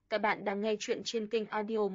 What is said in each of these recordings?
Các bạn đang nghe chuyện trên kênh audio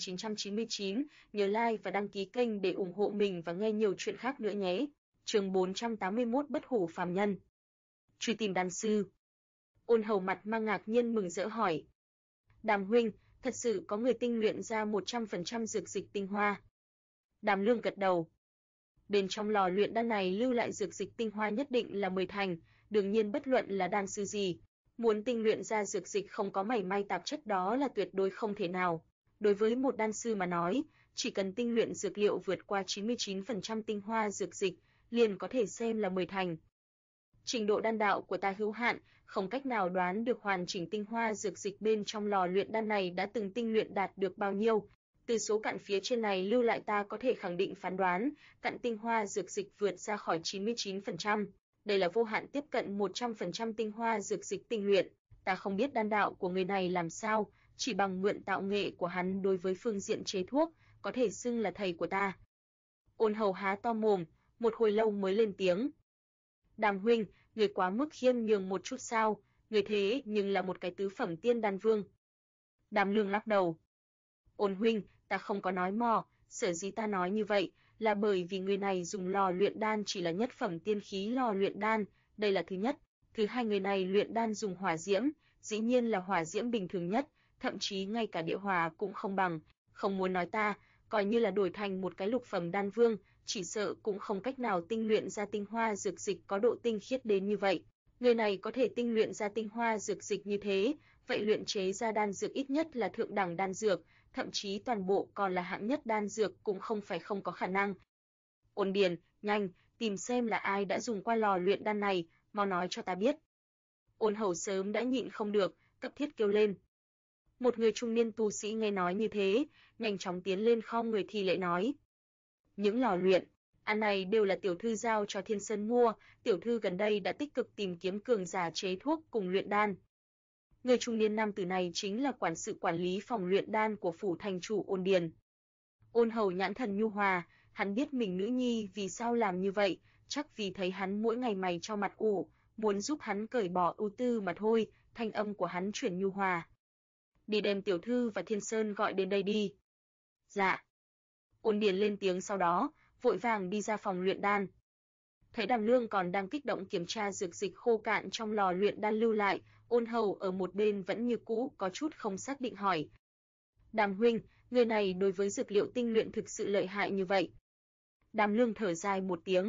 1999, nhớ like và đăng ký kênh để ủng hộ mình và nghe nhiều chuyện khác nữa nhé. Chương 481 Bất hủ phàm nhân. Truy tìm đan sư. Ôn Hầu mặt mang ngạc nhiên mừng rỡ hỏi: Đàm huynh, thật sự có người tinh luyện ra 100% dược dịch tinh hoa? Đàm Lương gật đầu. Bên trong lò luyện đan này lưu lại dược dịch tinh hoa nhất định là 10 thành, đương nhiên bất luận là đan sư gì, muốn tinh luyện ra dược dịch không có mảy may tạp chất đó là tuyệt đối không thể nào. Đối với một đan sư mà nói, chỉ cần tinh luyện dược liệu vượt qua 99% tinh hoa dược dịch, liền có thể xem là 10 thành. Trình độ đan đạo của ta hữu hạn, không cách nào đoán được hoàn chỉnh tinh hoa dược dịch bên trong lò luyện đan này đã từng tinh luyện đạt được bao nhiêu. Từ số cặn phía trên này lưu lại ta có thể khẳng định phán đoán, cặn tinh hoa dược dịch vượt ra khỏi 99%. Đây là vô hạn tiếp cận 100% tinh hoa dược dịch tinh luyện. Ta không biết đan đạo của người này làm sao, chỉ bằng mượn tạo nghệ của hắn đối với phương diện chế thuốc, có thể xưng là thầy của ta. Ôn Hầu há to mồm, một hồi lâu mới lên tiếng. Đàm huynh, người quá mức khiêm nhường một chút sao, người thế nhưng là một cái tứ phẩm tiên đan vương. Đàm Lương lắc đầu. Ôn huynh, ta không có nói mò, sở dĩ ta nói như vậy là bởi vì người này dùng lò luyện đan chỉ là nhất phẩm tiên khí lò luyện đan, đây là thứ nhất. Thứ hai, người này luyện đan dùng hỏa diễm, dĩ nhiên là hỏa diễm bình thường nhất, thậm chí ngay cả địa hỏa cũng không bằng, không muốn nói ta, coi như là đổi thành một cái lục phẩm đan vương, chỉ sợ cũng không cách nào tinh luyện ra tinh hoa dược dịch có độ tinh khiết đến như vậy. Người này có thể tinh luyện ra tinh hoa dược dịch như thế, vậy luyện chế ra đan dược ít nhất là thượng đẳng đan dược, thậm chí toàn bộ còn là hạng nhất đan dược cũng không phải không có khả năng. Ôn Điền, nhanh, tìm xem là ai đã dùng qua lò luyện đan này, mau nói cho ta biết. Ôn Hầu sớm đã nhịn không được, cấp thiết kêu lên. Một người trung niên tu sĩ nghe nói như thế, nhanh chóng tiến lên khom người thi lễ nói: Những lò luyện ăn này đều là tiểu thư giao cho Thiên Sơn mua, tiểu thư gần đây đã tích cực tìm kiếm cường giả chế thuốc cùng luyện đan. Người trung niên nam tử này chính là quản sự quản lý phòng luyện đan của phủ thành chủ Ôn Điền. Ôn Hầu nhãn thần nhu hòa, hắn biết mình nữ nhi vì sao làm như vậy, chắc vì thấy hắn mỗi ngày mày cho mặt ủ, muốn giúp hắn cởi bỏ ưu tư mà thôi. Thanh âm của hắn chuyển nhu hòa. Đi đem tiểu thư và Thiên Sơn gọi đến đây đi. Dạ. Ôn Điền lên tiếng sau đó, vội vàng đi ra phòng luyện đan. Thấy Đàm Lương còn đang kích động kiểm tra dược dịch khô cạn trong lò luyện đan lưu lại, Ôn Hầu ở một bên vẫn như cũ có chút không xác định hỏi: Đàm huynh, người này đối với dược liệu tinh luyện thực sự lợi hại như vậy? Đàm Lương thở dài một tiếng.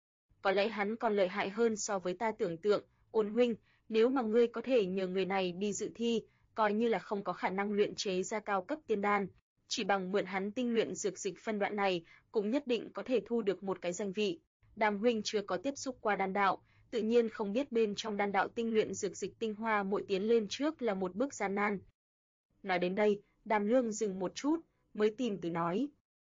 Có lẽ hắn còn lợi hại hơn so với ta tưởng tượng. Ôn huynh, nếu mà ngươi có thể nhờ người này đi dự thi, coi như là không có khả năng luyện chế ra cao cấp tiên đan, chỉ bằng mượn hắn tinh luyện dược dịch phân đoạn này, cũng nhất định có thể thu được một cái danh vị. Đàm huynh chưa có tiếp xúc qua đan đạo, tự nhiên không biết bên trong đan đạo tinh luyện dược dịch tinh hoa mỗi tiến lên trước là một bước gian nan. Nói đến đây, Đàm Lương dừng một chút, mới tìm từ nói: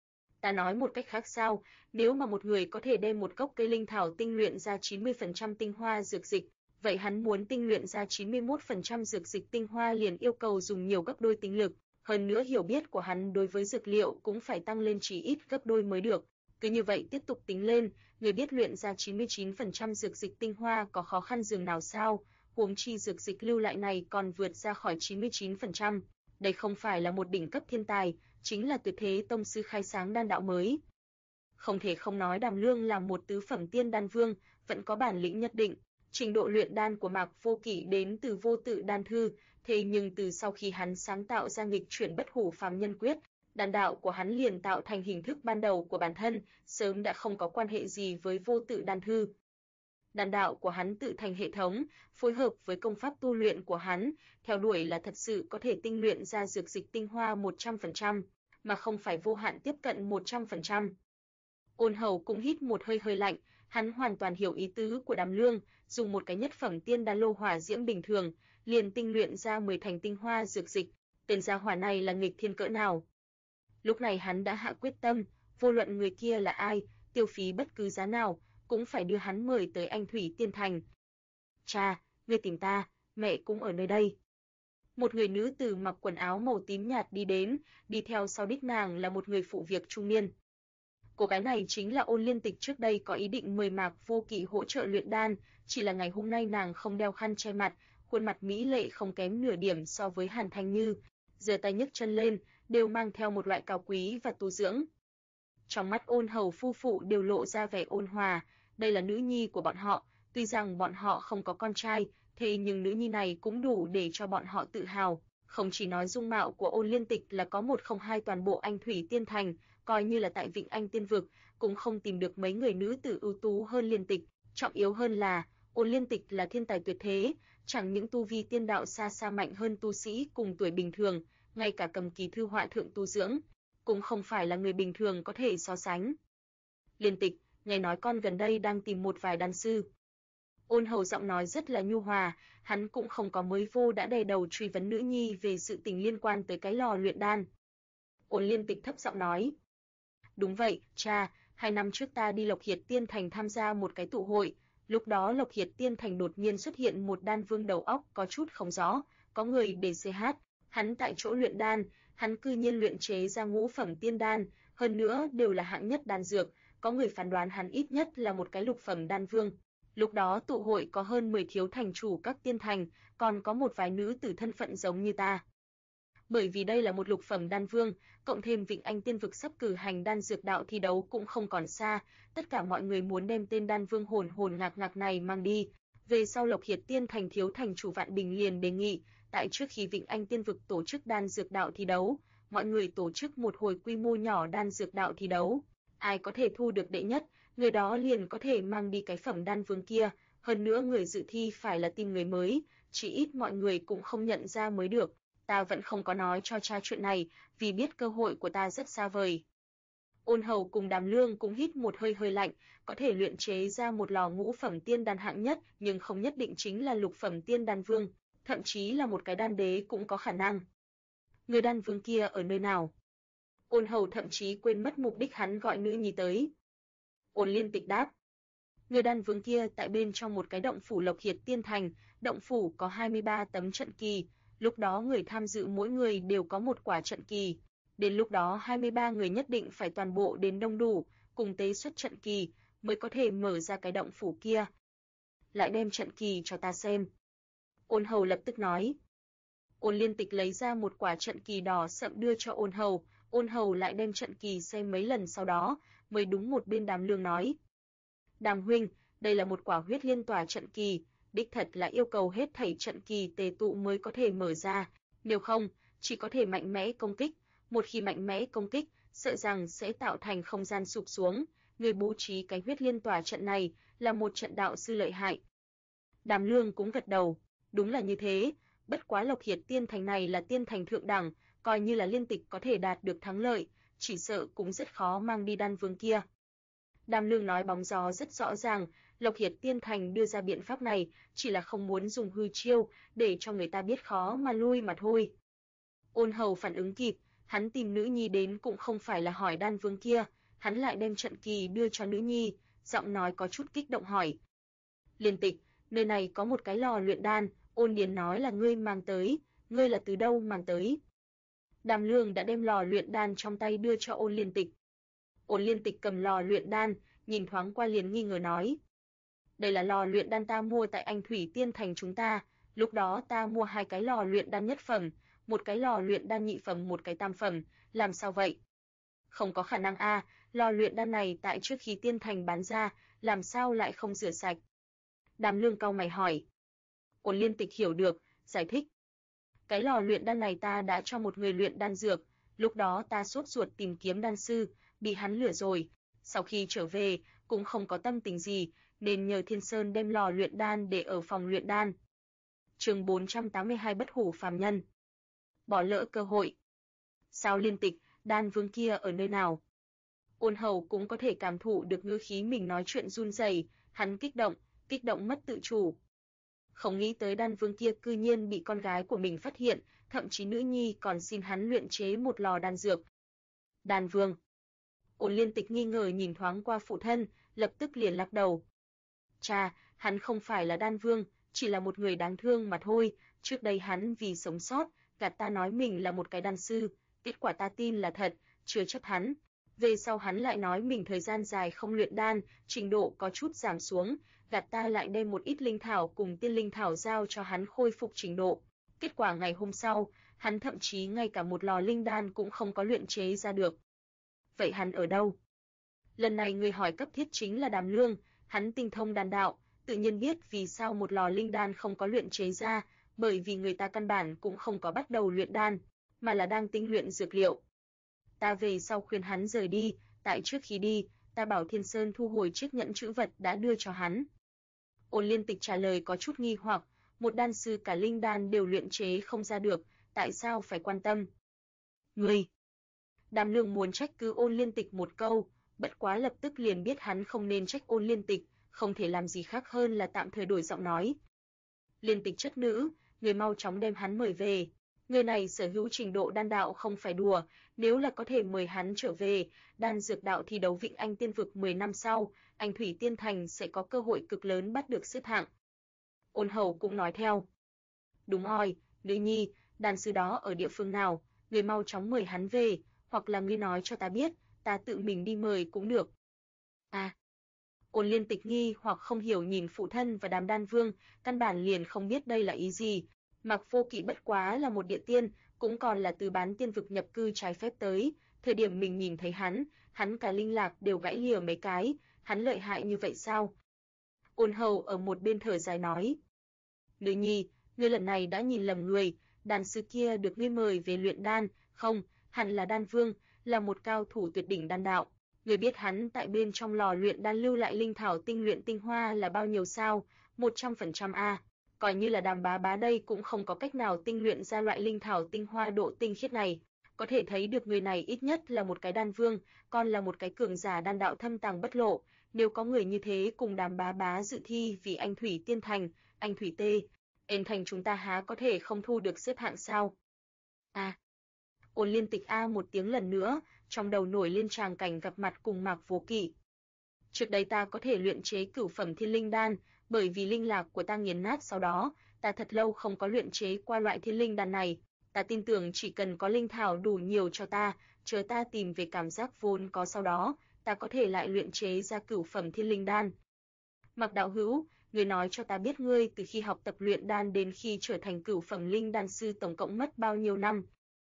Ta nói một cách khác sao, nếu mà một người có thể đem một gốc cây linh thảo tinh luyện ra 90% tinh hoa dược dịch, vậy hắn muốn tinh luyện ra 91% dược dịch tinh hoa liền yêu cầu dùng nhiều gấp đôi tinh lực, hơn nữa hiểu biết của hắn đối với dược liệu cũng phải tăng lên chỉ ít gấp đôi mới được. Cứ như vậy tiếp tục tính lên, người biết luyện ra 99% dược dịch tinh hoa có khó khăn dường nào sao, huống chi dược dịch lưu lại này còn vượt ra khỏi 99%. Đây không phải là một đỉnh cấp thiên tài, chính là tuyệt thế tông sư khai sáng đan đạo mới. Không thể không nói Đàm Lương là một tứ phẩm tiên đan vương, vẫn có bản lĩnh nhất định. Trình độ luyện đan của Mạc Vô Kỵ đến từ Vô Tự Đan Thư, thế nhưng từ sau khi hắn sáng tạo ra nghịch chuyển bất hủ phàm nhân quyết, đan đạo của hắn liền tạo thành hình thức ban đầu của bản thân, sớm đã không có quan hệ gì với Vô Tự Đan Thư. Đan đạo của hắn tự thành hệ thống, phối hợp với công pháp tu luyện của hắn, theo đuổi là thật sự có thể tinh luyện ra dược dịch tinh hoa 100%, mà không phải vô hạn tiếp cận 100%. Ôn Hầu cũng hít một hơi hơi lạnh, hắn hoàn toàn hiểu ý tứ của Đàm Lương, dùng một cái nhất phẩm tiên đan lô hỏa diễm bình thường, liền tinh luyện ra 10 thành tinh hoa dược dịch, tên gia hỏa này là nghịch thiên cỡ nào. Lúc này hắn đã hạ quyết tâm, vô luận người kia là ai, tiêu phí bất cứ giá nào, cũng phải đưa hắn mời tới Anh Thủy Tiên Thành. Cha, ngươi tìm ta, mẹ cũng ở nơi đây. Một người nữ tử mặc quần áo màu tím nhạt đi đến, đi theo sau đích nàng là một người phụ việc trung niên. Cô gái này chính là Ôn Liên Tịch trước đây có ý định mời Mạc Vô Kỵ hỗ trợ luyện đan, chỉ là ngày hôm nay nàng không đeo khăn che mặt, khuôn mặt mỹ lệ không kém nửa điểm so với Hàn Thanh Như, giơ tay nhấc chân lên, đều mang theo một loại cao quý và tu dưỡng. Trong mắt Ôn Hầu phu phụ đều lộ ra vẻ ôn hòa, đây là nữ nhi của bọn họ, tuy rằng bọn họ không có con trai, thế nhưng nữ nhi này cũng đủ để cho bọn họ tự hào. Không chỉ nói dung mạo của Ôn Liên Tịch là có một không hai toàn bộ Anh Thủy Tiên Thành, coi như là tại Vịnh Anh Tiên Vực, cũng không tìm được mấy người nữ tử ưu tú hơn Liên Tịch. Trọng yếu hơn là, Ôn Liên Tịch là thiên tài tuyệt thế, chẳng những tu vi tiên đạo xa xa mạnh hơn tu sĩ cùng tuổi bình thường, ngay cả cầm kỳ thư họa thượng tu dưỡng, cũng không phải là người bình thường có thể so sánh. Liên Tịch, nghe nói con gần đây đang tìm một vài đan sư. Ôn Hầu giọng nói rất là nhu hòa, hắn cũng không có mới vô đã đè đầu truy vấn nữ nhi về sự tình liên quan tới cái lò luyện đan. Ôn Liên Tịch thấp giọng nói, đúng vậy, cha, 2 năm trước ta đi Lộc Hiệt Tiên Thành tham gia một cái tụ hội, lúc đó Lộc Hiệt Tiên Thành đột nhiên xuất hiện một đan vương đầu óc có chút không rõ, có người để CH, hắn tại chỗ luyện đan, hắn cư nhiên luyện chế ra ngũ phẩm tiên đan, hơn nữa đều là hạng nhất đan dược, có người phán đoán hắn ít nhất là một cái lục phẩm đan vương. Lúc đó tụ hội có hơn 10 thiếu thành chủ các tiên thành, còn có một vài nữ tử thân phận giống như ta. Bởi vì đây là một lục phẩm đan vương, cộng thêm Vịnh Anh Tiên Vực sắp cử hành đan dược đạo thi đấu cũng không còn xa, tất cả mọi người muốn đem tên đan vương hồn hồn ngạc ngạc này mang đi. Về sau Lộc Hiệt Tiên Thành thiếu thành chủ Vạn Bình liền đề nghị, tại trước khi Vịnh Anh Tiên Vực tổ chức đan dược đạo thi đấu, mọi người tổ chức một hồi quy mô nhỏ đan dược đạo thi đấu. Ai có thể thu được đệ nhất, người đó liền có thể mang đi cái phẩm đan vương kia, hơn nữa người dự thi phải là tìm người mới, chỉ ít mọi người cũng không nhận ra mới được. Ta vẫn không có nói cho cha chuyện này, vì biết cơ hội của ta rất xa vời. Ôn Hầu cùng Đàm Lương cũng hít một hơi hơi lạnh, có thể luyện chế ra một lò ngũ phẩm tiên đan hạng nhất, nhưng không nhất định chính là lục phẩm tiên đan vương, thậm chí là một cái đan đế cũng có khả năng. Người đan vương kia ở nơi nào? Ôn Hầu thậm chí quên mất mục đích hắn gọi nữ nhi tới. Ôn Liên Tịch đáp. Người đan vương kia tại bên trong một cái động phủ Lộc Hiệt Tiên Thành, động phủ có 23 tấm trận kỳ, lúc đó người tham dự mỗi người đều có một quả trận kỳ. Đến lúc đó 23 người nhất định phải toàn bộ đến đông đủ, cùng tế xuất trận kỳ, mới có thể mở ra cái động phủ kia. Lại đem trận kỳ cho ta xem. Ôn Hầu lập tức nói. Ôn Liên Tịch lấy ra một quả trận kỳ đỏ sậm đưa cho Ôn Hầu lại đem trận kỳ xem mấy lần sau đó, mới đúng một bên Đàm Lương nói. Đàm huynh, đây là một quả huyết liên tỏa trận kỳ, đích thật là yêu cầu hết thảy trận kỳ tề tụ mới có thể mở ra, nếu không, chỉ có thể mạnh mẽ công kích, một khi mạnh mẽ công kích, sợ rằng sẽ tạo thành không gian sụp xuống, người bố trí cái huyết liên tỏa trận này là một trận đạo sư lợi hại. Đàm Lương cũng gật đầu, đúng là như thế, bất quá Lộc Hiệt Tiên Thành này là tiên thành thượng đẳng, coi như là Liên Tịch có thể đạt được thắng lợi, chỉ sợ cũng rất khó mang đi đan vương kia. Đàm Lương nói bóng gió rất rõ ràng, Lộc Hiệt Tiên Thành đưa ra biện pháp này, chỉ là không muốn dùng hư chiêu, để cho người ta biết khó mà lui mà thôi. Ôn Hầu phản ứng kịp, hắn tìm nữ nhi đến cũng không phải là hỏi đan vương kia, hắn lại đem trận kỳ đưa cho nữ nhi, giọng nói có chút kích động hỏi. Liên Tịch, nơi này có một cái lò luyện đan, Ôn Điền nói là ngươi mang tới, ngươi là từ đâu mang tới? Đàm Lương đã đem lò luyện đan trong tay đưa cho Ôn Liên Tịch. Ôn Liên Tịch cầm lò luyện đan, nhìn thoáng qua liền nghi ngờ nói. Đây là lò luyện đan ta mua tại Anh Thủy Tiên Thành chúng ta, lúc đó ta mua 2 cái lò luyện đan nhất phẩm, một cái lò luyện đan nhị phẩm một cái tam phẩm, làm sao vậy? Không có khả năng a, lò luyện đan này tại trước khi Tiên Thành bán ra, làm sao lại không rửa sạch? Đàm Lương cau mày hỏi. Ôn Liên Tịch hiểu được, giải thích. Cái lò luyện đan này ta đã cho một người luyện đan dược, lúc đó ta sốt ruột tìm kiếm đan sư, bị hắn lừa rồi. Sau khi trở về, cũng không có tâm tình gì, nên nhờ Thiên Sơn đem lò luyện đan để ở phòng luyện đan. Chương 482 Bất hủ phàm nhân. Bỏ lỡ cơ hội. Sao Liên Tịch, đan vương kia ở nơi nào? Ôn Hầu cũng có thể cảm thụ được ngữ khí mình nói chuyện run rẩy, hắn kích động mất tự chủ. Không nghĩ tới đan vương kia cư nhiên bị con gái của mình phát hiện, thậm chí nữ nhi còn xin hắn luyện chế một lò đan dược. Đan vương. Ôn Liên Tịch nghi ngờ nhìn thoáng qua phụ thân, lập tức liền lắc đầu. Cha, hắn không phải là đan vương, chỉ là một người đáng thương mà thôi, trước đây hắn vì sống sót, gạt ta nói mình là một cái đan sư, kết quả ta tin là thật, chưa chấp hắn. Về sau hắn lại nói mình thời gian dài không luyện đan, trình độ có chút giảm xuống, gạt ta lại đem một ít linh thảo cùng tiên linh thảo giao cho hắn khôi phục trình độ. Kết quả ngày hôm sau, hắn thậm chí ngay cả một lò linh đan cũng không có luyện chế ra được. Vậy hắn ở đâu? Lần này người hỏi cấp thiết chính là Đàm Lương, hắn tinh thông đan đạo, tự nhiên biết vì sao một lò linh đan không có luyện chế ra, bởi vì người ta căn bản cũng không có bắt đầu luyện đan, mà là đang tinh luyện dược liệu. Ta về sau khuyên hắn rời đi, tại trước khi đi, ta bảo Thiên Sơn thu hồi chiếc nhẫn trữ vật đã đưa cho hắn. Ôn Liên Tịch trả lời có chút nghi hoặc, một đan sư cả linh đan đều luyện chế không ra được, tại sao phải quan tâm? Ngươi! Đàm Lương muốn trách cứ Ôn Liên Tịch một câu, bất quá lập tức liền biết hắn không nên trách Ôn Liên Tịch, không thể làm gì khác hơn là tạm thời đổi giọng nói. Liên Tịch chất nữ, người mau chóng đem hắn mời về. Người này sở hữu trình độ đan đạo không phải đùa, nếu là có thể mời hắn trở về, đan dược đạo thi đấu Vịnh Anh Tiên Vực 10 năm sau, Anh Thủy Tiên Thành sẽ có cơ hội cực lớn bắt được xếp hạng. Ôn Hầu cũng nói theo. Đúng rồi, Nữ Nhi, đan sư đó ở địa phương nào, người mau chóng mời hắn về, hoặc là ngươi nói cho ta biết, ta tự mình đi mời cũng được. À. Ôn Liên Tịch nghi hoặc không hiểu nhìn phụ thân và Đàm Đan Vương, căn bản liền không biết đây là ý gì. Mạc Vô Kỵ bất quá là một địa tiên, cũng còn là từ bán tiên vực nhập cư trái phép tới, thời điểm mình nhìn thấy hắn cả linh lạc đều gãy lìa mấy cái, hắn lợi hại như vậy sao? Ôn Hầu ở một bên thở dài nói. Nữ Nhi, ngươi lần này đã nhìn lầm người, đan sư kia được ngươi mời về luyện đan, không, hẳn là Đan Vương, là một cao thủ tuyệt đỉnh đan đạo. Người biết hắn tại bên trong lò luyện đan lưu lại linh thảo tinh luyện tinh hoa là bao nhiêu sao? 100% a. Coi như là Đàm Bá Bá đây cũng không có cách nào tinh luyện ra loại linh thảo tinh hoa độ tinh khiết này. Có thể thấy được người này ít nhất là một cái đan vương, còn là một cái cường giả đan đạo thâm tàng bất lộ. Nếu có người như thế cùng Đàm Bá Bá dự thi vì Anh Thủy Tiên Thành, Anh Thủy Tê, Ên Thành chúng ta há có thể không thu được xếp hạng sao? À. Ôn Liên Tịch a một tiếng lần nữa, trong đầu nổi lên tràng cảnh gặp mặt cùng Mạc Vô Kỵ. Trước đây ta có thể luyện chế cửu phẩm thiên linh đan, bởi vì linh lạc của ta nghiền nát sau đó, ta thật lâu không có luyện chế qua loại thiên linh đan này. Ta tin tưởng chỉ cần có linh thảo đủ nhiều cho ta, chờ ta tìm về cảm giác vốn có sau đó, ta có thể lại luyện chế ra cửu phẩm thiên linh đan. Mạc đạo hữu, ngươi nói cho ta biết ngươi từ khi học tập luyện đan đến khi trở thành cửu phẩm linh đan sư tổng cộng mất bao nhiêu năm?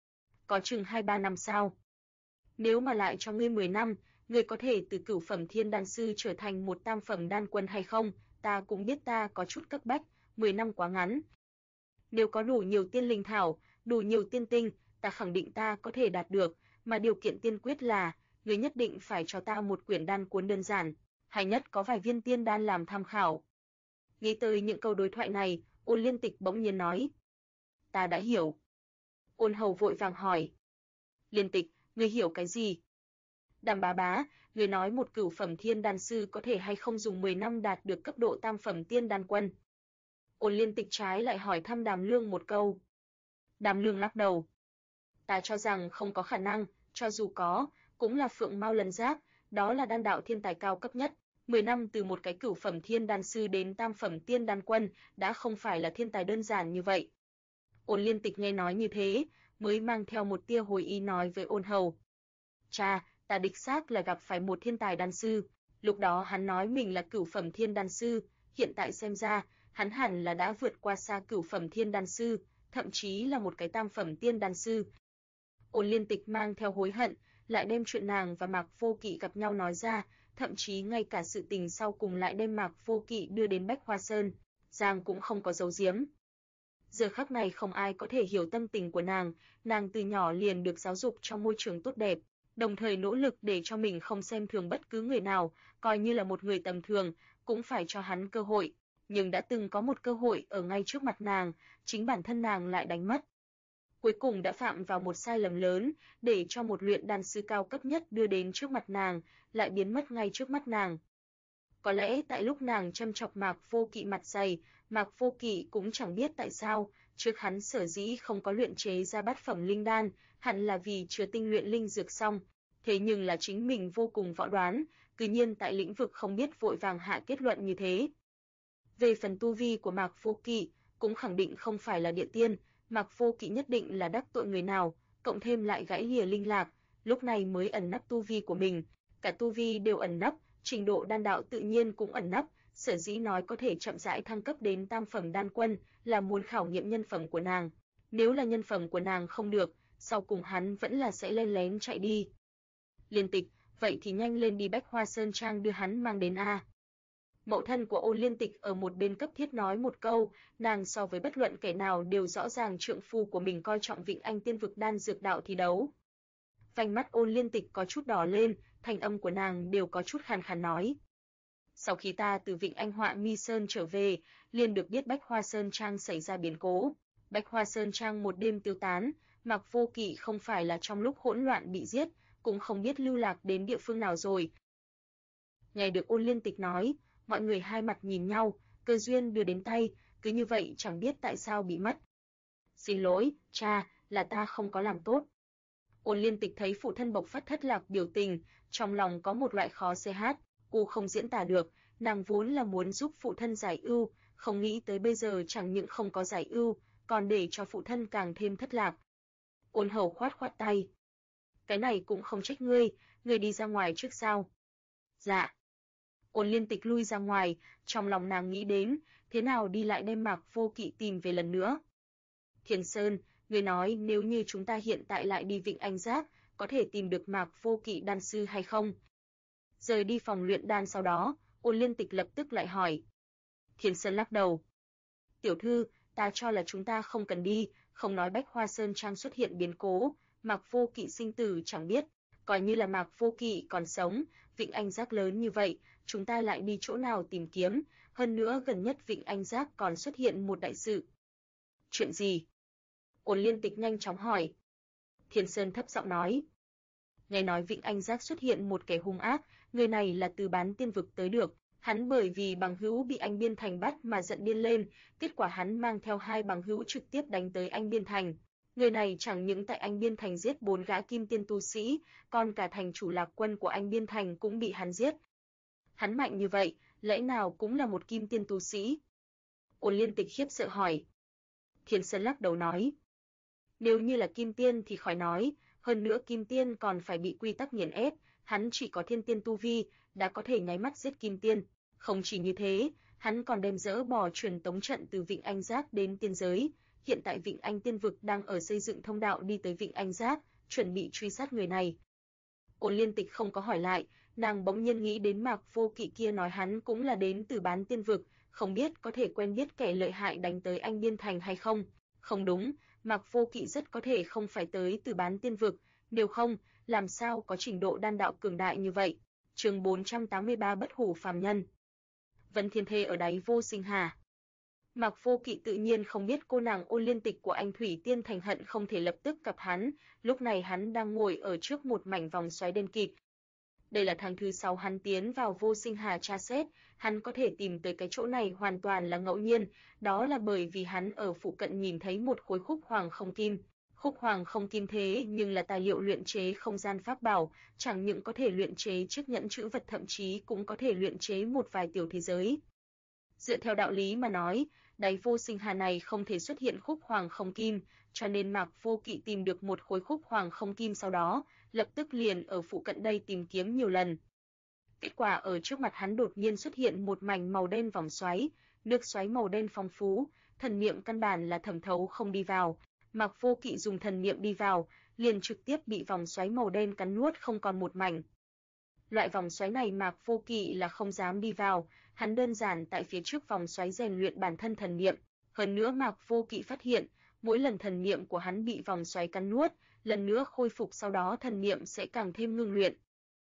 Có chừng 2-3 năm sao? Nếu mà lại cho ngươi 10 năm, ngươi có thể từ cửu phẩm thiên đan sư trở thành một tam phẩm đan quân hay không? Ta cũng biết ta có chút cấp bách, 10 năm quá ngắn. Nếu có đủ nhiều tiên linh thảo, đủ nhiều tiên tinh, ta khẳng định ta có thể đạt được, mà điều kiện tiên quyết là, ngươi nhất định phải cho ta một quyển đan cuốn đơn giản, hay nhất có vài viên tiên đan làm tham khảo. Nghĩ tới những câu đối thoại này, Ôn Liên Tịch bỗng nhiên nói. Ta đã hiểu. Ôn Hầu vội vàng hỏi. Liên Tịch, ngươi hiểu cái gì? Đàm Bá Bá, ngươi nói một cửu phẩm thiên đan sư có thể hay không dùng 10 năm đạt được cấp độ tam phẩm tiên đan quân? Ôn Liên Tịch trái lại hỏi thăm Đàm Lương một câu. Đàm Lương lắc đầu. Ta cho rằng không có khả năng, cho dù có, cũng là phượng mao lân giác, đó là đan đạo thiên tài cao cấp nhất. 10 năm từ một cái cửu phẩm thiên đan sư đến tam phẩm tiên đan quân đã không phải là thiên tài đơn giản như vậy. Ôn Liên Tịch nghe nói như thế, mới mang theo một tia hồi ý nói với Ôn Hầu. Cha, ta đích xác là gặp phải một thiên tài đan sư, lúc đó hắn nói mình là cửu phẩm thiên đan sư, hiện tại xem ra, hắn hẳn là đã vượt qua xa cửu phẩm thiên đan sư, thậm chí là một cái tam phẩm tiên đan sư. Ôn Liên Tịch mang theo hối hận, lại đem chuyện nàng và Mạc Vô Kỵ gặp nhau nói ra, thậm chí ngay cả sự tình sau cùng lại đem Mạc Vô Kỵ đưa đến Bách Hoa Sơn, Giang cũng không có giấu giếm. Giờ khắc này không ai có thể hiểu tâm tình của nàng từ nhỏ liền được giáo dục trong môi trường tốt đẹp, đồng thời nỗ lực để cho mình không xem thường bất cứ người nào, coi như là một người tầm thường, cũng phải cho hắn cơ hội, nhưng đã từng có một cơ hội ở ngay trước mặt nàng, chính bản thân nàng lại đánh mất. Cuối cùng đã phạm vào một sai lầm lớn, để cho một luyện đan sư cao cấp nhất đưa đến trước mặt nàng, lại biến mất ngay trước mắt nàng. Có lẽ tại lúc nàng châm chọc Mạc Vô Kỵ mặt dày, Mạc Vô Kỵ cũng chẳng biết tại sao, trước hắn sở dĩ không có luyện chế ra bát phẩm linh đan, hẳn là vì chưa tinh luyện linh dược xong, thế nhưng là chính mình vô cùng võ đoán, cứ nhiên tại lĩnh vực không biết vội vàng hạ kết luận như thế. Về phần tu vi của Mạc Vô Kỵ, cũng khẳng định không phải là địa tiên, Mạc Vô Kỵ nhất định là đắc tội người nào, cộng thêm lại gãy lìa linh lạc, lúc này mới ẩn nấp tu vi của mình, cả tu vi đều ẩn nấp, trình độ đan đạo tự nhiên cũng ẩn nấp, sở dĩ nói có thể chậm rãi thăng cấp đến tam phẩm đan quân là muốn khảo nghiệm nhân phẩm của nàng. Nếu là nhân phẩm của nàng không được, sau cùng hắn vẫn là sẽ lén lén chạy đi. Liên Tịch, vậy thì nhanh lên đi Bách Hoa Sơn Trang đưa hắn mang đến a. Mẫu thân của Ôn Liên Tịch ở một bên cấp thiết nói một câu, nàng so với bất luận kẻ nào đều rõ ràng trượng phu của mình coi trọng Vịnh Anh Tiên Vực đan dược đạo thi đấu. Vành mắt Ôn Liên Tịch có chút đỏ lên, thanh âm của nàng đều có chút khàn khàn nói. Sau khi ta từ Vịnh Anh Họa Mi Sơn trở về, liền được biết Bách Hoa Sơn Trang xảy ra biến cố. Bách Hoa Sơn Trang một đêm tiêu tán, Mạc Vô Kỵ không phải là trong lúc hỗn loạn bị giết, cũng không biết lưu lạc đến địa phương nào rồi. Nghe được Ôn Liên Tịch nói, mọi người hai mặt nhìn nhau, cơ duyên đưa đến tay, cứ như vậy chẳng biết tại sao bị mất. Xin lỗi, cha, là ta không có làm tốt. Ôn Liên Tịch thấy phụ thân bộc phát thất lạc biểu tình, trong lòng có một loại khó hát, cô không diễn tả được, nàng vốn là muốn giúp phụ thân giải ưu, không nghĩ tới bây giờ chẳng những không có giải ưu, còn để cho phụ thân càng thêm thất lạc. Ôn Hầu khoát khoát tay. Cái này cũng không trách ngươi đi ra ngoài trước sao? Dạ. Ôn Liên Tịch lui ra ngoài, trong lòng nàng nghĩ đến, thế nào đi lại đem Mạc Vô Kỵ tìm về lần nữa. Thiên Sơn, ngươi nói nếu như chúng ta hiện tại lại đi Vịnh Anh Giác, có thể tìm được Mạc Vô Kỵ đan sư hay không? Rời đi phòng luyện đan sau đó, Ôn Liên Tịch lập tức lại hỏi. Thiên Sơn lắc đầu. Tiểu thư, ta cho là chúng ta không cần đi, không nói Bách Hoa Sơn Trang xuất hiện biến cố, Mạc Vô Kỵ sinh tử chẳng biết, coi như là Mạc Vô Kỵ còn sống, Vịnh Anh Giác lớn như vậy, chúng ta lại đi chỗ nào tìm kiếm, hơn nữa gần nhất Vịnh Anh Giác còn xuất hiện một đại sự. Chuyện gì? Ôn Liên Tịch nhanh chóng hỏi. Thiên Sơn thấp giọng nói. Nghe nói Vịnh Anh Giác xuất hiện một kẻ hung ác, người này là từ Bán Tiên Vực tới được, hắn bởi vì bằng hữu bị anh Biên Thành bắt mà giận điên lên, kết quả hắn mang theo hai bằng hữu trực tiếp đánh tới anh Biên Thành. Người này chẳng những tại anh Biên Thành giết 4 gã kim tiên tu sĩ, còn cả thành chủ Lạc Quân của anh Biên Thành cũng bị hắn giết. Hắn mạnh như vậy, lẽ nào cũng là một kim tiên tu sĩ? Ôn Liên Tịch khiếp sợ hỏi. Thiên Sơn lắc đầu nói. Nếu như là kim tiên thì khỏi nói, hơn nữa kim tiên còn phải bị quy tắc nghiền ép, hắn chỉ có thiên tiên tu vi, đã có thể nháy mắt giết kim tiên. Không chỉ như thế, hắn còn đem dỡ bỏ truyền tống trận từ Vịnh Anh Giác đến tiên giới. Hiện tại Vịnh Anh Tiên Vực đang ở xây dựng thông đạo đi tới Vịnh Anh Giác, chuẩn bị truy sát người này. Ôn Liên Tịch không có hỏi lại, nàng bỗng nhiên nghĩ đến Mạc Vô Kỵ kia nói hắn cũng là đến từ Bán Tiên Vực, không biết có thể quen biết kẻ lợi hại đánh tới anh Biên Thành hay không. Không đúng, Mạc Vô Kỵ rất có thể không phải tới từ Bán Tiên Vực, nếu không, làm sao có trình độ đan đạo cường đại như vậy. Chương 483 Bất hủ phàm nhân. Vân Thiên Thê ở đáy Vô Sinh Hà. Mạc Vô Kỵ tự nhiên không biết cô nàng Ôn Liên Tịch của anh Thủy Tiên Thành hận không thể lập tức gặp hắn, lúc này hắn đang ngồi ở trước một mảnh vòng xoáy đen kịt. Đây là tháng thứ 6 hắn tiến vào Vô Sinh Hà tra xét, hắn có thể tìm tới cái chỗ này hoàn toàn là ngẫu nhiên, đó là bởi vì hắn ở phụ cận nhìn thấy một khối khúc hoàng không kim. Khúc hoàng không kim thế nhưng là tài liệu luyện chế không gian pháp bảo, chẳng những có thể luyện chế chiếc nhẫn trữ vật, thậm chí cũng có thể luyện chế một vài tiểu thế giới. Dựa theo đạo lý mà nói, đáy Vô Sinh Hà này không thể xuất hiện khúc hoàng không kim, cho nên Mạc Vô Kỵ tìm được một khối khúc hoàng không kim, sau đó lập tức liền ở phụ cận đây tìm kiếm nhiều lần. Kết quả ở trước mặt hắn đột nhiên xuất hiện một mảnh màu đen vòng xoáy, nước xoáy màu đen phong phú, thần niệm căn bản là thẩm thấu không đi vào. Mạc Vô Kỵ dùng thần niệm đi vào, liền trực tiếp bị vòng xoáy màu đen cắn nuốt không còn một mảnh. Loại vòng xoáy này Mạc Vô Kỵ là không dám đi vào, hắn đơn giản tại phía trước vòng xoáy rèn luyện bản thân thần niệm. Hơn nữa Mạc Vô Kỵ phát hiện, mỗi lần thần niệm của hắn bị vòng xoáy cắn nuốt, lần nữa khôi phục sau đó thần niệm sẽ càng thêm ngưng luyện.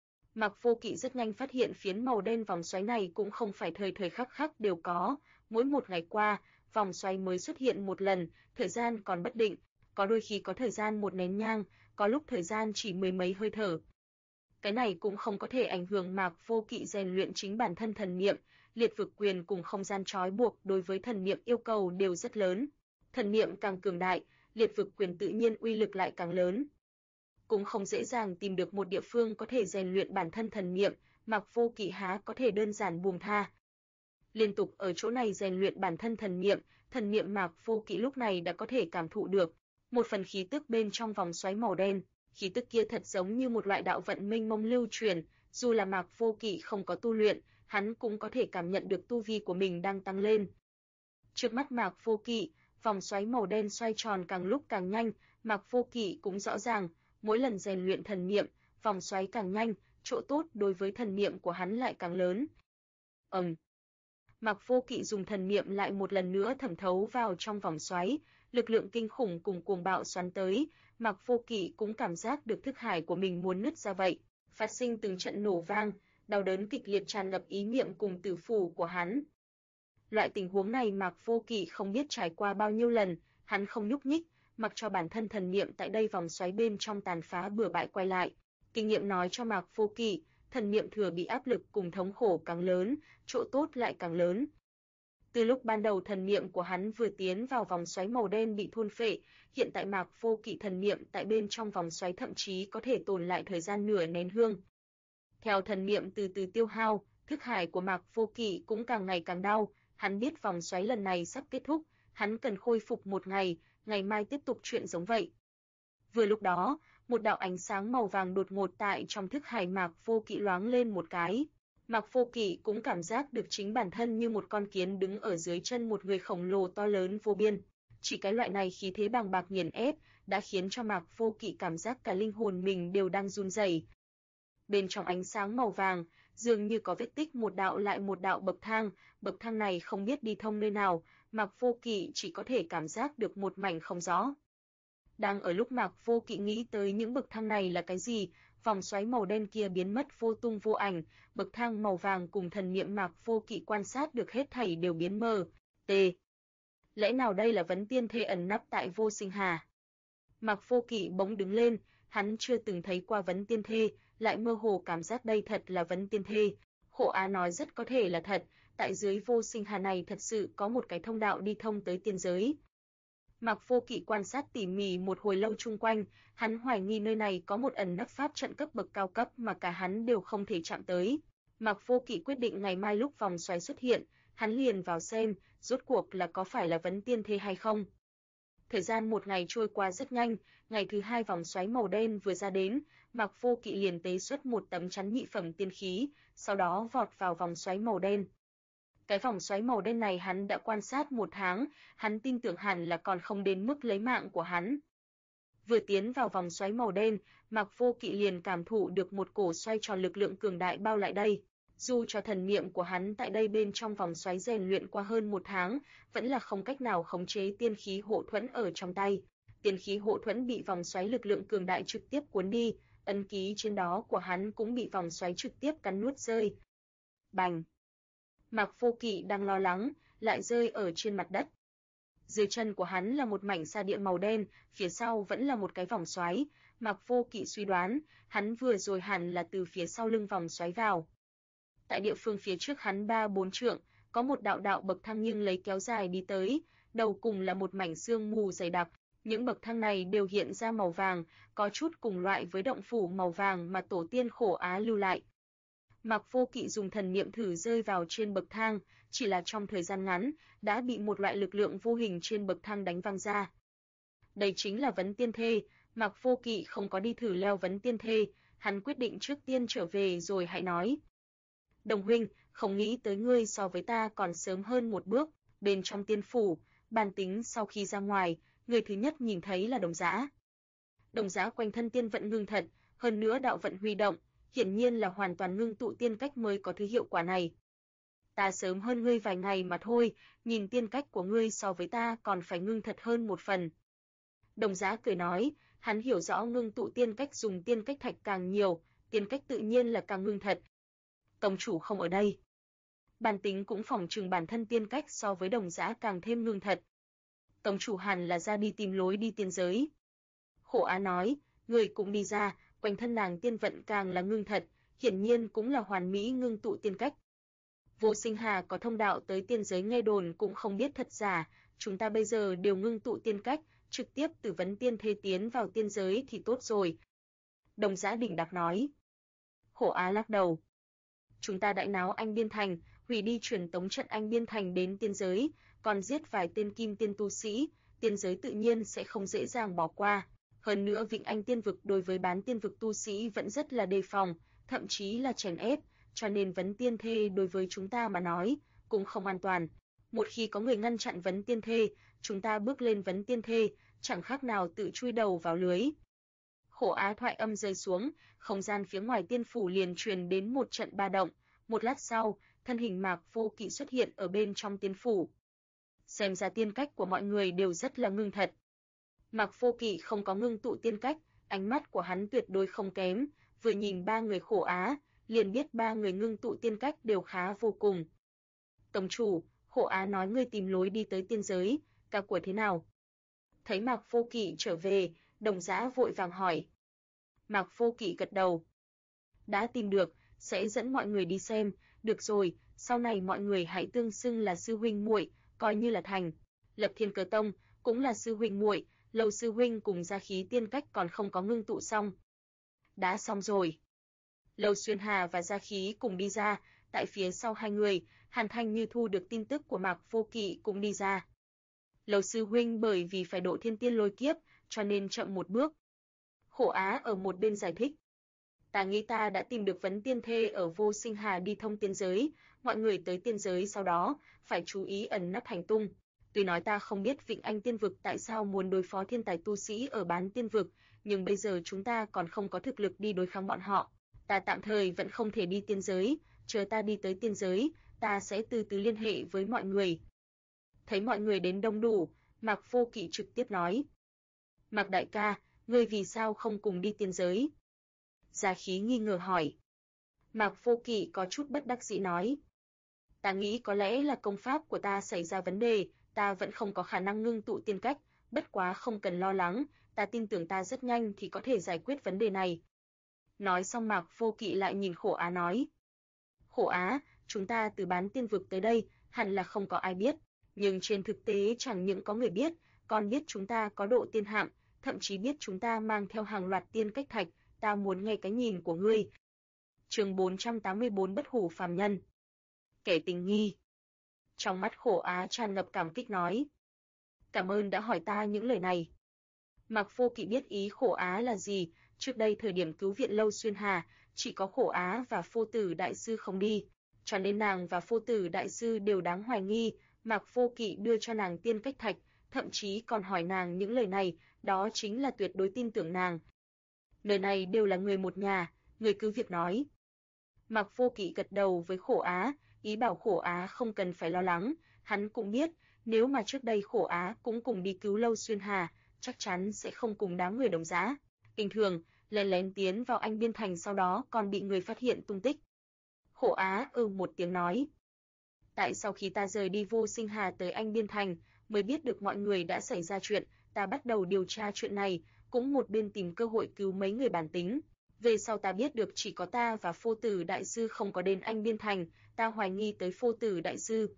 Mạc Vô Kỵ rất nhanh phát hiện phiến màu đen vòng xoáy này cũng không phải thời thời khắc khắc đều có, mỗi một ngày qua, vòng xoáy mới xuất hiện một lần, thời gian còn bất định, có đôi khi có thời gian một nén nhang, có lúc thời gian chỉ mười mấy hơi thở. Cái này cũng không có thể ảnh hưởng Mạc Vô Kỵ rèn luyện chính bản thân thần niệm, liệt vực quyền cùng không gian trói buộc đối với thần niệm yêu cầu đều rất lớn. Thần niệm càng cường đại, liệt vực quyền tự nhiên uy lực lại càng lớn. Cũng không dễ dàng tìm được một địa phương có thể rèn luyện bản thân thần niệm, Mạc Vô Kỵ há có thể đơn giản buông tha. Liên tục ở chỗ này rèn luyện bản thân thần niệm Mạc Vô Kỵ lúc này đã có thể cảm thụ được một phần khí tức bên trong vòng xoáy màu đen. Khí tức kia thật giống như một loại đạo vận mênh mông lưu truyền, dù là Mạc Vô Kỵ không có tu luyện, hắn cũng có thể cảm nhận được tu vi của mình đang tăng lên. Trước mắt Mạc Vô Kỵ, Vòng xoáy màu đen xoay tròn càng lúc càng nhanh, Mạc Vô Kỵ cũng rõ ràng, mỗi lần rèn luyện thần niệm, vòng xoáy càng nhanh, chỗ tốt đối với thần niệm của hắn lại càng lớn. Mạc Vô Kỵ dùng thần niệm lại một lần nữa thẩm thấu vào trong vòng xoáy, lực lượng kinh khủng cùng cuồng bạo xoắn tới, Mạc Vô Kỵ cũng cảm giác được thức hải của mình muốn nứt ra vậy, phát sinh từng trận nổ vang, đau đớn kịch liệt tràn ngập ý niệm cùng tử phủ của hắn. Loại tình huống này Mạc Vô Kỵ không biết trải qua bao nhiêu lần, hắn không nhúc nhích, mặc cho bản thân thần niệm tại đây vòng xoáy bên trong tàn phá bừa bãi quay lại. Kinh nghiệm nói cho Mạc Vô Kỵ, thần niệm thừa bị áp lực cùng thống khổ càng lớn, chỗ tốt lại càng lớn. Từ lúc ban đầu thần niệm của hắn vừa tiến vào vòng xoáy màu đen bị thôn phệ, hiện tại Mạc Vô Kỵ thần niệm tại bên trong vòng xoáy thậm chí có thể tồn lại thời gian nửa nén hương. Theo thần niệm từ từ tiêu hao, thức hải của Mạc Vô Kỵ cũng càng ngày càng đau, hắn biết vòng xoáy lần này sắp kết thúc, hắn cần khôi phục một ngày mai tiếp tục chuyện giống vậy. Vừa lúc đó, một đạo ánh sáng màu vàng đột ngột tại trong thức hải Mạc Vô Kỵ loáng lên một cái. Mạc Vô Kỵ cũng cảm giác được chính bản thân như một con kiến đứng ở dưới chân một người khổng lồ to lớn vô biên. Chỉ cái loại này khí thế bàng bạc nghiền ép đã khiến cho Mạc Vô Kỵ cảm giác cả linh hồn mình đều đang run rẩy. Bên trong ánh sáng màu vàng, dường như có vết tích một đạo lại một đạo bậc thang này không biết đi thông nơi nào, Mạc Vô Kỵ chỉ có thể cảm giác được một mảnh không rõ. Đang ở lúc Mạc Vô Kỵ nghĩ tới những bậc thang này là cái gì, vòng xoáy màu đen kia biến mất vô tung vô ảnh, bậc thang màu vàng cùng thần niệm Mạc Vô Kỵ quan sát được hết thảy đều biến mờ. Lẽ nào đây là vấn tiên thê ẩn nấp tại Vô Sinh Hà? Mạc Vô Kỵ bỗng đứng lên, hắn chưa từng thấy qua vấn tiên thê, lại mơ hồ cảm giác đây thật là vấn tiên thê. Khổ Á nói rất có thể là thật, tại dưới Vô Sinh Hà này thật sự có một cái thông đạo đi thông tới tiên giới. Mạc Vô Kỵ quan sát tỉ mỉ một hồi lâu chung quanh, hắn hoài nghi nơi này có một ẩn nấp pháp trận cấp bậc cao cấp mà cả hắn đều không thể chạm tới. Mạc Vô Kỵ quyết định ngày mai lúc vòng xoáy xuất hiện, hắn liền vào xem, rốt cuộc là có phải là vấn tiên thê hay không. Thời gian một ngày trôi qua rất nhanh, ngày thứ hai vòng xoáy màu đen vừa ra đến, Mạc Vô Kỵ liền tế xuất một tấm chắn nhị phẩm tiên khí, sau đó vọt vào vòng xoáy màu đen. Cái vòng xoáy màu đen này hắn đã quan sát một tháng, hắn tin tưởng hẳn là còn không đến mức lấy mạng của hắn. Vừa tiến vào vòng xoáy màu đen, Mạc Vô Kỵ liền cảm thụ được một cổ xoay tròn lực lượng cường đại bao lại đây. Dù cho thần niệm của hắn tại đây bên trong vòng xoáy rèn luyện qua hơn một tháng, vẫn là không cách nào khống chế tiên khí hộ thuẫn ở trong tay. Tiên khí hộ thuẫn bị vòng xoáy lực lượng cường đại trực tiếp cuốn đi, ấn ký trên đó của hắn cũng bị vòng xoáy trực tiếp cắn nuốt rơi. Bành! Mạc Vô Kỵ đang lo lắng, lại rơi ở trên mặt đất. Dưới chân của hắn là một mảnh sa địa màu đen, phía sau vẫn là một cái vòng xoáy. Mạc Vô Kỵ suy đoán, hắn vừa rồi hẳn là từ phía sau lưng vòng xoáy vào. Tại địa phương phía trước hắn 3-4 trượng, có một đạo bậc thang nghiêng lấy kéo dài đi tới, đầu cùng là một mảnh sương mù dày đặc. Những bậc thang này đều hiện ra màu vàng, có chút cùng loại với động phủ màu vàng mà tổ tiên Khổ Á lưu lại. Mạc Vô Kỵ dùng thần niệm thử rơi vào trên bậc thang, chỉ là trong thời gian ngắn, đã bị một loại lực lượng vô hình trên bậc thang đánh văng ra. Đây chính là vấn tiên thê, Mạc Vô Kỵ không có đi thử leo vấn tiên thê, hắn quyết định trước tiên trở về rồi hãy nói. Đồng huynh, không nghĩ tới ngươi so với ta còn sớm hơn một bước, bên trong tiên phủ, bản tính sau khi ra ngoài, người thứ nhất nhìn thấy là Đồng Dã. Đồng Dã quanh thân tiên vận ngưng thật, hơn nữa đạo vận huy động, hiển nhiên là hoàn toàn ngưng tụ tiên cách mới có thứ hiệu quả này. Ta sớm hơn ngươi vài ngày mà thôi, nhìn tiên cách của ngươi so với ta còn phải ngưng thật hơn một phần. Đồng Dã cười nói, hắn hiểu rõ ngưng tụ tiên cách dùng tiên cách thạch càng nhiều, tiên cách tự nhiên là càng ngưng thật. Tông chủ không ở đây. Bản tính cũng phỏng chừng bản thân tiên cách so với Đồng Dã càng thêm ngưng thật. Tông chủ hẳn là ra đi tìm lối đi tiên giới. Khổ Á nói, người cũng đi ra, quanh thân nàng tiên vận càng là ngưng thật, hiển nhiên cũng là hoàn mỹ ngưng tụ tiên cách. Vô Sinh Hà có thông đạo tới tiên giới nghe đồn cũng không biết thật giả, chúng ta bây giờ đều ngưng tụ tiên cách, trực tiếp từ vấn tiên thê tiến vào tiên giới thì tốt rồi. Đồng Dã đỉnh đạc nói. Khổ Á lắc đầu. Chúng ta đại náo Anh Biên Thành, hủy đi truyền tống trận Anh Biên Thành đến tiên giới, còn giết vài tên kim tiên tu sĩ, tiên giới tự nhiên sẽ không dễ dàng bỏ qua. Hơn nữa Vịnh Anh Tiên Vực đối với bán tiên vực tu sĩ vẫn rất là đề phòng, thậm chí là chèn ép, cho nên vấn tiên thê đối với chúng ta mà nói, cũng không an toàn. Một khi có người ngăn chặn vấn tiên thê, chúng ta bước lên vấn tiên thê, chẳng khác nào tự chui đầu vào lưới. Khổ Á thoại âm rơi xuống, không gian phía ngoài tiên phủ liền truyền đến một trận ba động. Một lát sau, thân hình Mạc Vô Kỵ xuất hiện ở bên trong tiên phủ. Xem ra tiên cách của mọi người đều rất là ngưng thật. Mạc Vô Kỵ không có ngưng tụ tiên cách, ánh mắt của hắn tuyệt đối không kém, vừa nhìn ba người Khổ Á, liền biết ba người ngưng tụ tiên cách đều khá vô cùng. Tông chủ, Khổ Á nói ngươi tìm lối đi tới tiên giới, cả của thế nào? Thấy Mạc Vô Kỵ trở về, Đồng Dã vội vàng hỏi. Mạc Vô Kỵ gật đầu. Đã tìm được, sẽ dẫn mọi người đi xem, được rồi, sau này mọi người hãy tương xưng là sư huynh muội, coi như là thành. Lập Thiên Cơ Tông cũng là sư huynh muội, Lâu sư huynh cùng Gia Khí tiên cách còn không có ngưng tụ xong. Đã xong rồi. Lâu Xuyên Hà và Gia Khí cùng đi ra, tại phía sau hai người, Hàn Thanh như thu được tin tức của Mạc Vô Kỵ cũng đi ra. Lâu sư huynh bởi vì phải độ thiên tiên lôi kiếp, cho nên chậm một bước. Khổ Á ở một bên giải thích. Ta nghĩ ta đã tìm được vấn tiên thê ở Vô Sinh Hà đi thông tiên giới, mọi người tới tiên giới sau đó, phải chú ý ẩn nấp hành tung. Tuy nói ta không biết Vịnh Anh Tiên Vực tại sao muốn đối phó thiên tài tu sĩ ở Bán Tiên Vực, nhưng bây giờ chúng ta còn không có thực lực đi đối kháng bọn họ. Ta tạm thời vẫn không thể đi tiên giới, chờ ta đi tới tiên giới, ta sẽ từ từ liên hệ với mọi người. Thấy mọi người đến đông đủ, Mạc Vô Kỵ trực tiếp nói. Mạc đại ca, ngươi vì sao không cùng đi tiên giới? Gia Khí nghi ngờ hỏi. Mạc Vô Kỵ có chút bất đắc dĩ nói. Ta nghĩ có lẽ là công pháp của ta xảy ra vấn đề, ta vẫn không có khả năng ngưng tụ tiên cách, bất quá không cần lo lắng, ta tin tưởng ta rất nhanh thì có thể giải quyết vấn đề này. Nói xong Mạc Vô Kỵ lại nhìn Khổ Á nói. Khổ Á, chúng ta từ Bán Tiên Vực tới đây, hẳn là không có ai biết, nhưng trên thực tế chẳng những có người biết, còn biết chúng ta có độ tiên hạm, thậm chí biết chúng ta mang theo hàng loạt tiên cách thạch, ta muốn nghe cái nhìn của ngươi. Chương 484 Bất hủ phàm nhân. Kẻ tình nghi. Trong mắt Khổ Á tràn ngập cảm kích nói. Cảm ơn đã hỏi ta những lời này. Mạc Vô Kỵ biết ý Khổ Á là gì, trước đây thời điểm cứu viện Lâu Xuyên Hà, chỉ có Khổ Á và Phô Tử Đại Sư không đi, cho nên nàng và Phô Tử Đại Sư đều đáng hoài nghi, Mạc Vô Kỵ đưa cho nàng tiên cách thạch, thậm chí còn hỏi nàng những lời này, đó chính là tuyệt đối tin tưởng nàng. Nơi này đều là người một nhà, người cứ việc nói. Mạc Vô Kỵ gật đầu với Khổ Á, ý bảo Khổ Á không cần phải lo lắng, hắn cũng biết, nếu mà trước đây Khổ Á cũng cùng đi cứu Lâu Xuyên Hà, chắc chắn sẽ không cùng đám người Đồng Dã. Bình thường, lén lén tiến vào Anh Biên Thành sau đó còn bị người phát hiện tung tích. Khổ Á một tiếng nói. Tại sau khi ta rời đi Vô Sinh Hà tới Anh Biên Thành, mới biết được mọi người đã xảy ra chuyện, ta bắt đầu điều tra chuyện này, cũng một bên tìm cơ hội cứu mấy người bản tính. Về sau ta biết được chỉ có ta và Phô Tử Đại Sư không có đến Anh Biên Thành, ta hoài nghi tới Phô Tử Đại Sư.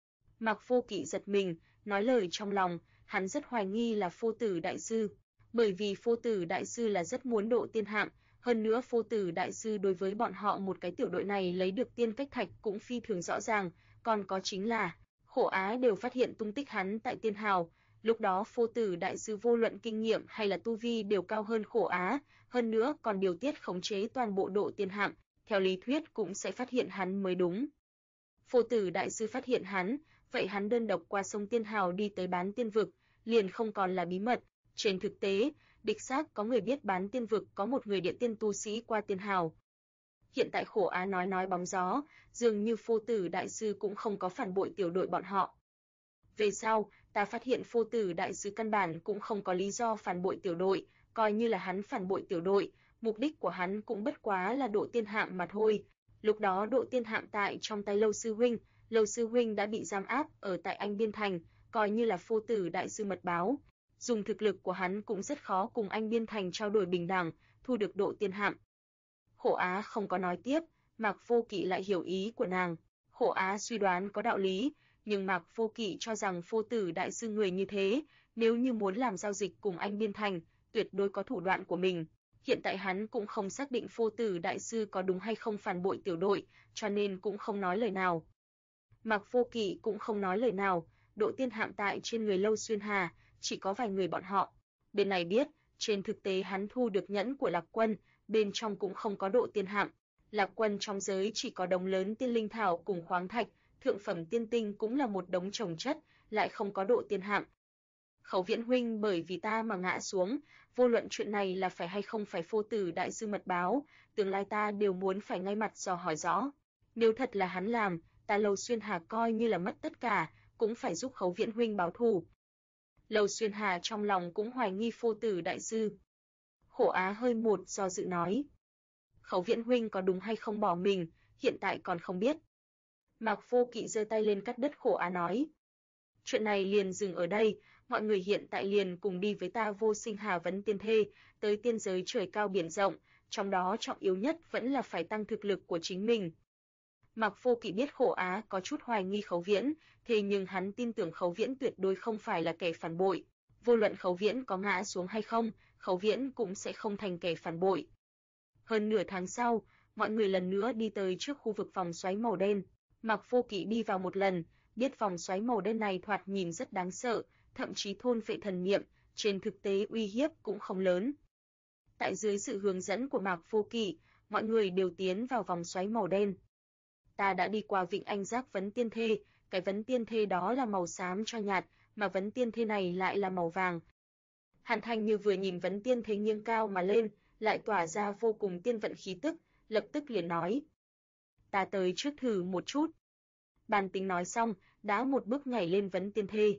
Mạc Vô Kỵ giật mình, nói lời trong lòng, hắn rất hoài nghi là Phô Tử Đại Sư, bởi vì Phô Tử Đại Sư là rất muốn độ tiên hạm, hơn nữa Phô Tử Đại Sư đối với bọn họ một cái tiểu đội này lấy được tiên cách thạch cũng phi thường rõ ràng, còn có chính là Khổ Á đều phát hiện tung tích hắn tại Tiên Hào, lúc đó Phô Tử Đại Sư vô luận kinh nghiệm hay là tu vi đều cao hơn Khổ Á, hơn nữa còn điều tiết khống chế toàn bộ độ tiên hạm, theo lý thuyết cũng sẽ phát hiện hắn mới đúng. Phô Tử Đại Sư phát hiện hắn, vậy hắn đơn độc qua sông Tiên Hào đi tới Bán Tiên Vực, liền không còn là bí mật. Trên thực tế, đích xác có người biết Bán Tiên Vực có một người địa tiên tu sĩ qua Tiên Hào. Hiện tại Khổ Á nói bóng gió, dường như Phô Tử Đại Sư cũng không có phản bội tiểu đội bọn họ. Về sau, ta phát hiện Phô Tử Đại Sư căn bản cũng không có lý do phản bội tiểu đội, coi như là hắn phản bội tiểu đội, mục đích của hắn cũng bất quá là độ tiên hạm mà thôi. Lúc đó độ tiên hạm tại trong tay Lâu sư huynh đã bị giam áp ở tại Anh Biên Thành, coi như là Phô Tử Đại Sư mật báo. Dùng thực lực của hắn cũng rất khó cùng Anh Biên Thành trao đổi bình đẳng, thu được độ tiên hạm. Khổ Á không có nói tiếp, Mạc Vô Kỵ lại hiểu ý của nàng. Khổ Á suy đoán có đạo lý, nhưng Mạc Vô Kỵ cho rằng Phô Tử Đại Sư người như thế, nếu như muốn làm giao dịch cùng Anh Biên Thành, tuyệt đối có thủ đoạn của mình. Hiện tại hắn cũng không xác định Phô Tử Đại Sư có đúng hay không phản bội tiểu đội, cho nên cũng không nói lời nào. Mạc Vô Kỵ cũng không nói lời nào, độ tiên hạm tại trên người Lâu Xuyên Hà, chỉ có vài người bọn họ. Bên này biết, trên thực tế hắn thu được nhẫn của Lạc Quân, bên trong cũng không có độ tiên hạm. Lạc Quân trong giới chỉ có đống lớn tiên linh thảo cùng khoáng thạch, thượng phẩm tiên tinh cũng là một đống chồng chất, lại không có độ tiên hạm. Khấu Viễn huynh bởi vì ta mà ngã xuống, vô luận chuyện này là phải hay không phải Phô Tử đại sư mật báo, tương lai ta đều muốn phải ngay mặt dò hỏi rõ. Nếu thật là hắn làm, ta Lâu Xuyên Hà coi như là mất tất cả, cũng phải giúp Khấu Viễn huynh báo thù. Lâu Xuyên Hà trong lòng cũng hoài nghi Phô Tử đại sư. Khổ Á hơi một do dự nói. Khấu Viễn huynh có đúng hay không bỏ mình, hiện tại còn không biết. Mạc Vô Kỵ giơ tay lên cắt đứt Khổ Á nói. Chuyện này liền dừng ở đây, mọi người hiện tại liền cùng đi với ta Vô Sinh Hà vấn tiên thê, tới tiên giới trời cao biển rộng, trong đó trọng yếu nhất vẫn là phải tăng thực lực của chính mình. Mạc Vô Kỵ biết Khổ Á có chút hoài nghi Khấu Viễn, thế nhưng hắn tin tưởng Khấu Viễn tuyệt đối không phải là kẻ phản bội. Vô luận Khấu Viễn có ngã xuống hay không, Khấu Viễn cũng sẽ không thành kẻ phản bội. Hơn nửa tháng sau, mọi người lần nữa đi tới trước khu vực vòng xoáy màu đen. Mạc Vô Kỵ đi vào một lần, biết vòng xoáy màu đen này thoạt nhìn rất đáng sợ, thậm chí thôn phệ thần niệm, trên thực tế uy hiếp cũng không lớn. Tại dưới sự hướng dẫn của Mạc Vô Kỵ, mọi người đều tiến vào vòng xoáy màu đen. Ta đã đi qua Vịnh Anh Giác vấn tiên thê, cái vấn tiên thê đó là màu xám cho nhạt, mà vấn tiên thê này lại là màu vàng. Hàn Thanh Như vừa nhìn vấn tiên thê nghiêng cao mà lên, lại tỏa ra vô cùng tiên vận khí tức, lập tức liền nói: "Ta tới trước thử một chút." Bàn Tính nói xong, đã một bước nhảy lên vấn tiên thê.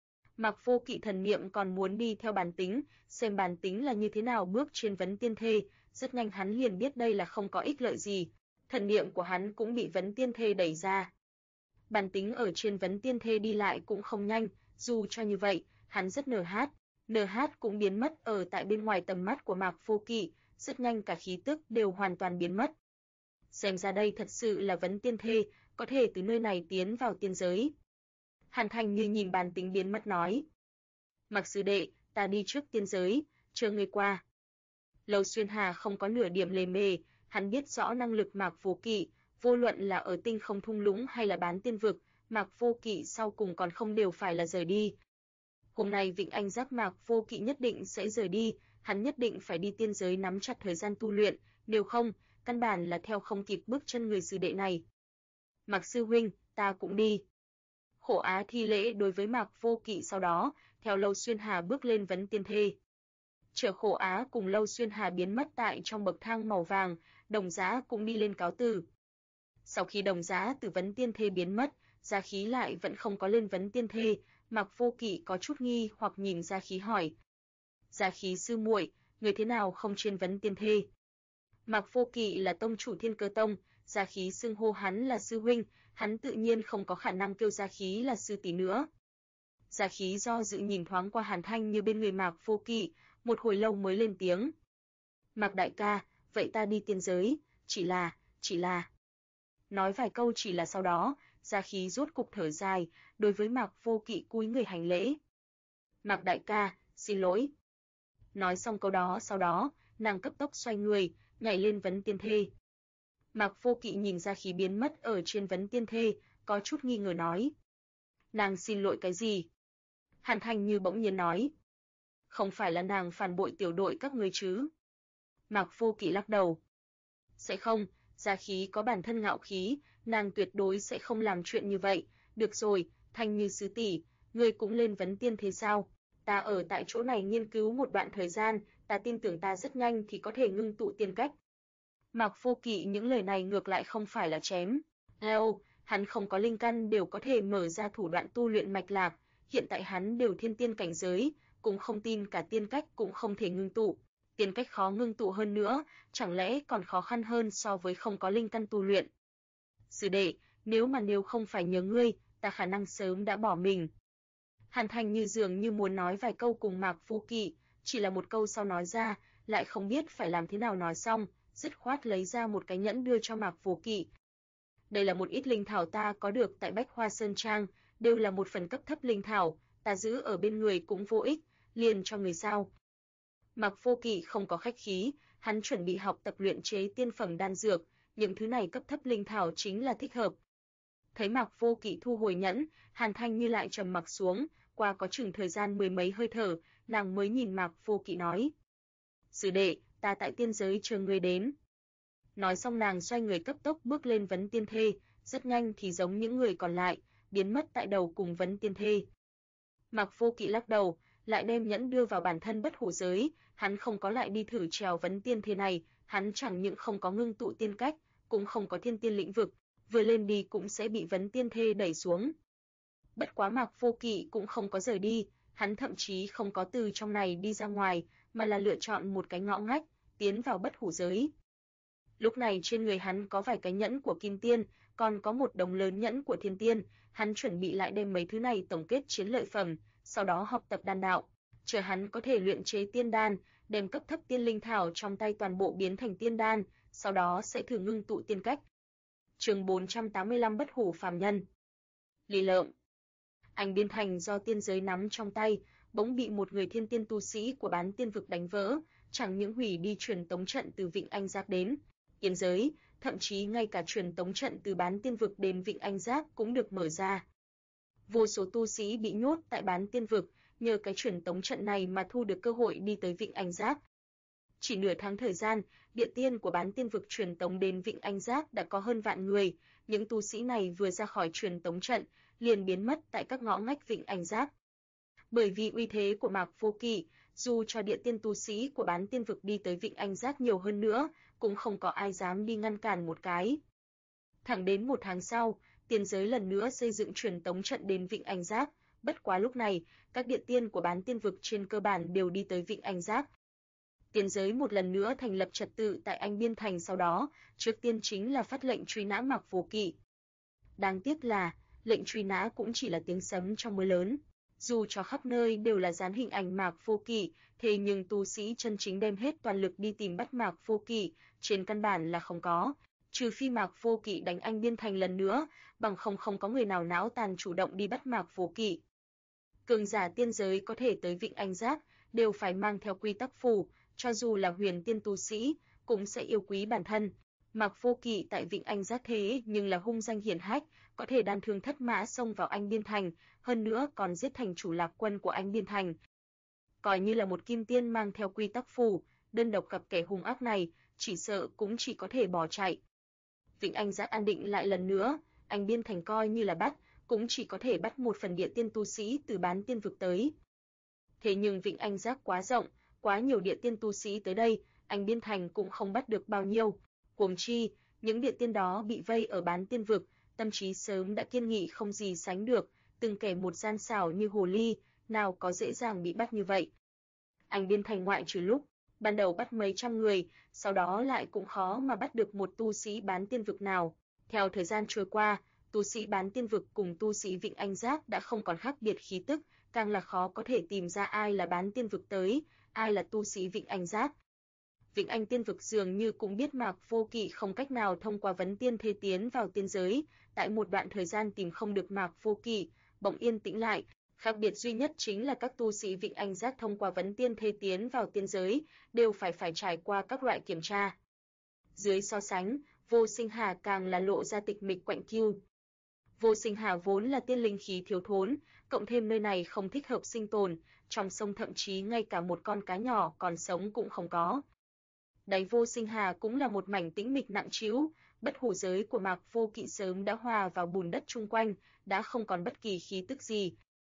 Mạc Vô Kỵ thần niệm còn muốn đi theo Bàn Tính, xem Bàn Tính là như thế nào bước trên vấn tiên thê, rất nhanh hắn liền biết đây là không có ích lợi gì. Thần niệm của hắn cũng bị vấn tiên thê đẩy ra. Bàn Tính ở trên vấn tiên thê đi lại cũng không nhanh, dù cho như vậy, hắn rất NH cũng biến mất ở tại bên ngoài tầm mắt của Mạc Vô Kỵ, rất nhanh cả khí tức đều hoàn toàn biến mất. Xem ra đây thật sự là vấn tiên thê, có thể từ nơi này tiến vào tiên giới. Hàn Thanh Như nhìn Bàn Tính biến mất nói: "Mạc sư đệ, ta đi trước tiên giới, chờ ngươi qua." Lâu Xuyên Hà không có nửa điểm lề mề, hắn biết rõ năng lực Mạc Vô Kỵ, vô luận là ở Tinh Không Thung Lũng hay là Bán Tiên Vực, Mạc Vô Kỵ sau cùng còn không đều phải là rời đi. Hôm nay Vịnh Anh Giác Mạc Vô Kỵ nhất định sẽ rời đi, hắn nhất định phải đi tiên giới nắm chặt thời gian tu luyện, nếu không, căn bản là theo không kịp bước chân người sư đệ này. Mạc sư huynh, ta cũng đi. Khổ Á thi lễ đối với Mạc Vô Kỵ, sau đó, theo Lâu Xuyên Hà bước lên vấn tiên thê. Chờ Khổ Á cùng Lâu Xuyên Hà biến mất tại trong bậc thang màu vàng, Đồng Giá cũng đi lên cáo từ. Sau khi Đồng Giá từ vấn tiên thê biến mất, Gia Khí lại vẫn không có lên vấn tiên thê, Mạc Vô Kỵ có chút nghi hoặc nhìn Gia Khí hỏi: "Gia Khí sư muội, người thế nào không trên vấn tiên thê?" Mạc Vô Kỵ là tông chủ Thiên Cơ Tông, Gia Khí xưng hô hắn là sư huynh, hắn tự nhiên không có khả năng kêu Gia Khí là sư tỷ nữa. Gia Khí do dự nhìn thoáng qua Hàn Thanh Như bên người Mạc Vô Kỵ, một hồi lâu mới lên tiếng: "Mạc đại ca, vậy ta đi tiên giới, chỉ là..." Nói vài câu chỉ là sau đó, Gia Khí rốt cục thở dài, đối với Mạc Vô Kỵ cúi người hành lễ. "Mạc đại ca, xin lỗi." Nói xong câu đó sau đó, nàng cấp tốc xoay người, nhảy lên vấn tiên thê. Mạc Vô Kỵ nhìn Gia Khí biến mất ở trên vấn tiên thê, có chút nghi ngờ nói: "Nàng xin lỗi cái gì?" Hàn Thanh Như bỗng nhiên nói: "Không phải là nàng phản bội tiểu đội các ngươi chứ?" Mạc Vô Kỵ lắc đầu: "Sẽ không, Gia Khí có bản thân ngạo khí, nàng tuyệt đối sẽ không làm chuyện như vậy. Được rồi, Thanh Như sư tỷ, ngươi cũng lên vấn tiên thế sao? Ta ở tại chỗ này nghiên cứu một đoạn thời gian, ta tin tưởng ta rất nhanh thì có thể ngưng tụ tiên cách." Mạc Vô Kỵ những lời này ngược lại không phải là chém. Hắn không có linh căn đều có thể mở ra thủ đoạn tu luyện mạch lạc, hiện tại hắn đều thiên tiên cảnh giới, cũng không tin cả tiên cách cũng không thể ngưng tụ. Tiên cách khó ngưng tụ hơn nữa, chẳng lẽ còn khó khăn hơn so với không có linh căn tu luyện. "Sư đệ, nếu không phải nhờ ngươi, ta khả năng sớm đã bỏ mình." Hàn Thành như dường như muốn nói vài câu cùng Mạc Vô Kỵ, chỉ là một câu sau nói ra, lại không biết phải làm thế nào nói xong, dứt khoát lấy ra một cái nhẫn đưa cho Mạc Vô Kỵ. "Đây là một ít linh thảo ta có được tại Bách Hoa Sơn Trang, đều là một phần cấp thấp linh thảo, ta giữ ở bên người cũng vô ích, liền cho người sao?" Mạc Vô Kỵ không có khách khí, hắn chuẩn bị học tập luyện chế tiên phẩm đan dược, những thứ này cấp thấp linh thảo chính là thích hợp. Thấy Mạc Vô Kỵ thu hồi nhẫn, Hàn Thanh Như lại trầm mặc xuống, qua có chừng thời gian mười mấy hơi thở, nàng mới nhìn Mạc Vô Kỵ nói: "Sư đệ, ta tại tiên giới chờ ngươi đến." Nói xong nàng xoay người cấp tốc bước lên vấn tiên thê, rất nhanh thì giống những người còn lại, biến mất tại đầu cùng vấn tiên thê. Mạc Vô Kỵ lắc đầu, lại đem nhẫn đưa vào bản thân bất hủ giới, hắn không có lại đi thử trèo vấn tiên thế này, hắn chẳng những không có ngưng tụ tiên cách, cũng không có thiên tiên lĩnh vực, vừa lên đi cũng sẽ bị vấn tiên thê đẩy xuống. Bất quá Mạc Vô Kỵ cũng không có rời đi, hắn thậm chí không có từ trong này đi ra ngoài, mà là lựa chọn một cái ngõ ngách, tiến vào bất hủ giới. Lúc này trên người hắn có vài cái nhẫn của kim tiên, còn có một đống lớn nhẫn của thiên tiên, hắn chuẩn bị lại đem mấy thứ này tổng kết chiến lợi phẩm, sau đó học tập đan đạo, chờ hắn có thể luyện chế tiên đan, đem cấp thấp tiên linh thảo trong tay toàn bộ biến thành tiên đan, sau đó sẽ thử ngưng tụ tiên cách. Chương 485 Bất hủ phàm nhân. Lì lợm. Ảnh biên thành do tiên giới nắm trong tay, bỗng bị một người thiên tiên tu sĩ của bán tiên vực đánh vỡ, chẳng những hủy đi truyền tống trận từ Vịnh Anh Giác đến tiên giới, thậm chí ngay cả truyền tống trận từ bán tiên vực đến Vịnh Anh Giác cũng được mở ra. Vô số tu sĩ bị nhốt tại bán tiên vực, nhờ cái truyền tống trận này mà thu được cơ hội đi tới Vịnh Anh Giác. Chỉ nửa tháng thời gian, địa tiên của bán tiên vực truyền tống đến Vịnh Anh Giác đã có hơn vạn người, những tu sĩ này vừa ra khỏi truyền tống trận, liền biến mất tại các ngõ ngách Vịnh Anh Giác. Bởi vì uy thế của Mạc Vô Kỵ, dù cho địa tiên tu sĩ của bán tiên vực đi tới Vịnh Anh Giác nhiều hơn nữa, cũng không có ai dám đi ngăn cản một cái. Thẳng đến một tháng sau, tiên giới lần nữa xây dựng truyền tống trận đến Vịnh Anh Giác, bất quá lúc này, các địa tiên của bán tiên vực trên cơ bản đều đi tới Vịnh Anh Giác. Tiên giới một lần nữa thành lập trật tự tại Anh Biên Thành, sau đó, trước tiên chính là phát lệnh truy nã Mạc Vô Kỵ. Đáng tiếc là, lệnh truy nã cũng chỉ là tiếng sấm trong mưa lớn. Dù cho khắp nơi đều là dán hình ảnh Mạc Vô Kỵ, thế nhưng tu sĩ chân chính đem hết toàn lực đi tìm bắt Mạc Vô Kỵ, trên căn bản là không có. Trừ phi Mạc Vô Kỵ đánh Anh Biên Thành lần nữa, bằng không có người nào não tàn chủ động đi bắt Mạc Vô Kỵ. Cường giả tiên giới có thể tới Vịnh Anh Giác, đều phải mang theo quy tắc phù, cho dù là huyền tiên tu sĩ, cũng sẽ yêu quý bản thân. Mạc Vô Kỵ tại Vịnh Anh Giác thế nhưng là hung danh hiển hách, có thể đan thương thất mã xông vào Anh Biên Thành, hơn nữa còn giết thành chủ lạc quân của Anh Biên Thành. Coi như là một kim tiên mang theo quy tắc phù, đơn độc gặp kẻ hung ác này, chỉ sợ cũng chỉ có thể bỏ chạy. Vịnh Anh Giác an định lại lần nữa, Anh Biên Thành coi như là bắt, cũng chỉ có thể bắt một phần địa tiên tu sĩ từ bán tiên vực tới. Thế nhưng Vịnh Anh Giác quá rộng, quá nhiều địa tiên tu sĩ tới đây, Anh Biên Thành cũng không bắt được bao nhiêu. Huống chi, những địa tiên đó bị vây ở bán tiên vực, tâm trí sớm đã kiên nghị không gì sánh được, từng kẻ một gian xảo như hồ ly, nào có dễ dàng bị bắt như vậy. Anh Biên Thành ngoại trừ lúc ban đầu bắt mấy trăm người, sau đó lại cũng khó mà bắt được một tu sĩ bán tiên vực nào. Theo thời gian trôi qua, tu sĩ bán tiên vực cùng tu sĩ Vịnh Anh Giác đã không còn khác biệt khí tức, càng là khó có thể tìm ra ai là bán tiên vực tới, ai là tu sĩ Vịnh Anh Giác. Vịnh Anh tiên vực dường như cũng biết Mạc Vô Kỵ không cách nào thông qua vấn tiên thê tiến vào tiên giới, tại một đoạn thời gian tìm không được Mạc Vô Kỵ, bỗng yên tĩnh lại. Khác biệt duy nhất chính là các tu sĩ Vịnh Anh Giác thông qua vấn tiên thê tiến vào tiên giới, đều phải trải qua các loại kiểm tra. Dưới so sánh, Vô Sinh Hà càng là lộ ra tịch mịch quạnh quưu. Vô Sinh Hà vốn là tiên linh khí thiếu thốn, cộng thêm nơi này không thích hợp sinh tồn, trong sông thậm chí ngay cả một con cá nhỏ còn sống cũng không có. Đáy Vô Sinh Hà cũng là một mảnh tĩnh mịch nặng trĩu, bất hủ giới của Mạc Vô Kỵ sớm đã hòa vào bùn đất chung quanh, đã không còn bất kỳ khí tức gì.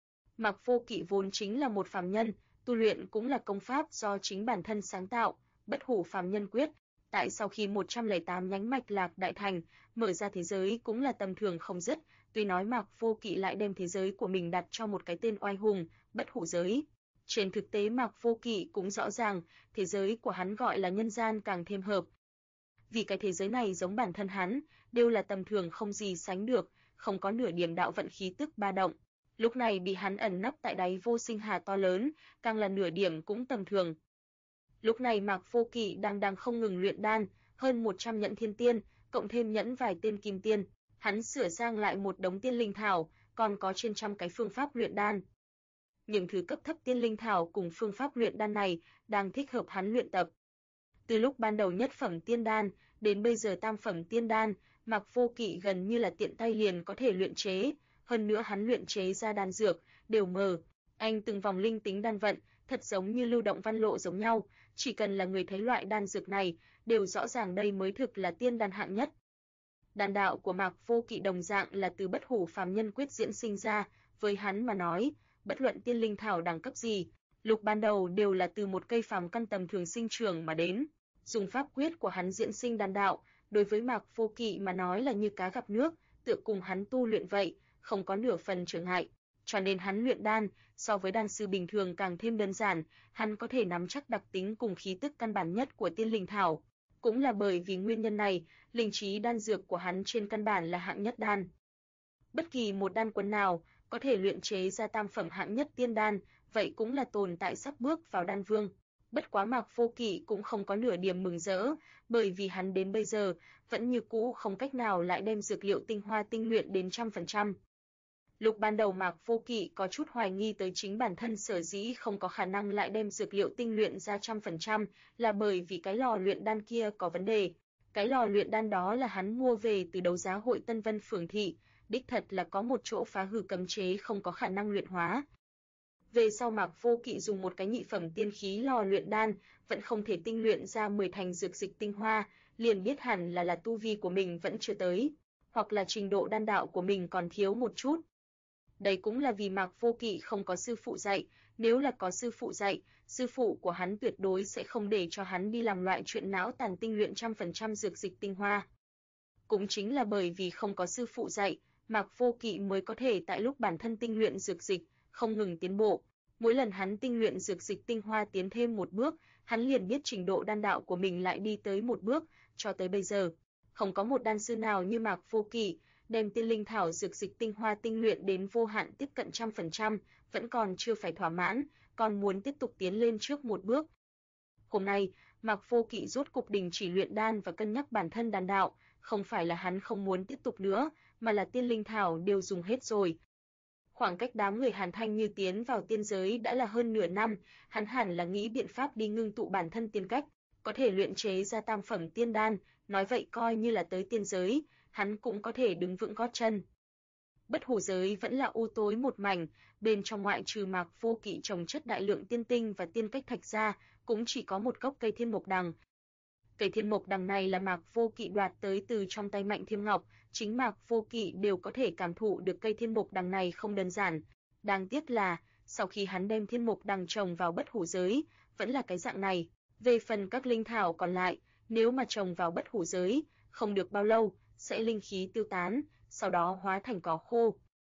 Mạc Vô Kỵ vốn chính là một phàm nhân, tu luyện cũng là công pháp do chính bản thân sáng tạo, Bất Hủ Phàm Nhân Quyết. Tại sau khi 108 nhánh mạch lạc đại thành, mở ra thế giới cũng là tầm thường không dứt, tuy nói Mạc Vô Kỵ lại đem thế giới của mình đặt cho một cái tên oai hùng, Bất Hủ giới. Trên thực tế Mạc Vô Kỵ cũng rõ ràng, thế giới của hắn gọi là nhân gian càng thêm hợp. Vì cái thế giới này giống bản thân hắn, đều là tầm thường không gì sánh được, không có nửa điểm đạo vận khí tức ba động. Lúc này bị hắn ẩn nấp tại đáy Vô Sinh Hà to lớn, càng là nửa điểm cũng tầm thường. Lúc này Mạc Vô Kỵ đang không ngừng luyện đan, hơn 100 nhẫn thiên tiên, cộng thêm nhẫn vài tên kim tiên, hắn sửa sang lại một đống tiên linh thảo, còn có trên trăm cái phương pháp luyện đan. Những thứ cấp thấp tiên linh thảo cùng phương pháp luyện đan này đang thích hợp hắn luyện tập. Từ lúc ban đầu nhất phẩm tiên đan đến bây giờ tam phẩm tiên đan, Mạc Vô Kỵ gần như là tiện tay liền có thể luyện chế, hơn nữa hắn luyện chế ra đan dược đều mờ. Anh từng vòng linh tính đan vận, thật giống như lưu động văn lộ giống nhau, chỉ cần là người thấy loại đan dược này, đều rõ ràng đây mới thực là tiên đan hạng nhất. Đan đạo của Mạc Vô Kỵ đồng dạng là từ Bất Hủ Phàm Nhân Quyết diễn sinh ra, với hắn mà nói, Bất luận tiên linh thảo đẳng cấp gì, lúc ban đầu đều là từ một cây phàm căn tầm thường sinh trưởng mà đến. Dùng pháp quyết của hắn diễn sinh đan đạo, đối với Mạc Vô Kỵ mà nói là như cá gặp nước, tựa cùng hắn tu luyện vậy, không có nửa phần trở ngại. Cho nên hắn luyện đan, so với đan sư bình thường càng thêm đơn giản, hắn có thể nắm chắc đặc tính cùng khí tức căn bản nhất của tiên linh thảo. Cũng là bởi vì nguyên nhân này, linh trí đan dược của hắn trên căn bản là hạng nhất đan. Bất kỳ một đan quân nào có thể luyện chế ra tam phẩm hạng nhất tiên đan, vậy cũng là tồn tại sắp bước vào đan vương. Bất quá Mạc Vô Kỵ cũng không có nửa điểm mừng rỡ, bởi vì hắn đến bây giờ vẫn như cũ không cách nào lại đem dược liệu tinh hoa tinh luyện đến 100%. Lúc ban đầu Mạc Vô Kỵ có chút hoài nghi tới chính bản thân sở dĩ không có khả năng lại đem dược liệu tinh luyện ra 100% là bởi vì cái lò luyện đan kia có vấn đề. Cái lò luyện đan đó là hắn mua về từ đấu giá hội Tân Vân Phường Thị, đích thật là có một chỗ phá hư cấm chế không có khả năng luyện hóa. Về sau Mạc Vô Kỵ dùng một cái nhị phẩm tiên khí lò luyện đan, vẫn không thể tinh luyện ra 10 thành dược dịch tinh hoa, liền biết hẳn là tu vi của mình vẫn chưa tới, hoặc là trình độ đan đạo của mình còn thiếu một chút. Đây cũng là vì Mạc Vô Kỵ không có sư phụ dạy, nếu là có sư phụ dạy, sư phụ của hắn tuyệt đối sẽ không để cho hắn đi làm loại chuyện não tàn tinh luyện 100% dược dịch tinh hoa. Cũng chính là bởi vì không có sư phụ dạy, Mạc Vô Kỵ mới có thể tại lúc bản thân tinh luyện dược dịch, không ngừng tiến bộ. Mỗi lần hắn tinh luyện dược dịch tinh hoa tiến thêm một bước, hắn liền biết trình độ đan đạo của mình lại đi tới một bước, cho tới bây giờ. Không có một đan sư nào như Mạc Vô Kỵ, đem tiên linh thảo dược dịch tinh hoa tinh luyện đến vô hạn tiếp cận 100%, vẫn còn chưa phải thỏa mãn, còn muốn tiếp tục tiến lên trước một bước. Hôm nay, Mạc Vô Kỵ rốt cục đình chỉ luyện đan và cân nhắc bản thân đan đạo, không phải là hắn không muốn tiếp tục nữa, mà là tiên linh thảo đều dùng hết rồi. Khoảng cách đám người Hàn Thanh Như tiến vào tiên giới đã là hơn nửa năm, hắn hẳn là nghĩ biện pháp đi ngưng tụ bản thân tiên cách, có thể luyện chế ra tam phẩm tiên đan, nói vậy coi như là tới tiên giới, hắn cũng có thể đứng vững gót chân. Bất hủ giới vẫn là u tối một mảnh, bên trong ngoại trừ Mạc Vô Kỵ trồng chất đại lượng tiên tinh và tiên cách thạch ra, cũng chỉ có một gốc cây thiên mộc đằng. Cây thiên mộc đằng này là Mạc Vô Kỵ đoạt tới từ trong tay Mạnh Thiêm Ngọc, chính Mạc Vô Kỵ đều có thể cảm thụ được cây thiên mộc đằng này không đơn giản. Đáng tiếc là, sau khi hắn đem thiên mộc đằng trồng vào bất hủ giới, vẫn là cái dạng này. Về phần các linh thảo còn lại, nếu mà trồng vào bất hủ giới, không được bao lâu, sẽ linh khí tiêu tán, sau đó hóa thành cỏ khô.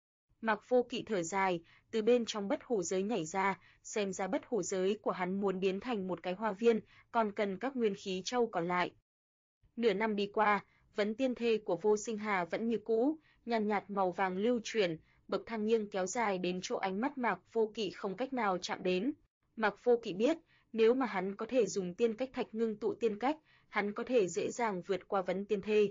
Mạc Vô Kỵ thở dài, từ bên trong bất hủ giới nhảy ra, xem ra bất hủ giới của hắn muốn biến thành một cái hoa viên, còn cần các nguyên khí châu còn lại. Nửa năm đi qua, vấn tiên thê của Vô Sinh Hà vẫn như cũ, nhàn nhạt màu vàng lưu chuyển, bậc thang nghiêng kéo dài đến chỗ ánh mắt Mạc Vô Kỵ không cách nào chạm đến. Mạc Vô Kỵ biết, nếu mà hắn có thể dùng tiên cách thạch ngưng tụ tiên cách, hắn có thể dễ dàng vượt qua vấn tiên thê.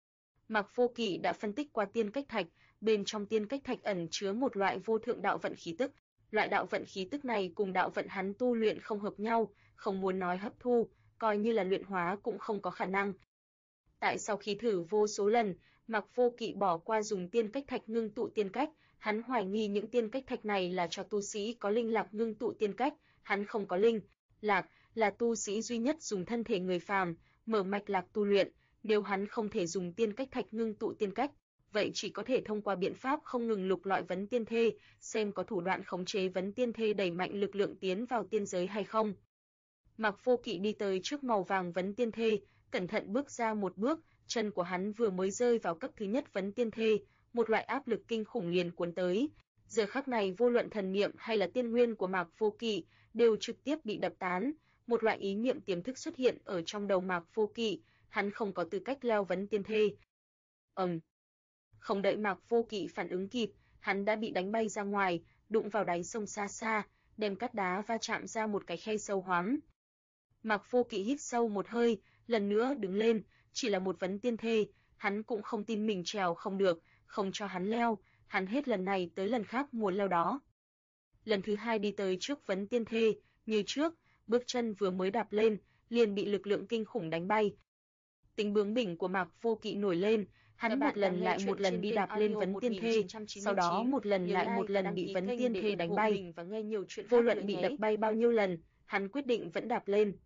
Mạc Vô Kỵ đã phân tích qua tiên cách thạch, bên trong tiên cách thạch ẩn chứa một loại vô thượng đạo vận khí tức. Loại đạo vận khí tức này cùng đạo vận hắn tu luyện không hợp nhau, không muốn nói hấp thu, coi như là luyện hóa cũng không có khả năng. Tại sau khi thử vô số lần, Mạc Vô Kỵ bỏ qua dùng tiên cách thạch ngưng tụ tiên cách, hắn hoài nghi những tiên cách thạch này là cho tu sĩ có linh lạc ngưng tụ tiên cách, hắn không có linh lạc, là tu sĩ duy nhất dùng thân thể người phàm, mở mạch lạc tu luyện, nếu hắn không thể dùng tiên cách thạch ngưng tụ tiên cách, vậy chỉ có thể thông qua biện pháp không ngừng lục lọi vấn tiên thê, xem có thủ đoạn khống chế vấn tiên thê đẩy mạnh lực lượng tiến vào tiên giới hay không. Mạc Vô Kỵ đi tới trước màu vàng vấn tiên thê, cẩn thận bước ra một bước, chân của hắn vừa mới rơi vào cấp thứ nhất vấn tiên thê, một loại áp lực kinh khủng liền cuốn tới. Giờ khắc này vô luận thần niệm hay là tiên nguyên của Mạc Vô Kỵ đều trực tiếp bị đập tán, một loại ý niệm tiềm thức xuất hiện ở trong đầu Mạc Vô Kỵ, hắn không có tư cách leo vấn tiên thê. Không đợi Mạc Vô Kỵ phản ứng kịp, hắn đã bị đánh bay ra ngoài, đụng vào đáy sông xa xa, đem cát đá va chạm ra một cái khe sâu hoắm. Mạc Vô Kỵ hít sâu một hơi, lần nữa đứng lên, chỉ là một vấn tiên thê, hắn cũng không tin mình trèo không được, không cho hắn leo, hắn hết lần này tới lần khác muốn leo đó. Lần thứ hai đi tới trước vấn tiên thê, như trước, bước chân vừa mới đạp lên, liền bị lực lượng kinh khủng đánh bay. Tính bướng bỉnh của Mạc Vô Kỵ nổi lên, hắn một lần lại một lần đi đạp lên vấn tiên thê, sau đó một lần lại một lần bị vấn tiên thê đánh bay. Vô luận bị đập bay bao nhiêu lần, hắn quyết định vẫn đạp lên.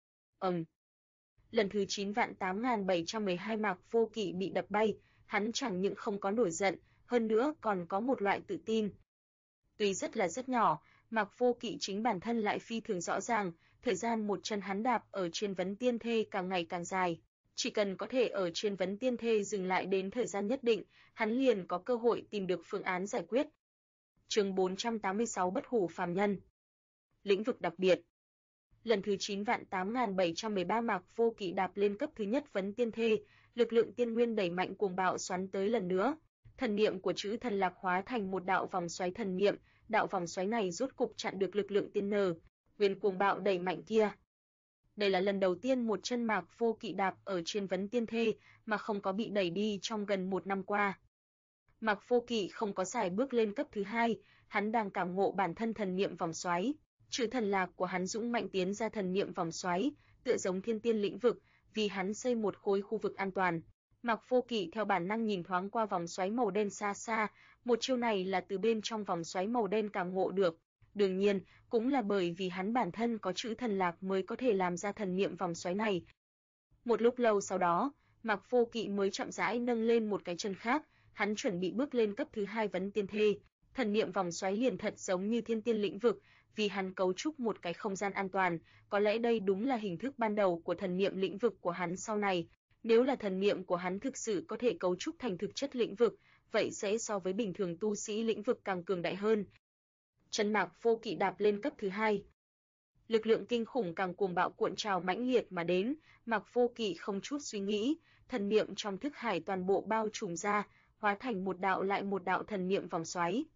Lần thứ 9.8712 Mạc Vô Kỵ bị đập bay, hắn chẳng những không có nổi giận, hơn nữa còn có một loại tự tin. Tuy rất nhỏ, Mạc Vô Kỵ chính bản thân lại phi thường rõ ràng, thời gian một chân hắn đạp ở trên vấn tiên thê càng ngày càng dài. Chỉ cần có thể ở trên vấn tiên thê dừng lại đến thời gian nhất định, hắn liền có cơ hội tìm được phương án giải quyết. Chương 486 Bất hủ phàm nhân. Lĩnh vực đặc biệt. Lần thứ 9.8713 Mạc Vô Kỵ đạp lên cấp thứ nhất vấn tiên thê, lực lượng tiên nguyên đẩy mạnh cuồng bạo xoắn tới lần nữa. Thần niệm của chữ thần lạc hóa thành một đạo vòng xoáy thần niệm, đạo vòng xoáy này rốt cục chặn được lực lượng tiên nở, nguyên cuồng bạo đẩy mạnh kia. Đây là lần đầu tiên một chân Mạc Vô Kỵ đạp ở trên vấn tiên thê mà không có bị đẩy đi trong gần một năm qua. Mạc Vô Kỵ không có xài bước lên cấp thứ hai, hắn đang cảm ngộ bản thân thần niệm vòng xoáy. Chữ thần lạc của hắn dũng mạnh tiến ra thần niệm vòng xoáy, tựa giống thiên tiên lĩnh vực, vì hắn xây một khối khu vực an toàn. Mạc Vô Kỵ theo bản năng nhìn thoáng qua vòng xoáy màu đen xa xa, một chiêu này là từ bên trong vòng xoáy màu đen cảm ngộ được. Đương nhiên, cũng là bởi vì hắn bản thân có chữ thần lạc mới có thể làm ra thần niệm vòng xoáy này. Một lúc lâu sau đó, Mạc Vô Kỵ mới chậm rãi nâng lên một cái chân khác, hắn chuẩn bị bước lên cấp thứ hai vấn tiên thê. Thần niệm vòng xoáy liền thật giống như thiên tiên lĩnh vực, vì hắn cấu trúc một cái không gian an toàn, có lẽ đây đúng là hình thức ban đầu của thần niệm lĩnh vực của hắn sau này. Nếu là thần niệm của hắn thực sự có thể cấu trúc thành thực chất lĩnh vực, vậy sẽ so với bình thường tu sĩ lĩnh vực càng cường đại hơn. Chân Mạc Vô Kỵ đạp lên cấp thứ hai. Lực lượng kinh khủng càng cuồng bạo cuộn trào mãnh liệt mà đến, Mạc Vô Kỵ không chút suy nghĩ, thần niệm trong thức hải toàn bộ bao trùm ra, hóa thành một đạo lại một đạo thần niệm vòng xoáy.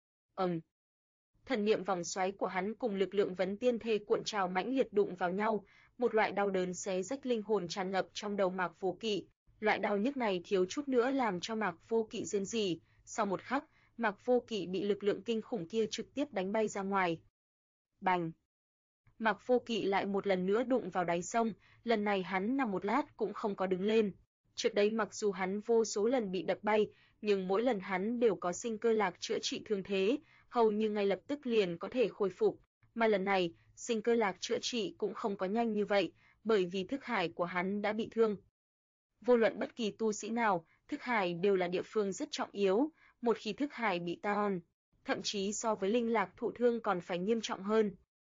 Thần niệm vòng xoáy của hắn cùng lực lượng vấn tiên thê cuộn trào mãnh liệt đụng vào nhau, một loại đau đớn xé rách linh hồn tràn ngập trong đầu Mạc Vô Kỵ. Loại đau nhức này thiếu chút nữa làm cho Mạc Vô Kỵ rên rỉ, sau một khắc, Mạc Vô Kỵ bị lực lượng kinh khủng kia trực tiếp đánh bay ra ngoài. Bành! Mạc Vô Kỵ lại một lần nữa đụng vào đáy sông, lần này hắn nằm một lát cũng không có đứng lên. Trước đây mặc dù hắn vô số lần bị đập bay, nhưng mỗi lần hắn đều có sinh cơ lạc chữa trị thương thế, hầu như ngay lập tức liền có thể khôi phục, mà lần này, sinh cơ lạc chữa trị cũng không có nhanh như vậy, bởi vì thức hải của hắn đã bị thương. Vô luận bất kỳ tu sĩ nào, thức hải đều là địa phương rất trọng yếu, một khi thức hải bị tổn, thậm chí so với linh lạc thụ thương còn phải nghiêm trọng hơn.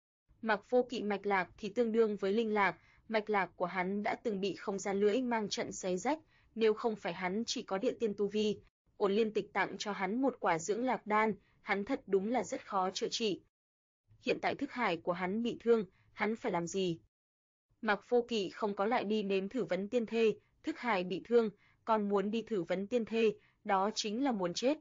Mạc Vô Kỵ mạch lạc thì tương đương với linh lạc, mạch lạc của hắn đã từng bị không gian lưỡi mang trận xé rách, nếu không phải hắn chỉ có địa tiên tu vi, Ổn Liên Tịch tặng cho hắn một quả dưỡng lạc đan, hắn thật đúng là rất khó chữa trị. Hiện tại thức hải của hắn bị thương, hắn phải làm gì? Mạc Vô Kỵ không có lại đi nếm thử vấn tiên thê, thức hải bị thương, còn muốn đi thử vấn tiên thê, đó chính là muốn chết.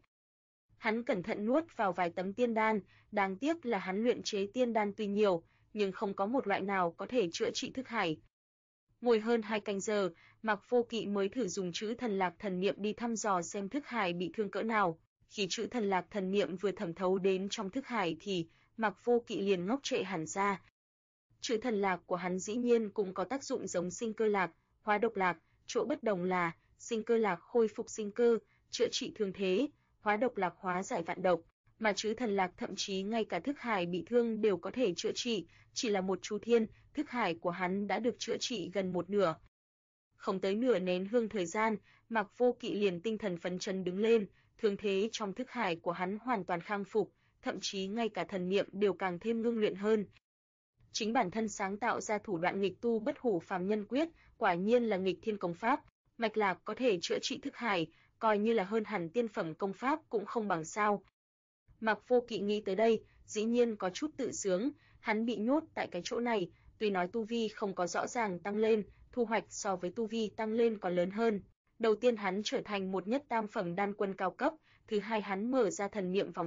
Hắn cẩn thận nuốt vào vài tấm tiên đan, đáng tiếc là hắn luyện chế tiên đan tuy nhiều, nhưng không có một loại nào có thể chữa trị thức hải. Ngồi hơn 2 canh giờ, Mạc Vô Kỵ mới thử dùng chữ thần lạc thần niệm đi thăm dò xem thức hải bị thương cỡ nào. Khi chữ thần lạc thần niệm vừa thẩm thấu đến trong thức hải thì Mạc Vô Kỵ liền ngốc trệ hẳn ra. Chữ thần lạc của hắn dĩ nhiên cũng có tác dụng giống sinh cơ lạc, hóa độc lạc, chỗ bất đồng là sinh cơ lạc khôi phục sinh cơ, chữa trị thương thế, hóa độc lạc hóa giải vạn độc, mà chữ thần lạc thậm chí ngay cả thức hải bị thương đều có thể chữa trị, chỉ là một chu thiên, thức hải của hắn đã được chữa trị gần một nửa. Không tới nửa nén hương thời gian, Mạc Vô Kỵ liền tinh thần phấn chấn đứng lên, thương thế trong thức hải của hắn hoàn toàn khang phục, thậm chí ngay cả thần niệm đều càng thêm ngưng luyện hơn. Chính bản thân sáng tạo ra thủ đoạn nghịch tu bất hủ phàm nhân quyết, quả nhiên là nghịch thiên công pháp, mạch lạc có thể chữa trị thức hải, coi như là hơn hẳn tiên phẩm công pháp cũng không bằng sao. Mạc Vô Kỵ nghĩ tới đây, dĩ nhiên có chút tự sướng, hắn bị nhốt tại cái chỗ này, tuy nói tu vi không có rõ ràng tăng lên, thu hoạch so với tu vi tăng lên còn lớn hơn. Đầu tiên hắn trở thành một nhất tam phẩm đan quân cao cấp, thứ hai hắn mở ra thần niệm vòng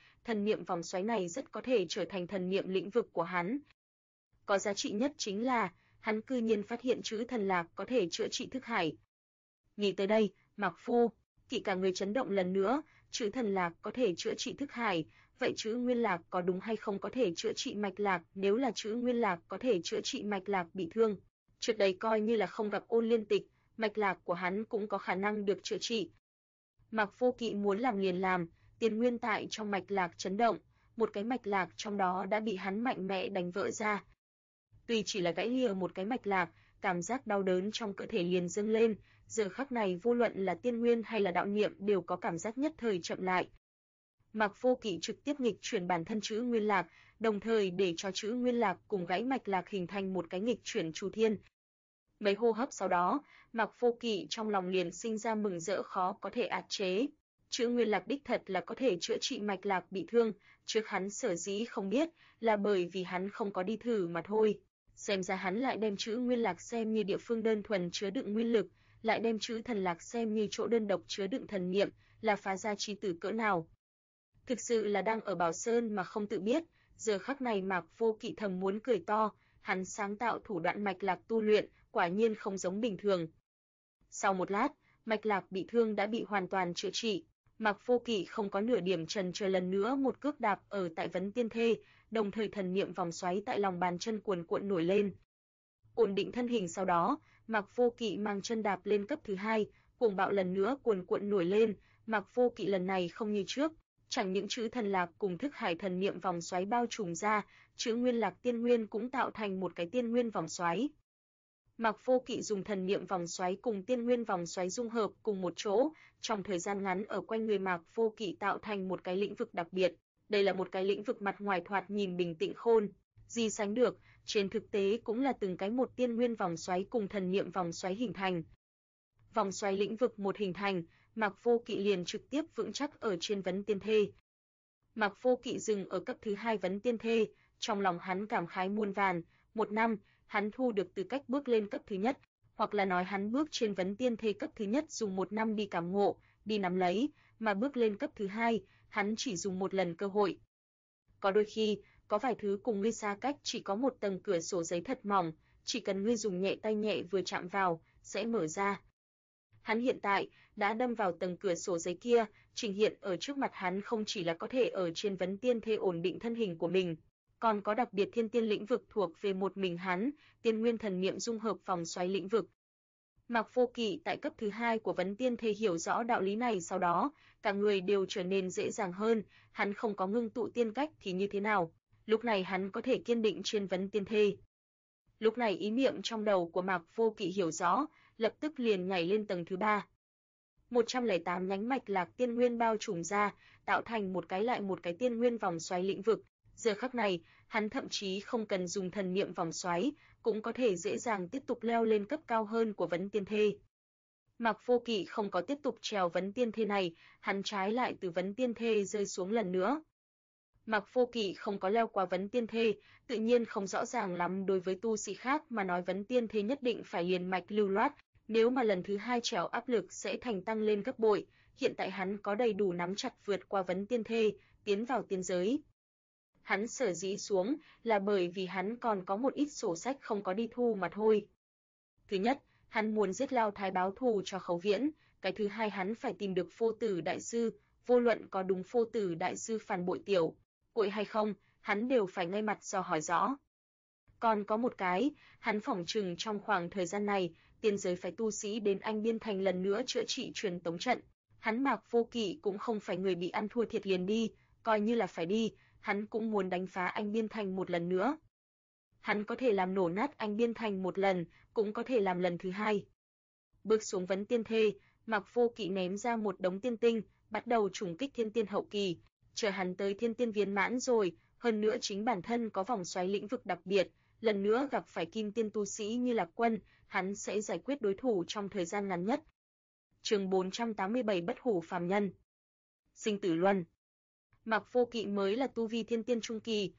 xoáy này rất có thể trở thành thần niệm lĩnh vực của hắn. Có giá trị nhất chính là, hắn cư nhiên phát hiện chữ thần lạc có thể chữa trị thức hải. Nghĩ tới đây, Mạc Vô Kỵ cả người chấn động lần nữa, chữ thần lạc có thể chữa trị thức hải, vậy chữ nguyên lạc có đúng hay không có thể chữa trị mạch lạc? Nếu là chữ nguyên lạc có thể chữa trị mạch lạc bị thương, trước đây coi như là không gặp Ôn Liên Tịch, mạch lạc của hắn cũng có khả năng được chữa trị. Mạc Vô Kỵ muốn làm liền làm, tiền nguyên tại trong mạch lạc chấn động, một cái mạch lạc trong đó đã bị hắn mạnh mẽ đánh vỡ ra. Tuy chỉ là gãy lìa một cái mạch lạc, cảm giác đau đớn trong cơ thể liền dâng lên, giờ khắc này vô luận là tiên nguyên hay là đạo niệm đều có cảm giác nhất thời chậm lại. Mạc Vô Kỵ trực tiếp nghịch chuyển bản thân chữ Nguyên Lạc, đồng thời để cho chữ Nguyên Lạc cùng gãy mạch lạc hình thành một cái nghịch chuyển chu thiên. Mấy hô hấp sau đó, Mạc Vô Kỵ trong lòng liền sinh ra mừng rỡ khó có thể át chế. Chữ Nguyên Lạc đích thật là có thể chữa trị mạch lạc bị thương, trước hắn sở dĩ không biết là bởi vì hắn không có đi thử mà thôi. Xem ra hắn lại đem chữ Nguyên Lạc xem như địa phương đơn thuần chứa đựng nguyên lực, lại đem chữ Thần Lạc xem như chỗ đơn độc chứa đựng thần niệm, là phá gia chi tử cỡ nào. Thực sự là đang ở Bảo Sơn mà không tự biết, giờ khắc này Mạc Vô Kỵ thầm muốn cười to, hắn sáng tạo thủ đoạn mạch lạc tu luyện, quả nhiên không giống bình thường. Sau một lát, mạch lạc bị thương đã bị hoàn toàn chữa trị, Mạc Vô Kỵ không có nửa điểm chần chờ lần nữa một cước đạp ở tại vấn tiên thê, đồng thời thần niệm vòng xoáy tại lòng bàn chân cuồn cuộn nổi lên. Ổn định thân hình sau đó, Mạc Vô Kỵ mang chân đạp lên cấp thứ hai, cuồng bạo lần nữa cuồn cuộn nổi lên, Mạc Vô Kỵ lần này không như trước, chẳng những chữ Thần Lạc cùng thức hải thần niệm vòng xoáy bao trùm ra, chữ Nguyên Lạc tiên nguyên cũng tạo thành một cái tiên nguyên vòng xoáy. Mạc Vô Kỵ dùng thần niệm vòng xoáy cùng tiên nguyên vòng xoáy dung hợp cùng một chỗ, trong thời gian ngắn ở quanh người Mạc Vô Kỵ tạo thành một cái lĩnh vực đặc biệt. Đây là một cái lĩnh vực mặt ngoài thoạt nhìn bình tĩnh khôn, gì sánh được, trên thực tế cũng là từng cái một tiên nguyên vòng xoáy cùng thần niệm vòng xoáy hình thành. Vòng xoáy lĩnh vực một hình thành, Mạc Vô Kỵ liền trực tiếp vững chắc ở trên vấn tiên thê. Mạc Vô Kỵ dừng ở cấp thứ hai vấn tiên thê, trong lòng hắn cảm khái muôn vàn, một năm, hắn thu được tư cách bước lên cấp thứ nhất, hoặc là nói hắn bước trên vấn tiên thê cấp thứ nhất dùng một năm đi cảm ngộ, đi nắm lấy, mà bước lên cấp thứ hai, hắn chỉ dùng một lần cơ hội. Có đôi khi, có vài thứ cùng ngươi xa cách chỉ có một tầng cửa sổ giấy thật mỏng, chỉ cần ngươi dùng nhẹ tay nhẹ vừa chạm vào, sẽ mở ra. Hắn hiện tại đã đâm vào tầng cửa sổ giấy kia, trình hiện ở trước mặt hắn không chỉ là có thể ở trên vấn tiên thê ổn định thân hình của mình, còn có đặc biệt thiên tiên lĩnh vực thuộc về một mình hắn, tiên nguyên thần niệm dung hợp vòng xoáy lĩnh vực. Mạc Vô Kỵ tại cấp thứ hai của vấn tiên thê hiểu rõ đạo lý này sau đó, cả người đều trở nên dễ dàng hơn, hắn không có ngưng tụ tiên cách thì như thế nào, lúc này hắn có thể kiên định trên vấn tiên thê. Lúc này ý niệm trong đầu của Mạc Vô Kỵ hiểu rõ, lập tức liền nhảy lên tầng thứ ba. 108 nhánh mạch lạc tiên nguyên bao trùm ra, tạo thành một cái lại một cái tiên nguyên vòng xoáy lĩnh vực. Giờ khắc này, hắn thậm chí không cần dùng thần niệm vòng xoáy, cũng có thể dễ dàng tiếp tục leo lên cấp cao hơn của vấn tiên thê. Mạc Vô Kỵ không có tiếp tục trèo vấn tiên thê này, hắn trái lại từ vấn tiên thê rơi xuống lần nữa. Mạc Vô Kỵ không có leo qua vấn tiên thê, tự nhiên không rõ ràng lắm đối với tu sĩ khác mà nói vấn tiên thê nhất định phải liền mạch lưu loát, nếu mà lần thứ hai trèo áp lực sẽ thành tăng lên gấp bội, hiện tại hắn có đầy đủ nắm chặt vượt qua vấn tiên thê, tiến vào tiên giới. Hắn sở dĩ xuống là bởi vì hắn còn có một ít sổ sách không có đi thu mà thôi. Thứ nhất, hắn muốn giết Lao Thái báo thù cho Khấu Viễn, cái thứ hai hắn phải tìm được Phô Tử đại sư, vô luận có đúng Phô Tử đại sư phản bội tiểu Cội hay không, hắn đều phải ngay mặt dò hỏi rõ. Còn có một cái, hắn phỏng chừng trong khoảng thời gian này, tiên giới phải tu sĩ đến Anh Biên Thành lần nữa chữa trị truyền tống trận. Hắn Mạc Vô Kỵ cũng không phải người bị ăn thua thiệt liền đi, coi như là phải đi, hắn cũng muốn đánh phá Anh Biên Thành một lần nữa. Hắn có thể làm nổ nát Anh Biên Thành một lần, cũng có thể làm lần thứ hai. Bước xuống vấn tiên thê, Mạc Vô Kỵ ném ra một đống tiên tinh, bắt đầu trùng kích thiên tiên hậu kỳ. Chờ hắn tới thiên tiên viên mãn rồi, hơn nữa chính bản thân có vòng xoáy lĩnh vực đặc biệt, lần nữa gặp phải kim tiên tu sĩ như Lạc Quân, hắn sẽ giải quyết đối thủ trong thời gian ngắn nhất. Chương 487 Bất hủ phàm nhân. Sinh tử luân. Mạc Vô Kỵ mới là tu vi thiên tiên trung kỳ,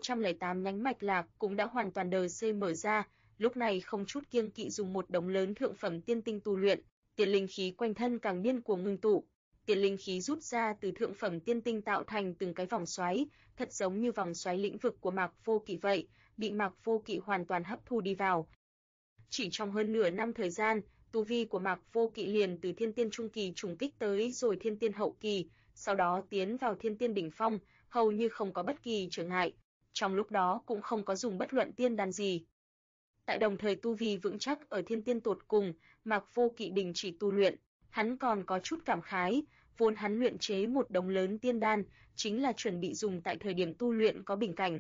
108 nhánh mạch lạc cũng đã hoàn toàn đờ C mở ra, lúc này không chút kiêng kỵ dùng một đống lớn thượng phẩm tiên tinh tu luyện, tiền linh khí quanh thân càng điên cuồng ngưng tụ. Tiền linh khí rút ra từ thượng phẩm tiên tinh tạo thành từng cái vòng xoáy, thật giống như vòng xoáy lĩnh vực của Mạc Vô Kỵ vậy, bị Mạc Vô Kỵ hoàn toàn hấp thu đi vào. Chỉ trong hơn nửa năm thời gian, tu vi của Mạc Vô Kỵ liền từ thiên tiên trung kỳ trùng kích tới rồi thiên tiên hậu kỳ, sau đó tiến vào thiên tiên đỉnh phong, hầu như không có bất kỳ trở ngại. Trong lúc đó cũng không có dùng bất luận tiên đan gì. Tại đồng thời tu vi vững chắc ở thiên tiên tột cùng, Mạc Vô Kỵ đình chỉ tu luyện. Hắn còn có chút cảm khái, vốn hắn luyện chế một đống lớn tiên đan, chính là chuẩn bị dùng tại thời điểm tu luyện có bình cảnh.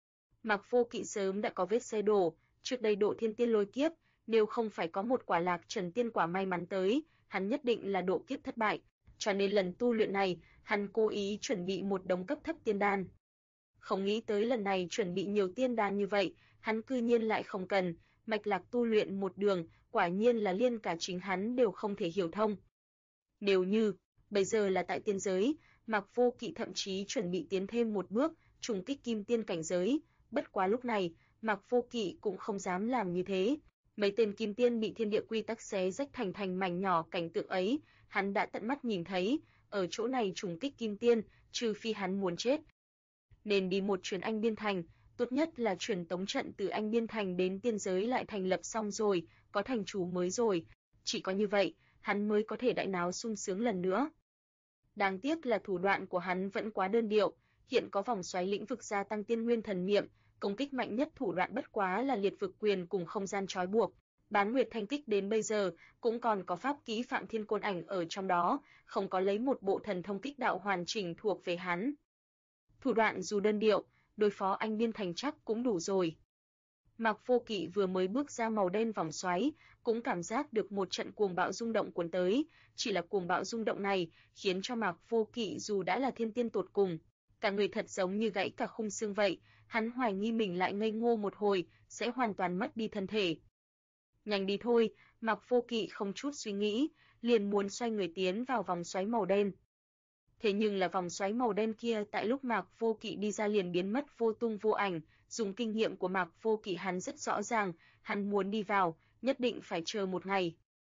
Mạc Vô Kỵ sớm đã có vết xe đổ, trước đây độ thiên tiên lôi kiếp, nếu không phải có một quả Lạc Trần tiên quả may mắn tới, hắn nhất định là độ kiếp thất bại. cho nên lần tu luyện này, hắn cố ý chuẩn bị một đống cấp thấp tiên đan. Không nghĩ tới lần này chuẩn bị nhiều tiên đan như vậy, hắn cư nhiên lại không cần, mạch lạc tu luyện một đường, quả nhiên là liên cả chính hắn đều không thể hiểu thông. Nếu như bây giờ là tại tiên giới, Mạc Vô Kỵ thậm chí chuẩn bị tiến thêm một bước, trùng kích kim tiên cảnh giới, bất quá lúc này, Mạc Vô Kỵ cũng không dám làm như thế. Mấy tên kim tiên bị thiên địa quy tắc xé rách thành mảnh nhỏ, cảnh tượng ấy, hắn đã tận mắt nhìn thấy, ở chỗ này trùng kích kim tiên, trừ phi hắn muốn chết. Nên đi một chuyến Anh Biên Thành, tốt nhất là truyền tống trận từ Anh Biên Thành đến tiên giới lại thành lập xong rồi, có thành chủ mới rồi, chỉ có như vậy, hắn mới có thể đại náo sung sướng lần nữa. Đáng tiếc là thủ đoạn của hắn vẫn quá đơn điệu, hiện có vòng xoáy lĩnh vực gia tăng tiên nguyên thần niệm, công kích mạnh nhất thủ đoạn bất quá là liệt vực quyền cùng không gian trói buộc. Bán Nguyệt Thanh Kích đến bây giờ cũng còn có pháp kỹ Phạm Thiên Côn Ảnh ở trong đó, không có lấy một bộ thần thông kích đạo hoàn chỉnh thuộc về hắn. Thủ đoạn dù đơn điệu, đối phó Anh Biên Thành chắc cũng đủ rồi. Mạc Vô Kỵ vừa mới bước ra màu đen vòng xoáy, cũng cảm giác được một trận cuồng bạo rung động cuốn tới, chỉ là cuồng bạo rung động này khiến cho Mạc Vô Kỵ dù đã là thiên tiên tột cùng, cả người thật giống như gãy cả khung xương vậy, hắn hoài nghi mình lại ngây ngô một hồi, sẽ hoàn toàn mất đi thân thể. Nhanh đi thôi, Mạc Vô Kỵ không chút suy nghĩ, liền muốn xoay người tiến vào vòng xoáy màu đen. Thế nhưng là vòng xoáy màu đen kia tại lúc Mạc Vô Kỵ đi ra liền biến mất vô tung vô ảnh, dùng kinh nghiệm của Mạc Vô Kỵ hắn rất rõ ràng, hắn muốn đi vào, nhất định phải chờ một ngày.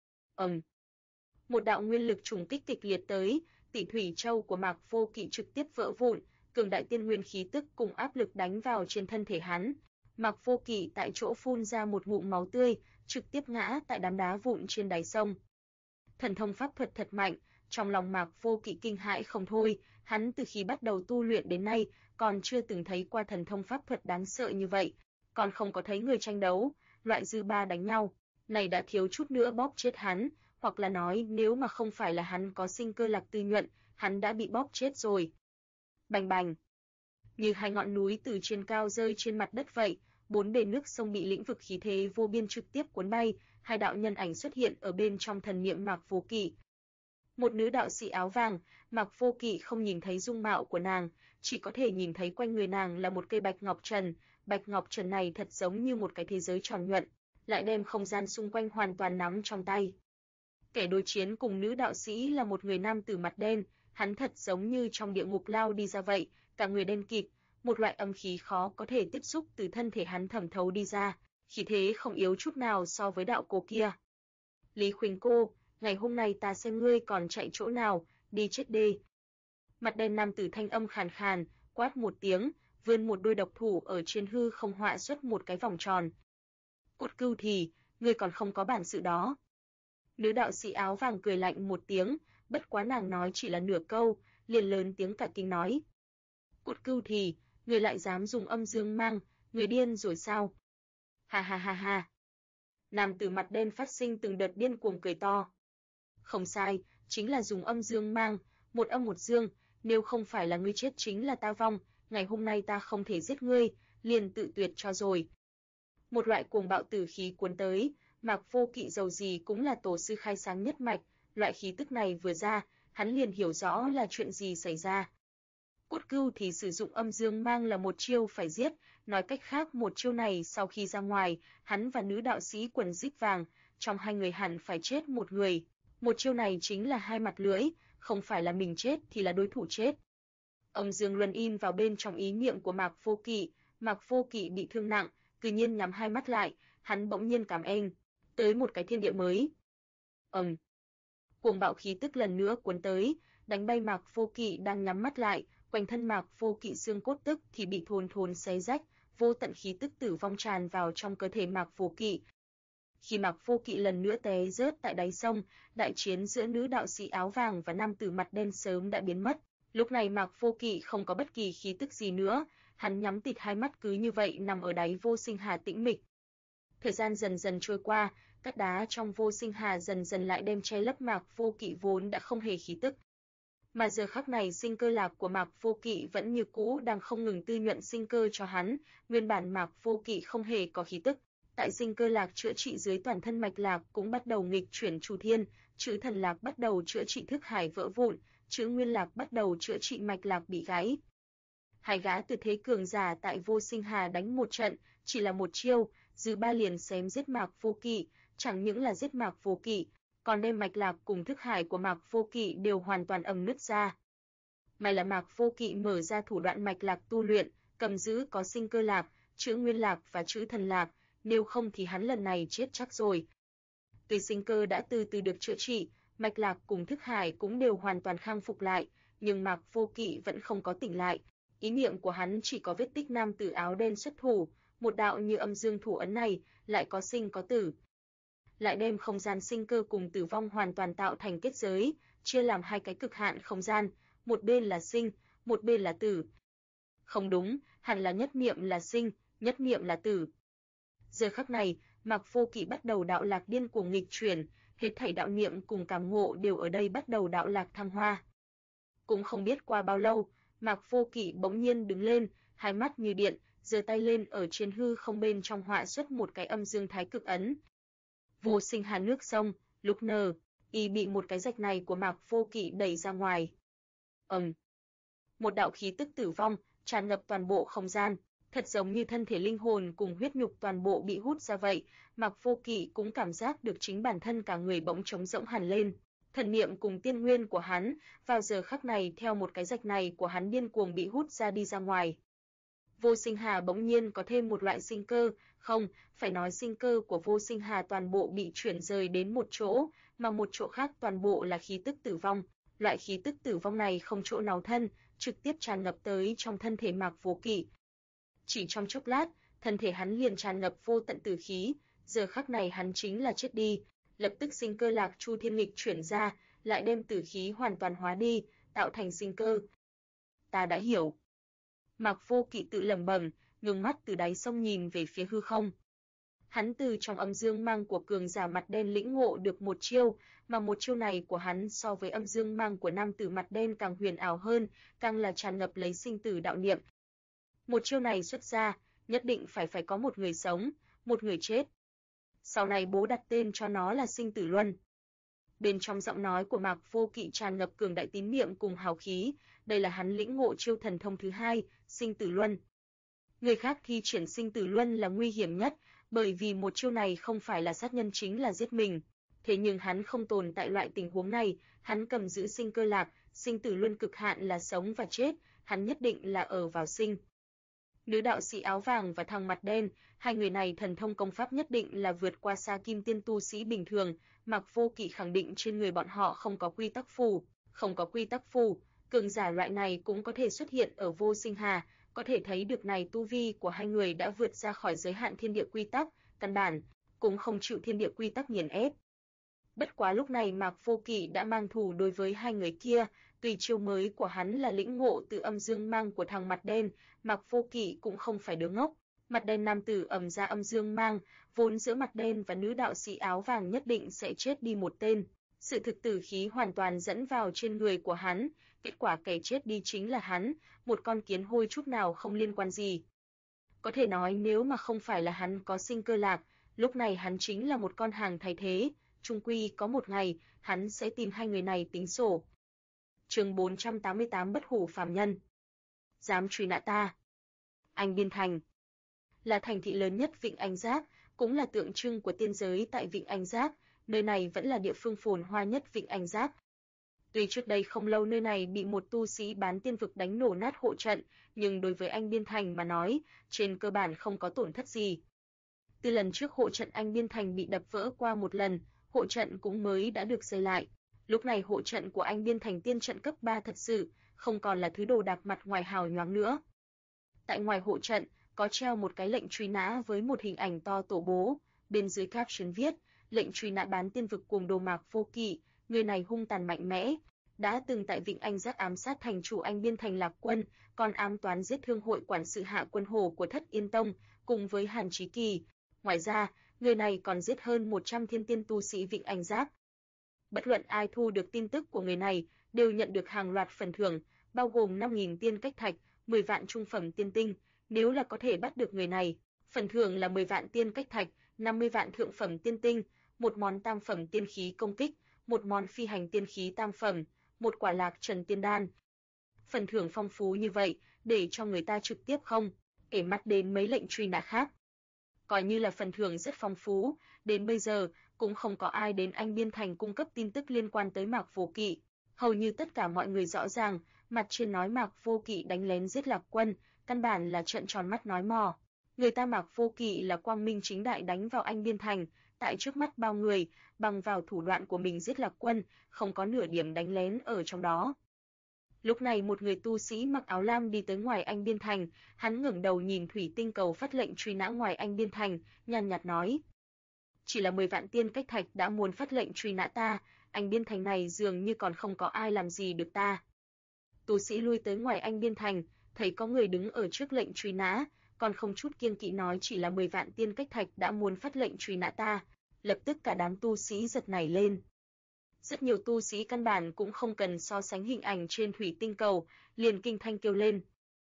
Một đạo nguyên lực trùng kích kịch liệt tới, Tỷ Thủy Châu của Mạc Vô Kỵ trực tiếp vỡ vụn, cường đại tiên nguyên khí tức cùng áp lực đánh vào trên thân thể hắn. Mạc Vô Kỵ tại chỗ phun ra một ngụm máu tươi, trực tiếp ngã tại đám đá vụn trên đáy sông. Thần thông pháp thuật thật mạnh, trong lòng Mạc Vô Kỵ kinh hãi không thôi, hắn từ khi bắt đầu tu luyện đến nay, còn chưa từng thấy qua thần thông pháp thuật đáng sợ như vậy, còn không có thấy người tranh đấu, loại dư ba đánh nhau, này đã thiếu chút nữa bóp chết hắn, hoặc là nói nếu mà không phải là hắn có sinh cơ lạc tư nhuận, hắn đã bị bóp chết rồi. Bành bành, như hai ngọn núi từ trên cao rơi trên mặt đất vậy, bốn bề nước sông bị lĩnh vực khí thế vô biên trực tiếp cuốn bay, hai đạo nhân ảnh xuất hiện ở bên trong thần niệm Mạc Vô Kỵ. Một nữ đạo sĩ áo vàng, Mạc Vô Kỵ không nhìn thấy dung mạo của nàng, chỉ có thể nhìn thấy quanh người nàng là một cây bạch ngọc trần, bạch ngọc trần này thật giống như một cái thế giới tròn nhuận, lại đem không gian xung quanh hoàn toàn nắm trong tay. Kẻ đối chiến cùng nữ đạo sĩ là một người nam tử mặt đen, hắn thật giống như trong địa ngục lao đi ra vậy, cả người đen kịt, một loại âm khí khó có thể tiếp xúc từ thân thể hắn thẩm thấu đi ra, khí thế không yếu chút nào so với đạo cô kia. Lý Khuynh cô, ngày hôm nay ta xem ngươi còn chạy chỗ nào, đi chết đi. Mặt đen nam tử thanh âm khàn khàn, quát một tiếng, vươn một đôi độc thủ ở trên hư không họa xuất một cái vòng tròn. Cút cưu thì, ngươi còn không có bản sự đó. Nữ đạo sĩ áo vàng cười lạnh một tiếng, bất quá nàng nói chỉ là nửa câu, liền lớn tiếng cả kinh nói. Cút cưu thì, ngươi lại dám dùng âm dương mang, ngươi điên rồi sao? Ha ha ha ha. Nam tử mặt đen phát sinh từng đợt điên cuồng cười to. Không sai, chính là dùng âm dương mang, một âm một dương, nếu không phải là ngươi chết chính là ta vong, ngày hôm nay ta không thể giết ngươi, liền tự tuyệt cho rồi. Một loại cuồng bạo tử khí cuốn tới, Mạc Vô Kỵ dầu gì cũng là tổ sư khai sáng nhất mạch, loại khí tức này vừa ra, hắn liền hiểu rõ là chuyện gì xảy ra. Cốt Cưu thì sử dụng âm dương mang là một chiêu phải giết, nói cách khác một chiêu này sau khi ra ngoài, hắn và nữ đạo sĩ quần rít vàng, trong hai người hẳn phải chết một người. Một chiêu này chính là hai mặt lưỡi, không phải là mình chết thì là đối thủ chết. Âm dương luân in vào bên trong ý niệm của Mạc Vô Kỵ, Mạc Vô Kỵ bị thương nặng, cứ nhiên nhắm hai mắt lại, hắn bỗng nhiên cảm ứng tới một cái thiên địa mới. Cuồng bạo khí tức lần nữa cuốn tới, đánh bay Mạc Vô Kỵ đang nhắm mắt lại, quanh thân Mạc Vô Kỵ xương cốt tức thì bị thôn xé rách, vô tận khí tức tử vong tràn vào trong cơ thể Mạc Vô Kỵ. Khi Mạc Vô Kỵ lần nữa té rớt tại đáy sông, đại chiến giữa nữ đạo sĩ áo vàng và nam tử mặt đen sớm đã biến mất. Lúc này Mạc Vô Kỵ không có bất kỳ khí tức gì nữa, hắn nhắm tịt hai mắt cứ như vậy nằm ở đáy vô sinh hà tĩnh mịch. Thời gian dần dần trôi qua, các đá trong vô sinh hà dần dần lại đem che lấp Mạc Vô Kỵ vốn đã không hề khí tức. Mà giờ khắc này sinh cơ lạc của Mạc Vô Kỵ vẫn như cũ đang không ngừng tư nhuận sinh cơ cho hắn, nguyên bản Mạc Vô Kỵ không hề có khí tức, Tại sinh cơ lạc chữa trị dưới toàn thân mạch lạc cũng bắt đầu nghịch chuyển chủ thiên, chữ thần lạc bắt đầu chữa trị thức hải vỡ vụn, chữ nguyên lạc bắt đầu chữa trị mạch lạc bị gãy. Hai gã tuyệt thế cường giả tại Vô Sinh Hà đánh một trận, chỉ là một chiêu, dư ba liền xém giết Mạc Vô Kỵ, chẳng những là giết Mạc Vô Kỵ, còn đem mạch lạc cùng thức hải của Mạc Vô Kỵ đều hoàn toàn ầm nứt ra. May là Mạc Vô Kỵ mở ra thủ đoạn mạch lạc tu luyện, cầm giữ có sinh cơ lạc, chữ nguyên lạc và chữ thần lạc, nếu không thì hắn lần này chết chắc rồi. Tuy sinh cơ đã từ từ được chữa trị, mạch lạc cùng thức hải cũng đều hoàn toàn khang phục lại, nhưng Mạc Vô Kỵ vẫn không có tỉnh lại. Ý niệm của hắn chỉ có vết tích nam tử áo đen xuất thủ, một đạo như âm dương thủ ấn này, lại có sinh có tử. Lại đem không gian sinh cơ cùng tử vong hoàn toàn tạo thành kết giới, chia làm hai cái cực hạn không gian, một bên là sinh, một bên là tử. Không đúng, hẳn là nhất niệm là sinh, nhất niệm là tử. Giờ khắc này, Mạc Vô Kỵ bắt đầu đạo lạc điên cuồng nghịch chuyển, hết thảy đạo niệm cùng cảm ngộ đều ở đây bắt đầu đạo lạc thăng hoa. Cũng không biết qua bao lâu, Mạc Vô Kỵ bỗng nhiên đứng lên, hai mắt như điện, giơ tay lên ở trên hư không bên trong họa xuất một cái âm dương thái cực ấn. Vô Sinh Hà nước sông, lúc nờ, y bị một cái rạch này của Mạc Vô Kỵ đẩy ra ngoài. Một đạo khí tức tử vong tràn ngập toàn bộ không gian, thật giống như thân thể linh hồn cùng huyết nhục toàn bộ bị hút ra vậy. Mạc Vô Kỵ cũng cảm giác được chính bản thân cả người bỗng trống rỗng hẳn lên. Thần niệm cùng tiên nguyên của hắn, vào giờ khắc này theo một cái rạch này của hắn điên cuồng bị hút ra đi ra ngoài. Vô Sinh Hà bỗng nhiên có thêm một loại sinh cơ, không, phải nói sinh cơ của Vô Sinh Hà toàn bộ bị chuyển rời đến một chỗ, mà một chỗ khác toàn bộ là khí tức tử vong. Loại khí tức tử vong này không chỗ nào thân, trực tiếp tràn ngập tới trong thân thể Mạc Vô Kỵ. Chỉ trong chốc lát, thân thể hắn liền tràn ngập vô tận tử khí, giờ khắc này hắn chính là chết đi. Lập tức sinh cơ lạc chu thiên nghịch chuyển ra, lại đem tử khí hoàn toàn hóa đi, tạo thành sinh cơ. Ta đã hiểu. Mạc Vô Kỵ tự lẩm bẩm, ngưng mắt từ đáy sông nhìn về phía hư không. Hắn từ trong âm dương mang của cường giả mặt đen lĩnh ngộ được một chiêu, mà một chiêu này của hắn so với âm dương mang của nam tử mặt đen càng huyền ảo hơn, càng là tràn ngập lấy sinh tử đạo niệm. Một chiêu này xuất ra, nhất định phải có một người sống, một người chết. Sau này bố đặt tên cho nó là Sinh Tử Luân. Bên trong giọng nói của Mạc Vô Kỵ tràn ngập cường đại tín niệm cùng hào khí, đây là hắn lĩnh ngộ chiêu thần thông thứ hai, Sinh Tử Luân. Người khác thi triển Sinh Tử Luân là nguy hiểm nhất, bởi vì một chiêu này không phải là sát nhân chính là giết mình. Thế nhưng hắn không tồn tại loại tình huống này, hắn cầm giữ sinh cơ lạc, Sinh Tử Luân cực hạn là sống và chết, hắn nhất định là ở vào sinh. Nữ đạo sĩ áo vàng và thằng mặt đen, hai người này thần thông công pháp nhất định là vượt qua xa kim tiên tu sĩ bình thường, Mạc Vô Kỵ khẳng định trên người bọn họ không có quy tắc phù, cường giả loại này cũng có thể xuất hiện ở Vô Sinh Hà, có thể thấy được này tu vi của hai người đã vượt ra khỏi giới hạn thiên địa quy tắc, căn bản cũng không chịu thiên địa quy tắc nghiền ép. Bất quá lúc này Mạc Vô Kỵ đã mang thù đối với hai người kia, tùy chiêu mới của hắn là lĩnh ngộ từ âm dương mang của thằng mặt đen, Mạc Vô Kỵ cũng không phải đứa ngốc. Mặt đen nam tử ầm ra âm dương mang, vốn giữa mặt đen và nữ đạo sĩ áo vàng nhất định sẽ chết đi một tên. Sự thực tử khí hoàn toàn dẫn vào trên người của hắn, kết quả kẻ chết đi chính là hắn, một con kiến hôi chút nào không liên quan gì. Có thể nói nếu mà không phải là hắn có sinh cơ lạc, lúc này hắn chính là một con hàng thay thế, chung quy có một ngày, hắn sẽ tìm hai người này tính sổ. Chương 488 Bất hủ phàm nhân. Dám truy nã ta. Anh Biên Thành là thành thị lớn nhất Vịnh Anh Giác, cũng là tượng trưng của tiên giới tại Vịnh Anh Giác, nơi này vẫn là địa phương phồn hoa nhất Vịnh Anh Giác. Tuy trước đây không lâu nơi này bị một tu sĩ bán tiên vực đánh nổ nát hộ trận, nhưng đối với anh Biên Thành mà nói, trên cơ bản không có tổn thất gì. Từ lần trước hộ trận anh Biên Thành bị đập vỡ qua một lần, hộ trận cũng mới đã được xây lại. Lúc này hộ trận của anh Biên Thành tiên trận cấp 3 thật sự, không còn là thứ đồ đạc mặt ngoài hào nhoáng nữa. Tại ngoài hộ trận, có treo một cái lệnh truy nã với một hình ảnh to tổ bố, bên dưới caption viết, lệnh truy nã bán tiên vực cùng đồ Mạc Vô Kỵ, người này hung tàn mạnh mẽ, đã từng tại Vịnh Anh Giác ám sát thành chủ anh Biên Thành Lạc Quân, còn ám toán giết thương hội quản sự Hạ Quân Hồ của Thất Yên Tông, cùng với Hàn Chí Kỳ. Ngoài ra, người này còn giết hơn 100 thiên tiên tu sĩ Vịnh Anh Giác. Bất luận ai thu được tin tức của người này, đều nhận được hàng loạt phần thưởng, bao gồm 5.000 tiên cách thạch, 10 vạn trung phẩm tiên tinh, nếu là có thể bắt được người này, phần thưởng là 10 vạn tiên cách thạch, 50 vạn thượng phẩm tiên tinh, một món tam phẩm tiên khí công kích, một món phi hành tiên khí tam phẩm, một quả lạc trần tiên đan. Phần thưởng phong phú như vậy, để cho người ta trực tiếp không để mắt đến mấy lệnh truy nã khác. Coi như là phần thưởng rất phong phú, đến bây giờ cũng không có ai đến Anh Biên Thành cung cấp tin tức liên quan tới Mạc Vô Kỵ. Hầu như tất cả mọi người rõ ràng, mặt trên nói Mạc Vô Kỵ đánh lén giết Lạc Quân, căn bản là trợn tròn mắt nói mò. Người ta Mạc Vô Kỵ là quang minh chính đại đánh vào Anh Biên Thành, tại trước mắt bao người, bằng vào thủ đoạn của mình giết Lạc Quân, không có nửa điểm đánh lén ở trong đó. Lúc này một người tu sĩ mặc áo lam đi tới ngoài Anh Biên Thành, hắn ngẩng đầu nhìn thủy tinh cầu phát lệnh truy nã ngoài Anh Biên Thành, nhàn nhạt nói: "Chỉ là 10 vạn tiên cách thạch đã muốn phát lệnh truy nã ta, Anh Biên Thành này dường như còn không có ai làm gì được ta." Tu sĩ lui tới ngoài Anh Biên Thành, thấy có người đứng ở trước lệnh truy nã, còn không chút kiêng kỵ nói chỉ là 10 vạn tiên cách thạch đã muốn phát lệnh truy nã ta, lập tức cả đám tu sĩ giật nảy lên. Rất nhiều tu sĩ căn bản cũng không cần so sánh hình ảnh trên thủy tinh cầu, liền kinh thanh kêu lên: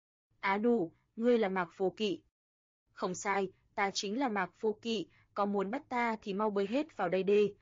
"Á đủ, ngươi là Mạc Vô Kỵ." "Không sai, ta chính là Mạc Vô Kỵ, có muốn bắt ta thì mau bơi hết vào đây đi."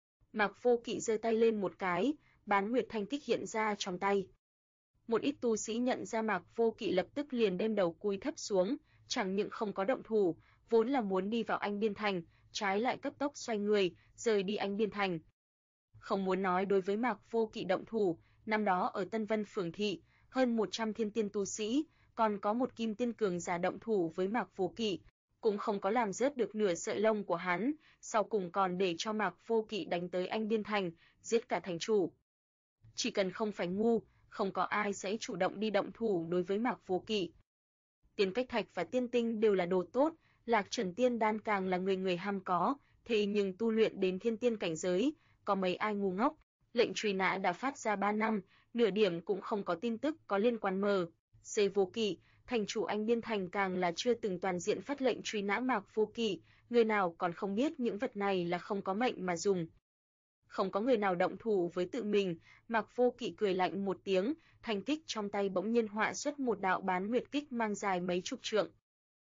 Mạc Vô Kỵ giơ tay lên một cái, Bán Nguyệt Thanh Kích hiện ra trong tay. Một ít tu sĩ nhận ra Mạc Vô Kỵ lập tức liền đem đầu cúi thấp xuống, chẳng những không có động thủ, vốn là muốn đi vào Anh Biên Thành, trái lại cấp tốc xoay người, rời đi Anh Biên Thành. Không muốn nói đối với Mạc Vô Kỵ động thủ, năm đó ở Tân Vân Phường thị, hơn 100 thiên tiên tu sĩ, còn có một kim tiên cường giả động thủ với Mạc Vô Kỵ, cũng không có làm rớt được nửa sợi lông của hắn, sau cùng còn để cho Mạc Vô Kỵ đánh tới Anh Biên Thành, giết cả thành chủ. Chỉ cần không phải ngu, không có ai sẽ chủ động đi động thủ đối với Mạc Vô Kỵ. Tiên cách thạch và tiên tinh đều là đồ tốt, Lạc Trần Tiên đan càng là người người ham có, thế nhưng tu luyện đến thiên tiên cảnh giới, có mấy ai ngu ngốc, lệnh truy nã đã phát ra 3 năm, nửa điểm cũng không có tin tức có liên quan mờ. C. Vô Kỵ, thành chủ Anh Biên Thành càng là chưa từng toàn diện phát lệnh truy nã Mạc Vô Kỵ, người nào còn không biết những vật này là không có mệnh mà dùng. Không có người nào động thủ với tự mình, Mạc Vô Kỵ cười lạnh một tiếng, thanh kích trong tay bỗng nhiên họa xuất một đạo bán nguyệt kích mang dài mấy chục trượng.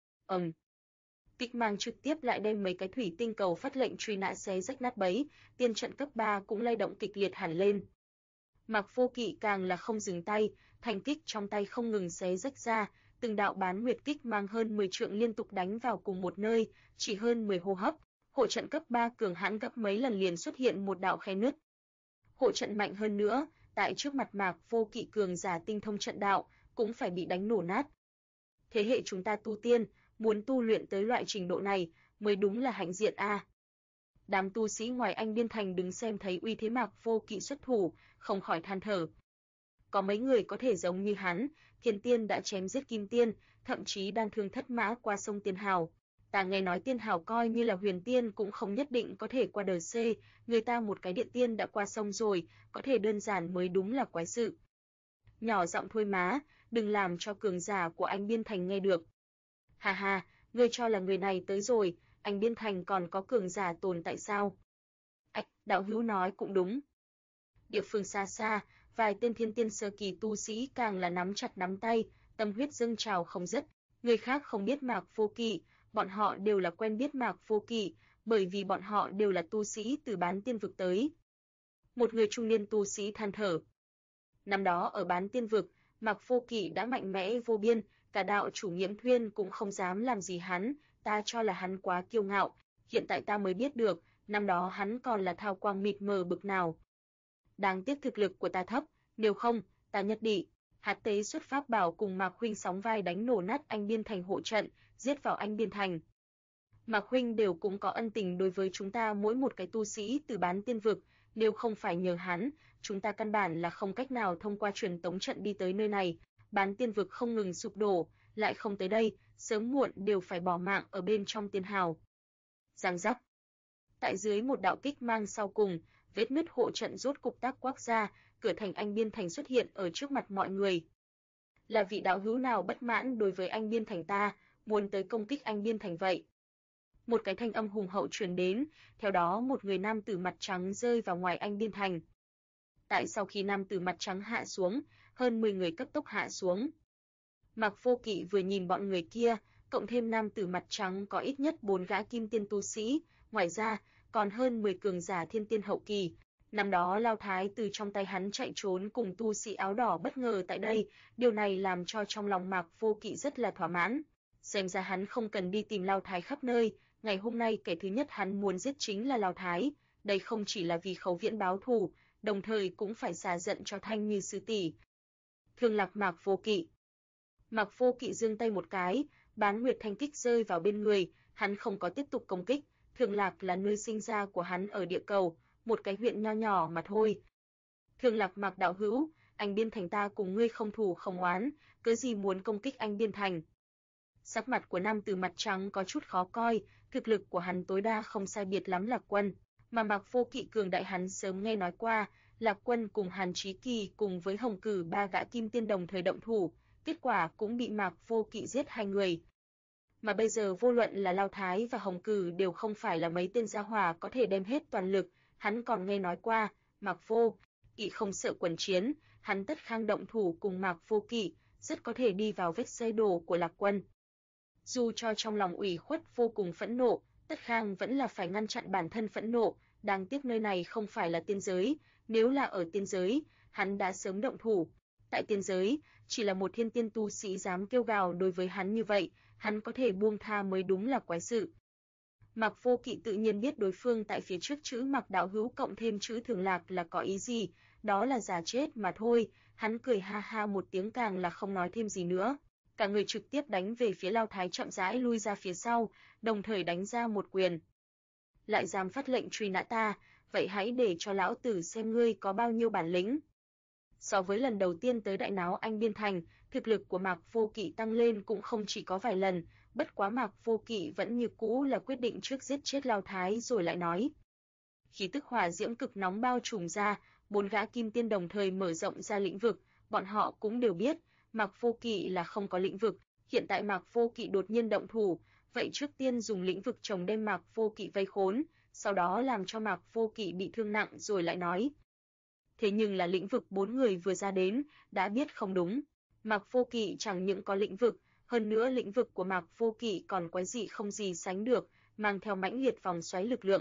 Kích mang trực tiếp lại đem mấy cái thủy tinh cầu phát lệnh truy nã xé rách nát bấy, tiên trận cấp 3 cũng lay động kịch liệt hẳn lên. Mạc Vô Kỵ càng là không dừng tay, thanh kích trong tay không ngừng xé rách ra, từng đạo bán nguyệt kích mang hơn 10 trượng liên tục đánh vào cùng một nơi, chỉ hơn 10 hô hấp, hộ trận cấp 3 cường hãn gấp mấy lần liền xuất hiện một đạo khe nứt. Hộ trận mạnh hơn nữa, tại trước mặt Mạc Vô Kỵ cường giả tinh thông trận đạo, cũng phải bị đánh nổ nát. Thế hệ chúng ta tu tiên, muốn tu luyện tới loại trình độ này, mới đúng là hạnh diện a. Đám tu sĩ ngoài Anh Biên Thành đứng xem thấy uy thế Mạc Vô Kỵ xuất thủ, không khỏi than thở. Có mấy người có thể giống như hắn, thiên tiên đã chém giết kim tiên, thậm chí đan thương thất mã qua sông Tiên Hào. Ta nghe nói Tiên Hào coi như là huyền tiên cũng không nhất định có thể qua đời C, người ta một cái điện tiên đã qua sông rồi, có thể đơn giản mới đúng là quái sự. Nhỏ giọng thôi má, đừng làm cho cường giả của Anh Biên Thành nghe được. Ha ha, ngươi cho là người này tới rồi, Anh Biên Thành còn có cường giả tồn tại sao? Đạo hữu nói cũng đúng. Địa phương xa xa, vài tên thiên tiên sơ kỳ tu sĩ càng là nắm chặt nắm tay, tâm huyết dâng trào không dứt. Người khác không biết Mạc Vô Kỵ, bọn họ đều là quen biết Mạc Vô Kỵ, bởi vì bọn họ đều là tu sĩ từ Bán Tiên vực tới. Một người trung niên tu sĩ than thở. Năm đó ở Bán Tiên vực, Mạc Vô Kỵ đã mạnh mẽ vô biên, cả đạo chủ Nghiễm Thuyên cũng không dám làm gì hắn, ta cho là hắn quá kiêu ngạo, hiện tại ta mới biết được, năm đó hắn còn là thao quang mịt mờ bực nào. Đáng tiếc thực lực của ta thấp, nếu không, ta nhất định hạt tế xuất pháp bảo cùng Mạc huynh sóng vai đánh nổ nát Anh Biên Thành hộ trận, giết vào Anh Biên Thành. Mạc huynh đều cũng có ân tình đối với chúng ta mỗi một cái tu sĩ từ Bán Tiên vực, nếu không phải nhờ hắn, chúng ta căn bản là không cách nào thông qua truyền tống trận đi tới nơi này. Bán Tiên vực không ngừng sụp đổ, lại không tới đây, sớm muộn đều phải bỏ mạng ở bên trong Tiên Hào. Giang giác. Tại dưới một đạo kích mang sau cùng, vết nứt hộ trận rốt cục tác quắc ra, cửa thành Anh Biên Thành xuất hiện ở trước mặt mọi người. Là vị đạo hữu nào bất mãn đối với Anh Biên Thành ta, muốn tới công kích Anh Biên Thành vậy? Một cái thanh âm hùng hậu truyền đến, theo đó một người nam tử mặt trắng rơi vào ngoài Anh Biên Thành. Tại sau khi nam tử mặt trắng hạ xuống, hơn 10 người cấp tốc hạ xuống. Mạc Vô Kỵ vừa nhìn bọn người kia, cộng thêm nam tử mặt trắng có ít nhất 4 gã kim tiên tu sĩ, ngoài ra còn hơn 10 cường giả thiên tiên hậu kỳ. Năm đó Lao Thái từ trong tay hắn chạy trốn cùng tu sĩ áo đỏ bất ngờ tại đây, điều này làm cho trong lòng Mạc Vô Kỵ rất là thỏa mãn. Xem ra hắn không cần đi tìm Lao Thái khắp nơi, ngày hôm nay kẻ thứ nhất hắn muốn giết chính là Lao Thái, đây không chỉ là vì Khấu Viễn báo thù, đồng thời cũng phải xả giận cho Thanh Như sư tỷ. Thương lạc Mạc Vô Kỵ. Mạc Vô Kỵ giương tay một cái, Bán Nguyệt Thanh kích rơi vào bên người, hắn không có tiếp tục công kích, Thương Lạc là nơi sinh ra của hắn ở địa cầu, một cái huyện nho nhỏ mà thôi. Thương Lạc Mạc đạo hữu, Anh Biên Thành ta cùng ngươi không thù không oán, cớ gì muốn công kích Anh Biên Thành? Sắc mặt của nam tử mặt trắng có chút khó coi, thực lực của hắn tối đa không sai biệt lắm Lạc Quân, mà Mạc Vô Kỵ cường đại hắn sớm nghe nói qua, Lạc Quân cùng Hàn Chí Kỳ cùng với Hồng Cử ba gã kim tiên đồng thời động thủ, kết quả cũng bị Mạc Vô Kỵ giết hai người. Mà bây giờ vô luận là Lao Thái và Hồng Cử đều không phải là mấy tên gia hỏa có thể đem hết toàn lực, hắn còn nghe nói qua, Mạc Vô Kỵ không sợ quần chiến, hắn tất khang động thủ cùng Mạc Vô Kỵ, rất có thể đi vào vết xe đổ của Lạc Quân. Dù cho trong lòng ủy khuất vô cùng phẫn nộ, Tất Khang vẫn là phải ngăn chặn bản thân phẫn nộ, đáng tiếc nơi này không phải là tiên giới, nếu là ở tiên giới, hắn đã sớm động thủ. Tại tiên giới, chỉ là một thiên tiên tu sĩ dám kêu gào đối với hắn như vậy, hắn có thể buông tha mới đúng là quái sự. Mạc Vô Kỵ tự nhiên biết đối phương tại phía trước chữ Mạc đạo hữu cộng thêm chữ Thường Lạc là có ý gì, đó là giả chết mà thôi, hắn cười ha ha một tiếng càng là không nói thêm gì nữa. Cả người trực tiếp đánh về phía Lao Thái chậm rãi lui ra phía sau, đồng thời đánh ra một quyền. Lại dám phát lệnh truy nã ta, vậy hãy để cho lão tử xem ngươi có bao nhiêu bản lĩnh. So với lần đầu tiên tới đại náo Anh Biên Thành, thực lực của Mạc Vô Kỵ tăng lên cũng không chỉ có vài lần, bất quá Mạc Vô Kỵ vẫn như cũ là quyết định trước giết chết Lao Thái rồi lại nói. Khí tức hỏa diễm cực nóng bao trùm ra, 4 gã kim tiên đồng thời mở rộng ra lĩnh vực, bọn họ cũng đều biết, Mạc Vô Kỵ là không có lĩnh vực, hiện tại Mạc Vô Kỵ đột nhiên động thủ, vậy trước tiên dùng lĩnh vực chồng đem Mạc Vô Kỵ vây khốn, sau đó làm cho Mạc Vô Kỵ bị thương nặng rồi lại nói. Thế nhưng là lĩnh vực 4 người vừa ra đến, đã biết không đúng. Mạc Vô Kỵ chẳng những có lĩnh vực, hơn nữa lĩnh vực của Mạc Vô Kỵ còn quái dị không gì sánh được, mang theo mãnh liệt vòng xoáy lực lượng.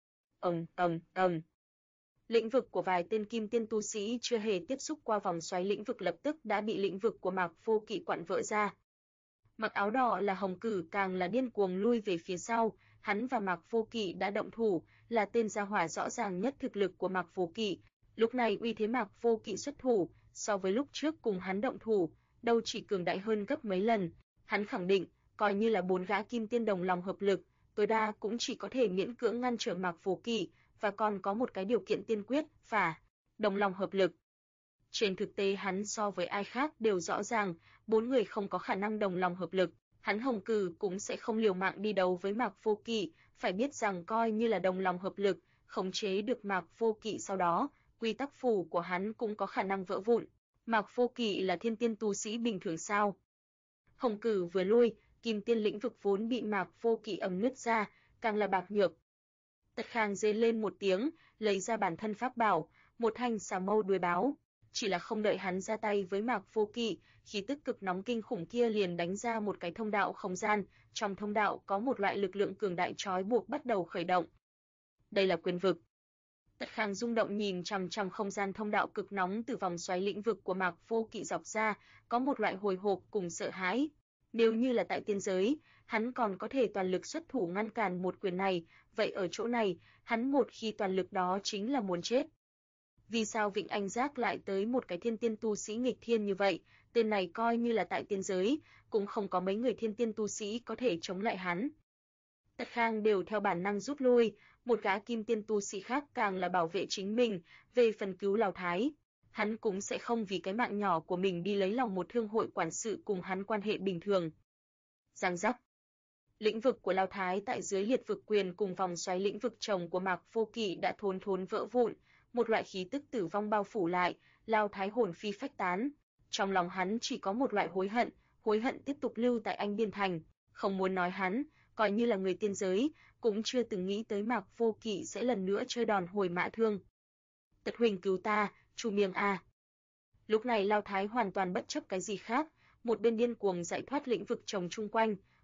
Lĩnh vực của vài tên kim tiên tu sĩ chưa hề tiếp xúc qua vòng xoáy lĩnh vực lập tức đã bị lĩnh vực của Mạc Vô Kỵ quặn vỡ ra. Mặc áo đỏ là Hồng Cử càng là điên cuồng lui về phía sau, hắn và Mạc Vô Kỵ đã động thủ, là tên gia hỏa rõ ràng nhất thực lực của Mạc Vô Kỵ. Lúc này uy thế Mạc Vô Kỵ xuất thủ, so với lúc trước cùng hắn động thủ, đâu chỉ cường đại hơn gấp mấy lần. Hắn khẳng định, coi như là 4 gã kim tiên đồng lòng hợp lực, tối đa cũng chỉ có thể miễn cưỡng ngăn trở Mạc Vô Kỵ, và còn có một cái điều kiện tiên quyết, phả đồng lòng hợp lực. Trên thực tế hắn so với ai khác đều rõ ràng, 4 người không có khả năng đồng lòng hợp lực, hắn Hồng Cử cũng sẽ không liều mạng đi đấu với Mạc Vô Kỵ, phải biết rằng coi như là đồng lòng hợp lực, khống chế được Mạc Vô Kỵ sau đó, quy tắc phủ của hắn cũng có khả năng vỡ vụn. Mạc Vô Kỵ là thiên tiên tu sĩ bình thường sao? Hồng Cử vừa lui, kim tiên lĩnh vực vốn bị Mạc Vô Kỵ ầm nứt ra, càng là bạc nhược. Tật Khang rên lên một tiếng, lấy ra bản thân pháp bảo, một thanh xà mâu đuôi báo. Chỉ là không đợi hắn ra tay với Mạc Vô Kỵ, khí tức cực nóng kinh khủng kia liền đánh ra một cái thông đạo không gian, trong thông đạo có một loại lực lượng cường đại trói buộc bắt đầu khởi động. Đây là quyền vực. Tật Khang rung động nhìn chằm chằm không gian thông đạo cực nóng từ vòng xoáy lĩnh vực của Mạc Vô Kỵ dọc ra, có một loại hồi hộp cùng sợ hãi. Nếu như là tại tiên giới, hắn còn có thể toàn lực xuất thủ ngăn cản một quyền này, vậy ở chỗ này, hắn một khi toàn lực đó chính là muốn chết. Vì sao Vịnh Anh Giác lại tới một cái thiên tiên tu sĩ nghịch thiên như vậy, tên này coi như là tại tiên giới, cũng không có mấy người thiên tiên tu sĩ có thể chống lại hắn. Tật Khang đều theo bản năng rút lui, một gã kim tiên tu sĩ khác càng là bảo vệ chính mình, về phần cứu Lào Thái. Hắn cũng sẽ không vì cái mạng nhỏ của mình đi lấy lòng một thương hội quản sự cùng hắn quan hệ bình thường. Giang giác. Lĩnh vực của Lào Thái tại dưới liệt vực quyền cùng vòng xoáy lĩnh vực chồng của Mạc Vô Kỵ đã thốn vỡ vụn, một loại khí tức tử vong bao phủ lại, Lào Thái hồn phi phách tán. Trong lòng hắn chỉ có một loại hối hận tiếp tục lưu tại Anh Biên Thành, không muốn nói hắn, coi như là người tiên giới, cũng chưa từng nghĩ tới Mạc Vô Kỵ sẽ lần nữa chơi đòn hồi mã thương. Tật huynh cứu ta, Chu Miêng a. Lúc này Lao Thái hoàn toàn bất chấp cái gì khác, một bên điên cuồng giải thoát lĩnh vực chồng chung quanh,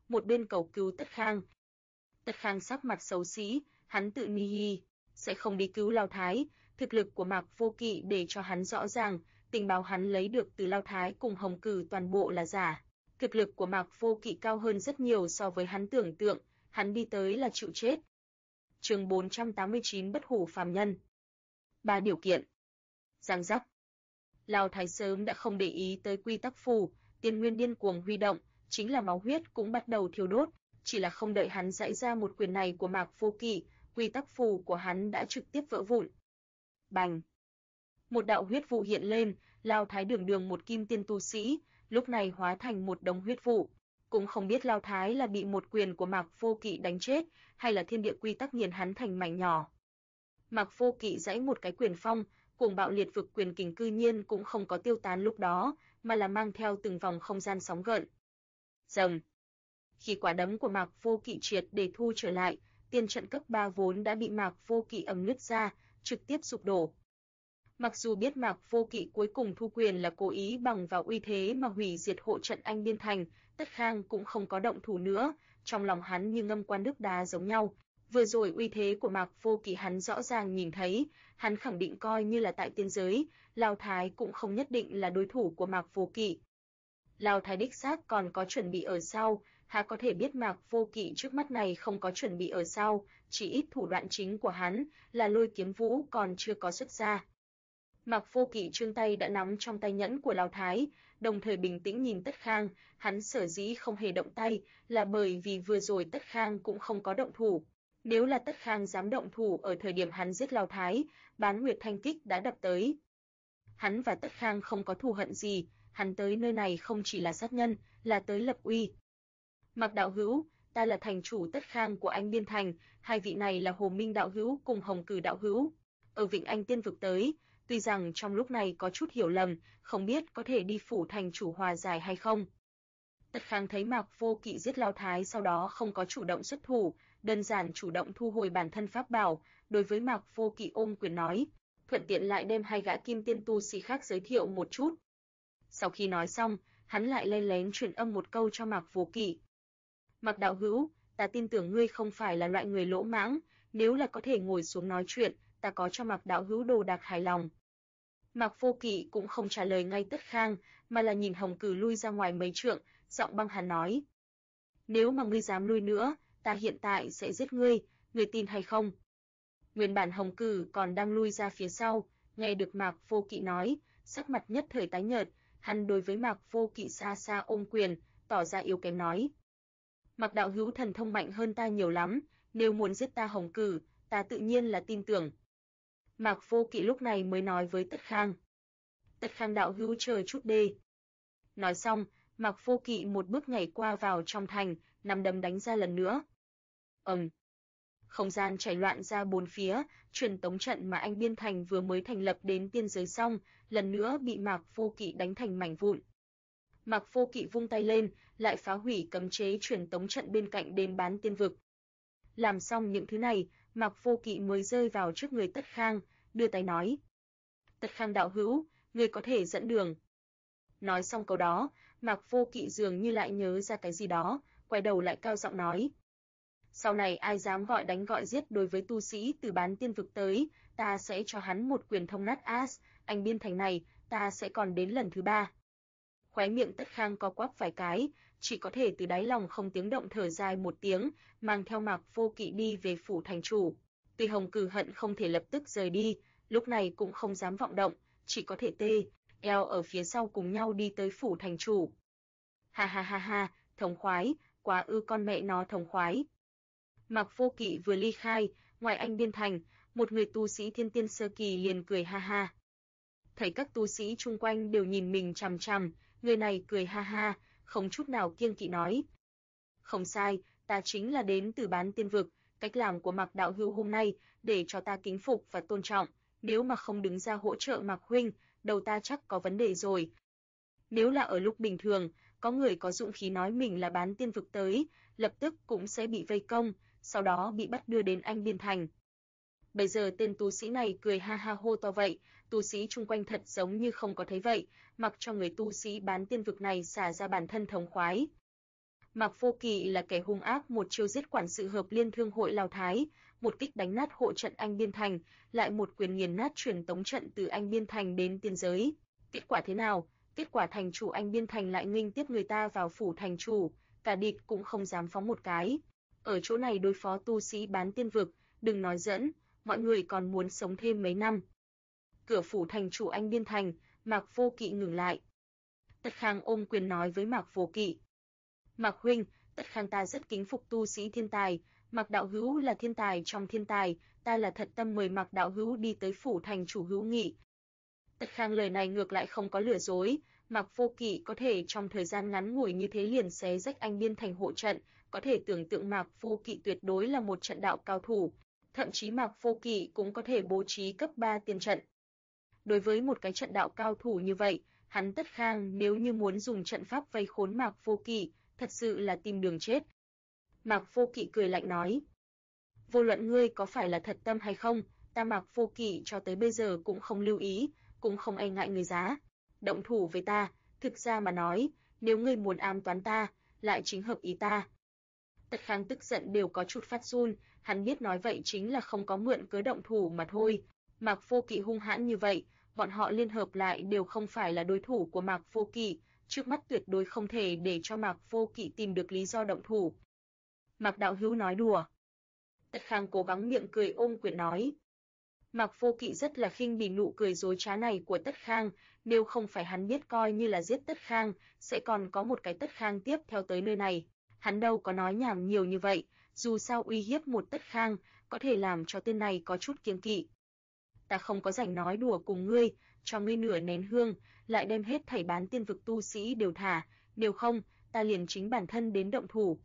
một bên cầu cứu Tất Khang. Tất Khang sắc mặt xấu xí, hắn tự ni sẽ không đi cứu Lao Thái, thực lực của Mạc Vô Kỵ để cho hắn rõ ràng, tình báo hắn lấy được từ Lao Thái cùng Hồng Cử toàn bộ là giả. Thực lực của Mạc Vô Kỵ cao hơn rất nhiều so với hắn tưởng tượng, hắn đi tới là chịu chết. Chương 489 Bất hủ phàm nhân. 3 điều kiện. Giang giác. Lao Thái sớm đã không để ý tới quy tắc phù, tiên nguyên điên cuồng huy động, chính là máu huyết cũng bắt đầu thiêu đốt, chỉ là không đợi hắn dãy ra một quyền này của Mạc Vô Kỵ, quy tắc phù của hắn đã trực tiếp vỡ vụn. Bành! Một đạo huyết vụ hiện lên, Lao Thái đường một kim tiên tu sĩ, lúc này hóa thành một đống huyết vụ. Cũng không biết Lao Thái là bị một quyền của Mạc Vô Kỵ đánh chết, hay là thiên địa quy tắc nghiền hắn thành mảnh nhỏ. Mạc Vô Kỵ giãy một cái quyền phong, cuồng bạo liệt vực quyền kình cư nhiên cũng không có tiêu tán lúc đó, mà là mang theo từng vòng không gian sóng gợn. Rầm. Khi quả đấm của Mạc Vô Kỵ triệt để thu trở lại, tiên trận cấp 3 vốn đã bị Mạc Vô Kỵ ầm nứt ra, trực tiếp sụp đổ. Mặc dù biết Mạc Vô Kỵ cuối cùng thu quyền là cố ý bằng vào uy thế mà hủy diệt hộ trận Anh Biên Thành, Tất Khang cũng không có động thủ nữa, trong lòng hắn như ngâm qua nước đá giống nhau. Vừa rồi uy thế của Mạc Vô Kỵ hắn rõ ràng nhìn thấy, hắn khẳng định coi như là tại tiên giới, Lao Thái cũng không nhất định là đối thủ của Mạc Vô Kỵ. Lao Thái đích xác còn có chuẩn bị ở sau, há có thể biết Mạc Vô Kỵ trước mắt này không có chuẩn bị ở sau, chỉ ít thủ đoạn chính của hắn là Lôi Kiếm Vũ còn chưa có xuất ra. Mạc Vô Kỵ trương tay đã nắm trong tay nhẫn của Lao Thái, đồng thời bình tĩnh nhìn Tất Khang, hắn sở dĩ không hề động tay là bởi vì vừa rồi Tất Khang cũng không có động thủ. Nếu là Tất Khang dám động thủ ở thời điểm hắn giết Lao Thái, Bán Nguyệt Thanh Kích đã đập tới. Hắn và Tất Khang không có thù hận gì, hắn tới nơi này không chỉ là sát nhân, là tới lập uy. Mạc đạo hữu, ta là thành chủ Tất Khang của Anh Biên Thành, hai vị này là Hồ Minh đạo hữu cùng Hồng Cử đạo hữu. Ở Vịnh Anh Tiên vực tới, tuy rằng trong lúc này có chút hiểu lầm, không biết có thể đi phủ thành chủ hòa giải hay không. Tất Khang thấy Mạc Vô Kỵ giết Lao Thái sau đó không có chủ động xuất thủ, đơn giản chủ động thu hồi bản thân pháp bảo, đối với Mạc Vô Kỵ ôm quyền nói, thuận tiện lại đem hai gã kim tiên tu sĩ khác giới thiệu một chút. Sau khi nói xong, hắn lại lén lén truyền âm một câu cho Mạc Vô Kỵ. Mạc đạo hữu, ta tin tưởng ngươi không phải là loại người lỗ mãng, nếu là có thể ngồi xuống nói chuyện, ta có cho Mạc đạo hữu đồ đạc hài lòng. Mạc Vô Kỵ cũng không trả lời ngay Tất Khang, mà là nhìn Hồng Cử lui ra ngoài mấy trượng, giọng băng hàn nói: "Nếu mà ngươi dám lui nữa, ta hiện tại sẽ giết ngươi, ngươi tin hay không?" Nguyên bản Hồng Cử còn đang lui ra phía sau, nghe được Mạc Vô Kỵ nói, sắc mặt nhất thời tái nhợt, hắn đối với Mạc Vô Kỵ xa xa ôm quyền, tỏ ra yếu kém nói: "Mạc đạo hữu thần thông mạnh hơn ta nhiều lắm, nếu muốn giết ta Hồng Cử, ta tự nhiên là tin tưởng." Mạc Vô Kỵ lúc này mới nói với Tất Khang: "Tất Khang đạo hữu chờ chút đi." Nói xong, Mạc Vô Kỵ một bước nhảy qua vào trong thành, nắm đấm đánh ra lần nữa. Không gian chảy loạn ra bốn phía, truyền tống trận mà Anh Biên Thành vừa mới thành lập đến tiên giới xong, lần nữa bị Mạc Vô Kỵ đánh thành mảnh vụn. Mạc Vô Kỵ vung tay lên, lại phá hủy cấm chế truyền tống trận bên cạnh đền bán tiên vực. Làm xong những thứ này, Mạc Vô Kỵ mới rơi vào trước người Tất Khang, đưa tay nói: "Tất Khang đạo hữu, ngươi có thể dẫn đường." Nói xong câu đó, Mạc Vô Kỵ dường như lại nhớ ra cái gì đó, quay đầu lại cao giọng nói: "Sau này ai dám gọi đánh gọi giết đối với tu sĩ từ bán tiên vực tới, ta sẽ cho hắn một quyền thông nát as, Anh Biên Thành này, ta sẽ còn đến lần thứ 3. Khóe miệng Tất Khang co quắp vài cái, chỉ có thể từ đáy lòng không tiếng động thở dài một tiếng, mang theo Mạc Vô Kỵ đi về phủ thành chủ. Tuy Hồng Cử hận không thể lập tức rời đi, lúc này cũng không dám vọng động, chỉ có thể eo ở phía sau cùng nhau đi tới phủ thành chủ. Ha ha ha ha, thống khoái, quá ư con mẹ nó thống khoái. Mạc Vô Kỵ vừa ly khai, ngoài Anh Biên Thành, một người tu sĩ thiên tiên sơ kỳ liền cười ha ha. Thấy các tu sĩ chung quanh đều nhìn mình chằm chằm, người này cười ha ha, không chút nào kiêng kỵ nói: "Không sai, ta chính là đến từ bán tiên vực, cách làm của Mạc đạo hữu hôm nay để cho ta kính phục và tôn trọng, nếu mà không đứng ra hỗ trợ Mạc huynh, đầu ta chắc có vấn đề rồi." Nếu là ở lúc bình thường, có người có dũng khí nói mình là bán tiên vực tới, lập tức cũng sẽ bị vây công, sau đó bị bắt đưa đến Anh Biên Thành. Bây giờ tên tu sĩ này cười ha ha hô to vậy, tu sĩ chung quanh thật giống như không có thấy vậy, mặc cho người tu sĩ bán tiên vực này xả ra bản thân thống khoái. Mạc Vô Kỵ là kẻ hung ác một chiêu giết quản sự Hợp Liên Thương hội Lào Thái, một kích đánh nát hộ trận Anh Biên Thành, lại một quyền nghiền nát truyền tống trận từ Anh Biên Thành đến Tiên Giới. Kết quả thế nào? Kết quả thành chủ Anh Biên Thành lại nghênh tiếp người ta vào phủ thành chủ, cả địch cũng không dám phóng một cái. Ở chỗ này đối phó tu sĩ bán tiên vực, đừng nói giỡn, mọi người còn muốn sống thêm mấy năm. Cửa phủ thành chủ Anh Biên Thành, Mạc Vô Kỵ ngừng lại. Tất Khang ôm quyền nói với Mạc Vô Kỵ: Mạc huynh, Tất Khang ta rất kính phục tu sĩ thiên tài, Mạc đạo hữu là thiên tài trong thiên tài, ta là thật tâm mời Mạc đạo hữu đi tới phủ thành chủ hữu nghị. Tất Khang lời này ngược lại không có lừa dối, Mạc Vô Kỵ có thể trong thời gian ngắn ngủi như thế liền xé rách Anh Biên Thành hộ trận, có thể tưởng tượng Mạc Vô Kỵ tuyệt đối là một trận đạo cao thủ, thậm chí Mạc Vô Kỵ cũng có thể bố trí cấp 3 tiên trận. Đối với một cái trận đạo cao thủ như vậy, hắn Tất Khang nếu như muốn dùng trận pháp vây khốn Mạc Vô Kỵ, thật sự là tìm đường chết. Mạc Vô Kỵ cười lạnh nói: Vô luận ngươi có phải là thật tâm hay không, ta Mạc Vô Kỵ cho tới bây giờ cũng không lưu ý, cũng không e ngại người giá. Động thủ với ta, thực ra mà nói, nếu ngươi muốn ám toán ta, lại chính hợp ý ta. Tất Khang tức giận đều có chút phát run, hắn biết nói vậy chính là không có mượn cớ động thủ mà thôi. Mạc Vô Kỵ hung hãn như vậy, bọn họ liên hợp lại đều không phải là đối thủ của Mạc Vô Kỵ, trước mắt tuyệt đối không thể để cho Mạc Vô Kỵ tìm được lý do động thủ. Mạc đạo hữu nói đùa. Tất Khang cố gắng miệng cười ôm quyền nói. Mạc Vô Kỵ rất là khinh bỉ nụ cười dối trá này của Tất Khang, nếu không phải hắn biết coi như là giết Tất Khang, sẽ còn có một cái Tất Khang tiếp theo tới nơi này. Hắn đâu có nói nhảm nhiều như vậy, dù sao uy hiếp một Tất Khang, có thể làm cho tên này có chút kiêng kỵ. Ta không có rảnh nói đùa cùng ngươi, cho ngươi nửa nén hương, lại đem hết thảy bán tiên vực tu sĩ đều thả, nếu không, ta liền chính bản thân đến động thủ.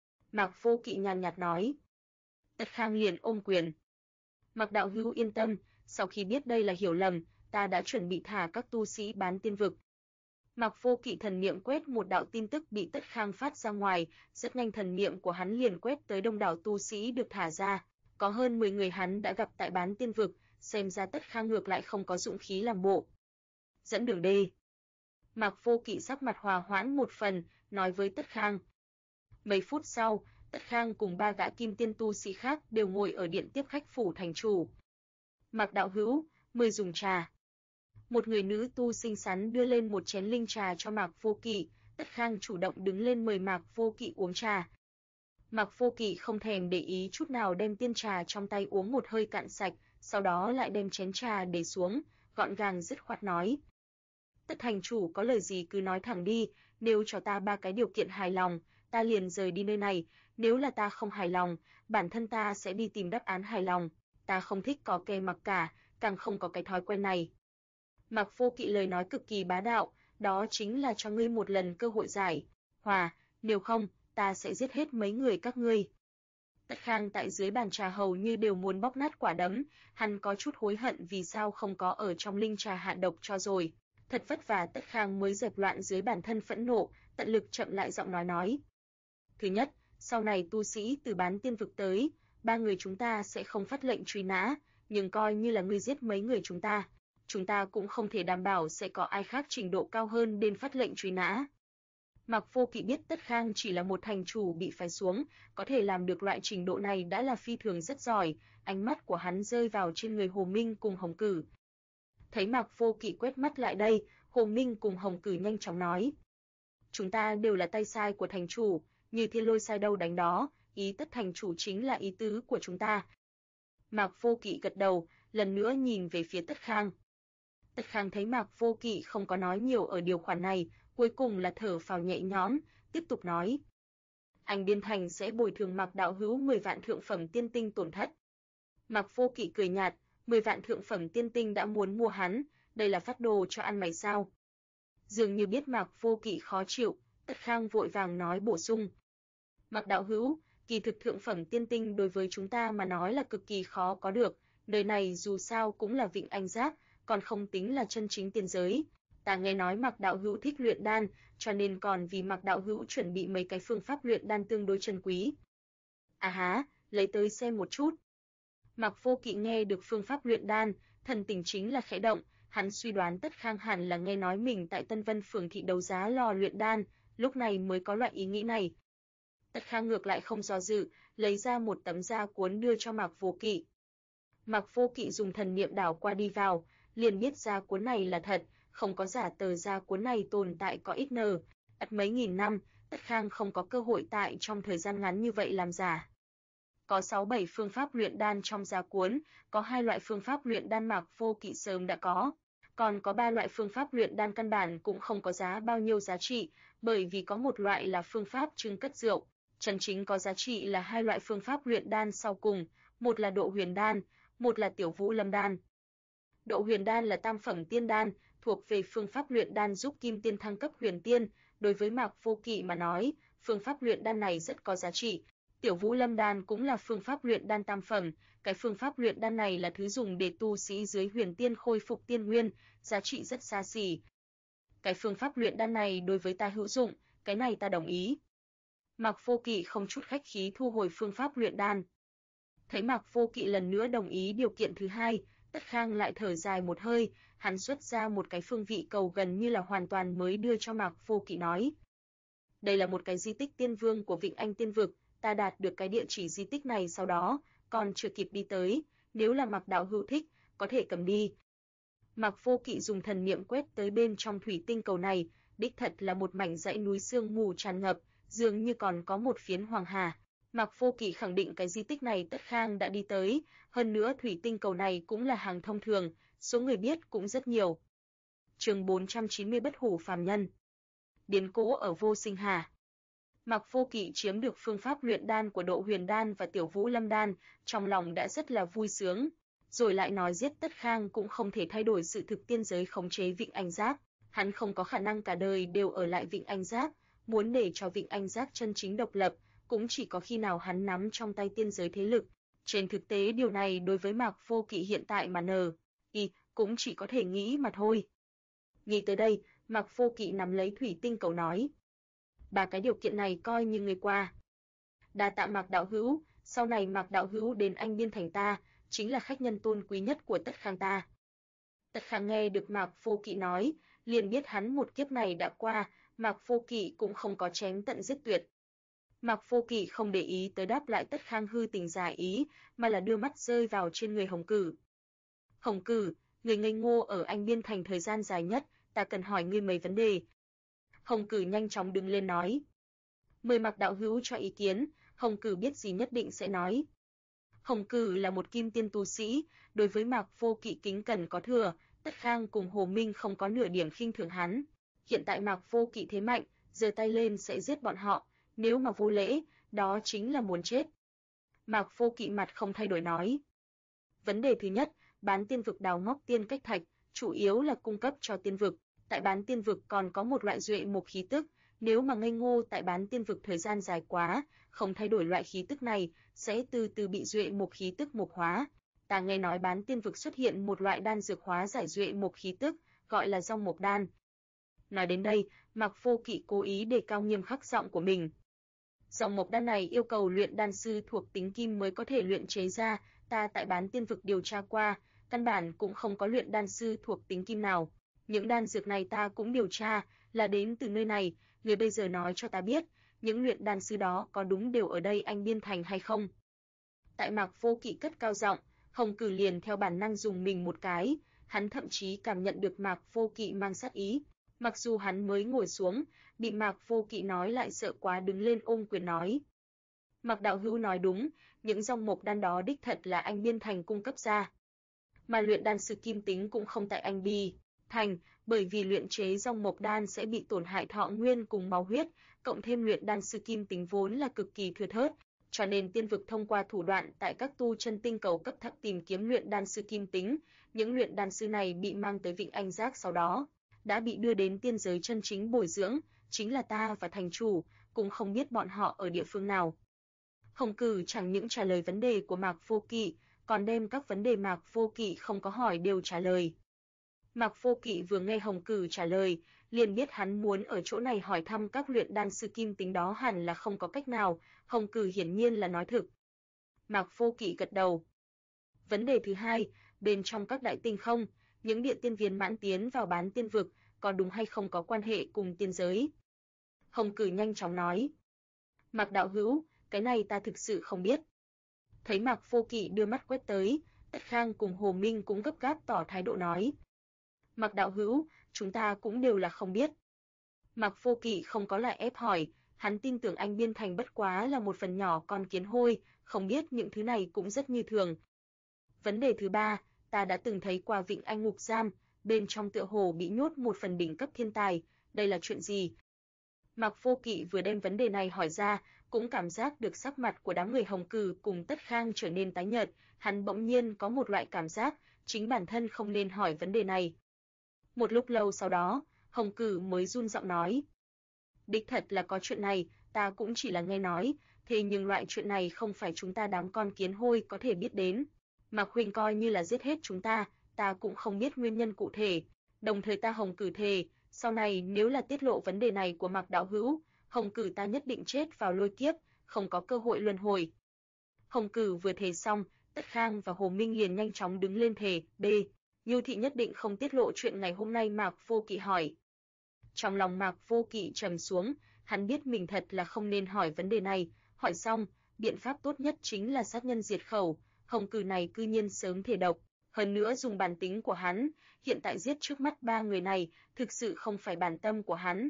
Mạc Vô Kỵ nhàn nhạt nói. Tất Khang liền ôm quyền. Mạc đạo hữu yên tâm, sau khi biết đây là hiểu lầm, ta đã chuẩn bị thả các tu sĩ bán tiên vực. Mạc Vô Kỵ thần niệm quét một đạo tin tức bị Tất Khang phát ra ngoài, rất nhanh thần niệm của hắn liền quét tới đông đảo tu sĩ được thả ra, có hơn 10 người hắn đã gặp tại bán tiên vực, xem ra Tất Khang ngược lại không có dụng khí làm bộ. Dẫn đường đi. Mạc Vô Kỵ sắc mặt hòa hoãn một phần, nói với Tất Khang. Mấy phút sau, Tất Khang cùng 3 gã kim tiên tu sĩ khác đều ngồi ở điện tiếp khách phủ thành chủ. Mạc đạo hữu, mời dùng trà. Một người nữ tu xinh xắn đưa lên một chén linh trà cho Mạc Vô Kỵ, Tất Khang chủ động đứng lên mời Mạc Vô Kỵ uống trà. Mạc Vô Kỵ không thèm để ý chút nào đem tiên trà trong tay uống một hơi cạn sạch, sau đó lại đem chén trà để xuống, gọn gàng dứt khoát nói. Tất thành chủ có lời gì cứ nói thẳng đi, nếu cho ta 3 cái điều kiện hài lòng, ta liền rời đi nơi này, nếu là ta không hài lòng, bản thân ta sẽ đi tìm đáp án hài lòng, ta không thích có kẻ mặc cả, càng không có cái thói quen này. Mạc Vô Kỵ lời nói cực kỳ bá đạo, đó chính là cho ngươi một lần cơ hội giải hòa, nếu không, ta sẽ giết hết mấy người các ngươi. Tất Khang tại dưới bàn trà hầu như đều muốn bóc nát quả đấm, hắn có chút hối hận vì sao không có ở trong linh trà hạ độc cho rồi. Thật vất vả Tất Khang mới dẹp loạn dưới bản thân phẫn nộ, tận lực chậm lại giọng nói. Thứ nhất, sau này tu sĩ từ bán tiên vực tới, 3 người chúng ta sẽ không phát lệnh truy nã, nhưng coi như là ngươi giết mấy người chúng ta cũng không thể đảm bảo sẽ có ai khác trình độ cao hơn đến phát lệnh truy nã. Mạc Vô Kỵ biết Tất Khang chỉ là một thành chủ bị phái xuống, có thể làm được loại trình độ này đã là phi thường rất giỏi, ánh mắt của hắn rơi vào trên người Hồ Minh cùng Hồng Cử. Thấy Mạc Vô Kỵ quét mắt lại đây, Hồ Minh cùng Hồng Cử nhanh chóng nói. Chúng ta đều là tay sai của thành chủ, như thiên lôi sai đâu đánh đó, ý Tất thành chủ chính là ý tứ của chúng ta. Mạc Vô Kỵ gật đầu, lần nữa nhìn về phía Tất Khang. Tất Khang thấy Mạc Vô Kỵ không có nói nhiều ở điều khoản này, cuối cùng là thở phào nhẹ nhõm, tiếp tục nói. Anh Biên Thành sẽ bồi thường Mạc đạo hữu 10 vạn thượng phẩm tiên tinh tổn thất. Mạc Vô Kỵ cười nhạt, 10 vạn thượng phẩm tiên tinh đã muốn mua hắn, đây là phát đồ cho ăn mày sao? Dường như biết Mạc Vô Kỵ khó chịu, Tất Khang vội vàng nói bổ sung. Mạc đạo hữu, kỳ thực thượng phẩm tiên tinh đối với chúng ta mà nói là cực kỳ khó có được, nơi này dù sao cũng là Vịnh Anh Giác, còn không tính là chân chính tiên giới. Ta nghe nói Mạc đạo hữu thích luyện đan, cho nên còn vì Mạc đạo hữu chuẩn bị mấy cái phương pháp luyện đan tương đối chân quý. À há, lấy tới xem một chút. Mạc Vô Kỵ nghe được phương pháp luyện đan, thần tình chính là khẽ động, hắn suy đoán Tất Khang hẳn là nghe nói mình tại Tân Vân phường thị đấu giá lò luyện đan, lúc này mới có loại ý nghĩ này. Tất Khang ngược lại không do dự, lấy ra một tấm da cuốn đưa cho Mạc Vô Kỵ. Mạc Vô Kỵ dùng thần niệm đảo qua đi vào, liền biết da cuốn này là thật, không có giả. Tờ da cuốn này tồn tại có ít mấy nghìn năm, Tất Khang không có cơ hội tại trong thời gian ngắn như vậy làm giả. Có 6-7 phương pháp luyện đan trong da cuốn, có 2 loại phương pháp luyện đan Mạc Vô Kỵ sớm đã có, còn có 3 loại phương pháp luyện đan căn bản cũng không có bao nhiêu giá trị, bởi vì có một loại là phương pháp trưng cất rượu, chân chính có giá trị là 2 loại phương pháp luyện đan sau cùng, một là Độ Huyền đan, một là Tiểu Vũ Lâm đan. Độ Huyền đan là tam phẩm tiên đan, thuộc về phương pháp luyện đan giúp kim tiên thăng cấp huyền tiên, đối với Mạc Vô Kỵ mà nói, phương pháp luyện đan này rất có giá trị. Tiểu Vũ Lâm đan cũng là phương pháp luyện đan tam phẩm, cái phương pháp luyện đan này là thứ dùng để tu sĩ dưới huyền tiên khôi phục tiên nguyên, giá trị rất xa xỉ. Cái phương pháp luyện đan này đối với ta hữu dụng, cái này ta đồng ý. Mạc Vô Kỵ không chút khách khí thu hồi phương pháp luyện đan. Thấy Mạc Vô Kỵ lần nữa đồng ý điều kiện thứ hai, Tất Khang lại thở dài một hơi, hắn xuất ra một cái phương vị cầu gần như là hoàn toàn mới đưa cho Mạc Vô Kỵ nói. Đây là một cái di tích tiên vương của Vịnh Anh Tiên Vực, ta đạt được cái địa chỉ di tích này sau đó, còn chưa kịp đi tới, nếu là Mạc đạo hữu thích, có thể cầm đi. Mạc Vô Kỵ dùng thần niệm quét tới bên trong thủy tinh cầu này, đích thật là một mảnh dãy núi sương mù tràn ngập, dường như còn có một phiến hoàng hà. Mạc Vô Kỵ khẳng định cái di tích này Tất Khang đã đi tới, hơn nữa thủy tinh cầu này cũng là hàng thông thường, số người biết cũng rất nhiều. Chương 490 Bất hủ phàm nhân. Biến cố ở Vô Sinh Hà. Mạc Vô Kỵ chiếm được phương pháp luyện đan của Độ Huyền đan và Tiểu Vũ Lâm đan, trong lòng đã rất là vui sướng, rồi lại nói giết Tất Khang cũng không thể thay đổi sự thực tiên giới khống chế Vịnh Anh Giác, hắn không có khả năng cả đời đều ở lại Vịnh Anh Giác, muốn để cho Vịnh Anh Giác chân chính độc lập, cũng chỉ có khi nào hắn nắm trong tay tiên giới thế lực. Trên thực tế điều này đối với Mạc Vô Kỵ hiện tại mà cũng chỉ có thể nghĩ mà thôi. Nghĩ tới đây, Mạc Vô Kỵ nắm lấy thủy tinh cầu nói: "Ba cái điều kiện này coi như người qua. Đa tạ Mạc đạo hữu, sau này Mạc đạo hữu đến Anh Biên thành ta, chính là khách nhân tôn quý nhất của Tất Khang ta." Tất Khang nghe được Mạc Vô Kỵ nói, liền biết hắn một kiếp này đã qua, Mạc Vô Kỵ cũng không có chém tận giết tuyệt. Mạc Vô Kỵ không để ý tới đáp lại Tất Khang hư tình giả ý, mà là đưa mắt rơi vào trên người Hồng Cử. "Hồng Cử, người ngây ngô ở Anh Biên thành thời gian dài nhất, ta cần hỏi ngươi mấy vấn đề." Hồng Cử nhanh chóng đứng lên nói. "Mời Mạc đạo hữu cho ý kiến." Hồng Cử biết gì nhất định sẽ nói. Hồng Cử là một kim tiên tu sĩ, đối với Mạc Vô Kỵ kính cẩn có thừa, Tất Khang cùng Hồ Minh không có nửa điểm khinh thường hắn. Hiện tại Mạc Vô Kỵ thế mạnh, giơ tay lên sẽ giết bọn họ, nếu mà vô lễ, đó chính là muốn chết. Mạc Vô Kỵ mặt không thay đổi nói. Vấn đề thứ nhất, Bán Tiên Vực đào móc tiên cách thạch, chủ yếu là cung cấp cho tiên vực. Tại Bán Tiên Vực còn có một loại duệ mộc khí tức, nếu mà ngây ngô tại Bán Tiên Vực thời gian dài quá, không thay đổi loại khí tức này, sẽ từ từ bị duệ mộc khí tức mộc hóa. Ta nghe nói Bán Tiên Vực xuất hiện một loại đan dược hóa giải duệ mộc khí tức, gọi là Dòng Mộc đan. Nói đến đây, Mạc Vô Kỵ cố ý đề cao nghiêm khắc giọng của mình. Dòng mộc đan này yêu cầu luyện đan sư thuộc tính kim mới có thể luyện chế ra, ta tại Bán Tiên Vực điều tra qua, căn bản cũng không có luyện đan sư thuộc tính kim nào. Những đan dược này ta cũng điều tra, là đến từ nơi này, người bây giờ nói cho ta biết, những luyện đan sư đó có đúng đều ở đây Anh Biên thành hay không? Tại Mạc Vô Kỵ cất cao giọng, Hồng Cử liền theo bản năng dùng mình một cái, hắn thậm chí cảm nhận được Mạc Vô Kỵ mang sát ý. Mặc dù hắn mới ngồi xuống, bị Mạc Vô Kỵ nói lại sợ quá đứng lên ôm quyền nói. Mạc đạo hữu nói đúng, những dòng mộc đan đó đích thật là Anh Biên thành cung cấp ra. Mà luyện đan sư kim tính cũng không tại Anh Bi thành, bởi vì luyện chế dòng mộc đan sẽ bị tổn hại thọ nguyên cùng máu huyết, cộng thêm luyện đan sư kim tính vốn là cực kỳ thưa thớt, cho nên tiên vực thông qua thủ đoạn tại các tu chân tinh cầu cấp thấp tìm kiếm luyện đan sư kim tính, những luyện đan sư này bị mang tới Vịnh Anh Giác sau đó đã bị đưa đến tiên giới chân chính bồi dưỡng, chính là ta và thành chủ, cũng không biết bọn họ ở địa phương nào. Hồng Cử chẳng những trả lời vấn đề của Mạc Vô Kỵ, còn đem các vấn đề Mạc Vô Kỵ không có hỏi đều trả lời. Mạc Vô Kỵ vừa nghe Hồng Cử trả lời, liền biết hắn muốn ở chỗ này hỏi thăm các luyện đan sư kim tính đó hẳn là không có cách nào, Hồng Cử hiển nhiên là nói thực. Mạc Vô Kỵ gật đầu. Vấn đề thứ hai, bên trong các đại tinh không, những địa tiên viên mãn tiến vào Bán Tiên Vực, có đúng hay không có quan hệ cùng tiên giới? Hồng Cử nhanh chóng nói. Mạc đạo hữu, cái này ta thực sự không biết. Thấy Mạc Vô Kỵ đưa mắt quét tới, Tất Khang cùng Hồ Minh cũng gấp gáp tỏ thái độ nói. Mạc đạo hữu, chúng ta cũng đều là không biết. Mạc Vô Kỵ không có lại ép hỏi, hắn tin tưởng anh Biên Thành bất quá là một phần nhỏ con kiến hôi, không biết những thứ này cũng rất như thường. Vấn đề thứ ba, ta đã từng thấy qua Vịnh Anh ngục giam, bên trong tựa hồ bị nhốt một phần đỉnh cấp thiên tài, đây là chuyện gì? Mạc Vô Kỵ vừa đem vấn đề này hỏi ra, cũng cảm giác được sắc mặt của đám người Hồng Cử cùng Tất Khang trở nên tái nhợt, hắn bỗng nhiên có một loại cảm giác, chính bản thân không nên hỏi vấn đề này. Một lúc lâu sau đó, Hồng Cử mới run giọng nói. Đích thật là có chuyện này, ta cũng chỉ là nghe nói, thế nhưng loại chuyện này không phải chúng ta đám con kiến hôi có thể biết đến. Mạc huynh coi như là giết hết chúng ta cũng không biết nguyên nhân cụ thể. Đồng thời ta Hồng Cử thề, sau này nếu là tiết lộ vấn đề này của Mạc đạo hữu, Hồng Cử ta nhất định chết vào lôi kiếp, không có cơ hội luân hồi. Hồng Cử vừa thề xong, Tất Khang và Hồ Minh liền nhanh chóng đứng lên thề, B. Nhu thị nhất định không tiết lộ chuyện ngày hôm nay. Mạc Vô Kỵ hỏi. Trong lòng Mạc Vô Kỵ trầm xuống, hắn biết mình thật là không nên hỏi vấn đề này, hỏi xong, biện pháp tốt nhất chính là sát nhân diệt khẩu, Hồng Cử này cư nhiên sớm thể độc, hơn nữa dùng bản tính của hắn, hiện tại giết trước mắt ba người này, thực sự không phải bản tâm của hắn.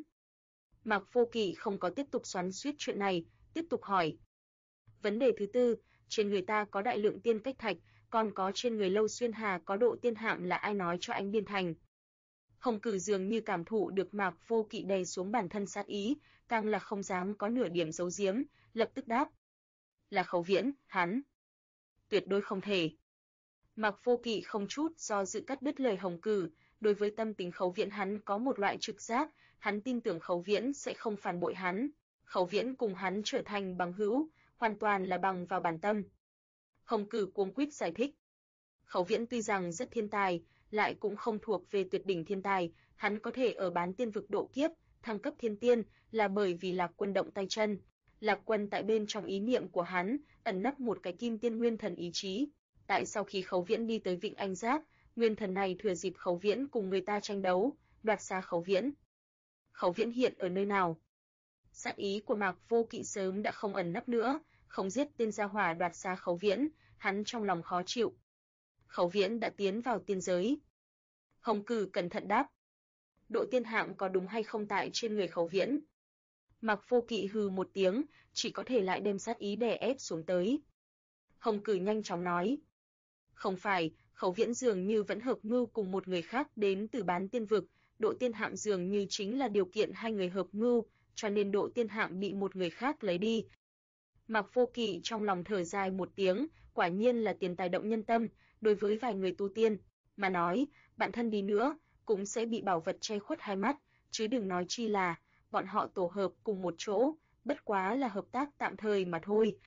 Mạc Vô Kỵ không có tiếp tục xoắn xuýt chuyện này, tiếp tục hỏi. Vấn đề thứ tư, trên người ta có đại lượng tiên cách thạch, còn có trên người Lâu Xuyên Hà có độ tiên hạm là ai nói cho anh Biên Thành? Hồng Cử dường như cảm thụ được Mạc Vô Kỵ đè xuống bản thân sát ý, càng là không dám có nửa điểm giấu giếm, lập tức đáp. Là Khấu Viễn, hắn. Tuyệt đối không thể. Mạc Vô Kỵ không chút do dự cắt đứt lời Hồng Cử, đối với tâm tình Khấu Viễn hắn có một loại trực giác, hắn tin tưởng Khấu Viễn sẽ không phản bội hắn. Khấu Viễn cùng hắn trở thành bằng hữu, hoàn toàn là bằng vào bản tâm. Hồng Cử cuống quýt giải thích. Khấu Viễn tuy rằng rất thiên tài, lại cũng không thuộc về tuyệt đỉnh thiên tài, hắn có thể ở bán tiên vực độ kiếp, thăng cấp thiên tiên, là bởi vì Lạc Quân động tay chân. Lạc Quân tại bên trong ý niệm của hắn, ẩn nấp một cái kim tiên nguyên thần ý chí. Tại sau khi Khấu Viễn đi tới Vịnh Anh Giác, nguyên thần này thừa dịp Khấu Viễn cùng người ta tranh đấu, đoạt xá Khấu Viễn. Khấu Viễn hiện ở nơi nào? Sát ý của Mạc Vô Kỵ sớm đã không ẩn nấp nữa, không giết tên gia hỏa đoạt xá Khấu Viễn, hắn trong lòng khó chịu. Khấu Viễn đã tiến vào tiên giới. Hồng Cử cẩn thận đáp. Độ tiên hạm có đúng hay không tại trên người Khấu Viễn? Mạc Vô Kỵ hừ một tiếng, chỉ có thể lại đem sát ý đè ép xuống tới. Hồng Cử nhanh chóng nói. Không phải, Khấu Viễn dường như vẫn hợp mưu cùng một người khác đến từ bán tiên vực, độ tiên hạm dường như chính là điều kiện hai người hợp mưu, cho nên độ tiên hạm bị một người khác lấy đi. Mạc Vô Kỵ trong lòng thở dài một tiếng, quả nhiên là tiền tài động nhân tâm, đối với vài người tu tiên mà nói, bản thân đi nữa cũng sẽ bị bảo vật che khuất hai mắt, chứ đừng nói chi là bọn họ tổ hợp cùng một chỗ, bất quá là hợp tác tạm thời mà thôi.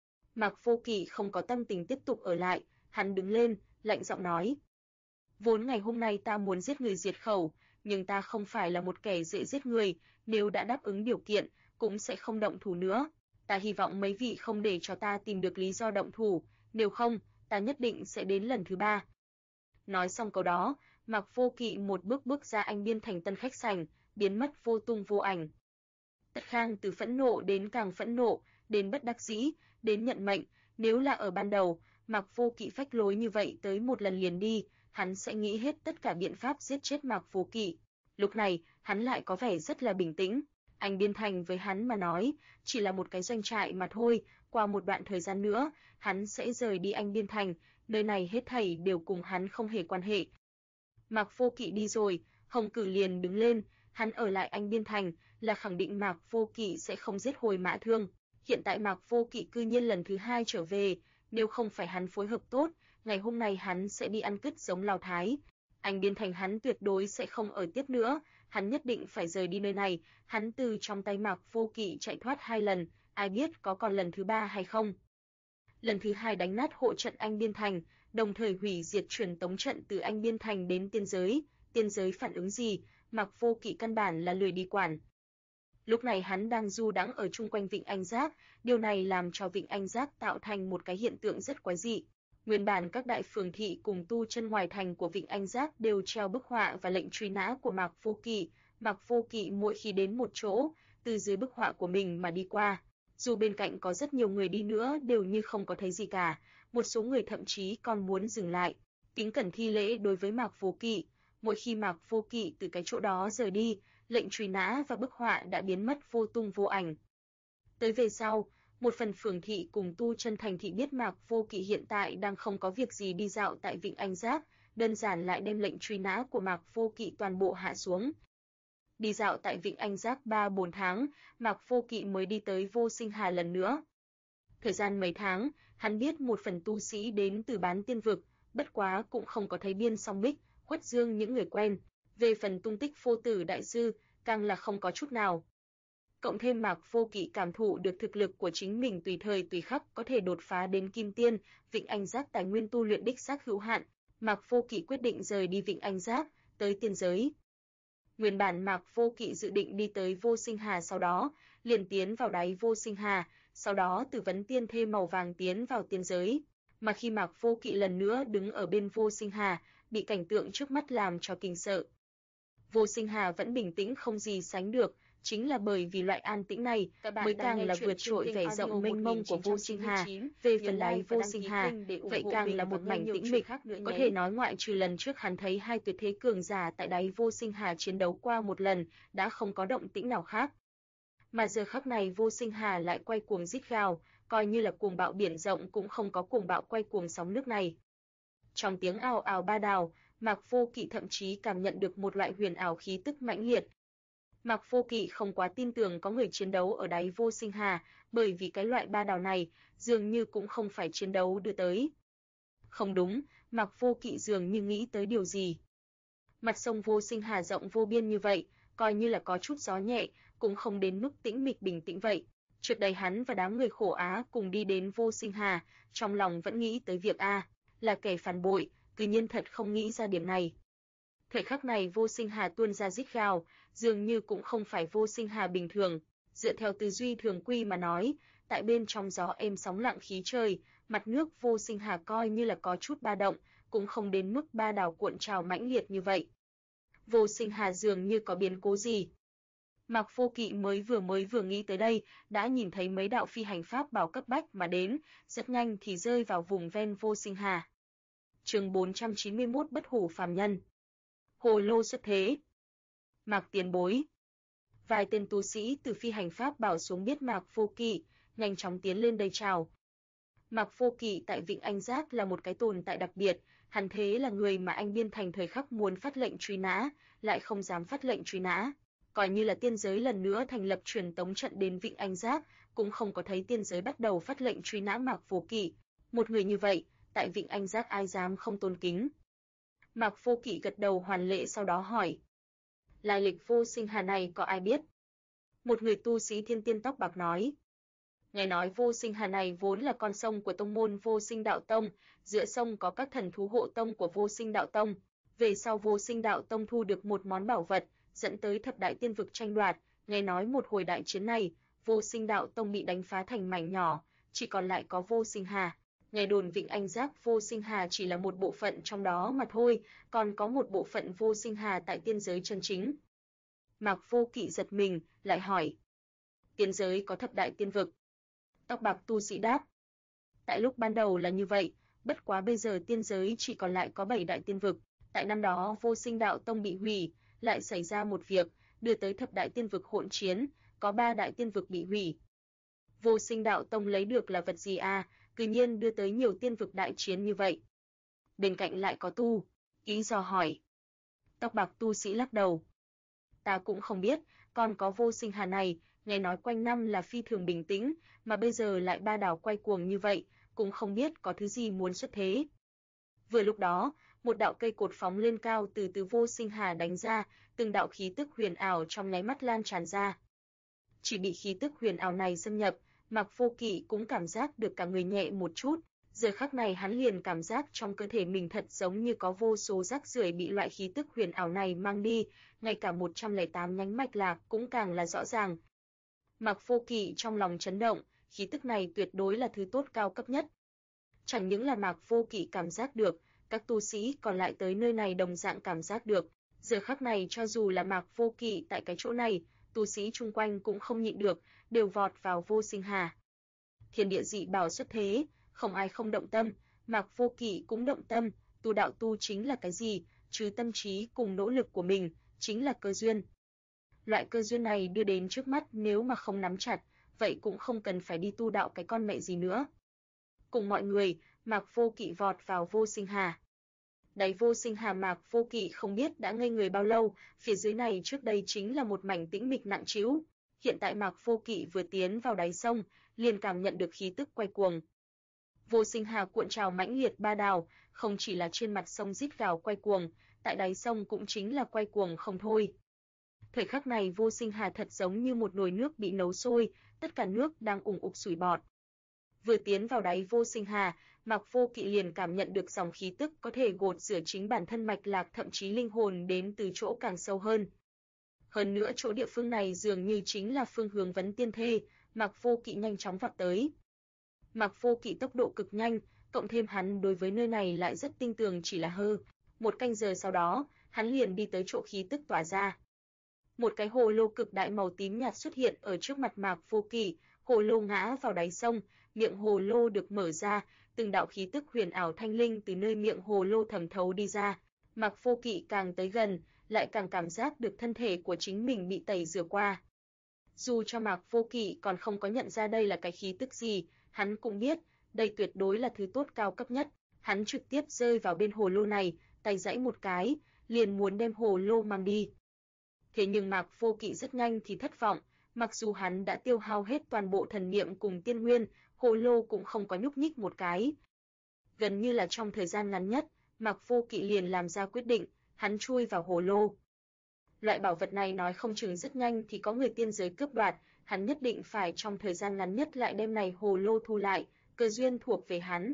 Mạc Vô Kỵ không có tâm tình tiếp tục ở lại, hắn đứng lên, lạnh giọng nói: "Vốn ngày hôm nay ta muốn giết người diệt khẩu, nhưng ta không phải là một kẻ dễ giết người, nếu đã đáp ứng điều kiện, cũng sẽ không động thủ nữa. Ta hy vọng mấy vị không để cho ta tìm được lý do động thủ, nếu không, ta nhất định sẽ đến lần thứ ba." Nói xong câu đó, Mạc Vô Kỵ một bước bước ra Anh Biên Thành tân khách sảnh, biến mất vô tung vô ảnh. Tất Khang từ phẫn nộ đến càng phẫn nộ, đến bất đắc dĩ, đến nhận mệnh, nếu là ở ban đầu, Mạc Vô Kỵ phách lối như vậy tới một lần liền đi, hắn sẽ nghĩ hết tất cả biện pháp giết chết Mạc Vô Kỵ. Lúc này, hắn lại có vẻ rất là bình tĩnh. Anh Biên Thành với hắn mà nói, chỉ là một cái doanh trại mà thôi, qua một đoạn thời gian nữa, hắn sẽ rời đi Anh Biên Thành, nơi này hết thảy đều cùng hắn không hề quan hệ. Mạc Vô Kỵ đi rồi, Hồng Cử liền đứng lên, hắn ở lại Anh Biên Thành là khẳng định Mạc Vô Kỵ sẽ không giết Hồi Mã Thương. Hiện tại Mạc Vô Kỵ cư nhiên lần thứ hai trở về, nếu không phải hắn phối hợp tốt, ngày hôm nay hắn sẽ đi ăn cứt giống Lào Thái. Anh Biên Thành hắn tuyệt đối sẽ không ở tiếp nữa, hắn nhất định phải rời đi nơi này, hắn từ trong tay Mạc Vô Kỵ chạy thoát 2 lần, ai biết có còn lần thứ 3 hay không. Lần thứ 2 đánh nát hộ trận Anh Biên Thành, đồng thời hủy diệt truyền tống trận từ Anh Biên Thành đến tiên giới phản ứng gì, Mạc Vô Kỵ căn bản là lười đi quản. Lúc này hắn đang du đãng ở chung quanh Vịnh Anh Giác, điều này làm cho Vịnh Anh Giác tạo thành một cái hiện tượng rất quái dị. Nguyên bản các đại phường thị cùng tu chân ngoài thành của Vịnh Anh Giác đều treo bức họa và lệnh truy nã của Mạc Vô Kỵ mỗi khi đến một chỗ, từ dưới bức họa của mình mà đi qua, Dù bên cạnh có rất nhiều người đi nữa đều như không có thấy gì cả, một số người thậm chí còn muốn dừng lại, kính cẩn thi lễ đối với Mạc Vô Kỵ. Mỗi khi Mạc Vô Kỵ từ cái chỗ đó rời đi, lệnh truy nã và bức họa đã biến mất vô tung vô ảnh. Tới về sau, một phần phường thị cùng Tu Chân Thành thị biết Mạc Vô Kỵ hiện tại đang không có việc gì đi dạo tại Vịnh Anh Giác, đơn giản lại đem lệnh truy nã của Mạc Vô Kỵ toàn bộ hạ xuống. Đi dạo tại Vịnh Anh Giác 3-4 tháng, Mạc Vô Kỵ mới đi tới Vô Sinh Hà lần nữa. Thời gian mấy tháng, hắn biết một phần tu sĩ đến từ Bán Tiên Vực, bất quá cũng không có thấy Biên Song Bích, Khuất Dương những người quen. Về phần tung tích Phô Tử đại sư, càng là không có chút nào. Cộng thêm Mạc Vô Kỵ cảm thụ được thực lực của chính mình tùy thời tùy khắc có thể đột phá đến Kim Tiên, Vịnh Anh Giác tài nguyên tu luyện đích xác hữu hạn, Mạc Vô Kỵ quyết định rời đi Vịnh Anh Giác, tới tiên giới. Nguyên bản Mạc Vô Kỵ dự định đi tới Vô Sinh Hà, sau đó liền tiến vào đáy Vô Sinh Hà, sau đó từ vấn tiên thê màu vàng tiến vào tiên giới. Mà khi Mạc Vô Kỵ lần nữa đứng ở bên Vô Sinh Hà, bị cảnh tượng trước mắt làm cho kinh sợ. Vô Sinh Hà vẫn bình tĩnh không gì sánh được, chính là bởi vì loại an tĩnh này mới càng là vượt trội vẻ rộng mênh mông của Vô Sinh Hà. Về phần đáy Vô Sinh Hà, vậy càng là một mảnh tĩnh mịch, có thể nói ngoại trừ lần trước hắn thấy hai tuyệt thế cường giả tại đáy Vô Sinh Hà chiến đấu qua một lần, đã không có động tĩnh nào khác. Mà giờ khắc này Vô Sinh Hà lại quay cuồng rít gào, coi như là cuồng bạo biển rộng cũng không có cuồng bạo quay cuồng sóng nước này. Trong tiếng ào ào ba đào, Mạc Vô Kỵ thậm chí cảm nhận được một loại huyền ảo khí tức mãnh liệt. Mạc Vô Kỵ không quá tin tưởng có người chiến đấu ở đáy Vô Sinh Hà, bởi vì cái loại ba đào này dường như cũng không phải chiến đấu đưa tới. Không đúng, Mạc Vô Kỵ dường như nghĩ tới điều gì. Mặt sông Vô Sinh Hà rộng vô biên như vậy, coi như là có chút gió nhẹ, cũng không đến mức tĩnh mịch bình tĩnh vậy. Trước đây hắn và đám người khổ Á cùng đi đến Vô Sinh Hà, trong lòng vẫn nghĩ tới việc là kẻ phản bội, tuy nhiên thật không nghĩ ra điểm này. Thời khắc này Vô Sinh Hà tuôn ra rít gào, dường như cũng không phải Vô Sinh Hà bình thường. Dựa theo tư duy thường quy mà nói, tại bên trong gió êm sóng lặng khí trời, mặt nước Vô Sinh Hà coi như là có chút ba động, cũng không đến mức ba đảo cuộn trào mãnh liệt như vậy. Vô Sinh Hà dường như có biến cố gì. Mạc Vô Kỵ mới vừa nghĩ tới đây, đã nhìn thấy mấy đạo phi hành pháp bảo cấp bách mà đến, rất nhanh thì rơi vào vùng ven Vô Sinh Hà. Chương 491 Bất hủ phàm nhân. Hồ lô xuất thế. Mạc tiền bối. Vài tên tu sĩ từ phi hành pháp bảo xuống biết Mạc Vô Kỵ, nhanh chóng tiến lên đây chào. Mạc Vô Kỵ tại Vịnh Anh Giác là một cái tồn tại đặc biệt, hắn thế là người mà anh Biên Thành thời khắc muốn phát lệnh truy nã, lại không dám phát lệnh truy nã. Coi như là tiên giới lần nữa thành lập truyền tống trận đến Vịnh Anh Giác, cũng không có thấy tiên giới bắt đầu phát lệnh truy nã Mạc Vô Kỵ. Một người như vậy, tại Vịnh Anh Giác ai dám không tôn kính. Mạc Vô Kỵ gật đầu hoàn lễ sau đó hỏi. Lai lịch Vô Sinh Hà này có ai biết? Một người tu sĩ thiên tiên tóc bạc nói. Nghe nói Vô Sinh Hà này vốn là con sông của tông môn Vô Sinh Đạo Tông, giữa sông có các thần thú hộ tông của Vô Sinh Đạo Tông. Về sau Vô Sinh Đạo Tông thu được một món bảo vật, dẫn tới thập đại tiên vực tranh đoạt, nghe nói một hồi đại chiến này, Vô Sinh Đạo Tông bị đánh phá thành mảnh nhỏ, chỉ còn lại có Vô Sinh Hà. Nghe đồn Vịnh Anh Giác Vô Sinh Hà chỉ là một bộ phận trong đó mà thôi, còn có một bộ phận Vô Sinh Hà tại tiên giới chân chính. Mạc Vô Kỵ giật mình, lại hỏi. Tiên giới có thập đại tiên vực. Tóc bạc tu sĩ đáp. Tại lúc ban đầu là như vậy, bất quá bây giờ tiên giới chỉ còn lại có 7 đại tiên vực. Tại năm đó Vô Sinh Đạo Tông bị hủy, lại xảy ra một việc, đưa tới thập đại tiên vực hỗn chiến, có 3 đại tiên vực bị hủy. Vô Sinh Đạo Tông lấy được là vật gì cứ nhiên đưa tới nhiều tiên vực đại chiến như vậy. Bên cạnh lại có tu, ý dò hỏi. Tóc bạc tu sĩ lắc đầu. Ta cũng không biết, còn có Vô Sinh Hà này, nghe nói quanh năm là phi thường bình tĩnh, mà bây giờ lại ba đảo quay cuồng như vậy, cũng không biết có thứ gì muốn xuất thế. Vừa lúc đó, một đạo cây cột phóng lên cao từ Vô Sinh Hà đánh ra, từng đạo khí tức huyền ảo trong nháy mắt lan tràn ra. Chỉ bị khí tức huyền ảo này xâm nhập, Mạc Vô Kỵ cũng cảm giác được cả người nhẹ một chút, giờ khắc này hắn liền cảm giác trong cơ thể mình thật giống như có vô số rác rưởi bị loại khí tức huyền ảo này mang đi, ngay cả 108 nhánh mạch lạc cũng càng là rõ ràng. Mạc Vô Kỵ trong lòng chấn động, khí tức này tuyệt đối là thứ tốt cao cấp nhất. Chẳng những là Mạc Vô Kỵ cảm giác được, các tu sĩ còn lại tới nơi này đồng dạng cảm giác được. Giờ khắc này cho dù là Mạc Vô Kỵ tại cái chỗ này, tu sĩ chung quanh cũng không nhịn được, đều vọt vào Vô Sinh Hà. Thiên địa dị bảo xuất thế, không ai không động tâm, Mạc Vô Kỵ cũng động tâm, tu đạo tu chính là cái gì, trừ tâm trí cùng nỗ lực của mình, chính là cơ duyên. Loại cơ duyên này đưa đến trước mắt nếu mà không nắm chặt, vậy cũng không cần phải đi tu đạo cái con mẹ gì nữa. Cùng mọi người, Mạc Vô Kỵ vọt vào Vô Sinh Hà. Đáy Vô Sinh Hà Mạc Vô Kỵ không biết đã ngây người bao lâu, phía dưới này trước đây chính là một mảnh tĩnh mịch nặng trĩu. Hiện tại Mạc Vô Kỵ vừa tiến vào đáy sông, liền cảm nhận được khí tức quay cuồng. Vô Sinh Hà cuộn trào mãnh liệt ba đào, không chỉ là trên mặt sông rít gào quay cuồng, tại đáy sông cũng chính là quay cuồng không thôi. Thời khắc này Vô Sinh Hà thật giống như một nồi nước bị nấu sôi, tất cả nước đang ủng ục sủi bọt. Vừa tiến vào đáy Vô Sinh Hà, Mạc Vô Kỵ liền cảm nhận được dòng khí tức có thể gột rửa chính bản thân mạch lạc, thậm chí linh hồn đến từ chỗ càng sâu hơn. Hơn nữa chỗ địa phương này dường như chính là phương hướng vấn tiên thê, Mạc Vô Kỵ nhanh chóng vọt tới. Mạc Vô Kỵ tốc độ cực nhanh, cộng thêm hắn đối với nơi này lại rất tinh tường, chỉ là một canh giờ sau đó, hắn liền đi tới chỗ khí tức tỏa ra. Một cái hồ lô cực đại màu tím nhạt xuất hiện ở trước mặt Mạc Vô Kỵ, hồ lô ngã vào đáy sông, miệng hồ lô được mở ra, từng đạo khí tức huyền ảo thanh linh từ nơi miệng hồ lô thẩm thấu đi ra. Mạc Vô Kỵ càng tới gần, lại càng cảm giác được thân thể của chính mình bị tẩy rửa qua. Dù cho Mạc Vô Kỵ còn không có nhận ra đây là cái khí tức gì, hắn cũng biết, đây tuyệt đối là thứ tốt cao cấp nhất. Hắn trực tiếp rơi vào bên hồ lô này, tay giãy một cái, liền muốn đem hồ lô mang đi. Thế nhưng Mạc Vô Kỵ rất nhanh thì thất vọng, mặc dù hắn đã tiêu hao hết toàn bộ thần niệm cùng tiên nguyên, hồ lô cũng không có nhúc nhích một cái. Gần như là trong thời gian ngắn nhất, Mạc Vô Kỵ liền làm ra quyết định, hắn chui vào hồ lô. Loại bảo vật này nói không chừng rất nhanh thì có người tiên giới cướp đoạt, hắn nhất định phải trong thời gian ngắn nhất lại đem này hồ lô thu lại, cơ duyên thuộc về hắn.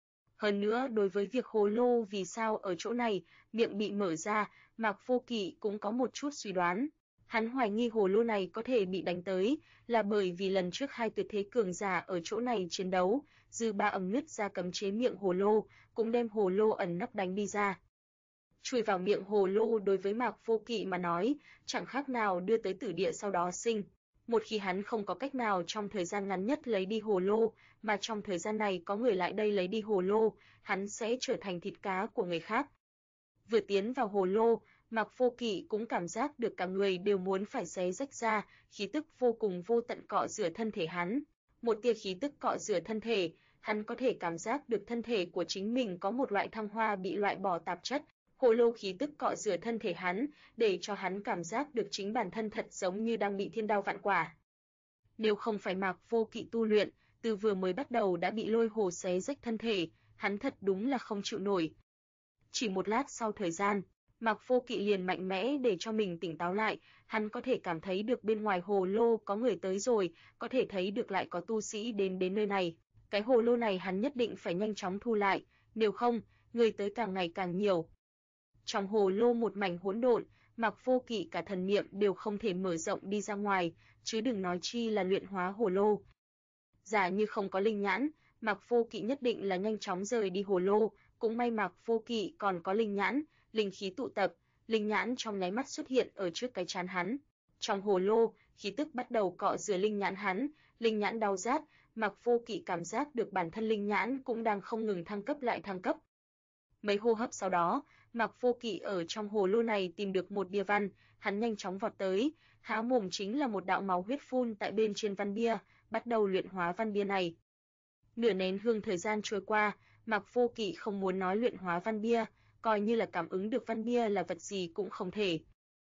Hơn nữa đối với việc hồ lô vì sao ở chỗ này, miệng bị mở ra, Mạc Vô Kỵ cũng có một chút suy đoán. Hắn hoài nghi hồ lô này có thể bị đánh tới, là bởi vì lần trước hai tuyệt thế cường giả ở chỗ này chiến đấu, dư ba ầm nứt ra cấm chế miệng hồ lô, cũng đem hồ lô ẩn nấp đánh đi ra. Chui vào miệng hồ lô đối với Mạc Vô Kỵ mà nói, chẳng khác nào đưa tới tử địa sau đó sinh. Một khi hắn không có cách nào trong thời gian ngắn nhất lấy đi hồ lô, mà trong thời gian này có người lại đây lấy đi hồ lô, hắn sẽ trở thành thịt cá của người khác. Vừa tiến vào hồ lô, Mạc Vô Kỵ cũng cảm giác được cả người đều muốn phải xé rách ra, khí tức vô cùng vô tận cọ rửa thân thể hắn. Một tia khí tức cọ rửa thân thể, hắn có thể cảm giác được thân thể của chính mình có một loại thăng hoa bị loại bỏ tạp chất. Hồ lô khí tức cọ rửa thân thể hắn, để cho hắn cảm giác được chính bản thân thật giống như đang bị thiên đao vạn quả. Nếu không phải Mạc Vô Kỵ tu luyện, từ vừa mới bắt đầu đã bị lôi hồ xé rách thân thể, hắn thật đúng là không chịu nổi. Chỉ một lát sau thời gian, Mạc Vô Kỵ liền mạnh mẽ để cho mình tỉnh táo lại, hắn có thể cảm thấy được bên ngoài hồ lô có người tới rồi, có thể thấy được lại có tu sĩ đến nơi này. Cái hồ lô này hắn nhất định phải nhanh chóng thu lại, nếu không, người tới càng ngày càng nhiều. Trong hồ lô một mảnh hỗn độn, Mạc Vô Kỵ cả thần niệm đều không thể mở rộng đi ra ngoài, chứ đừng nói chi là luyện hóa hồ lô. Giả như không có linh nhãn, Mạc Vô Kỵ nhất định là nhanh chóng rời đi hồ lô, cũng may Mạc Vô Kỵ còn có linh nhãn, linh khí tụ tập, linh nhãn trong nháy mắt xuất hiện ở trước cái trán hắn. Trong hồ lô, khí tức bắt đầu cọ rửa linh nhãn hắn, linh nhãn đau rát, Mạc Vô Kỵ cảm giác được bản thân linh nhãn cũng đang không ngừng thăng cấp lại thăng cấp. Mấy hô hấp sau đó, Mạc Vô Kỵ ở trong hồ lô này tìm được một bia văn, hắn nhanh chóng vọt tới, há mồm chính là một đạo máu huyết phun tại bên trên văn bia, bắt đầu luyện hóa văn bia này. Nửa nén hương thời gian trôi qua, Mạc Vô Kỵ không muốn nói luyện hóa văn bia, coi như là cảm ứng được văn bia là vật gì cũng không thể.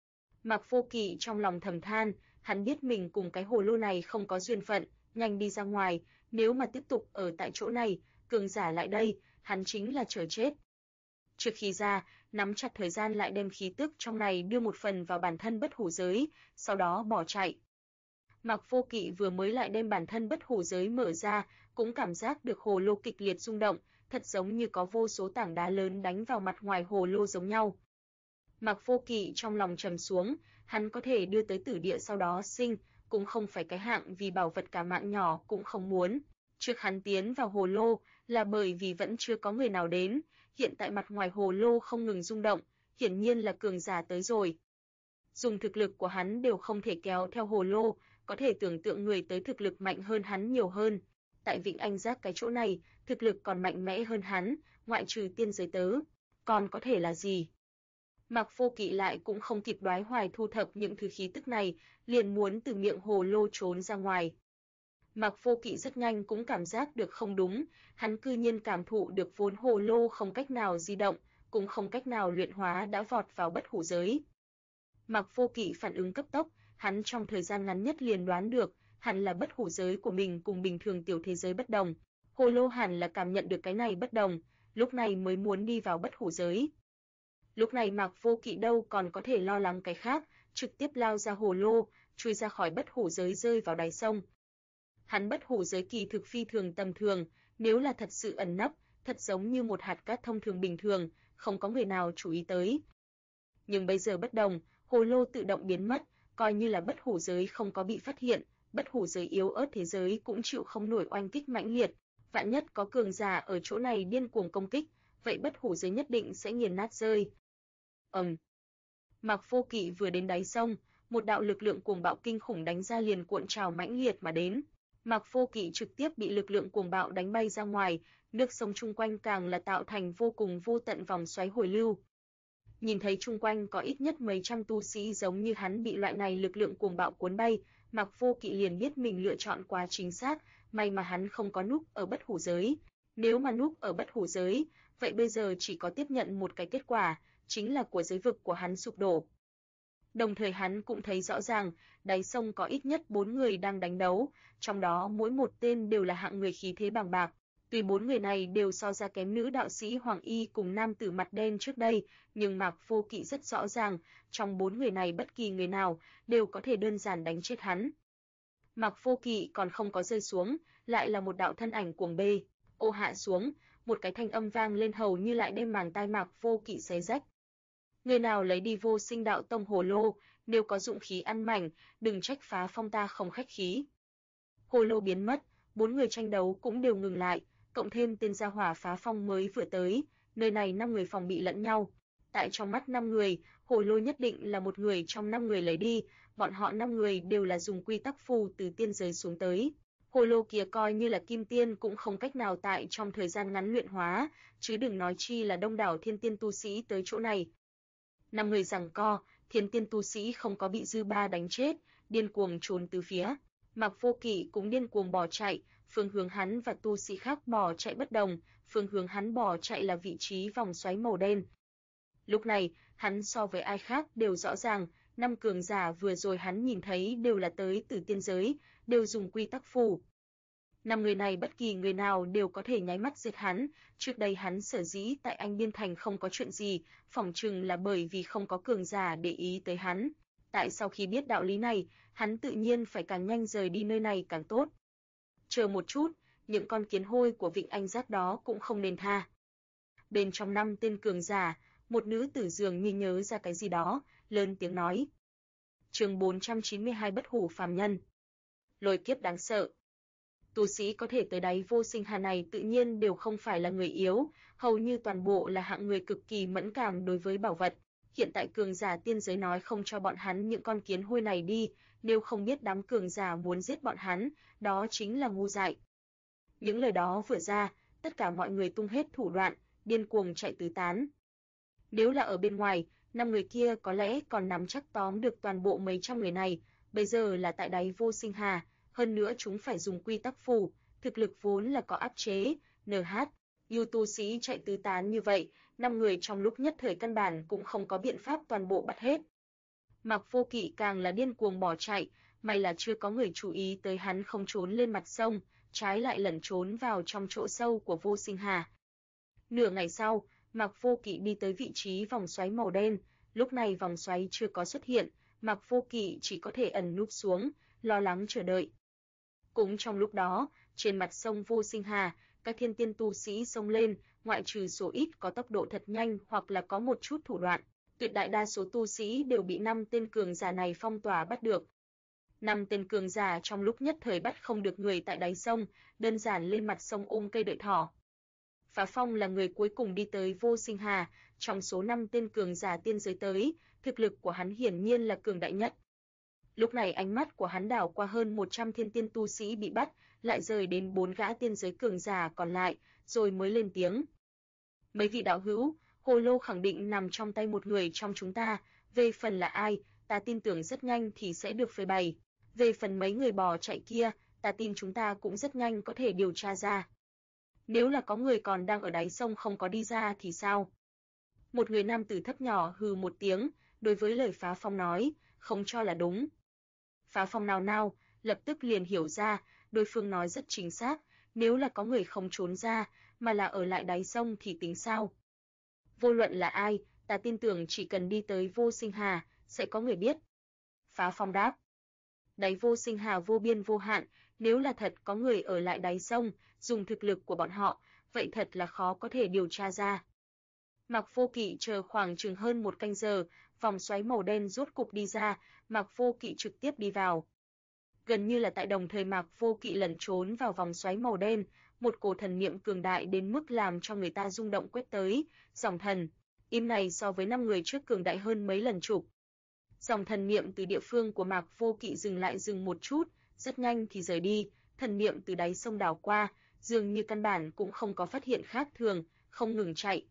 Mạc Vô Kỵ trong lòng thầm than, hắn biết mình cùng cái hồ lô này không có duyên phận, nhanh đi ra ngoài, nếu mà tiếp tục ở tại chỗ này, cường giả lại đây, hắn chính là chờ chết. Trước khi ra, nắm chặt thời gian lại đem khí tức trong này đưa một phần vào bản thân bất hủ giới, sau đó bỏ chạy. Mạc Vô Kỵ vừa mới lại đem bản thân bất hủ giới mở ra, cũng cảm giác được hồ lô kịch liệt rung động, thật giống như có vô số tảng đá lớn đánh vào mặt ngoài hồ lô giống nhau. Mạc Vô Kỵ trong lòng trầm xuống, hắn có thể đưa tới tử địa sau đó sinh, cũng không phải cái hạng vì bảo vật cả mạng nhỏ cũng không muốn. Trước hắn tiến vào hồ lô là bởi vì vẫn chưa có người nào đến, hiện tại mặt ngoài hồ lô không ngừng rung động, hiển nhiên là cường giả tới rồi. Dùng thực lực của hắn đều không thể kéo theo hồ lô, có thể tưởng tượng người tới thực lực mạnh hơn hắn nhiều hơn. Tại Vịnh Anh Giác cái chỗ này, thực lực còn mạnh mẽ hơn hắn, ngoại trừ tiên giới tớ, còn có thể là gì? Mạc Vô Kỵ lại cũng không kịp đoái hoài thu thập những thứ khí tức này, liền muốn từ miệng hồ lô trốn ra ngoài. Mạc Vô Kỵ rất nhanh cũng cảm giác được không đúng, hắn cư nhiên cảm thụ được vốn hồ lô không cách nào di động, cũng không cách nào luyện hóa đã vọt vào bất hủ giới. Mạc Vô Kỵ phản ứng cấp tốc, hắn trong thời gian ngắn nhất liền đoán được, hẳn là bất hủ giới của mình cùng bình thường tiểu thế giới bất đồng. Hồ lô hẳn là cảm nhận được cái này bất đồng, lúc này mới muốn đi vào bất hủ giới. Lúc này Mạc Vô Kỵ đâu còn có thể lo lắng cái khác, trực tiếp lao ra hồ lô, chui ra khỏi bất hủ giới rơi vào đáy sông. Hắn bất hủ giới kỳ thực phi thường tầm thường, nếu là thật sự ẩn nấp, thật giống như một hạt cát thông thường bình thường, không có người nào chú ý tới. Nhưng bây giờ bất đồng, hồ lô tự động biến mất, coi như là bất hủ giới không có bị phát hiện, bất hủ giới yếu ớt thế giới cũng chịu không nổi oanh kích mãnh liệt, vạn nhất có cường giả ở chỗ này điên cuồng công kích, vậy bất hủ giới nhất định sẽ nghiền nát rơi. Mạc Vô Kỵ vừa đến đáy sông, một đạo lực lượng cuồng bạo kinh khủng đánh ra liền cuộn trào mãnh liệt mà đến. Mạc Vô Kỵ trực tiếp bị lực lượng cuồng bạo đánh bay ra ngoài, nước sông chung quanh càng là tạo thành vô cùng vô tận vòng xoáy hồi lưu. Nhìn thấy chung quanh có ít nhất mấy trăm tu sĩ giống như hắn bị loại này lực lượng cuồng bạo cuốn bay, Mạc Vô Kỵ liền biết mình lựa chọn quá chính xác, may mà hắn không có núp ở bất hủ giới. Nếu mà núp ở bất hủ giới, vậy bây giờ chỉ có tiếp nhận một cái kết quả, chính là của giới vực của hắn sụp đổ. Đồng thời hắn cũng thấy rõ ràng, đáy sông có ít nhất 4 người đang đánh đấu, trong đó mỗi một tên đều là hạng người khí thế bàng bạc. Tuy 4 người này đều so ra kém nữ đạo sĩ Hoàng Y cùng nam tử mặt đen trước đây, nhưng Mạc Vô Kỵ rất rõ ràng, trong 4 người này bất kỳ người nào đều có thể đơn giản đánh chết hắn. Mạc Vô Kỵ còn không có rơi xuống, lại là một đạo thân ảnh cuồng bê, ô hạ xuống, một cái thanh âm vang lên hầu như lại đem màng tai Mạc Vô Kỵ xé rách. Người nào lấy đi Vô Sinh Đạo Tông hồ lô, nếu có dụng khí ăn mảnh, đừng trách Phá Phong ta không khách khí. Hồ lô biến mất, 4 người tranh đấu cũng đều ngừng lại, cộng thêm tên gia hỏa Phá Phong mới vừa tới, nơi này 5 người phòng bị lẫn nhau. Tại trong mắt 5 người, hồ lô nhất định là một người trong 5 người lấy đi, bọn họ 5 người đều là dùng quy tắc phù từ tiên giới xuống tới. Hồ lô kia coi như là kim tiên cũng không cách nào tại trong thời gian ngắn luyện hóa, chứ đừng nói chi là đông đảo thiên tiên tu sĩ tới chỗ này. 5 người giằng co, thiên tiên tu sĩ không có bị dư ba đánh chết, điên cuồng trốn từ phía. Mạc Vô Kỵ cũng điên cuồng bỏ chạy, phương hướng hắn và tu sĩ khác bỏ chạy bất đồng, phương hướng hắn bỏ chạy là vị trí vòng xoáy màu đen. Lúc này, hắn so với ai khác đều rõ ràng, 5 cường giả vừa rồi hắn nhìn thấy đều là tới từ tiên giới, đều dùng quy tắc phù. 5 người này bất kỳ người nào đều có thể nháy mắt giết hắn, trước đây hắn sở dĩ tại Anh Biên Thành không có chuyện gì, phỏng chừng là bởi vì không có cường giả để ý tới hắn. Tại sau khi biết đạo lý này, hắn tự nhiên phải càng nhanh rời đi nơi này càng tốt. Chờ một chút, những con kiến hôi của Vịnh Anh Giác đó cũng không nên tha. Bên trong 5 tên cường giả, một nữ tử dường như nhớ ra cái gì đó, lớn tiếng nói. Chương 492 Bất hủ phàm nhân. Lôi kiếp đáng sợ. Tu sĩ có thể tới đáy Vô Sinh Hà này tự nhiên đều không phải là người yếu, hầu như toàn bộ là hạng người cực kỳ mẫn cảm đối với bảo vật. Hiện tại cường giả tiên giới nói không cho bọn hắn những con kiến hôi này đi, nếu không biết đám cường giả muốn giết bọn hắn, đó chính là ngu dại. Những lời đó vừa ra, tất cả mọi người tung hết thủ đoạn, điên cuồng chạy tứ tán. Nếu là ở bên ngoài, 5 người kia có lẽ còn nắm chắc tóm được toàn bộ mấy trăm người này, bây giờ là tại đáy Vô Sinh Hà, hơn nữa chúng phải dùng quy tắc phù, thực lực vốn là có áp chế, NH, tu sĩ chạy tứ tán như vậy, 5 người trong lúc nhất thời căn bản cũng không có biện pháp toàn bộ bắt hết. Mạc Vô Kỵ càng là điên cuồng bỏ chạy, may là chưa có người chú ý tới hắn không trốn lên mặt sông, trái lại lẩn trốn vào trong chỗ sâu của Vô Sinh Hà. Nửa ngày sau, Mạc Vô Kỵ đi tới vị trí vòng xoáy màu đen, lúc này vòng xoáy chưa có xuất hiện, Mạc Vô Kỵ chỉ có thể ẩn núp xuống, lo lắng chờ đợi. Cũng trong lúc đó, trên mặt sông Vô Sinh Hà, các thiên tiên tu sĩ xông lên, ngoại trừ số ít có tốc độ thật nhanh hoặc là có một chút thủ đoạn, tuyệt đại đa số tu sĩ đều bị 5 tên cường giả này phong tỏa bắt được. 5 tên cường giả trong lúc nhất thời bắt không được người tại đáy sông, đơn giản lên mặt sông ôm cây đợi thỏ. Phá Phong là người cuối cùng đi tới Vô Sinh Hà, trong số 5 tên cường giả tiên giới tới, thực lực của hắn hiển nhiên là cường đại nhất. Lúc này ánh mắt của hắn đảo qua hơn 100 thiên tiên tu sĩ bị bắt, lại rời đến 4 gã tiên giới cường giả còn lại, rồi mới lên tiếng. Mấy vị đạo hữu, hồ lô khẳng định nằm trong tay một người trong chúng ta, về phần là ai, ta tin tưởng rất nhanh thì sẽ được phơi bày. Về phần mấy người bỏ chạy kia, ta tin chúng ta cũng rất nhanh có thể điều tra ra. Nếu là có người còn đang ở đáy sông không có đi ra thì sao? Một người nam tử thấp nhỏ hừ một tiếng, đối với lời Phá Phong nói, không cho là đúng. Phá Phong nào nào, lập tức liền hiểu ra, đối phương nói rất chính xác, nếu là có người không trốn ra, mà là ở lại đáy sông thì tính sao? Vô luận là ai, ta tin tưởng chỉ cần đi tới Vô Sinh Hà, sẽ có người biết. Phá Phong đáp. Đáy Vô Sinh Hà vô biên vô hạn, nếu là thật có người ở lại đáy sông, dùng thực lực của bọn họ, vậy thật là khó có thể điều tra ra. Mạc Vô Kỵ chờ khoảng chừng hơn 1 canh giờ, vòng xoáy màu đen rốt cục đi ra, Mạc Vô Kỵ trực tiếp đi vào. Gần như là tại đồng thời Mạc Vô Kỵ lẩn trốn vào vòng xoáy màu đen, một cổ thần niệm cường đại đến mức làm cho người ta rung động quét tới, dòng thần, im này so với 5 người trước cường đại hơn mấy lần chục. Dòng thần niệm từ địa phương của Mạc Vô Kỵ dừng một chút, rất nhanh thì rời đi, thần niệm từ đáy sông đảo qua, dường như căn bản cũng không có phát hiện khác thường, không ngừng chạy.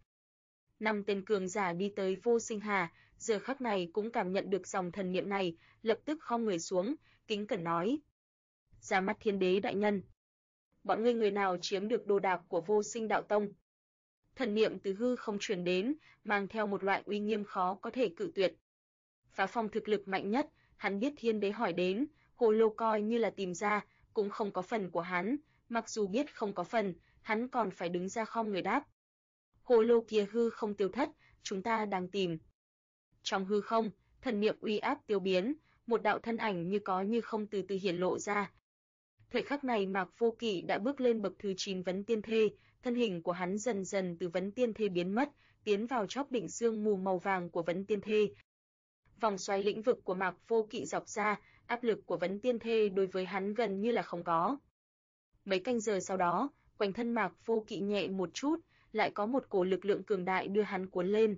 5 tên cường giả đi tới Vô Sinh Hà, giờ khắc này cũng cảm nhận được dòng thần niệm này, lập tức khom người xuống, kính cẩn nói: "Ra mắt Thiên Đế đại nhân, bọn ngươi người nào chiếm được đồ đạc của Vô Sinh đạo tông?" Thần niệm từ hư không truyền đến, mang theo một loại uy nghiêm khó có thể cự tuyệt. Phá Phong thực lực mạnh nhất, hắn biết Thiên Đế hỏi đến, hồ lô coi như là tìm ra, cũng không có phần của hắn, mặc dù biết không có phần, hắn còn phải đứng ra khom người đáp. Hồ lô kia hư không tiêu thất, chúng ta đang tìm. Trong hư không, thần niệm uy áp tiêu biến, một đạo thân ảnh như có như không từ từ hiển lộ ra. Thời khắc này Mạc Vô Kỵ đã bước lên bậc thứ 9 vấn tiên thê, thân hình của hắn dần dần từ vấn tiên thê biến mất, tiến vào chóp đỉnh sương mù màu vàng của vấn tiên thê. Vòng xoáy lĩnh vực của Mạc Vô Kỵ dọc ra, áp lực của vấn tiên thê đối với hắn gần như là không có. Mấy canh giờ sau đó, quanh thân Mạc Vô Kỵ nhẹ một chút, lại có một cổ lực lượng cường đại đưa hắn cuốn lên.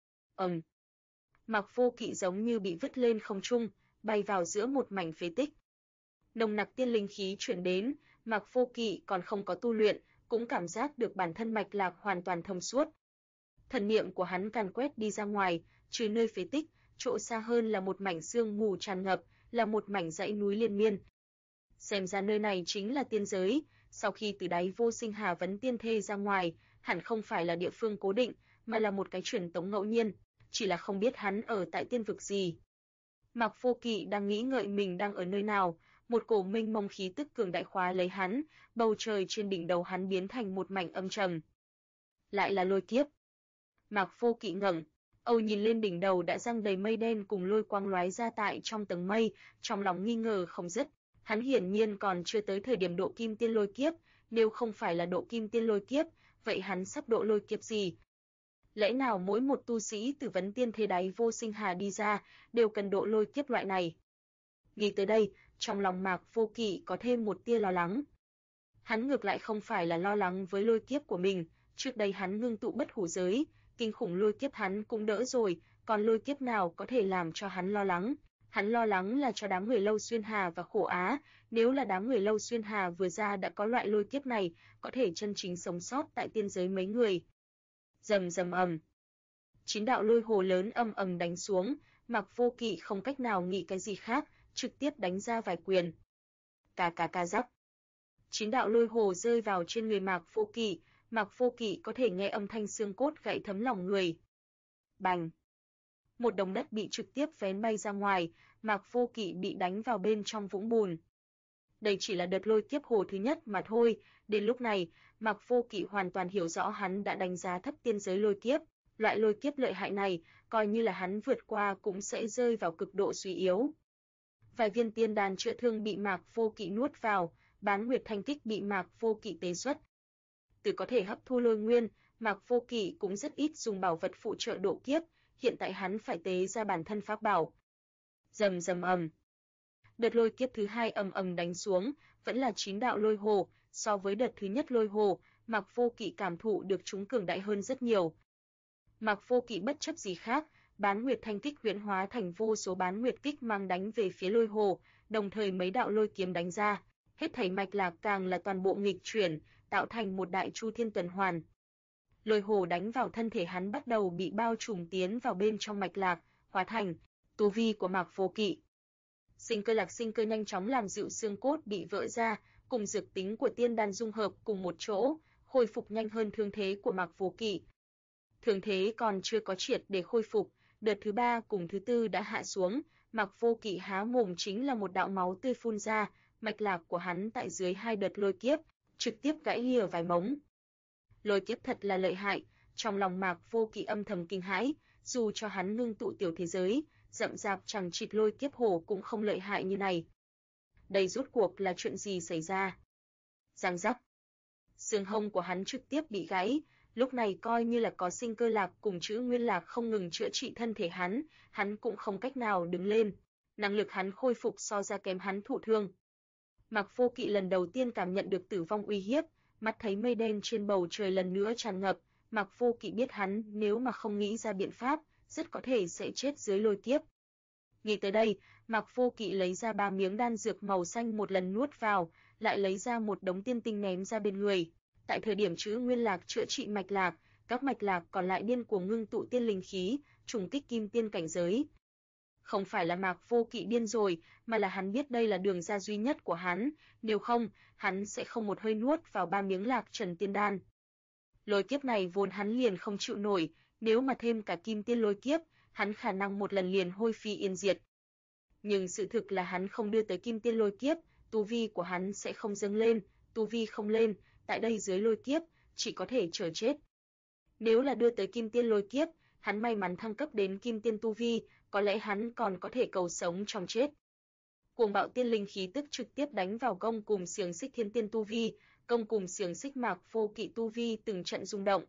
Mạc Vô Kỵ giống như bị vứt lên không trung, bay vào giữa một mảnh phế tích. Nồng nặc tiên linh khí truyền đến, Mạc Vô Kỵ còn không có tu luyện, cũng cảm giác được bản thân mạch lạc hoàn toàn thông suốt. Thần niệm của hắn càn quét đi ra ngoài, trừ nơi phế tích, chỗ xa hơn là một mảnh sương mù tràn ngập, là một mảnh dãy núi liên miên. Xem ra nơi này chính là tiên giới, sau khi từ đáy Vô Sinh Hà vấn tiên thê ra ngoài, hẳn không phải là địa phương cố định, mà là một cái truyền tống ngẫu nhiên, chỉ là không biết hắn ở tại tiên vực gì. Mạc Vô Kỵ đang nghĩ ngợi mình đang ở nơi nào, một cổ mênh mông khí tức cường đại khóa lấy hắn, bầu trời trên đỉnh đầu hắn biến thành một mảnh âm trầm. Lại là lôi kiếp. Mạc Vô Kỵ ngẩng, Âu nhìn lên đỉnh đầu đã giăng đầy mây đen cùng lôi quang lóe ra tại trong tầng mây, trong lòng nghi ngờ không dứt. Hắn hiển nhiên còn chưa tới thời điểm độ kim tiên lôi kiếp, nếu không phải là độ kim tiên lôi kiếp, vậy hắn sắp độ lôi kiếp gì? Lẽ nào mỗi một tu sĩ từ vấn tiên thế đáy Vô Sinh Hà đi ra, đều cần độ lôi kiếp loại này? Nghĩ tới đây, trong lòng Mạc Vô Kỵ có thêm một tia lo lắng. Hắn ngược lại không phải là lo lắng với lôi kiếp của mình, trước đây hắn ngưng tụ bất hủ giới, kinh khủng lôi kiếp hắn cũng đỡ rồi, còn lôi kiếp nào có thể làm cho hắn lo lắng? Hắn lo lắng là cho đám người Lâu Xuyên Hà và Khổ Á, nếu là đám người Lâu Xuyên Hà vừa ra đã có loại lôi kiếp này, có thể chân chính sống sót tại tiên giới mấy người. Rầm rầm ầm. 9 đạo lôi hồ lớn ầm ầm đánh xuống, Mạc Vô Kỵ không cách nào nghĩ cái gì khác, trực tiếp đánh ra vài quyền. Cà cà cà rắc. 9 đạo lôi hồ rơi vào trên người Mạc Vô Kỵ có thể nghe âm thanh xương cốt gãy thấm lòng người. Bành. Một đống đất bị trực tiếp vén bay ra ngoài, Mạc Vô Kỵ bị đánh vào bên trong vũng bùn. Đây chỉ là đợt lôi kiếp hồ thứ nhất mà thôi, đến lúc này, Mạc Vô Kỵ hoàn toàn hiểu rõ hắn đã đánh giá thấp tiên giới lôi kiếp, loại lôi kiếp lợi hại này, coi như là hắn vượt qua cũng sẽ rơi vào cực độ suy yếu. Vài viên tiên đan chữa thương bị Mạc Vô Kỵ nuốt vào, Bán Nguyệt Thanh Kích bị Mạc Vô Kỵ tế xuất. Từ có thể hấp thu lôi nguyên, Mạc Vô Kỵ cũng rất ít dùng bảo vật phụ trợ độ kiếp, hiện tại hắn phải tế ra bản thân pháp bảo. Rầm rầm ầm. Đợt lôi kiếp thứ hai ầm ầm đánh xuống, vẫn là 9 đạo lôi hồ, so với đợt thứ nhất lôi hồ, Mạc Vô Kỵ cảm thụ được chúng cường đại hơn rất nhiều. Mạc Vô Kỵ bất chấp gì khác, Bán Nguyệt Thanh Kích huyễn hóa thành vô số bán nguyệt kích mang đánh về phía Lôi Hồ, đồng thời mấy đạo lôi kiếm đánh ra, hết thảy mạch lạc càng là toàn bộ nghịch chuyển, tạo thành một đại chu thiên tuần hoàn. Lôi Hồ đánh vào thân thể hắn bắt đầu bị bao trùm tiến vào bên trong mạch lạc, hóa thành tu vi của Mạc Vô Kỵ. Sinh cơ nhanh chóng làm dịu xương cốt bị vỡ ra, cùng dược tính của tiên đan dung hợp cùng một chỗ, khôi phục nhanh hơn thương thế của Mạc Vô Kỵ. Thương thế còn chưa có triệt để khôi phục, đợt thứ 3 cùng thứ 4 đã hạ xuống, Mạc Vô Kỵ há mồm chính là một đạo máu tươi phun ra, mạch lạc của hắn tại dưới 2 đợt lôi kiếp, trực tiếp gãy lìa vài mống. Lôi kiếp thật là lợi hại, trong lòng Mạc Vô Kỵ âm thầm kinh hãi, dù cho hắn ngưng tụ tiểu thế giới, rậm rạp chẳng chịt lôi kiếp hồ cũng không lợi hại như này. Đây rốt cuộc là chuyện gì xảy ra? Giang rắc. Xương hông của hắn trực tiếp bị gãy, lúc này coi như là có sinh cơ lạc cùng chữ nguyên lạc không ngừng chữa trị thân thể hắn cũng không cách nào đứng lên, năng lực hắn khôi phục so ra kém hắn thụ thương. Mạc Vô Kỵ lần đầu tiên cảm nhận được tử vong uy hiếp, mắt thấy mây đen trên bầu trời lần nữa tràn ngập, Mạc Vô Kỵ biết hắn nếu mà không nghĩ ra biện pháp, rất có thể sẽ chết dưới lôi kiếp. Nghĩ tới đây, Mạc Vô Kỵ lấy ra 3 miếng đan dược màu xanh một lần nuốt vào, lại lấy ra một đống tiên tinh ném ra bên người. Tại thời điểm chữ nguyên lạc chữa trị mạch lạc, các mạch lạc còn lại điên cuồng ngưng tụ tiên linh khí, trùng kích kim tiên cảnh giới. Không phải là Mạc Vô Kỵ điên rồi, mà là hắn biết đây là đường ra duy nhất của hắn, nếu không, hắn sẽ không một hơi nuốt vào 3 miếng lạc trần tiên đan. Lôi kiếp này vốn hắn liền không chịu nổi, nếu mà thêm cả kim tiên lôi kiếp, hắn khả năng một lần liền hôi phi yên diệt. Nhưng sự thực là hắn không đưa tới kim tiên lôi kiếp, tu vi của hắn sẽ không dâng lên, tu vi không lên, tại đây dưới lôi kiếp, chỉ có thể chờ chết. Nếu là đưa tới kim tiên lôi kiếp, hắn may mắn thăng cấp đến kim tiên tu vi, có lẽ hắn còn có thể cầu sống trong chết. Cuồng bạo tiên linh khí tức trực tiếp đánh vào công cùng xiềng xích thiên tiên tu vi, công cùng xiềng xích Mạc Vô Kỵ tu vi từng trận rung động.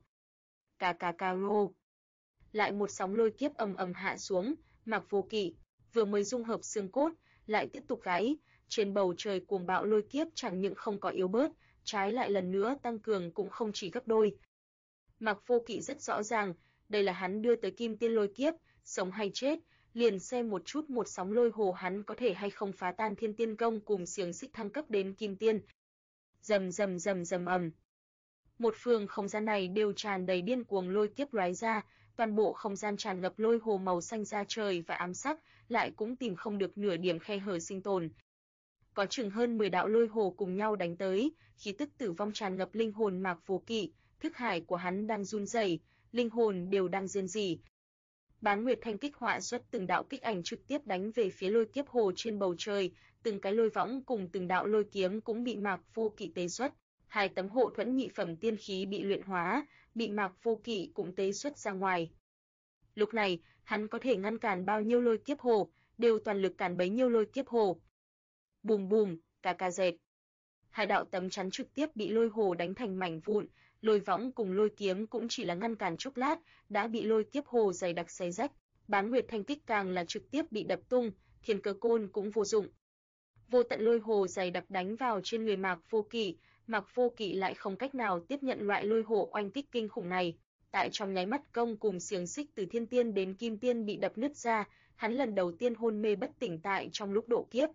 Cà rô. Lại một sóng lôi kiếp ầm ầm hạ xuống, Mạc Vô Kỵ vừa mới dung hợp xương cốt, lại tiếp tục gãy, trên bầu trời cuồng bạo lôi kiếp chẳng những không có yếu bớt, trái lại lần nữa tăng cường cũng không chỉ gấp đôi. Mạc Vô Kỵ rất rõ ràng, đây là hắn đưa tới kim tiên lôi kiếp, sống hay chết, liền xem một chút một sóng lôi hồ hắn có thể hay không phá tan thiên tiên công cùng xiềng xích thăng cấp đến kim tiên. Rầm ầm. Một phương không gian này đều tràn đầy điên cuồng lôi kiếp lóe ra, toàn bộ không gian tràn ngập lôi hồ màu xanh da trời và ám sắc, lại cũng tìm không được nửa điểm khe hở sinh tồn. Có chừng hơn 10 đạo lôi hồ cùng nhau đánh tới, khí tức tử vong tràn ngập linh hồn Mạc Vô Kỵ, thức hải của hắn đang run rẩy, linh hồn đều đang rên rỉ. Bán Nguyệt Thanh Kích họa xuất từng đạo kích ảnh trực tiếp đánh về phía lôi kiếp hồ trên bầu trời, từng cái lôi võng cùng từng đạo lôi kiếm cũng bị Mạc Vô Kỵ tế xuất. 2 tấm hộ thuẫn nhị phẩm tiên khí bị luyện hóa, bị Mạc Vô Kỵ cũng tế xuất ra ngoài. Lúc này, hắn có thể ngăn cản bao nhiêu lôi kiếp hồ, đều toàn lực cản bấy nhiêu lôi kiếp hồ. Bùm, cà dẹt. 2 đạo tấm chắn trực tiếp bị lôi hồ đánh thành mảnh vụn, lôi võng cùng lôi kiếm cũng chỉ là ngăn cản chốc lát, đã bị lôi kiếp hồ dày đặc xé rách. Bán Nguyệt Thanh Kích càng là trực tiếp bị đập tung, thiên cơ côn cũng vô dụng. Vô tận lôi hồ dày đặc đánh vào trên người Mạc Vô Kỵ lại không cách nào tiếp nhận loại lôi hồ oanh kích kinh khủng này. Tại trong nháy mắt công cùng xiềng xích từ thiên tiên đến kim tiên bị đập nứt ra, hắn lần đầu tiên hôn mê bất tỉnh tại trong lúc độ kiếp.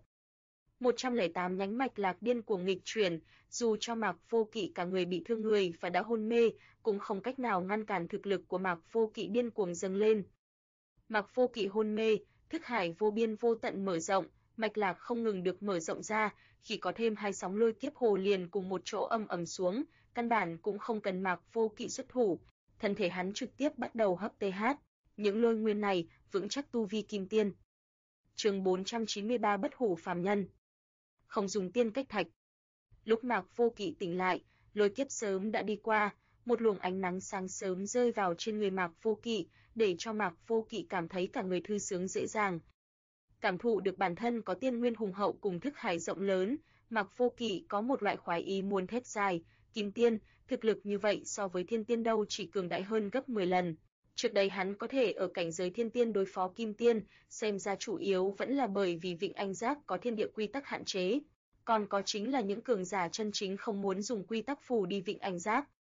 108 nhánh mạch lạc điên cuồng nghịch chuyển, dù cho Mạc Vô Kỵ cả người bị thương người và đã hôn mê, cũng không cách nào ngăn cản thực lực của Mạc Vô Kỵ điên cuồng dâng lên. Mạc Vô Kỵ hôn mê, thức hải vô biên vô tận mở rộng, mạch lạc không ngừng được mở rộng ra, khi có thêm 2 sóng lôi kiếp hồ liền cùng một chỗ ầm xuống, căn bản cũng không cần Mạc Vô Kỵ xuất thủ, thân thể hắn trực tiếp bắt đầu hấp TH, những lôi nguyên này vững chắc tu vi kim tiên. Chương 493 Bất hủ phàm nhân. Không dùng tiên cách thạch. Lúc Mạc Vô Kỵ tỉnh lại, lôi kiếp sớm đã đi qua, một luồng ánh nắng sáng sớm rơi vào trên người Mạc Vô Kỵ, để cho Mạc Vô Kỵ cảm thấy cả người thư sướng dễ dàng. Cảm thụ được bản thân có tiên nguyên hùng hậu cùng thức hải rộng lớn, Mạc Vô Kỵ có một loại khoái ý muốn thét dài, kim tiên, thực lực như vậy so với thiên tiên đâu chỉ cường đại hơn gấp 10 lần. Trước đây hắn có thể ở cảnh giới thiên tiên đối phó kim tiên, xem ra chủ yếu vẫn là bởi vì Vịnh Anh Giác có thiên địa quy tắc hạn chế. Còn có chính là những cường giả chân chính không muốn dùng quy tắc phù đi Vịnh Anh Giác,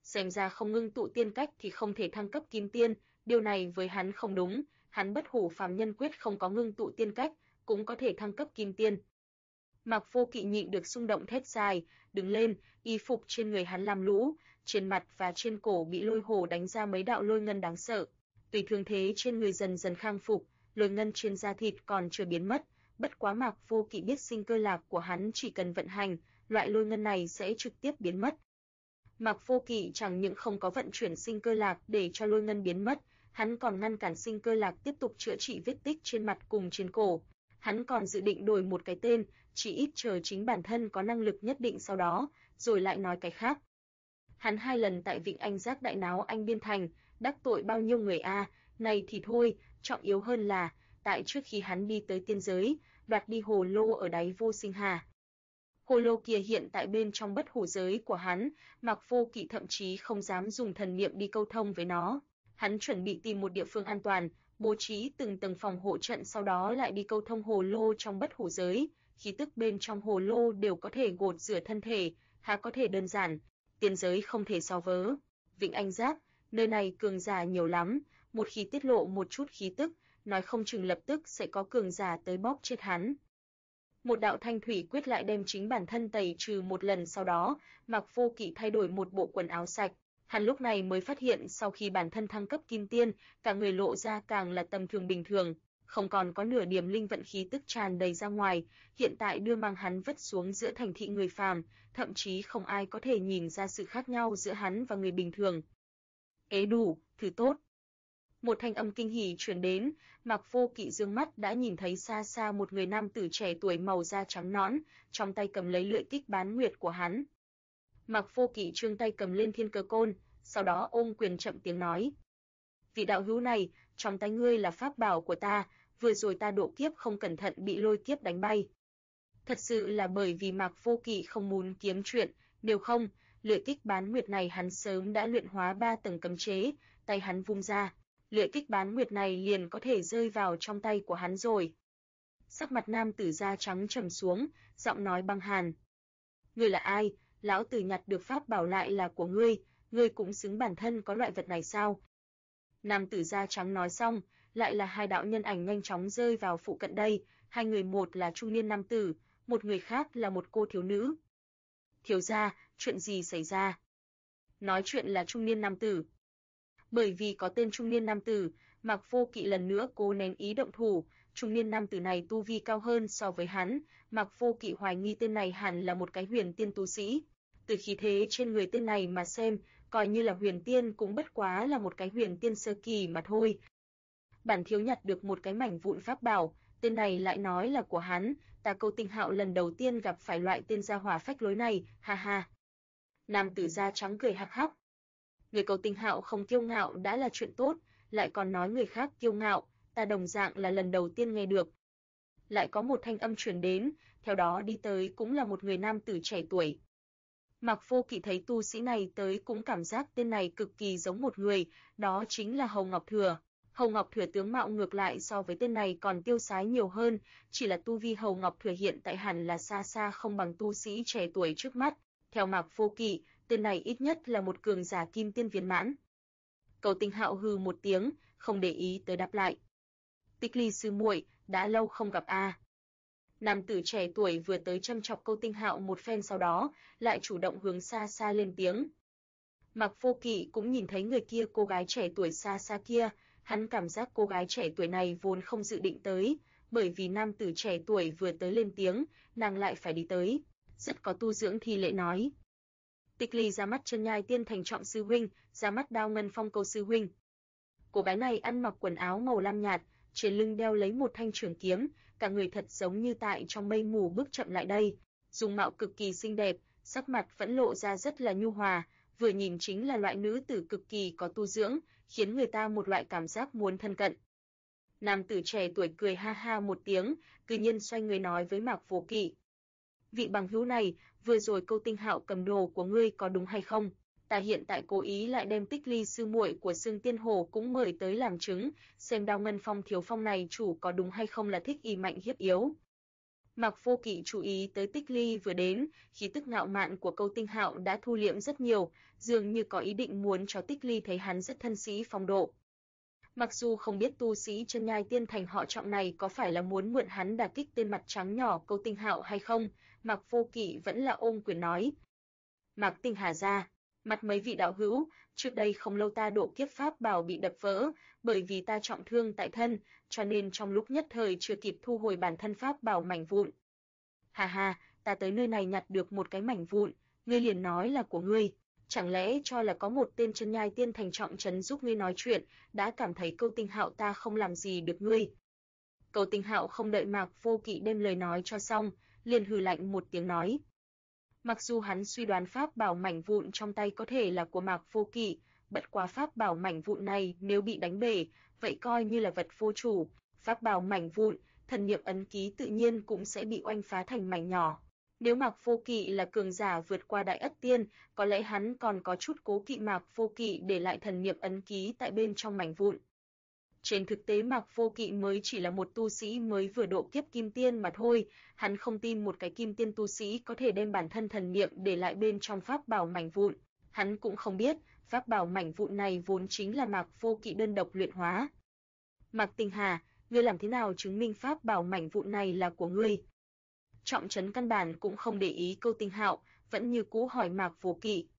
Xem ra không ngưng tụ tiên cách thì không thể thăng cấp kim tiên, điều này với hắn không đúng, hắn bất hủ phàm nhân quyết không có ngưng tụ tiên cách, cũng có thể thăng cấp kim tiên. Mạc Vô Kỵ nhịn được xung động thét dài, đứng lên, y phục trên người hắn làm lũ, trên mặt và trên cổ bị lôi hổ đánh ra mấy đạo lôi ngân đáng sợ. Tùy thương thế trên người dần dần khang phục, lôi ngân trên da thịt còn chưa biến mất, bất quá Mạc Vô Kỵ biết sinh cơ lạc của hắn chỉ cần vận hành, loại lôi ngân này sẽ trực tiếp biến mất. Mạc Vô Kỵ chẳng những không có vận chuyển sinh cơ lạc để cho lôi ngân biến mất, hắn còn ngăn cản sinh cơ lạc tiếp tục chữa trị vết tích trên mặt cùng trên cổ. Hắn còn dự định đổi một cái tên, chỉ ít chờ chính bản thân có năng lực nhất định sau đó, rồi lại nói cái khác. Hắn 2 lần tại Vịnh Anh Giác đại náo Anh Biên Thành, đắc tội bao nhiêu người này thì thôi, trọng yếu hơn là, tại trước khi hắn đi tới tiên giới, đoạt đi hồ lô ở đáy vô sinh hà. Hồ lô kia hiện tại bên trong bất hủ giới của hắn, Mạc Vô Kỵ thậm chí không dám dùng thần niệm đi câu thông với nó. Hắn chuẩn bị tìm một địa phương an toàn, bố trí từng tầng phòng hộ trận, sau đó lại đi câu thông hồ lô trong bất hủ giới, khí tức bên trong hồ lô đều có thể gột rửa thân thể, há có thể đơn giản, tiên giới không thể so vớ. Vịnh Anh Giác, nơi này cường giả nhiều lắm, một khi tiết lộ một chút khí tức, nói không chừng lập tức sẽ có cường giả tới bóp chết hắn. Một đạo thanh thủy quyết lại đem chính bản thân tẩy trừ một lần, sau đó, Mạc Vô Kỵ thay đổi một bộ quần áo sạch. Hắn lúc này mới phát hiện sau khi bản thân thăng cấp kim tiên, cả người lộ ra càng là tầm thường bình thường, không còn có nửa điểm linh vận khí tức tràn đầy ra ngoài, hiện tại đưa mang hắn vứt xuống giữa thành thị người phàm, thậm chí không ai có thể nhìn ra sự khác nhau giữa hắn và người bình thường. Ế đủ, thứ tốt. Một thanh âm kinh hỉ truyền đến, Mạc Vô Kỵ dương mắt đã nhìn thấy xa xa một người nam tử trẻ tuổi màu da trắng nõn, trong tay cầm lấy lưỡi kích bán nguyệt của hắn. Mạc Vô Kỵ trương tay cầm lên thiên cơ côn, sau đó ôm quyền chậm tiếng nói: "Vị đạo hữu này, trong tay ngươi là pháp bảo của ta, vừa rồi ta độ kiếp không cẩn thận bị lôi kiếp đánh bay." Thật sự là bởi vì Mạc Vô Kỵ không muốn kiếm chuyện, nếu không, lưỡi kích bán nguyệt này hắn sớm đã luyện hóa 3 tầng cấm chế, tay hắn vung ra, lưỡi kích bán nguyệt này liền có thể rơi vào trong tay của hắn rồi. Sắc mặt nam tử da trắng trầm xuống, giọng nói băng hàn: "Ngươi là ai? Lão tử nhặt được pháp bảo lại là của ngươi, ngươi cũng xứng bản thân có loại vật này sao?" Nam tử da trắng nói xong, lại là 2 đạo nhân ảnh nhanh chóng rơi vào phụ cận đây, 2 người, một là trung niên nam tử, một người khác là một cô thiếu nữ. "Thiếu gia, chuyện gì xảy ra?" Nói chuyện là trung niên nam tử. Bởi vì có tên trung niên nam tử, Mạc Vô Kỵ lần nữa cố nén ý động thủ, trung niên nam tử này tu vi cao hơn so với hắn, Mạc Vô Kỵ hoài nghi tên này hẳn là một cái huyền tiên tu sĩ. Từ khí thế trên người tên này mà xem, coi như là huyền tiên cũng bất quá là một cái huyền tiên sơ kỳ mà thôi. Bản thiếu nhặt được một cái mảnh vụn pháp bảo, tên này lại nói là của hắn, ta Câu Tinh Hạo lần đầu tiên gặp phải loại tên gia hỏa phách lối này, ha ha. Nam tử da trắng cười hắc hắc. Người Câu Tinh Hạo không kiêu ngạo đã là chuyện tốt, lại còn nói người khác kiêu ngạo, ta đồng dạng là lần đầu tiên nghe được. Lại có một thanh âm truyền đến, theo đó đi tới cũng là một người nam tử trẻ tuổi. Mạc Vô Kỵ thấy tu sĩ này tới cũng cảm giác tên này cực kỳ giống một người, đó chính là Hầu Ngọc Thừa. Hầu Ngọc Thừa tướng mạo ngược lại so với tên này còn tiêu sái nhiều hơn, chỉ là tu vi Hầu Ngọc Thừa hiện tại hẳn là xa xa không bằng tu sĩ trẻ tuổi trước mắt. Theo Mạc Vô Kỵ, tên này ít nhất là một cường giả kim tiên viên mãn. Câu Tinh Hạo hừ một tiếng, không để ý tới đáp lại. Tích Ly sư muội, đã lâu không gặp a. Nam tử trẻ tuổi vừa tới châm chọc Câu Tinh Hạo một phen, sau đó lại chủ động hướng xa xa lên tiếng. Mạc Vô Kỵ cũng nhìn thấy người kia, cô gái trẻ tuổi xa xa kia, hắn cảm giác cô gái trẻ tuổi này vốn không dự định tới, bởi vì nam tử trẻ tuổi vừa tới lên tiếng, nàng lại phải đi tới, rất có tu dưỡng thi lễ nói. Tích Ly ra mắt Chân Nhai Tiên Thành Trọng sư huynh, ra mắt Đao Ngân Phong Câu sư huynh. Cô gái này ăn mặc quần áo màu lam nhạt, trên lưng đeo lấy một thanh trường kiếm, cả người thật giống như tại trong mây mù bước chậm lại đây, dung mạo cực kỳ xinh đẹp, sắc mặt vẫn lộ ra rất là nhu hòa, vừa nhìn chính là loại nữ tử cực kỳ có tu dưỡng, khiến người ta một loại cảm giác muốn thân cận. Nam tử trẻ tuổi cười ha ha một tiếng, tự nhiên xoay người nói với Mạc Vô Kỵ. Vị bằng hữu này, vừa rồi Câu Tinh Hạo cầm đồ của ngươi có đúng hay không? Ta hiện tại cố ý lại đem Tích Ly sư muội của Xương Tiên Hồ cũng mời tới làm chứng, xem Đao Ngân Phong thiếu phong này chủ có đúng hay không là thích y mạnh hiếp yếu. Mạc Vô Kỵ chú ý tới Tích Ly vừa đến, khí tức ngạo mạn của Câu Tinh Hạo đã thu liễm rất nhiều, dường như có ý định muốn cho Tích Ly thấy hắn rất thân sĩ phong độ. Mặc dù không biết tu sĩ chân nhai tiên thành họ Trọng này có phải là muốn mượn hắn đả kích tên mặt trắng nhỏ Câu Tinh Hạo hay không, Mạc Vô Kỵ vẫn là ôm quyền nói. Mạc Tinh Hà gia, mặt mấy vị đạo hữu, trước đây không lâu ta độ kiếp pháp bảo bị đập vỡ, bởi vì ta trọng thương tại thân, cho nên trong lúc nhất thời chưa kịp thu hồi bản thân pháp bảo mảnh vụn. Hà hà, ta tới nơi này nhặt được một cái mảnh vụn, ngươi liền nói là của ngươi, chẳng lẽ cho là có một tên chân nhai tiên thành trọng trấn giúp ngươi nói chuyện, đã cảm thấy Câu Tinh Hạo ta không làm gì được ngươi. Câu Tinh Hạo không đợi Mạc Vô Kỵ đem lời nói cho xong, liền hừ lạnh một tiếng nói. Mặc dù hắn suy đoán pháp bảo mảnh vụn trong tay có thể là của Mạc Vô Kỵ, bất quá pháp bảo mảnh vụn này nếu bị đánh bể, vậy coi như là vật vô chủ, pháp bảo mảnh vụn, thần niệm ấn ký tự nhiên cũng sẽ bị oanh phá thành mảnh nhỏ. Nếu Mạc Vô Kỵ là cường giả vượt qua Đại Ất Tiên, có lẽ hắn còn có chút cố kỵ Mạc Vô Kỵ để lại thần niệm ấn ký tại bên trong mảnh vụn. Trên thực tế Mạc Vô Kỵ mới chỉ là một tu sĩ mới vừa độ kiếp kim tiên mà thôi, hắn không tin một cái kim tiên tu sĩ có thể đem bản thân thần niệm để lại bên trong pháp bảo mảnh vụn. Hắn cũng không biết, pháp bảo mảnh vụn này vốn chính là Mạc Vô Kỵ đơn độc luyện hóa. Mạc Tinh Hà, ngươi làm thế nào chứng minh pháp bảo mảnh vụn này là của ngươi? Trọng trấn căn bản cũng không để ý Câu Tinh Hạo, vẫn như cũ hỏi Mạc Vô Kỵ.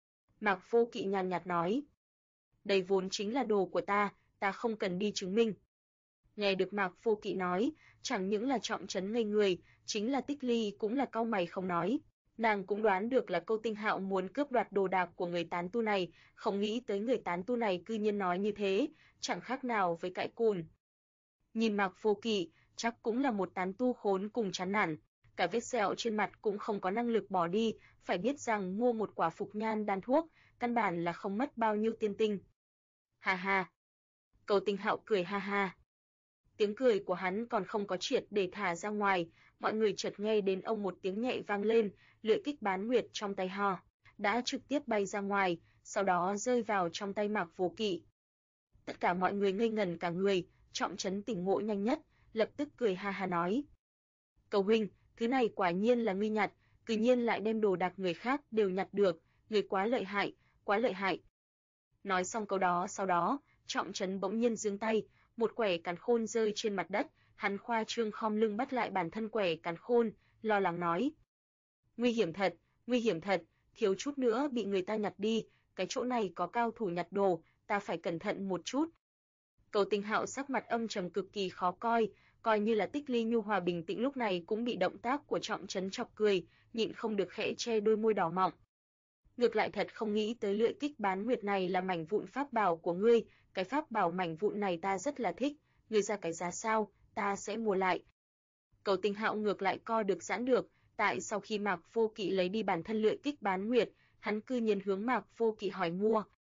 Mạc Vô Kỵ nhàn nhạt nói, đây vốn chính là đồ của ta không cần đi chứng minh. Nghe được Mạc Vô Kỵ nói, chẳng những là Trọng trấn ngây người, chính là Tích Ly cũng là cau mày không nói. Nàng cũng đoán được là Câu Tinh Hạo muốn cướp đoạt đồ đạc của người tán tu này, không nghĩ tới người tán tu này cư nhiên nói như thế, chẳng khác nào với cãi cùn. Nhìn Mạc Vô Kỵ, chắc cũng là một tán tu khốn cùng chán nản, cả vết sẹo trên mặt cũng không có năng lực bỏ đi, phải biết rằng mua một quả phục nhan đan thuốc, căn bản là không mất bao nhiêu tiên tinh. Ha ha. Câu Tinh Hạo cười ha ha. Tiếng cười của hắn còn không có triệt để thả ra ngoài, mọi người chợt nghe đến ông một tiếng nhẹ vang lên, lưỡi kích bán nguyệt trong tay họ đã trực tiếp bay ra ngoài, sau đó rơi vào trong tay Mạc Vô Kỵ. Tất cả mọi người ngây ngẩn cả người, Trọng trấn tỉnh ngộ nhanh nhất, lập tức cười ha ha nói: "Cầu huynh, thứ này quả nhiên là ngươi nhặt, cư nhiên lại đem đồ đạc người khác đều nhặt được, ngươi quá lợi hại, quá lợi hại." Nói xong câu đó sau đó, Trọng trấn bỗng nhiên giương tay, một quẻ càn khôn rơi trên mặt đất, hắn khoa trương khom lưng bắt lại bản thân quẻ càn khôn, lo lắng nói: nguy hiểm thật, thiếu chút nữa bị người ta nhặt đi, cái chỗ này có cao thủ nhặt đồ, ta phải cẩn thận một chút." Cầu Tinh Hạo sắc mặt âm trầm cực kỳ khó coi như là Tích Ly nhu hòa bình tĩnh lúc này cũng bị động tác của Trọng trấn chọc cười, nhịn không được khẽ che đôi môi đỏ mọng. Ngược lại thật không nghĩ tới lưỡi kích bán nguyệt này là mảnh vụn pháp bảo của ngươi, cái pháp bảo mảnh vụn này ta rất là thích, ngươi ra cái giá sao, ta sẽ mua lại. Cầu Tinh Hạo ngược lại co được giãn được, tại sau khi Mạc Vô Kỵ lấy đi bản thân lưỡi kích bán nguyệt, hắn cư nhiên hướng Mạc Vô Kỵ hỏi mua.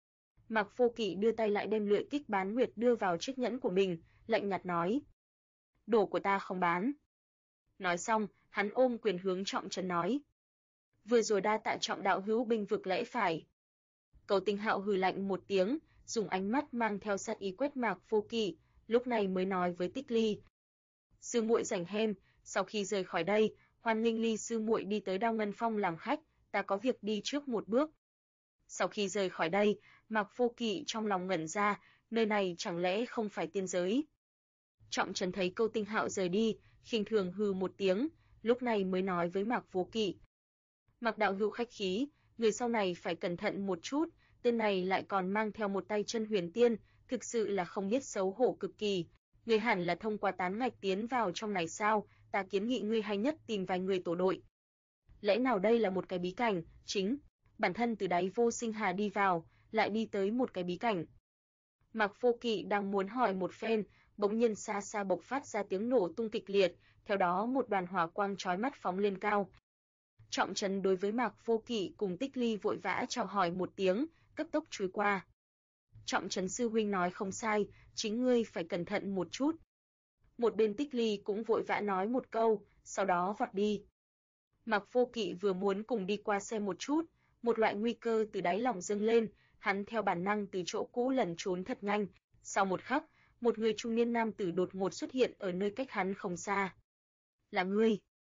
Mạc Vô Kỵ đưa tay lại đem lưỡi kích bán nguyệt đưa vào chiếc nhẫn của mình, lạnh nhạt nói: "Đồ của ta không bán." Nói xong, hắn ôm quyền hướng Trọng trấn nói: "Vừa rồi đa tạ Trọng đạo hữu binh vực lẽ phải." Cầu Tinh Hạo hừ lạnh một tiếng, dùng ánh mắt mang theo sát ý quét Mạc Vô Kỵ, lúc này mới nói với Tích Ly: "Sư muội rảnh hem, sau khi rời khỏi đây, hoan nghênh Ly sư muội đi tới Đao Ngân Phong làm khách, ta có việc đi trước một bước." Sau khi rời khỏi đây, Mạc Vô Kỵ trong lòng ngẩn ra, nơi này chẳng lẽ không phải tiên giới? Trọng trấn thấy Câu Tinh Hạo rời đi, khinh thường hừ một tiếng, lúc này mới nói với Mạc Vô Kỵ: "Mạc đạo hữu khách khí, người sau này phải cẩn thận một chút, tên này lại còn mang theo một tay chân huyền tiên, thực sự là không biết xấu hổ cực kỳ. Người hẳn là thông qua tán ngạch tiến vào trong này sao, ta kiến nghị ngươi hay nhất tìm vài người tổ đội. Lẽ nào đây là một cái bí cảnh, chính bản thân từ đáy vô sinh hà đi vào, lại đi tới một cái bí cảnh." Mạc Vô Kỵ đang muốn hỏi một phen, bỗng nhiên xa xa bộc phát ra tiếng nổ tung kịch liệt, theo đó một đoàn hỏa quang chói mắt phóng lên cao. Trọng trấn đối với Mạc Vô Kỵ cùng Tích Ly vội vã chào hỏi một tiếng, cấp tốc trôi qua. "Trọng trấn sư huynh nói không sai, chính ngươi phải cẩn thận một chút." Một bên Tích Ly cũng vội vã nói một câu, sau đó vọt đi. Mạc Vô Kỵ vừa muốn cùng đi qua xem một chút, một loại nguy cơ từ đáy lòng dâng lên, hắn theo bản năng từ chỗ cũ lẩn trốn thật nhanh. Sau một khắc, một người trung niên nam tử đột ngột xuất hiện ở nơi cách hắn không xa. "Là ngươi?"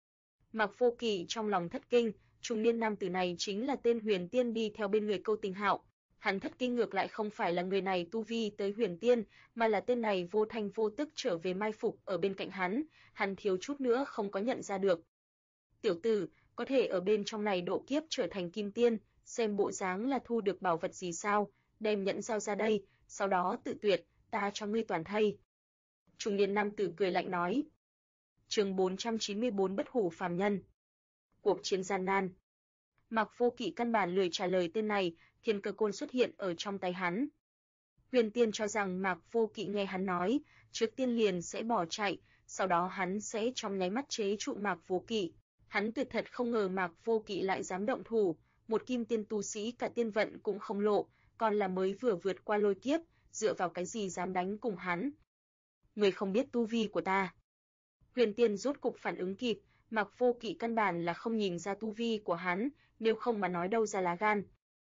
Mạc Vô Kỵ trong lòng thất kinh, trung niên nam tử này chính là tên Huyền Tiên đi theo bên người Câu Tình Hạo. Hắn thất kinh ngược lại không phải là người này tu vi tới Huyền Tiên, mà là tên này vô thanh vô tức trở về mai phục ở bên cạnh hắn thiếu chút nữa không có nhận ra được. Tiểu tử, có thể ở bên trong này độ kiếp trở thành Kim Tiên, xem bộ dáng là thu được bảo vật gì sao, đem nhẫn giao ra đây, sau đó tự tuyệt, ta cho ngươi toàn thây. Trung niên nam tử cười lạnh nói. Chương 494 Bất hủ phàm nhân. Cuộc chiến gian nan. Mạc Vô Kỵ căn bản lười trả lời tên này, thiên cơ côn xuất hiện ở trong tay hắn. Huyền Tiên cho rằng Mạc Vô Kỵ nghe hắn nói, trước tiên liền sẽ bỏ chạy, sau đó hắn sẽ trong nháy mắt chế trụ Mạc Vô Kỵ. Hắn tuyệt thật không ngờ Mạc Vô Kỵ lại dám động thủ, một kim tiên tu sĩ cả tiên vận cũng không lộ, còn là mới vừa vượt qua lôi kiếp, dựa vào cái gì dám đánh cùng hắn. Người không biết tu vi của ta. Huyền Tiên rốt cục phản ứng kịp, Mạc Vô Kỵ căn bản là không nhìn ra tu vi của hắn, nếu không mà nói đâu ra lá gan.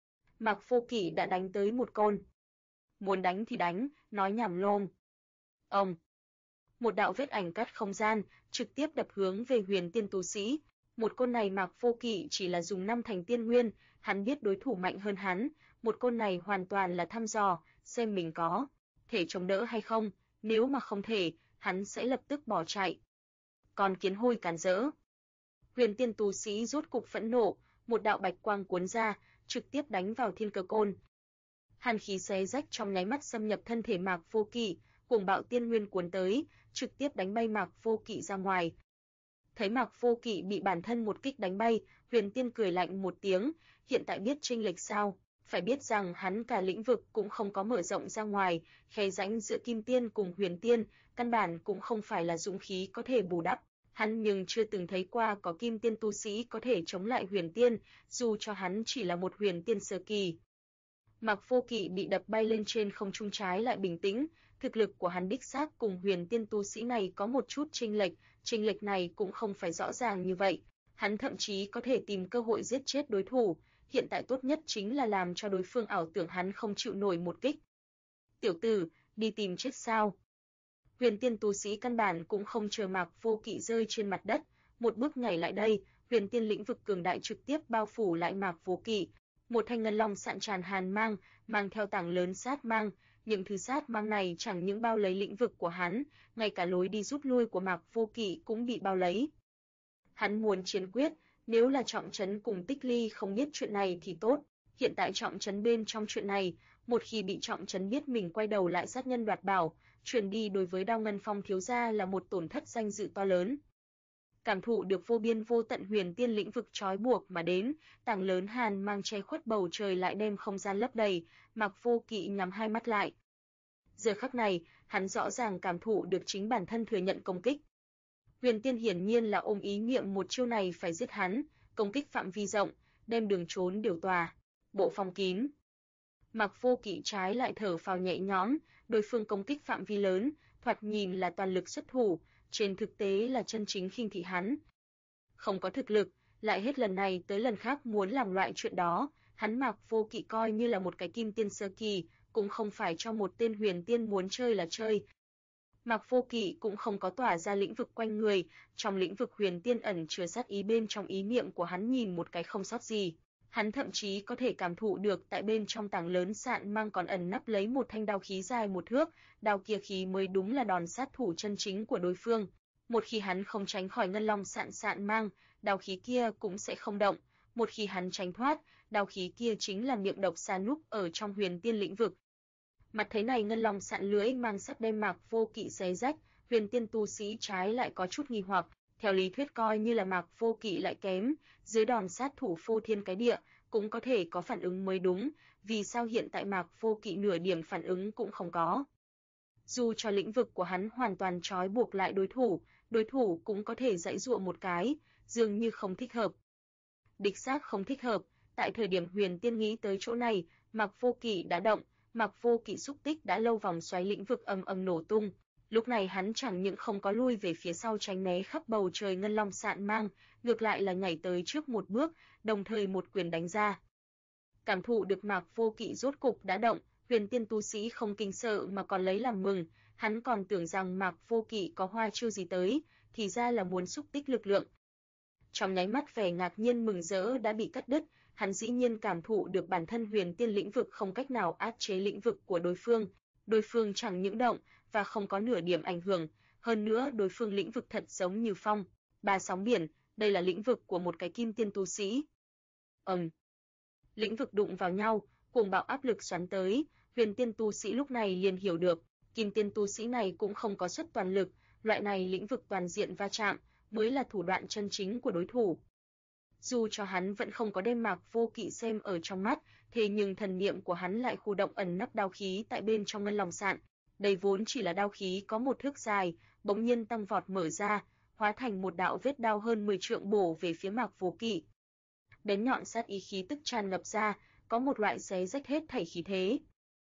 Mạc Vô Kỵ đã đánh tới một côn. Muốn đánh thì đánh, nói nhảm lôm. Ông. Một đạo vết ảnh cắt không gian, trực tiếp đập hướng về Huyền Tiên tu sĩ. Một côn này Mạc Vô Kỵ chỉ là dùng 5 thành tiên nguyên, hắn biết đối thủ mạnh hơn hắn, một côn này hoàn toàn là thăm dò, xem mình có thể chống đỡ hay không, nếu mà không thể, hắn sẽ lập tức bỏ chạy. Còn kiến hôi cản rỡ. Huyền Tiên tu sĩ rốt cục phẫn nộ, một đạo bạch quang cuốn ra, trực tiếp đánh vào thiên cơ côn. Hàn khí xé rách trong nháy mắt xâm nhập thân thể Mạc Vô Kỵ, cuồng bạo tiên nguyên cuốn tới, trực tiếp đánh bay Mạc Vô Kỵ ra ngoài. Thấy Mạc Vô Kỵ bị bản thân một kích đánh bay, Huyền Tiên cười lạnh một tiếng, hiện tại biết chênh lệch sao? Phải biết rằng hắn cả lĩnh vực cũng không có mở rộng ra ngoài, khe rãnh giữa Kim Tiên cùng Huyền Tiên, căn bản cũng không phải là dũng khí có thể bù đắp. Hắn nhưng chưa từng thấy qua có Kim Tiên tu sĩ có thể chống lại Huyền Tiên, dù cho hắn chỉ là một Huyền Tiên sơ kỳ. Mạc Vô Kỵ bị đập bay lên trên không trung trái lại bình tĩnh, thực lực của hắn đích xác cùng Huyền Tiên tu sĩ này có một chút chênh lệch này cũng không phải rõ ràng như vậy. Hắn thậm chí có thể tìm cơ hội giết chết đối thủ, hiện tại tốt nhất chính là làm cho đối phương ảo tưởng hắn không chịu nổi một kích. Tiểu tử, đi tìm chết sao? Huyền Tiên tu sĩ căn bản cũng không chờ Mạc Vô Kỵ rơi trên mặt đất, một bước nhảy lại đây, Huyền Tiên lĩnh vực cường đại trực tiếp bao phủ lại Mạc Vô Kỵ. Một thanh ngân long sạn tràn hàn mang, mang theo tảng lớn sát mang, những thứ sát mang này chẳng những bao lấy lĩnh vực của hắn, ngay cả lối đi rút lui của Mạc Vô Kỵ cũng bị bao lấy. Hắn muốn chiến quyết, nếu là Trọng Trấn cùng Tích Ly không biết chuyện này thì tốt, hiện tại Trọng Trấn bên trong chuyện này, một khi bị Trọng Trấn biết mình quay đầu lại sát nhân đoạt bảo, truyền đi đối với Đao Ngân Phong thiếu gia là một tổn thất danh dự to lớn. Cảm thụ được vô biên vô tận Huyền Tiên lĩnh vực trói buộc mà đến, tảng lớn hàn mang che khuất bầu trời lại đem không gian lấp đầy, Mạc Vô Kỵ nhắm hai mắt lại. Giờ khắc này, hắn rõ ràng cảm thụ được chính bản thân thừa nhận công kích. Huyền Tiên hiển nhiên là ôm ý niệm một chiêu này phải giết hắn, công kích phạm vi rộng, đem đường trốn điều tòa, bộ phong kín. Mạc Vô Kỵ trái lại thở phào nhẹ nhõm, đối phương công kích phạm vi lớn, thoạt nhìn là toàn lực xuất thủ, trên thực tế là chân chính khinh thị hắn. Không có thực lực, lại hết lần này tới lần khác muốn làm loại chuyện đó, hắn Mạc Vô Kỵ coi như là một cái Kim Tiên sơ kỳ, cũng không phải cho một tên Huyền Tiên muốn chơi là chơi. Mạc Vô Kỵ cũng không có tỏa ra lĩnh vực quanh người, trong lĩnh vực Huyền Tiên ẩn chứa sát ý bên trong ý niệm của hắn nhìn một cái không sót gì. Hắn thậm chí có thể cảm thụ được tại bên trong tảng lớn sạn mang còn ẩn nấp lấy một thanh đao khí dài một thước, đao kia khí mới đúng là đòn sát thủ chân chính của đối phương. Một khi hắn không tránh khỏi ngân long sạn mang, đao khí kia cũng sẽ không động. Một khi hắn tránh thoát, đao khí kia chính là miệng độc xa núp ở trong Huyền Tiên lĩnh vực. Mặt thấy này ngân long sạn lưỡi mang sắc đem Mạc Vô Kỵ xé rách, Huyền Tiên tu sĩ trái lại có chút nghi hoặc, theo lý thuyết coi như là Mạc Vô Kỵ lại kém, dưới đòn sát thủ phô thiên cái địa, cũng có thể có phản ứng mới đúng, vì sao hiện tại Mạc Vô Kỵ nửa điểm phản ứng cũng không có. Dù cho lĩnh vực của hắn hoàn toàn trói buộc lại đối thủ cũng có thể giãy giụa một cái, dường như không thích hợp. Đích xác không thích hợp, tại thời điểm Huyền Tiên nghĩ tới chỗ này, Mạc Vô Kỵ đã động, Mạc Vô Kỵ xúc tích đã lâu vòng xoáy lĩnh vực ầm ầm nổ tung. Lúc này hắn chẳng những không có lui về phía sau tránh né khắp bầu trời ngân long sạn mang, ngược lại là nhảy tới trước một bước, đồng thời một quyền đánh ra. Cảm thụ được Mạc Vô Kỵ rốt cục đã động, Huyền Tiên tu sĩ không kinh sợ mà còn lấy làm mừng, hắn còn tưởng rằng Mạc Vô Kỵ có hoa chiêu gì tới, thì ra là muốn xúc tích lực lượng. Trong nháy mắt vẻ ngạc nhiên mừng rỡ đã bị cắt đứt, hắn dĩ nhiên cảm thụ được bản thân huyền tiên lĩnh vực không cách nào áp chế lĩnh vực của đối phương chẳng những động và không có nửa điểm ảnh hưởng, hơn nữa đối phương lĩnh vực thật giống như phong ba sóng biển, đây là lĩnh vực của một cái kim tiên tu sĩ. Lĩnh vực đụng vào nhau, cuồng bạo áp lực xoắn tới, huyền tiên tu sĩ lúc này liền hiểu được, kim tiên tu sĩ này cũng không có xuất toàn lực, loại này lĩnh vực toàn diện va chạm mới là thủ đoạn chân chính của đối thủ. Dù cho hắn vẫn không có đem Mạc Vô Kỵ xem ở trong mắt, thế nhưng thần niệm của hắn lại khu động ẩn nấp đao khí tại bên trong ngân lòng sạn. Đây vốn chỉ là đao khí có một thước dài, bỗng nhiên tăng vọt mở ra, hóa thành một đạo vết đao hơn 10 trượng bổ về phía Mạc Vô Kỵ. Bén nhọn sát ý khí tức tràn ngập ra, có một loại xé rách hết thảy khí thế.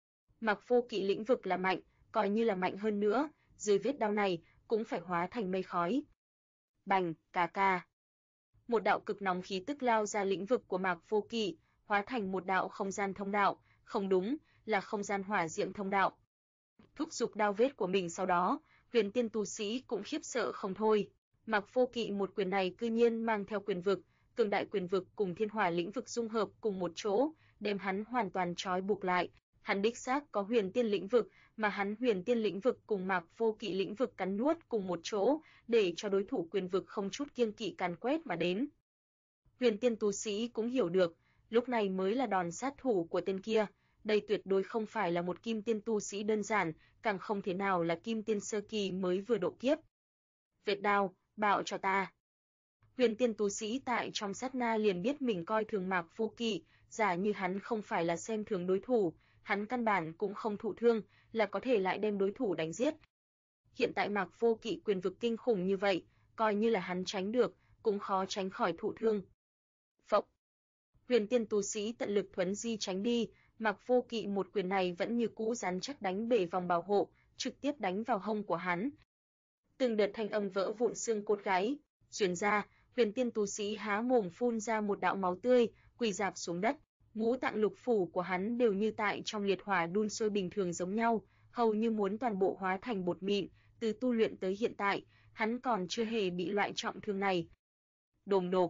Mạc Vô Kỵ lĩnh vực là mạnh, coi như là mạnh hơn nữa, dưới vết đao này cũng phải hóa thành mây khói. Bành, cà ca. Một đạo cực nóng khí tức lao ra lĩnh vực của Mạc Vô Kỵ, hóa thành một đạo không gian thông đạo, không đúng, là không gian hỏa diệm thông đạo. Thúc giục đao vết của mình sau đó, huyền tiên tu sĩ cũng khiếp sợ không thôi. Mạc Vô Kỵ một quyền này cư nhiên mang theo quyền vực, cường đại quyền vực cùng thiên hỏa lĩnh vực dung hợp cùng một chỗ, đem hắn hoàn toàn trói buộc lại. Hắn đích xác có huyền tiên lĩnh vực, mà hắn huyền tiên lĩnh vực cùng Mạc Vô Kỵ lĩnh vực cắn nuốt cùng một chỗ, để cho đối thủ quyền vực không chút kiêng kỵ càn quét mà đến. Huyền tiên tu sĩ cũng hiểu được, lúc này mới là đòn sát thủ của tên kia, đây tuyệt đối không phải là một kim tiên tu sĩ đơn giản, càng không thể nào là kim tiên sơ kỳ mới vừa độ kiếp. Vệt đao, bạo cho ta. Huyền tiên tu sĩ tại trong sát na liền biết mình coi thường Mạc Vô Kỵ, giả như hắn không phải là xem thường đối thủ, hắn căn bản cũng không thụ thương, là có thể lại đem đối thủ đánh giết. Hiện tại Mạc Vô Kỵ quyền vực kinh khủng như vậy, coi như là hắn tránh được, cũng khó tránh khỏi thụ thương. Phộc. Huyền tiên tu sĩ tận lực thuấn di tránh đi, Mạc Vô Kỵ một quyền này vẫn như cũ rắn chắc đánh bể vòng bảo hộ, trực tiếp đánh vào hông của hắn. Từng đợt thanh âm vỡ vụn xương cốt gáy truyền ra, huyền tiên tu sĩ há mồm phun ra một đạo máu tươi, quỳ rạp xuống đất. Ngũ tạng lục phủ của hắn đều như tại trong liệt hỏa đun sôi bình thường giống nhau, hầu như muốn toàn bộ hóa thành bột mịn. Từ tu luyện tới hiện tại, hắn còn chưa hề bị loại trọng thương này. Đồm đột.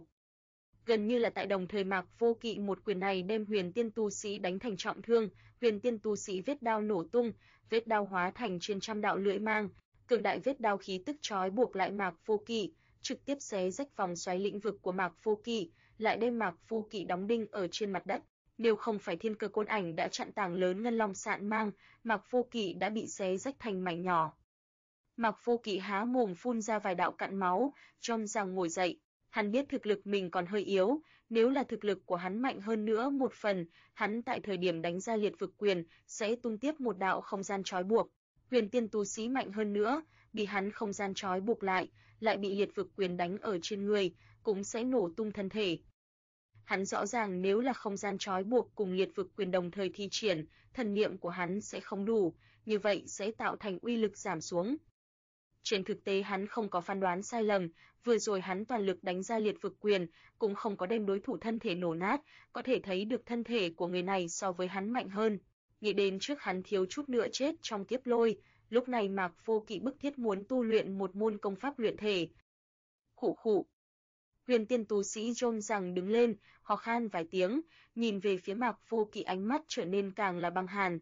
Gần như là tại đồng thời Mạc Vô Kỵ một quyền này đem huyền tiên tu sĩ đánh thành trọng thương, huyền tiên tu sĩ vết đao nổ tung, vết đao hóa thành trên trăm đạo lưỡi mang, cường đại vết đao khí tức trói buộc lại Mạc Vô Kỵ, trực tiếp xé rách vòng xoáy lĩnh vực của Mạc Vô Kỵ, lại đem Mạc Vô Kỵ đóng đinh ở trên mặt đất. Nếu không phải thiên cơ côn ảnh đã chặn tảng lớn ngân long sạn mang, Mạc Vô Kỵ đã bị xé rách thành mảnh nhỏ. Mạc Vô Kỵ há mồm phun ra vài đạo cặn máu, trong rằng ngồi dậy. Hắn biết thực lực mình còn hơi yếu, nếu là thực lực của hắn mạnh hơn nữa một phần, hắn tại thời điểm đánh ra liệt vực quyền sẽ tung tiếp một đạo không gian trói buộc. Huyền tiên tu sĩ mạnh hơn nữa, bị hắn không gian trói buộc lại bị liệt vực quyền đánh ở trên người, cũng sẽ nổ tung thân thể. Hắn rõ ràng nếu là không gian trói buộc cùng liệt vực quyền đồng thời thi triển, thần niệm của hắn sẽ không đủ, như vậy sẽ tạo thành uy lực giảm xuống. Trên thực tế hắn không có phán đoán sai lầm, vừa rồi hắn toàn lực đánh ra liệt vực quyền, cũng không có đem đối thủ thân thể nổ nát, có thể thấy được thân thể của người này so với hắn mạnh hơn. Nghĩ đến trước hắn thiếu chút nữa chết trong kiếp lôi, lúc này Mạc Vô Kỵ bức thiết muốn tu luyện một môn công pháp luyện thể. Khụ khụ. Huyền tiên tu sĩ John rằng đứng lên, ho khan vài tiếng, nhìn về phía Mạc Vô Kỵ ánh mắt trở nên càng là băng hàn.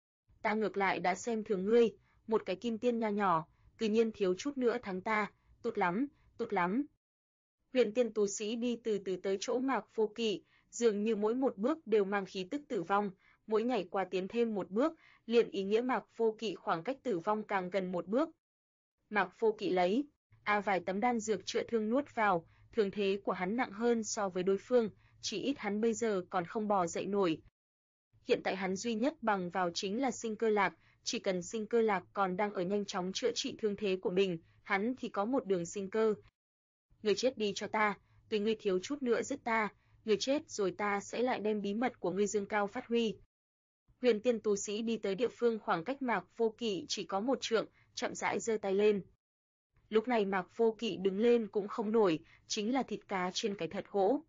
Ta ngược lại đã xem thường ngươi, một cái kim tiên nho nhỏ, cư nhiên thiếu chút nữa thắng ta, tốt lắm, tốt lắm. Huyền tiên tu sĩ đi từ từ tới chỗ Mạc Vô Kỵ, dường như mỗi một bước đều mang khí tức tử vong, mỗi nhảy qua tiến thêm một bước, liền ý nghĩa Mạc Vô Kỵ khoảng cách tử vong càng gần một bước. Mạc Vô Kỵ lấy vài tấm đan dược chữa thương nuốt vào, thương thế của hắn nặng hơn so với đối phương, chỉ ít hắn bây giờ còn không bò dậy nổi. Hiện tại hắn duy nhất bằng vào chính là sinh cơ lạc, chỉ cần sinh cơ lạc còn đang ở nhanh chóng chữa trị thương thế của mình, hắn thì có một đường sinh cơ. Ngươi chết đi cho ta, tuy ngươi thiếu chút nữa giết ta, ngươi chết rồi ta sẽ lại đem bí mật của ngươi dương cao phát huy. Huyền tiên tu sĩ đi tới địa phương khoảng cách Mạc Vô Kỵ chỉ có một trượng, chậm rãi giơ tay lên. Lúc này Mạc Vô Kỵ đứng lên cũng không nổi, chính là thịt cá trên cái thật gỗ.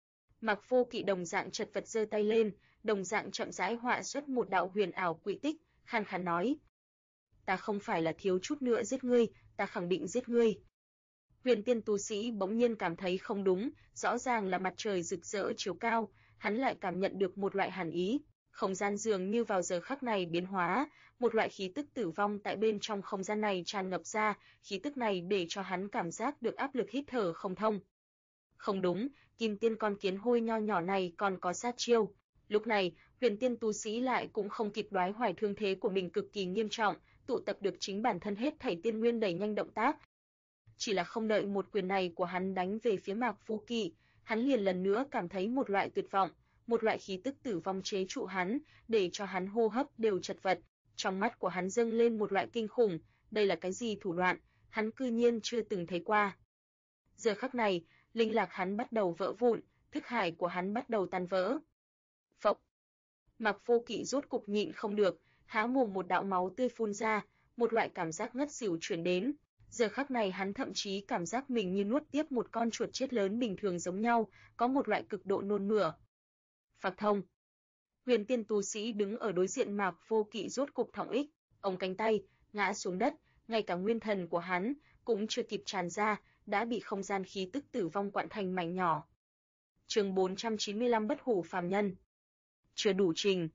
Mạc Vô Kỵ đồng dạng chật vật giơ tay lên, đồng dạng chậm rãi họa xuất một đạo huyền ảo quỹ tích, khàn khàn nói: "Ta không phải là thiếu chút nữa giết ngươi, ta khẳng định giết ngươi." Huyền Tiên tu sĩ bỗng nhiên cảm thấy không đúng, rõ ràng là mặt trời rực rỡ chiếu cao, hắn lại cảm nhận được một loại hàn ý. Không gian dường như vào giờ khắc này biến hóa, một loại khí tức tử vong tại bên trong không gian này tràn ngập ra, khí tức này để cho hắn cảm giác được áp lực hít thở không thông. Không đúng, Kim Tiên con kiến hôi nho nhỏ này còn có sát chiêu. Lúc này, Huyền Tiên tu sĩ lại cũng không kịp đoái hoài thương thế của mình cực kỳ nghiêm trọng, tụ tập được chính bản thân hết thảy tiên nguyên đẩy nhanh động tác. Chỉ là không đợi một quyền này của hắn đánh về phía Mạc Vô Kỵ, hắn liền lần nữa cảm thấy một loại tuyệt vọng, một loại khí tức tử vong chế trụ hắn, để cho hắn hô hấp đều chật vật. Trong mắt của hắn dâng lên một loại kinh khủng, đây là cái gì thủ đoạn, hắn cư nhiên chưa từng thấy qua. Giờ khắc này, linh lạc hắn bắt đầu vỡ vụn, thức hải của hắn bắt đầu tan vỡ. Phộc. Mạc Vô Kỵ rốt cục nhịn không được, há mồm một đạo máu tươi phun ra, một loại cảm giác ngất xỉu truyền đến. Giờ khắc này hắn thậm chí cảm giác mình như nuốt tiếp một con chuột chết lớn bình thường giống nhau, có một loại cực độ nôn mửa. Phạc thông. Huyền Tiên tu sĩ đứng ở đối diện Mạc Vô Kỵ rốt cục thõng ích, ống cánh tay ngã xuống đất, ngay cả nguyên thần của hắn cũng chưa kịp tràn ra, đã bị không gian khí tức tử vong quặn thành mảnh nhỏ. Chương 495 Bất hủ phàm nhân. Chưa đủ trình.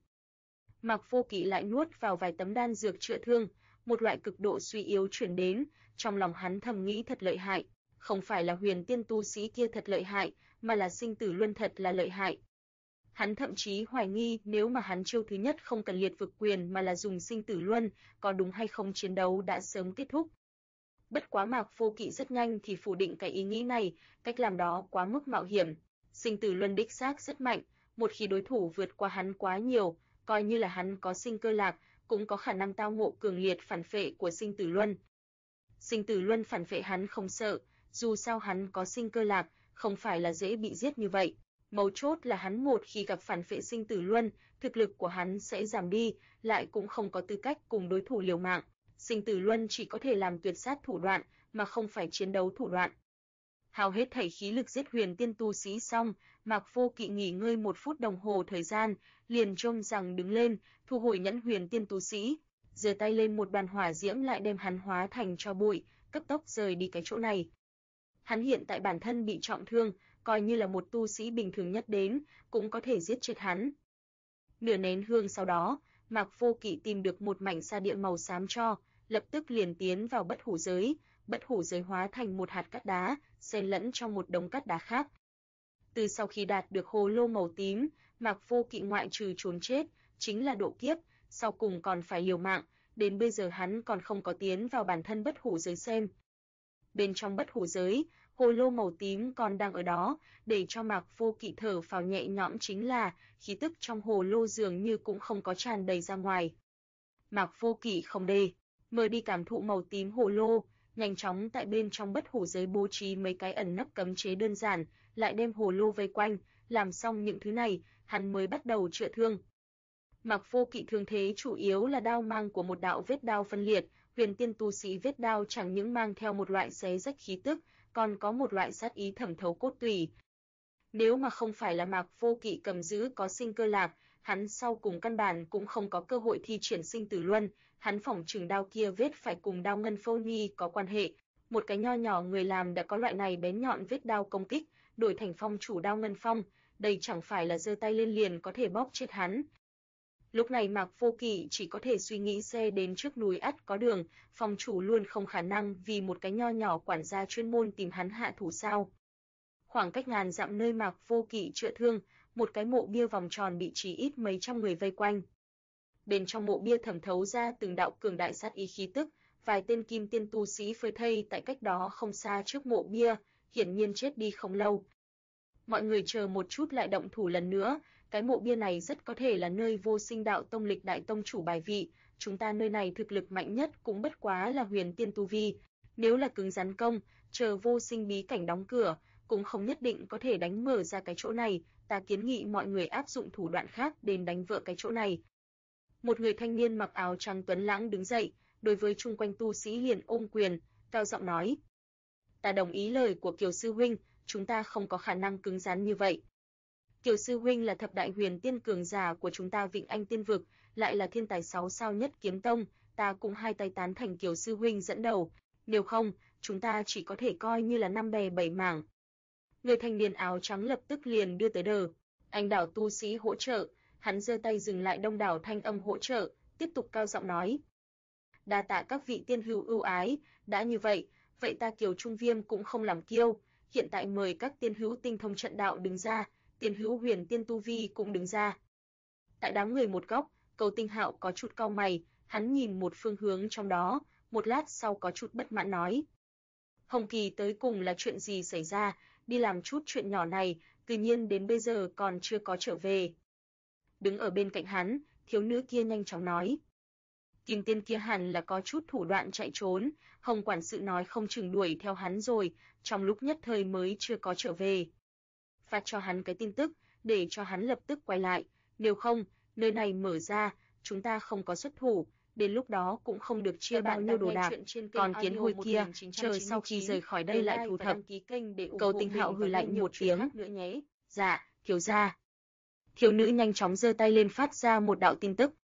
Mạc Vô Kỵ lại nuốt vào vài tấm đan dược chữa thương, một loại cực độ suy yếu truyền đến, trong lòng hắn thầm nghĩ thật lợi hại, không phải là Huyền Tiên tu sĩ kia thật lợi hại, mà là Sinh Tử Luân thật là lợi hại. Hắn thậm chí hoài nghi nếu mà hắn chiêu thứ nhất không cần liệt vực quyền mà là dùng Sinh Tử Luân, có đúng hay không chiến đấu đã sớm kết thúc. Bất quá Mạc Vô Kỵ rất nhanh thì phủ định cái ý nghĩ này, cách làm đó quá mức mạo hiểm. Sinh Tử Luân đích xác rất mạnh, một khi đối thủ vượt qua hắn quá nhiều, coi như là hắn có sinh cơ lạc, cũng có khả năng tao ngộ cường liệt phản phệ của Sinh Tử Luân. Sinh Tử Luân phản phệ hắn không sợ, dù sao hắn có sinh cơ lạc, không phải là dễ bị giết như vậy. Mấu chốt là hắn một khi gặp phản phệ Sinh Tử Luân, thực lực của hắn sẽ giảm đi, lại cũng không có tư cách cùng đối thủ liều mạng. Sinh Tử Luân chỉ có thể làm tuyệt sát thủ đoạn, mà không phải chiến đấu thủ đoạn. Hao hết thảy khí lực giết Huyền Tiên tu sĩ xong, Mạc Vô Kỵ nghỉ ngơi 1 phút đồng hồ thời gian, liền trông rằng đứng lên, thu hồi nhẫn Huyền Tiên tu sĩ, giơ tay lên một đoàn hỏa diễm lại đem hắn hóa thành tro bụi, cấp tốc rời đi cái chỗ này. Hắn hiện tại bản thân bị trọng thương, coi như là một tu sĩ bình thường nhất đến, cũng có thể giết chết hắn. Nửa nén hương sau đó, Mạc Vô Kỵ tìm được một mảnh sa địa màu xám tro, lập tức liền tiến vào bất hủ giới hóa thành một hạt cát đá, xen lẫn trong một đống cát đá khác. Từ sau khi đạt được hồ lô màu tím, Mạc Vô Kỵ ngoại trừ trốn chết, chính là độ kiếp, sau cùng còn phải liều mạng, đến bây giờ hắn còn không có tiến vào bản thân bất hủ giới xem. Bên trong bất hủ giới, hồ lô màu tím còn đang ở đó, để cho Mạc Vô Kỵ thở phào nhẹ nhõm chính là khí tức trong hồ lô dường như cũng không có tràn đầy ra ngoài. Mạc Vô Kỵ không đề, mời đi cảm thụ màu tím hồ lô, nhanh chóng tại bên trong bất hủ giới bố trí mấy cái ẩn nấp cấm chế đơn giản, lại đem hồ lô vây quanh, làm xong những thứ này, hắn mới bắt đầu chữa thương. Mạc Vô Kỵ thương thế chủ yếu là đao mang của một đạo vết đao phân liệt, Huyền Tiên tu sĩ vết đao chẳng những mang theo một loại xé rách khí tức, còn có một loại sát ý thẩm thấu cốt tủy. Nếu mà không phải là Mạc Vô Kỵ cầm giữ có sinh cơ lạc, hắn sau cùng căn bản cũng không có cơ hội thi triển Sinh Tử Luân, hắn phỏng chừng đao kia vết phải cùng đao ngân phô nhi có quan hệ. Một cái nho nhỏ người làm đã có loại này bén nhọn vết đao công kích, đổi thành phong chủ đao ngân phong, đây chẳng phải là giơ tay lên liền có thể bóp chết hắn. Lúc này Mạc Vô Kỵ chỉ có thể suy nghĩ xe đến trước núi ắt có đường, phong chủ luôn không khả năng vì một cái nho nhỏ quản gia chuyên môn tìm hắn hạ thủ sao. Khoảng cách ngàn dặm nơi Mạc Vô Kỵ chữa thương, một cái mộ bia vòng tròn bị chỉ ít mấy trăm người vây quanh. Bên trong mộ bia thẩm thấu ra từng đạo cường đại sát ý khí tức, vài tên kim tiên tu sĩ phơi thây tại cách đó không xa trước mộ bia, hiển nhiên chết đi không lâu. Mọi người chờ một chút lại động thủ lần nữa, cái mộ bia này rất có thể là nơi Vô Sinh Đạo Tông lịch đại tông chủ bài vị, chúng ta nơi này thực lực mạnh nhất cũng bất quá là Huyền Tiên tu vi, nếu là cứng rắn công, chờ Vô Sinh bí cảnh đóng cửa, cũng không nhất định có thể đánh mở ra cái chỗ này, ta kiến nghị mọi người áp dụng thủ đoạn khác đến đánh vỡ cái chỗ này. Một người thanh niên mặc áo trắng tuấn lãng đứng dậy, đối với chung quanh tu sĩ liền ôm quyền, cao giọng nói: "Ta đồng ý lời của Kiều sư huynh, chúng ta không có khả năng cứng rắn như vậy. Kiều sư huynh là thập đại huyền tiên cường giả của chúng ta Vịnh Anh Tiên vực, lại là thiên tài 6 sao nhất kiếm tông, ta cũng hai tay tán thành Kiều sư huynh dẫn đầu, nếu không, chúng ta chỉ có thể coi như là năm bè bảy mảng. Người thanh niên áo trắng lập tức liền đưa tới đờ. Anh đảo tu sĩ hỗ trợ, hắn giơ tay dừng lại đông đảo thanh âm hỗ trợ, tiếp tục cao giọng nói. Đa tạ các vị tiên hữu ưu ái, đã như vậy, vậy ta Kiều Trung Viêm cũng không làm kiêu, hiện tại mời các tiên hữu tinh thông trận đạo đứng ra, tiên hữu huyền tiên tu vi cũng đứng ra. Tại đám người một góc, Cầu Tinh Hạo có chút cau mày, hắn nhìn một phương hướng trong đó, một lát sau có chút bất mãn nói. Hồng Kỳ tới cùng là chuyện gì xảy ra, đi làm chút chuyện nhỏ này, tuy nhiên đến bây giờ còn chưa có trở về. Đứng ở bên cạnh hắn, thiếu nữ kia nhanh chóng nói. Kim tiên kia hẳn là có chút thủ đoạn chạy trốn, Hồng quản sự nói không chừng đuổi theo hắn rồi, trong lúc nhất thời mới chưa có trở về. Phát cho hắn cái tin tức, để cho hắn lập tức quay lại, nếu không, nơi này mở ra, chúng ta không có xuất thủ, đến lúc đó cũng không được chia bao nhiêu đồ đạc, còn kiến hôi kia, chờ sau khi rời khỏi đây lại thu thập. Cầu Tinh Hạo hừ lạnh một tiếng, dạ, thiếu gia. Thiếu nữ nhanh chóng giơ tay lên phát ra một đạo tin tức.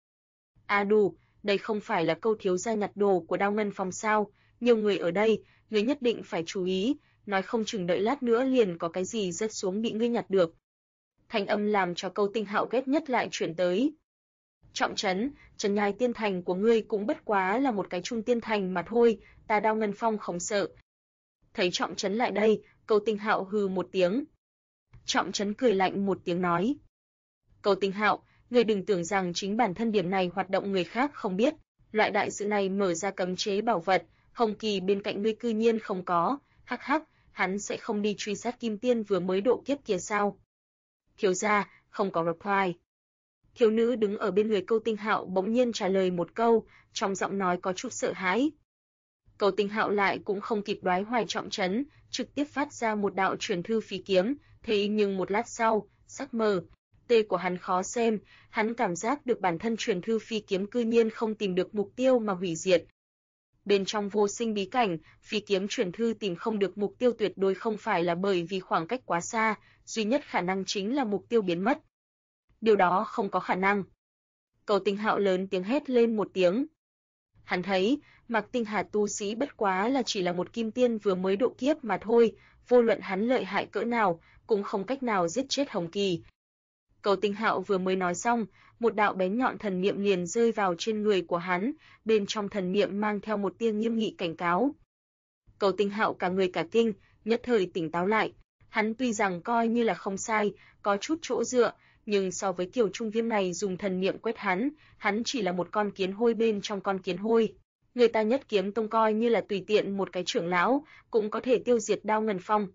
Đủ, đây không phải là câu thiếu gia nhặt đồ của Đao Ngân Phong sao, nhiều người ở đây, ngươi nhất định phải chú ý, nói không chừng đợi lát nữa liền có cái gì rớt xuống bị ngươi nhặt được. Thanh âm làm cho Câu Tinh Hạo ghét nhất lại chuyển tới. Trọng trấn, Trần Nhai tiên thành của ngươi cũng bất quá là một cái trung tiên thành mà thôi, ta Đao Ngân Phong không sợ. Thấy Trọng trấn lại đây, Câu Tinh Hạo hừ một tiếng. Trọng trấn cười lạnh một tiếng nói. Câu Tinh Hạo, ngươi đừng tưởng rằng chính bản thân điểm này hoạt động người khác không biết, loại đại sự này mở ra cấm chế bảo vật, Hồng Kỳ bên cạnh ngươi cư nhiên không có, hắc hắc, hắn sẽ không đi truy sát Kim Tiên vừa mới độ kiếp kia sao? Thiếu gia, không có reply. Thiếu nữ đứng ở bên người Câu Tinh Hạo bỗng nhiên trả lời một câu, trong giọng nói có chút sợ hãi. Câu Tinh Hạo lại cũng không kịp đoái hoài Trọng trấn, trực tiếp phát ra một đạo truyền thư phi kiếm, thế nhưng một lát sau, sắc mờ tê của hắn khó xem, hắn cảm giác được bản thân truyền thư phi kiếm cư nhiên không tìm được mục tiêu mà hủy diệt. Bên trong vô sinh bí cảnh, phi kiếm truyền thư tìm không được mục tiêu tuyệt đối không phải là bởi vì khoảng cách quá xa, duy nhất khả năng chính là mục tiêu biến mất. Điều đó không có khả năng. Cầu Tinh Hạo lớn tiếng hét lên một tiếng. Hắn thấy, Mạc Tinh Hà tu sĩ bất quá là chỉ là một kim tiên vừa mới độ kiếp mà thôi, vô luận hắn lợi hại cỡ nào, cũng không cách nào giết chết Hồng Kỳ. Cầu Tinh Hạo vừa mới nói xong, một đạo bén nhọn thần niệm liền rơi vào trên người của hắn, bên trong thần niệm mang theo một tia nghiêm nghị cảnh cáo. Cầu Tinh Hạo cả người cả kinh, nhất thời tỉnh táo lại. Hắn tuy rằng coi như là không sai, có chút chỗ dựa, nhưng so với Kiều Trung Viêm này dùng thần niệm quét hắn chỉ là một con kiến hôi bên trong con kiến hôi. Người ta Nhất Kiếm Tông coi như là tùy tiện một cái trưởng lão, cũng có thể tiêu diệt Đao Ngân Phong.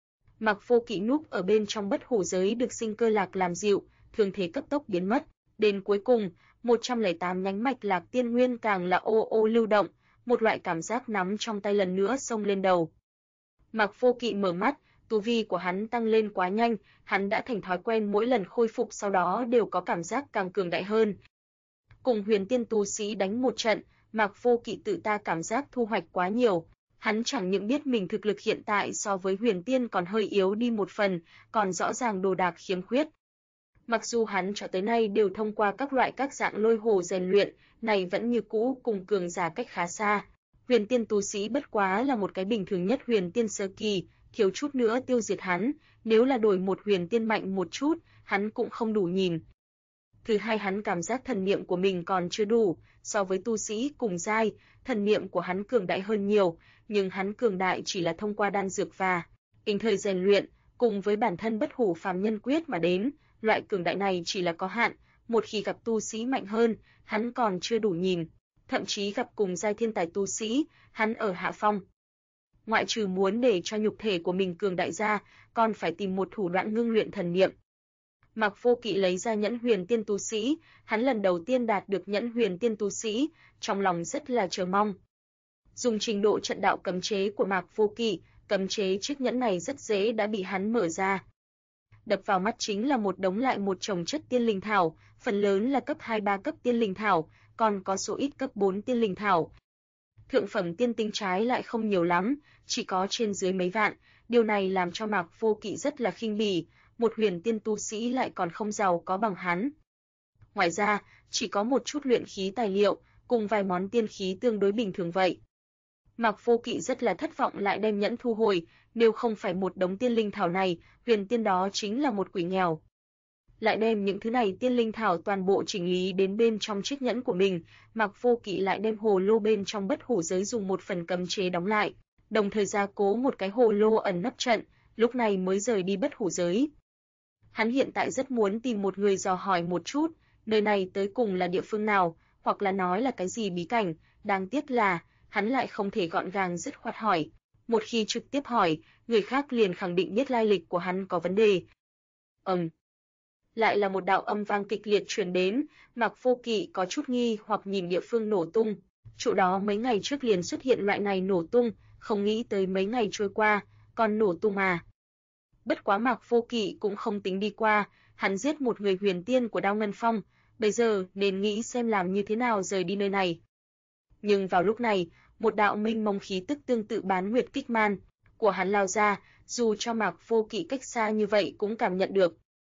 Mạc Vô Kỵ núp ở bên trong bất hủ giới được sinh cơ lạc làm dịu, thương thế cấp tốc biến mất. Đến cuối cùng, 108 nhánh mạch lạc tiên nguyên càng là ô ô lưu động, một loại cảm giác nắm trong tay lần nữa xông lên đầu. Mạc Vô Kỵ mở mắt, tu vi của hắn tăng lên quá nhanh, hắn đã thành thói quen mỗi lần khôi phục sau đó đều có cảm giác càng cường đại hơn. Cùng huyền tiên tu sĩ đánh một trận, Mạc Vô Kỵ tự ta cảm giác thu hoạch quá nhiều. Hắn chẳng những biết mình thực lực hiện tại so với huyền tiên còn hơi yếu đi một phần, còn rõ ràng đồ đạc khiếm khuyết. Mặc dù hắn cho tới nay đều thông qua các dạng lôi hồ rèn luyện, này vẫn như cũ cùng cường giả cách khá xa. Huyền tiên tu sĩ bất quá là một cái bình thường nhất huyền tiên sơ kỳ, thiếu chút nữa tiêu diệt hắn, nếu là đổi một huyền tiên mạnh một chút, hắn cũng không đủ nhìn. Thứ hai, hắn cảm giác thần niệm của mình còn chưa đủ, so với tu sĩ cùng giai, thần niệm của hắn cường đại hơn nhiều, nhưng hắn cường đại chỉ là thông qua đan dược và in thời rèn luyện, cùng với bản thân bất hủ phàm nhân quyết mà đến, loại cường đại này chỉ là có hạn, một khi gặp tu sĩ mạnh hơn, hắn còn chưa đủ nhìn, thậm chí gặp cùng giai thiên tài tu sĩ, hắn ở hạ phong. Ngoại trừ muốn để cho nhục thể của mình cường đại ra, còn phải tìm một thủ đoạn ngưng luyện thần niệm. Mạc Vô Kỵ lấy ra nhẫn huyền tiên tu sĩ, hắn lần đầu tiên đạt được nhẫn huyền tiên tu sĩ, trong lòng rất là chờ mong. Dùng trình độ trận đạo cấm chế của Mạc Vô Kỵ, cấm chế chiếc nhẫn này rất dễ đã bị hắn mở ra. Đập vào mắt chính là một đống lại một chồng chất tiên linh thảo, phần lớn là cấp 2-3 cấp tiên linh thảo, còn có số ít cấp 4 tiên linh thảo. Thượng phẩm tiên tinh trái lại không nhiều lắm, chỉ có trên dưới mấy vạn, điều này làm cho Mạc Vô Kỵ rất là khinh bỉ, một huyền tiên tu sĩ lại còn không giàu có bằng hắn. Ngoài ra, chỉ có một chút luyện khí tài liệu, cùng vài món tiên khí tương đối bình thường vậy. Mạc Vô Kỵ rất là thất vọng lại đem nhẫn thu hồi, nếu không phải một đống tiên linh thảo này, huyền tiên đó chính là một quỷ nghèo. Lại đem những thứ này tiên linh thảo toàn bộ chỉnh lý đến bên trong chiếc nhẫn của mình, Mạc Vô Kỵ lại đem hồ lô bên trong bất hủ giới dùng một phần cấm chế đóng lại, đồng thời gia cố một cái hồ lô ẩn nấp trận, lúc này mới rời đi bất hủ giới. Hắn hiện tại rất muốn tìm một người dò hỏi một chút, nơi này tới cùng là địa phương nào, hoặc là nói là cái gì bí cảnh, đáng tiếc là hắn lại không thể gọn gàng dứt khoát hỏi. Một khi trực tiếp hỏi, người khác liền khẳng định biết lai lịch của hắn có vấn đề. Lại là một đạo âm vang kịch liệt truyền đến, Mạc Vô Kỵ có chút nghi hoặc nhìn địa phương nổ tung. Chỗ đó mấy ngày trước liền xuất hiện loại này nổ tung, không nghĩ tới mấy ngày trôi qua, còn nổ tung à. Bất quá Mạc Vô Kỵ cũng không tính đi qua, hắn giết một người huyền tiên của Đao Ngân Phong, bây giờ nên nghĩ xem làm như thế nào rời đi nơi này. Nhưng vào lúc này, một đạo mênh mông khí tức tương tự bán nguyệt kích man của hắn lao ra, dù cho Mạc Vô Kỵ cách xa như vậy cũng cảm nhận được.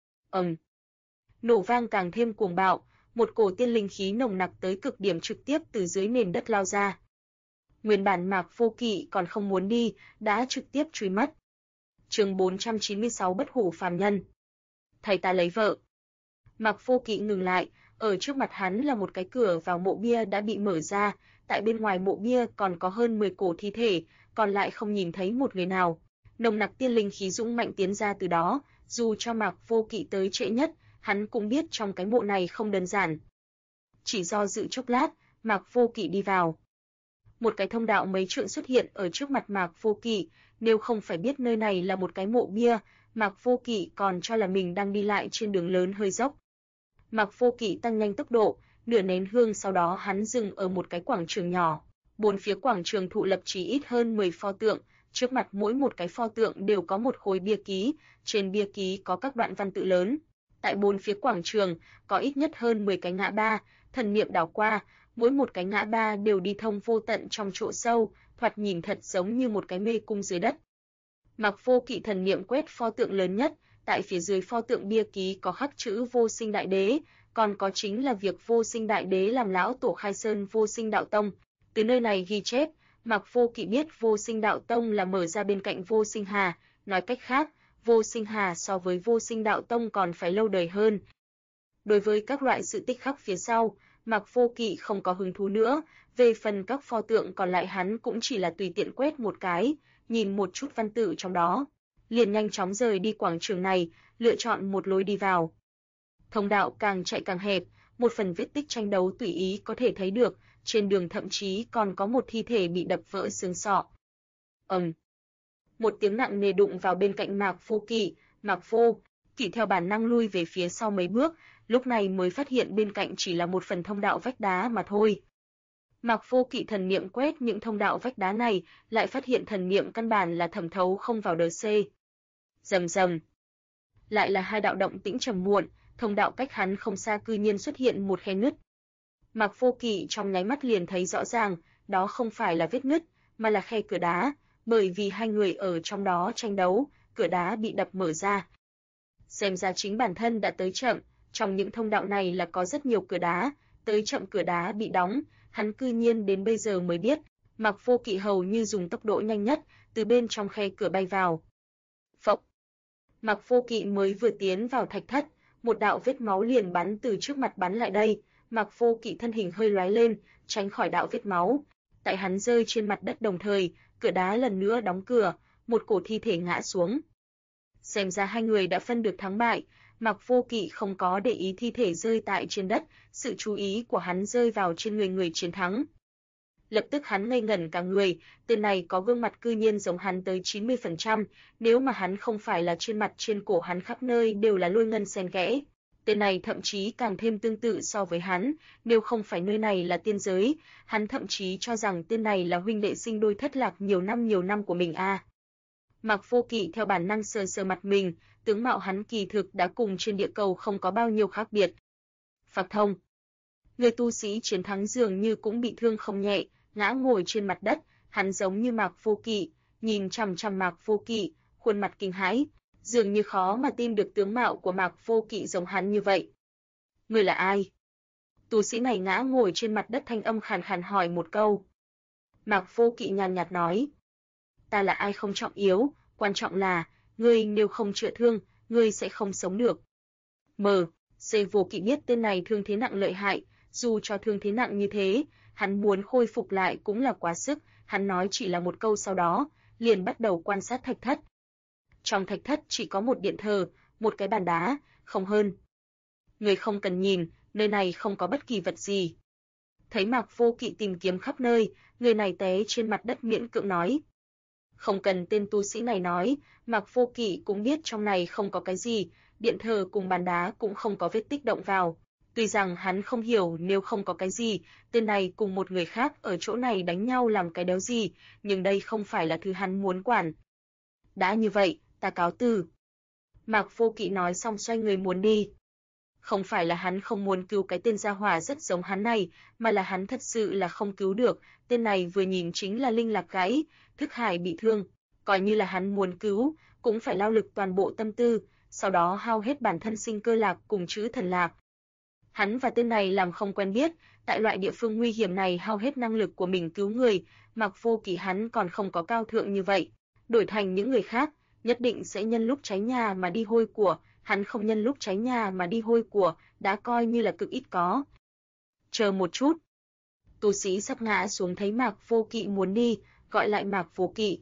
Nổ vang càng thêm cuồng bạo, một cổ tiên linh khí nồng nặc tới cực điểm trực tiếp từ dưới nền đất lao ra. Nguyên bản Mạc Vô Kỵ còn không muốn đi, đã trực tiếp truy mất. Chương 496 Bất hủ phàm nhân. Thầy ta lấy vợ. Mạc Vô Kỵ ngừng lại, ở trước mặt hắn là một cái cửa vào mộ bia đã bị mở ra, tại bên ngoài mộ bia còn có hơn 10 cổ thi thể, còn lại không nhìn thấy một người nào. Nồng nặc tiên linh khí dũng mạnh tiến ra từ đó, dù cho Mạc Vô Kỵ tới trễ nhất, hắn cũng biết trong cái mộ này không đơn giản. Chỉ do dự chốc lát, Mạc Vô Kỵ đi vào. Một cái thông đạo mấy trượng xuất hiện ở trước mặt Mạc Vô Kỵ, nếu không phải biết nơi này là một cái mộ bia, Mạc Vô Kỵ còn cho là mình đang đi lại trên đường lớn hơi dốc. Mạc Vô Kỵ tăng nhanh tốc độ, nửa nén hương sau đó hắn dừng ở một cái quảng trường nhỏ. Bốn phía quảng trường thụ lập chỉ ít hơn 10 pho tượng, trước mặt mỗi một cái pho tượng đều có một khối bia ký, trên bia ký có các đoạn văn tự lớn. Tại bốn phía quảng trường có ít nhất hơn 10 cái ngã ba, thần niệm đảo qua, mỗi một cái ngã ba đều đi thông vô tận trong chỗ sâu, thoạt nhìn thật giống như một cái mê cung dưới đất. Mạc Vô Kỵ thần niệm quét pho tượng lớn nhất, tại phía dưới pho tượng bia ký có khắc chữ Vô Sinh Đại Đế, còn có chính là việc Vô Sinh Đại Đế làm lão tổ khai sơn Vô Sinh Đạo Tông. Từ nơi này ghi chép, Mạc Vô Kỵ biết Vô Sinh Đạo Tông là mở ra bên cạnh Vô Sinh Hà, nói cách khác, Vô Sinh Hà so với Vô Sinh Đạo Tông còn phải lâu đời hơn. Đối với các loại sự tích khắc phía sau, Mạc Vô Kỵ không có hứng thú nữa, về phần các pho tượng còn lại hắn cũng chỉ là tùy tiện quét một cái, nhìn một chút văn tự trong đó, liền nhanh chóng rời đi quảng trường này, lựa chọn một lối đi vào. Thông đạo càng chạy càng hẹp, một phần vết tích tranh đấu tùy ý có thể thấy được, trên đường thậm chí còn có một thi thể bị đập vỡ xương sọ. Một tiếng nặng nề đụng vào bên cạnh Mạc Vô Kỵ, Mạc Vô Kỵ theo bản năng lui về phía sau mấy bước, lúc này mới phát hiện bên cạnh chỉ là một phần thông đạo vách đá mà thôi. Mạc Vô Kỵ thần niệm quét những thông đạo vách đá này, lại phát hiện thần niệm căn bản là thẩm thấu không vào đờ xê. Rầm rầm. Lại là hai đạo động tĩnh trầm muộn, thông đạo cách hắn không xa cư nhiên xuất hiện một khe nứt. Mạc Vô Kỵ trong nháy mắt liền thấy rõ ràng, đó không phải là vết nứt, mà là khe cửa đá, bởi vì hai người ở trong đó tranh đấu, cửa đá bị đập mở ra. Xem ra chính bản thân đã tới chậm, trong những thông đạo này là có rất nhiều cửa đá, tới chậm cửa đá bị đóng, hắn cư nhiên đến bây giờ mới biết, Mạc Vô Kỵ hầu như dùng tốc độ nhanh nhất, từ bên trong khe cửa bay vào. Phộc. Mạc Vô Kỵ mới vừa tiến vào thạch thất, một đạo vết máu liền bắn từ trước mặt bắn lại đây, Mạc Vô Kỵ thân hình hơi lóe lên, tránh khỏi đạo vết máu. Tại hắn rơi trên mặt đất đồng thời, cửa đá lần nữa đóng cửa, một cổ thi thể ngã xuống. Xem ra hai người đã phân được thắng bại, Mạc Vô Kỵ không có để ý thi thể rơi tại trên đất, sự chú ý của hắn rơi vào trên người chiến thắng. Lập tức hắn ngây ngẩn cả người, tên này có gương mặt cư nhiên giống hắn tới 90%, nếu mà hắn không phải là trên mặt trên cổ hắn khắp nơi đều là lôi ngân xen kẽ. Tên này thậm chí càng thêm tương tự so với hắn, nếu không phải nơi này là tiên giới, hắn thậm chí cho rằng tên này là huynh đệ sinh đôi thất lạc nhiều năm của mình a. Mạc Vô Kỵ theo bản năng sờ sờ mặt mình, tướng mạo hắn kỳ thực đã cùng trên địa cầu không có bao nhiêu khác biệt. Phạc Thông. Người tu sĩ chiến thắng dường như cũng bị thương không nhẹ, ngã ngồi trên mặt đất, hắn giống như Mạc Vô Kỵ, nhìn chằm chằm Mạc Vô Kỵ, khuôn mặt kinh hãi, dường như khó mà tin được tướng mạo của Mạc Vô Kỵ giống hắn như vậy. Người là ai? Tu sĩ này ngã ngồi trên mặt đất thanh âm khàn khàn hỏi một câu. Mạc Vô Kỵ nhàn nhạt nói, ta là ai không trọng yếu, quan trọng là, ngươi nếu không chữa thương, ngươi sẽ không sống được. C. Vô Kỵ biết tên này thương thế nặng lợi hại, dù cho thương thế nặng như thế, hắn muốn khôi phục lại cũng là quá sức, hắn nói chỉ là một câu sau đó, liền bắt đầu quan sát thạch thất. Trong thạch thất chỉ có một điện thờ, một cái bàn đá, không hơn. Người không cần nhìn, nơi này không có bất kỳ vật gì. Thấy Mạc Vô Kỵ tìm kiếm khắp nơi, người này té trên mặt đất miễn cưỡng nói. Không cần tên tu sĩ này nói, Mạc Vô Kỵ cũng biết trong này không có cái gì, điện thờ cùng bàn đá cũng không có vết tích động vào. Tuy rằng hắn không hiểu nếu không có cái gì, tên này cùng một người khác ở chỗ này đánh nhau làm cái đéo gì, nhưng đây không phải là thứ hắn muốn quản. Đã như vậy, ta cáo từ. Mạc Vô Kỵ nói xong xoay người muốn đi. Không phải là hắn không muốn cứu cái tên gia hỏa rất giống hắn này, mà là hắn thật sự là không cứu được, tên này vừa nhìn chính là linh lạc gãy, thức hải bị thương, coi như là hắn muốn cứu, cũng phải lao lực toàn bộ tâm tư, sau đó hao hết bản thân sinh cơ lạc cùng chữ thần lạc. Hắn và tên này làm không quen biết, tại loại địa phương nguy hiểm này hao hết năng lực của mình cứu người, Mạc Vô Kỵ hắn còn không có cao thượng như vậy, đổi thành những người khác, nhất định sẽ nhân lúc cháy nhà mà đi hôi của, hắn không nhân lúc cháy nhà mà đi hôi của, đã coi như là cực ít có. Chờ một chút. Tu sĩ sắp ngã xuống thấy Mạc Vô Kỵ muốn đi, gọi lại Mạc Vô Kỵ.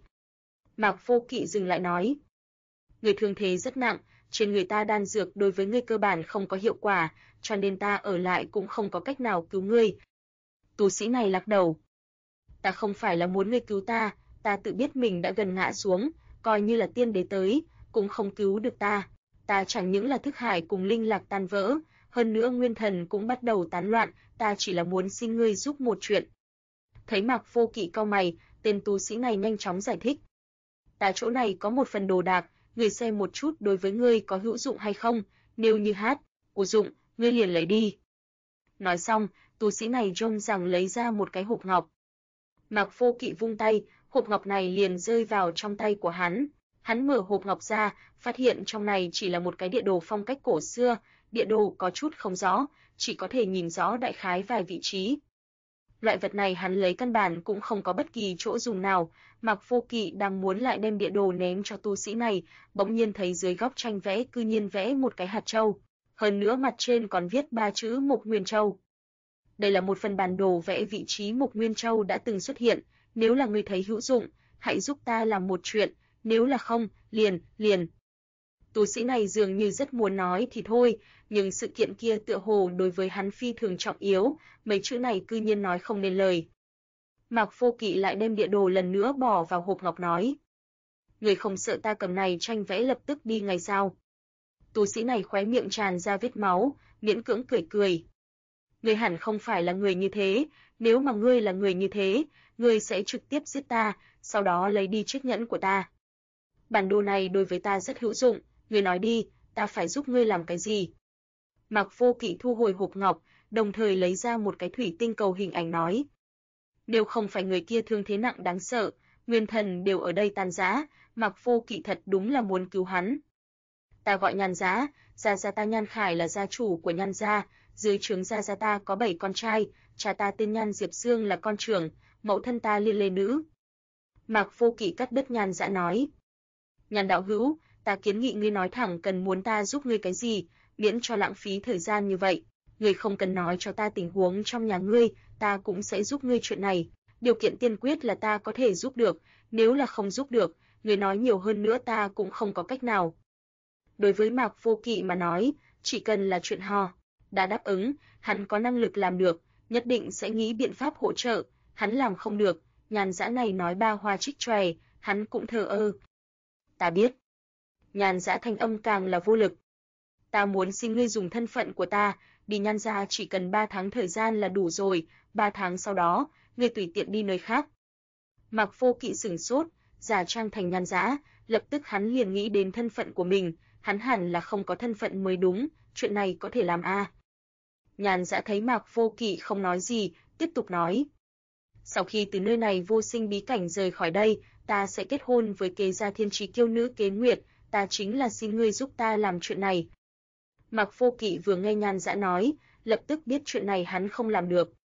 Mạc Vô Kỵ dừng lại nói. Người thương thế rất nặng, trên người ta đan dược đối với ngươi cơ bản không có hiệu quả, cho nên ta ở lại cũng không có cách nào cứu ngươi. Tu sĩ này lắc đầu. Ta không phải là muốn ngươi cứu ta, ta tự biết mình đã gần ngã xuống, coi như là tiên đế tới, cũng không cứu được ta. Ta chẳng những là thức hải cùng linh lạc tan vỡ, hơn nữa nguyên thần cũng bắt đầu tán loạn, ta chỉ là muốn xin ngươi giúp một chuyện. Thấy Mạc Vô Kỵ cau mày, tên tu sĩ này nhanh chóng giải thích. Ta chỗ này có một phần đồ đạc, ngươi xem một chút đối với ngươi có hữu dụng hay không, nếu như có dụng, ngươi liền lấy đi. Nói xong, tu sĩ này trông rằng lấy ra một cái hộp ngọc. Mạc Vô Kỵ vung tay, hộp ngọc này liền rơi vào trong tay của hắn. Hắn mở hộp ngọc ra, phát hiện trong này chỉ là một cái địa đồ phong cách cổ xưa, địa đồ có chút không rõ, chỉ có thể nhìn rõ đại khái vài vị trí. Loại vật này hắn lấy căn bản cũng không có bất kỳ chỗ dùng nào, Mạc Vô Kỵ đang muốn lại đem địa đồ ném cho tu sĩ này, bỗng nhiên thấy dưới góc tranh vẽ cư nhiên vẽ một cái hạt châu, hơn nữa mặt trên còn viết 3 chữ Mộc Nguyên Châu. Đây là một phần bản đồ vẽ vị trí Mộc Nguyên Châu đã từng xuất hiện, nếu là ngươi thấy hữu dụng, hãy giúp ta làm một chuyện, nếu là không, liền. Tu sĩ này dường như rất muốn nói thì thôi, nhưng sự kiện kia tựa hồ đối với hắn phi thường trọng yếu, mấy chữ này cư nhiên nói không nên lời. Mạc Vô Kỵ lại đem địa đồ lần nữa bỏ vào hộp ngọc nói. Người không sợ ta cầm này tranh vẽ lập tức đi ngay sao? Tu sĩ này khóe miệng tràn ra vết máu, miễn cưỡng cười. Ngươi hẳn không phải là người như thế, nếu mà ngươi là người như thế, ngươi sẽ trực tiếp giết ta, sau đó lấy đi chiếc nhẫn của ta. Bản đồ này đối với ta rất hữu dụng, ngươi nói đi, ta phải giúp ngươi làm cái gì? Mạc Vô Kỵ thu hồi hộp ngọc, đồng thời lấy ra một cái thủy tinh cầu hình ảnh nói. Nếu không phải người kia thương thế nặng đáng sợ, nguyên thần đều ở đây tan rã, Mạc Vô Kỵ thật đúng là muốn cứu hắn. Ta gọi Nhan Giá, gia gia ta Nhan Khải là gia chủ của Nhan gia, dưới trướng gia gia ta có 7 con trai, cha ta tên Nhan Diệp Dương là con trưởng, mẫu thân ta Liên Lê nữ. Mạc Vô Kỵ cắt đứt Nhan Dã nói. Nhan đạo hữu, ta kiến nghị ngươi nói thẳng cần muốn ta giúp ngươi cái gì, miễn cho lãng phí thời gian như vậy. Ngươi không cần nói cho ta tình huống trong nhà ngươi, ta cũng sẽ giúp ngươi chuyện này. Điều kiện tiên quyết là ta có thể giúp được, nếu là không giúp được, ngươi nói nhiều hơn nữa ta cũng không có cách nào. Đối với Mạc Vô Kỵ mà nói, chỉ cần là chuyện đã đáp ứng, hắn có năng lực làm được, nhất định sẽ nghĩ biện pháp hỗ trợ, hắn làm không được, Nhan Dã này nói ba hoa trích tròe, hắn cũng thờ ơ. Ta biết. Nhan Dã thanh âm càng là vô lực. Ta muốn xin ngươi dùng thân phận của ta, đi Nhan gia chỉ cần 3 tháng thời gian là đủ rồi, 3 tháng sau đó, ngươi tùy tiện đi nơi khác. Mạc Vô Kỵ sửng sốt, giả trang thành Nhan Dã, lập tức hắn liền nghĩ đến thân phận của mình, hắn hẳn là không có thân phận mới đúng, chuyện này có thể làm a. Nhan Dã thấy Mạc Vô Kỵ không nói gì, tiếp tục nói. Sau khi từ nơi này vô sinh bí cảnh rời khỏi đây, ta sẽ kết hôn với kế gia thiên trí kiêu nữ Kế Nguyệt, ta chính là xin ngươi giúp ta làm chuyện này. Mạc Vô Kỵ vừa nghe Nhan Dã nói, lập tức biết chuyện này hắn không làm được.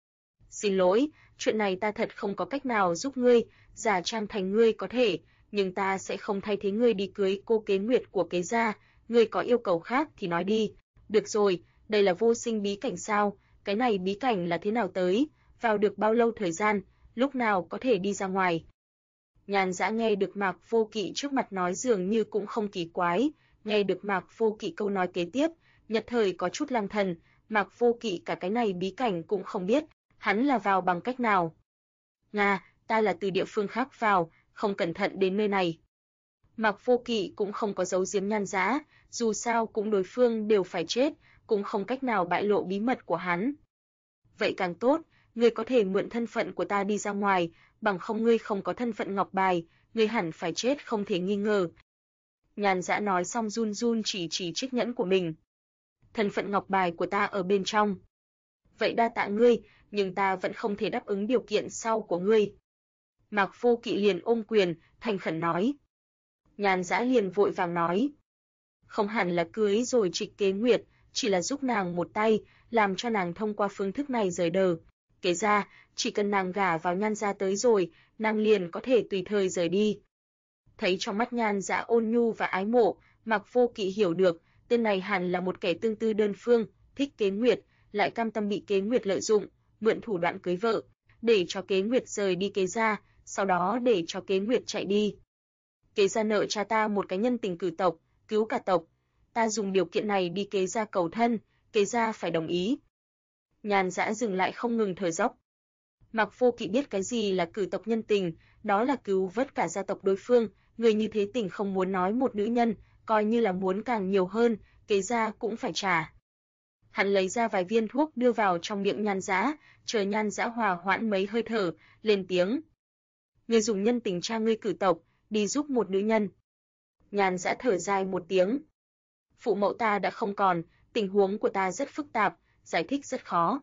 Xin lỗi, chuyện này ta thật không có cách nào giúp ngươi, giả trang thành ngươi có thể, nhưng ta sẽ không thay thế ngươi đi cưới cô kế nguyệt của kế gia, ngươi có yêu cầu khác thì nói đi. Được rồi, đây là vô sinh bí cảnh sao, cái này bí cảnh là thế nào tới, vào được bao lâu thời gian, lúc nào có thể đi ra ngoài. Nhàn Dã nghe được Mạc Vô Kỵ trước mặt nói dường như cũng không kỳ quái, nghe được Mạc Vô Kỵ câu nói kế tiếp, nhất thời có chút lang thần, Mạc Vô Kỵ cả cái này bí cảnh cũng không biết, hắn là vào bằng cách nào. Nga, ta là từ địa phương khác vào, không cẩn thận đến nơi này. Mạc Vô Kỵ cũng không có giấu giếm Nhan Dã, dù sao cũng đối phương đều phải chết, cũng không cách nào bại lộ bí mật của hắn. Vậy càng tốt, ngươi có thể mượn thân phận của ta đi ra ngoài, bằng không ngươi không có thân phận ngọc bài, ngươi hẳn phải chết không thể nghi ngờ. Nhan Dã nói xong run run chỉ chiếc nhẫn của mình. Thân phận ngọc bài của ta ở bên trong. Vậy đa tạ ngươi, nhưng ta vẫn không thể đáp ứng điều kiện sau của ngươi. Mạc Vô Kỵ liền ôm quyền, thành khẩn nói. Nhan Dã liền vội vàng nói. Không hẳn là cưới rồi trịch kế nguyệt, chỉ là giúp nàng một tay, làm cho nàng thông qua phương thức này rời đờ. Kể ra, chỉ cần nàng gả vào Nhan gia tới rồi, nàng liền có thể tùy thời rời đi. Thấy trong mắt Nhan Dã ôn nhu và ái mộ, Mạc Vô Kỵ hiểu được, tên này hẳn là một kẻ tương tư đơn phương, thích kế nguyệt, lại cam tâm bị kế nguyệt lợi dụng, mượn thủ đoạn cưới vợ, để cho kế nguyệt rời đi kế gia, sau đó để cho kế nguyệt chạy đi. Kế gia nợ cha ta một cái nhân tình cử tộc, cứu cả tộc, ta dùng điều kiện này đi kế gia cầu thân, kế gia phải đồng ý. Nhan Dã dừng lại không ngừng thở dốc. Mạc Vô Kỵ biết cái gì là cử tộc nhân tình, đó là cứu vớt cả gia tộc đối phương, người như thế tình không muốn nói một nữ nhân, coi như là muốn càng nhiều hơn, kế gia cũng phải trả. Hắn lấy ra vài viên thuốc đưa vào trong miệng Nhan Dã, chờ Nhan Dã hòa hoãn mấy hơi thở, lên tiếng. Ngươi dùng nhân tình cha ngươi cử tộc, đi giúp một nữ nhân. Nhan Dã thở dài một tiếng. Phụ mẫu ta đã không còn, tình huống của ta rất phức tạp, giải thích rất khó.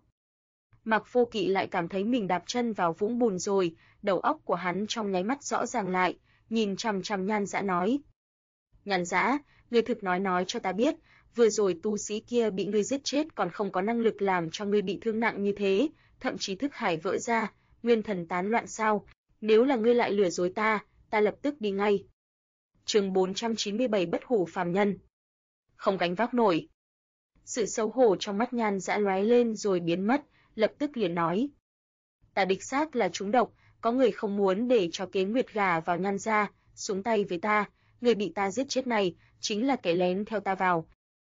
Mạc Vô Kỵ lại cảm thấy mình đạp chân vào vũng bùn rồi, đầu óc của hắn trong nháy mắt rõ ràng lại, nhìn chằm chằm Nhan Dã nói. Nhan Dã, ngươi thực nói cho ta biết, vừa rồi tu sĩ kia bị ngươi giết chết còn không có năng lực làm cho ngươi bị thương nặng như thế, thậm chí thức hải vỡ ra, nguyên thần tán loạn sao? Nếu là ngươi lại lừa dối ta lập tức đi ngay. Chương 497 Bất hủ phàm nhân. Không gánh vác nổi. Sự xấu hổ trong mắt Nhan Dã lóe lên rồi biến mất, lập tức liền nói. Ta đích xác là trúng độc, có người không muốn để cho kế nguyệt gả vào Nhan gia, xuống tay với ta, người bị ta giết chết này, chính là kẻ lén theo ta vào.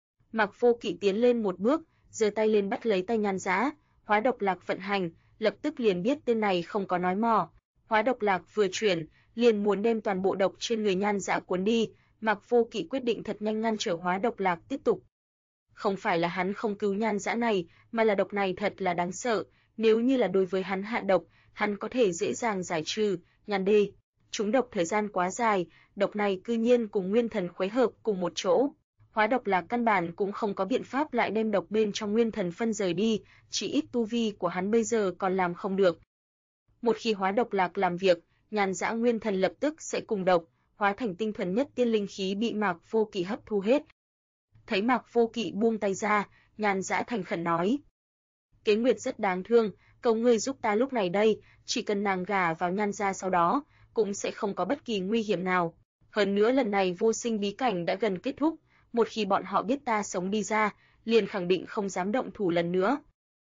Mạc Vô Kỵ tiến lên một bước, giơ tay lên bắt lấy tay Nhan Dã, hóa độc lạc vận hành, lập tức liền biết tên này không có nói mò. Hóa độc lạc vừa chuyển, liền muốn đem toàn bộ độc trên người Nhan Dã cuốn đi, Mạc Vô Kỵ quyết định thật nhanh ngăn trở hóa độc lạc tiếp tục. Không phải là hắn không cứu Nhan Dã này, mà là độc này thật là đáng sợ, nếu như là đối với hắn hạ độc, hắn có thể dễ dàng giải trừ, Nhan đê. Trúng độc thời gian quá dài, độc này cư nhiên cùng nguyên thần khuấy hợp cùng một chỗ. Hóa độc lạc căn bản cũng không có biện pháp lại đem độc bên trong nguyên thần phân rời đi, chỉ ít tu vi của hắn bây giờ còn làm không được. Một khi hóa độc lạc làm việc, Nhan Dã nguyên thần lập tức sẽ cùng độc, hóa thành tinh thuần nhất tiên linh khí bị Mạc Vô Kỵ hấp thu hết. Thấy Mạc Vô Kỵ buông tay ra, Nhan Dã thành khẩn nói. Kế nguyệt rất đáng thương, cầu ngươi giúp ta lúc này đây, chỉ cần nàng gả vào Nhan gia sau đó, cũng sẽ không có bất kỳ nguy hiểm nào. Hơn nữa lần này vô sinh bí cảnh đã gần kết thúc, một khi bọn họ biết ta sống đi ra, liền khẳng định không dám động thủ lần nữa.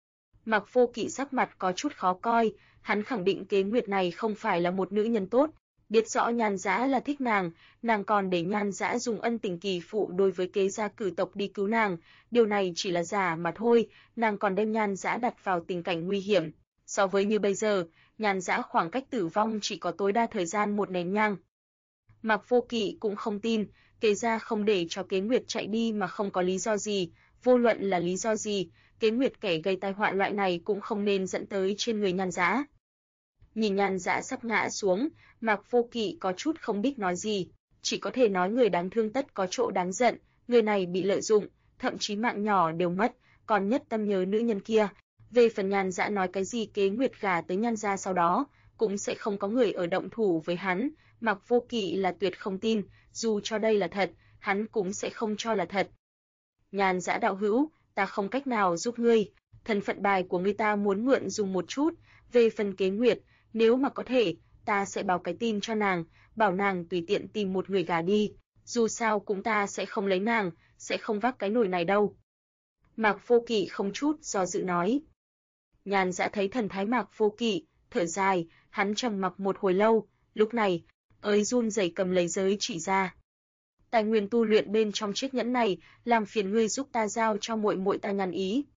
Mạc Vô Kỵ sắc mặt có chút khó coi, hắn khẳng định kế nguyệt này không phải là một nữ nhân tốt, biết rõ Nhan Dã là thích nàng còn để Nhan Dã dùng ân tình kỳ phụ đối với kế gia cử tộc đi cứu nàng, điều này chỉ là giả mà thôi, nàng còn đem Nhan Dã đặt vào tình cảnh nguy hiểm. So với như bây giờ, Nhan Dã khoảng cách tử vong chỉ có tối đa thời gian một nén nhang. Mạc Vô Kỵ cũng không tin, kế gia không để cho kế nguyệt chạy đi mà không có lý do gì, vô luận là lý do gì, kế nguyệt kẻ gây tai họa loại này cũng không nên dẫn tới trên người Nhan Dã. Nhìn Nhan Dã sắp ngã xuống, Mạc Vô Kỵ có chút không biết nói gì, chỉ có thể nói người đáng thương tất có chỗ đáng giận, người này bị lợi dụng, thậm chí mạng nhỏ đều mất, còn nhất tâm nhớ nữ nhân kia. Về phần Nhan Dã nói cái gì kế nguyệt gả tới Nhan gia sau đó, cũng sẽ không có người ở động thủ với hắn, Mạc Vô Kỵ là tuyệt không tin, dù cho đây là thật, hắn cũng sẽ không cho là thật. Nhan Dã đạo hữu, ta không cách nào giúp ngươi, thân phận bài của người ta muốn mượn dùng một chút, về phần Kế Nguyệt, nếu mà có thể, ta sẽ báo cái tin cho nàng, bảo nàng tùy tiện tìm một người gả đi, dù sao cũng ta sẽ không lấy nàng, sẽ không vác cái nồi này đâu. Mạc Vô Kỵ không chút do dự nói. Nhàn Dã thấy thần thái Mạc Vô Kỵ, thở dài, hắn trầm mặc một hồi lâu, lúc này, ới run rẩy cầm lấy giới chỉ ra. Tài nguyên tu luyện bên trong chiếc nhẫn này, làm phiền ngươi giúp ta giao cho muội muội ta Nhan Ý.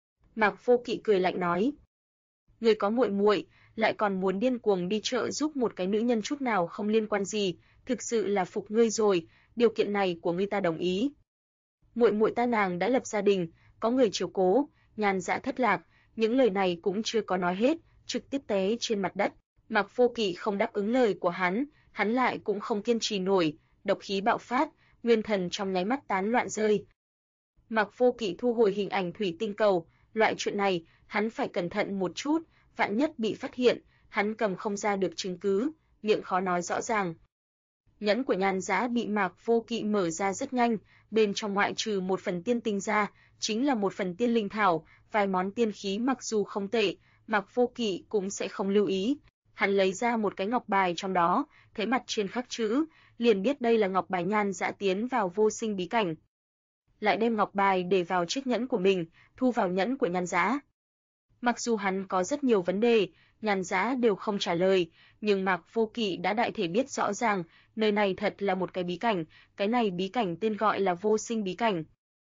Mạc Vô Kỵ cười lạnh nói. Ngươi có muội muội, lại còn muốn điên cuồng đi chợ giúp một cái nữ nhân chút nào không liên quan gì, thực sự là phục ngươi rồi, điều kiện này của ngươi ta đồng ý. Muội muội ta nàng đã lập gia đình, có người chiếu cố, Nhàn Dã thất lạc, những lời này cũng chưa có nói hết, trực tiếp té trên mặt đất. Mạc Vô Kỵ không đáp ứng lời của hắn lại cũng không kiên trì nổi, độc khí bạo phát, nguyên thần trong nháy mắt tán loạn rơi. Mạc Vô Kỵ thu hồi hình ảnh thủy tinh cầu, loại chuyện này, hắn phải cẩn thận một chút, vạn nhất bị phát hiện, hắn cầm không ra được chứng cứ, miệng khó nói rõ ràng. Nhẫn của Nhàn Dã bị Mạc Vô Kỵ mở ra rất nhanh, bên trong ngoại trừ một phần tiên tinh ra, chính là một phần tiên linh thảo, vài món tiên khí mặc dù không tệ, Mạc Vô Kỵ cũng sẽ không lưu ý. Hắn lấy ra một cái ngọc bài trong đó, thấy mặt trên khắc chữ, liền biết đây là ngọc bài Nhàn Dã tiến vào vô sinh bí cảnh. Lại đem ngọc bài để vào chiếc nhẫn của mình, thu vào nhẫn của Nhàn Dã. Mặc dù hắn có rất nhiều vấn đề, Nhàn Dã đều không trả lời, nhưng Mạc Vô Kỵ đã đại thể biết rõ ràng, nơi này thật là một cái bí cảnh, cái này bí cảnh tên gọi là vô sinh bí cảnh.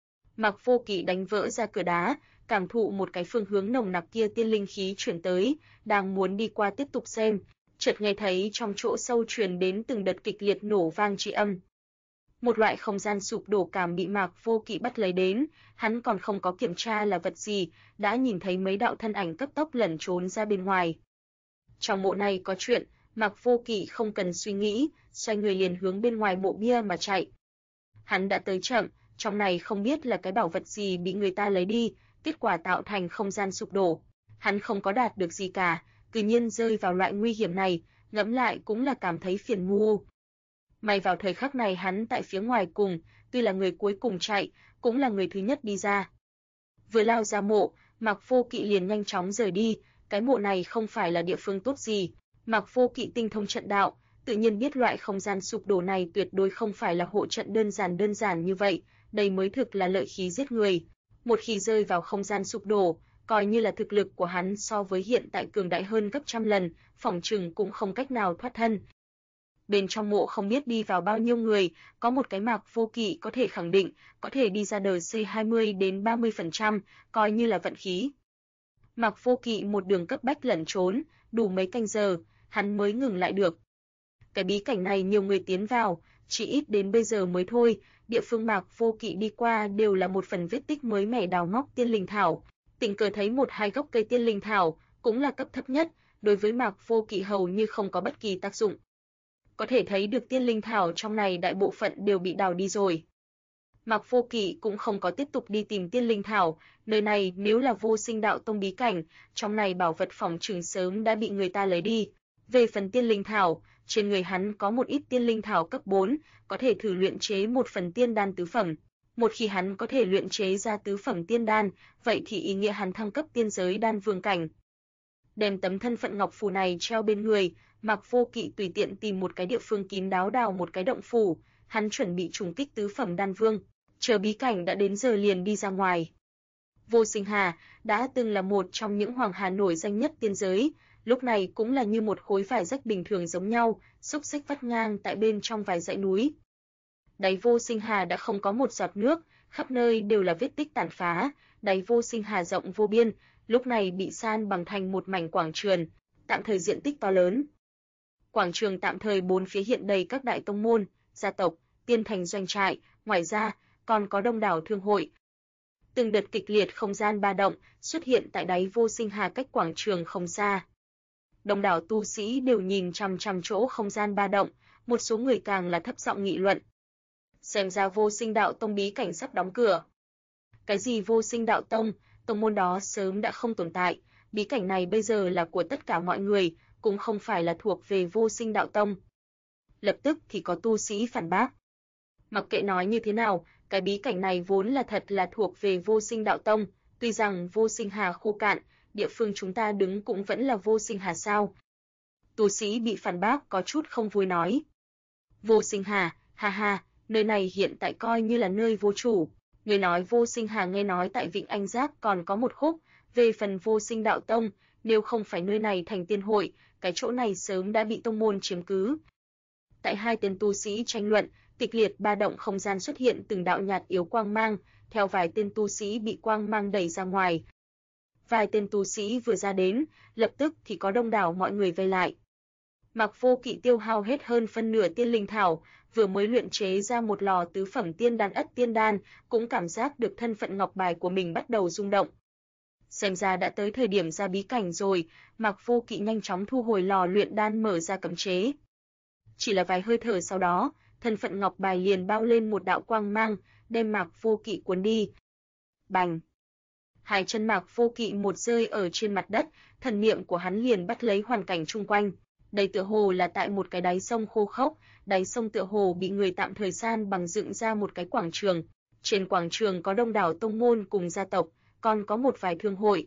Mạc Vô Kỵ đánh vỡ ra cửa đá, cảm thụ một cái phương hướng nồng nặc kia tiên linh khí chuyển tới, đang muốn đi qua tiếp tục xem, chợt nghe thấy trong chỗ sâu truyền đến từng đợt kịch liệt nổ vang tri âm. Một loại không gian sụp đổ cảm bị Mạc Vô Kỵ bắt lấy đến, hắn còn không có kiểm tra là vật gì, đã nhìn thấy mấy đạo thân ảnh cấp tốc lẩn trốn ra bên ngoài. Trong mộ này có chuyện, Mạc Vô Kỵ không cần suy nghĩ, xoay người liền hướng bên ngoài mộ bia mà chạy. Hắn đã tới chậm, trong này không biết là cái bảo vật gì bị người ta lấy đi, kết quả tạo thành không gian sụp đổ. Hắn không có đạt được gì cả, tự nhiên rơi vào loại nguy hiểm này, ngẫm lại cũng là cảm thấy phiền muộn. May vào thời khắc này hắn tại phía ngoài cùng, tuy là người cuối cùng chạy, cũng là người thứ nhất đi ra. Vừa lao ra mộ, Mạc Vô Kỵ liền nhanh chóng rời đi, cái mộ này không phải là địa phương tốt gì. Mạc Vô Kỵ tinh thông trận đạo, tự nhiên biết loại không gian sụp đổ này tuyệt đối không phải là hộ trận đơn giản như vậy, đây mới thực là lợi khí giết người. Một khi rơi vào không gian sụp đổ, coi như là thực lực của hắn so với hiện tại cường đại hơn gấp trăm lần, phỏng chừng cũng không cách nào thoát thân. Bên trong mộ không biết đi vào bao nhiêu người, có một cái Mạc Vô Kỵ có thể khẳng định, có thể đi ra đời C20 đến 30%, coi như là vận khí. Mạc Vô Kỵ một đường cấp bách lẩn trốn, đủ mấy canh giờ, hắn mới ngừng lại được. Cái bí cảnh này nhiều người tiến vào, chỉ ít đến bây giờ mới thôi, địa phương Mạc Vô Kỵ đi qua đều là một phần vết tích mới mẻ đào móc tiên linh thảo. Tình cờ thấy một hai gốc cây tiên linh thảo, cũng là cấp thấp nhất, đối với Mạc Vô Kỵ hầu như không có bất kỳ tác dụng. Có thể thấy được tiên linh thảo trong này đại bộ phận đều bị đào đi rồi. Mạc Vô Kỵ cũng không có tiếp tục đi tìm tiên linh thảo, nơi này nếu là Vô Sinh Đạo Tông bí cảnh, trong này bảo vật phỏng chừng sớm đã bị người ta lấy đi. Về phần tiên linh thảo, trên người hắn có một ít tiên linh thảo cấp 4, có thể thử luyện chế một phần tiên đan tứ phẩm. Một khi hắn có thể luyện chế ra tứ phẩm tiên đan, vậy thì ý nghĩa hắn thăng cấp tiên giới đan vương cảnh. Đem tấm thân phận ngọc phù này treo bên người, Mạc Vô Kỵ tùy tiện tìm một cái địa phương kín đáo đào một cái động phủ, hắn chuẩn bị trùng kích tứ phẩm đan vương, chờ bí cảnh đã đến giờ liền đi ra ngoài. Vô Sinh Hà đã từng là một trong những hoàng hà nổi danh nhất tiên giới, lúc này cũng là như một khối vải rách bình thường giống nhau, xúc xích vắt ngang tại bên trong vài dãy núi. Đáy Vô Sinh Hà đã không có một giọt nước, khắp nơi đều là vết tích tàn phá, đáy Vô Sinh Hà rộng vô biên, lúc này bị san bằng thành một mảnh quảng trường, tạm thời diện tích to lớn. Quảng trường tạm thời bốn phía hiện đầy các đại tông môn, gia tộc, tiên thành doanh trại, ngoài ra còn có đông đảo thương hội. Từng đợt kịch liệt không gian ba động xuất hiện tại đáy Vô Sinh Hà cách quảng trường không xa. Đông đảo tu sĩ đều nhìn chằm chằm chỗ không gian ba động, một số người càng là thấp giọng nghị luận. Xem ra Vô Sinh Đạo Tông bí cảnh sắp đóng cửa. Cái gì Vô Sinh Đạo Tông, tông môn đó sớm đã không tồn tại, bí cảnh này bây giờ là của tất cả mọi người, cũng không phải là thuộc về Vô Sinh Đạo Tông. Lập tức thì có tu sĩ phản bác. Mặc kệ nói như thế nào, cái bí cảnh này vốn là thật là thuộc về Vô Sinh Đạo Tông, Tuy rằng Vô Sinh Hà khô cạn, địa phương chúng ta đứng cũng vẫn là Vô Sinh Hà sao? Tu sĩ bị phản bác có chút không vui nói. Vô Sinh Hà, ha ha, nơi này hiện tại coi như là nơi vô chủ. Người nói Vô Sinh Hà nghe nói tại Vịnh Anh Giác còn có một khúc, về phần Vô Sinh Đạo Tông, nếu không phải nơi này thành tiên hội, cái chỗ này sớm đã bị tông môn chiếm cứ. Tại hai tên tu sĩ tranh luận, kịch liệt ba động không gian xuất hiện từng đạo nhạt yếu quang mang, theo vài tên tu sĩ bị quang mang đẩy ra ngoài. Vài tên tu sĩ vừa ra đến, lập tức thì có đông đảo mọi người vây lại. Mạc Vô Kỵ tiêu hao hết hơn phân nửa tiên linh thảo, vừa mới luyện chế ra một lò tứ phẩm tiên đan Ất Tiên đan, cũng cảm giác được thân phận ngọc bài của mình bắt đầu rung động. Xem ra đã tới thời điểm ra bí cảnh rồi, Mạc Vô Kỵ nhanh chóng thu hồi lò luyện đan mở ra cấm chế. Chỉ là vài hơi thở sau đó, thân phận ngọc bài liền bao lên một đạo quang mang, đem Mạc Vô Kỵ cuốn đi. Bành! Hai chân Mạc Vô Kỵ một rơi ở trên mặt đất, thần niệm của hắn liền bắt lấy hoàn cảnh chung quanh. Đây tựa hồ là tại một cái đáy sông khô khốc, đáy sông tựa hồ bị người tạm thời san bằng dựng ra một cái quảng trường. Trên quảng trường có đông đảo tông môn cùng gia tộc, còn có một vài thương hội.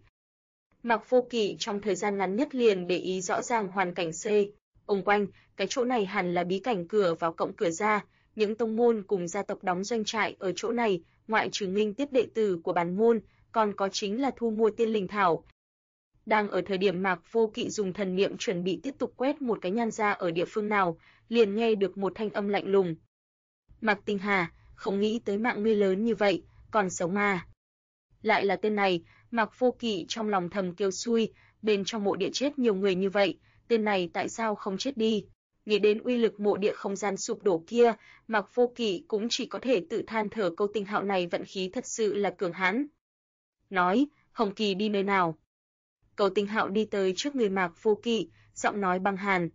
Mạc Vô Kỵ trong thời gian ngắn nhất liền để ý rõ ràng hoàn cảnh C. Ông quanh, cái chỗ này hẳn là bí cảnh cửa vào cộng cửa ra, những tông môn cùng gia tộc đóng doanh trại ở chỗ này, ngoại trừ nghinh tiếp đệ tử của bản môn, còn có chính là thu mua tiên linh thảo. Đang ở thời điểm Mạc Vô Kỵ dùng thần niệm chuẩn bị tiếp tục quét một cái nhan ra ở địa phương nào, liền nghe được một thanh âm lạnh lùng. Mạc Tinh Hà, không nghĩ tới mạng ngươi lớn như vậy, còn sống mà. Lại là tên này, Mạc Vô Kỵ trong lòng thầm kêu xui, bên trong mộ địa chết nhiều người như vậy, tên này tại sao không chết đi? Nghĩ đến uy lực mộ địa không gian sụp đổ kia, Mạc Vô Kỵ cũng chỉ có thể tự than thở câu Tinh Hạo này vận khí thật sự là cường hãn. Nói, Hồng Kỳ đi nơi nào? Cầu Tinh Hạo đi tới trước người Mạc Vô Kỵ, giọng nói băng hàn.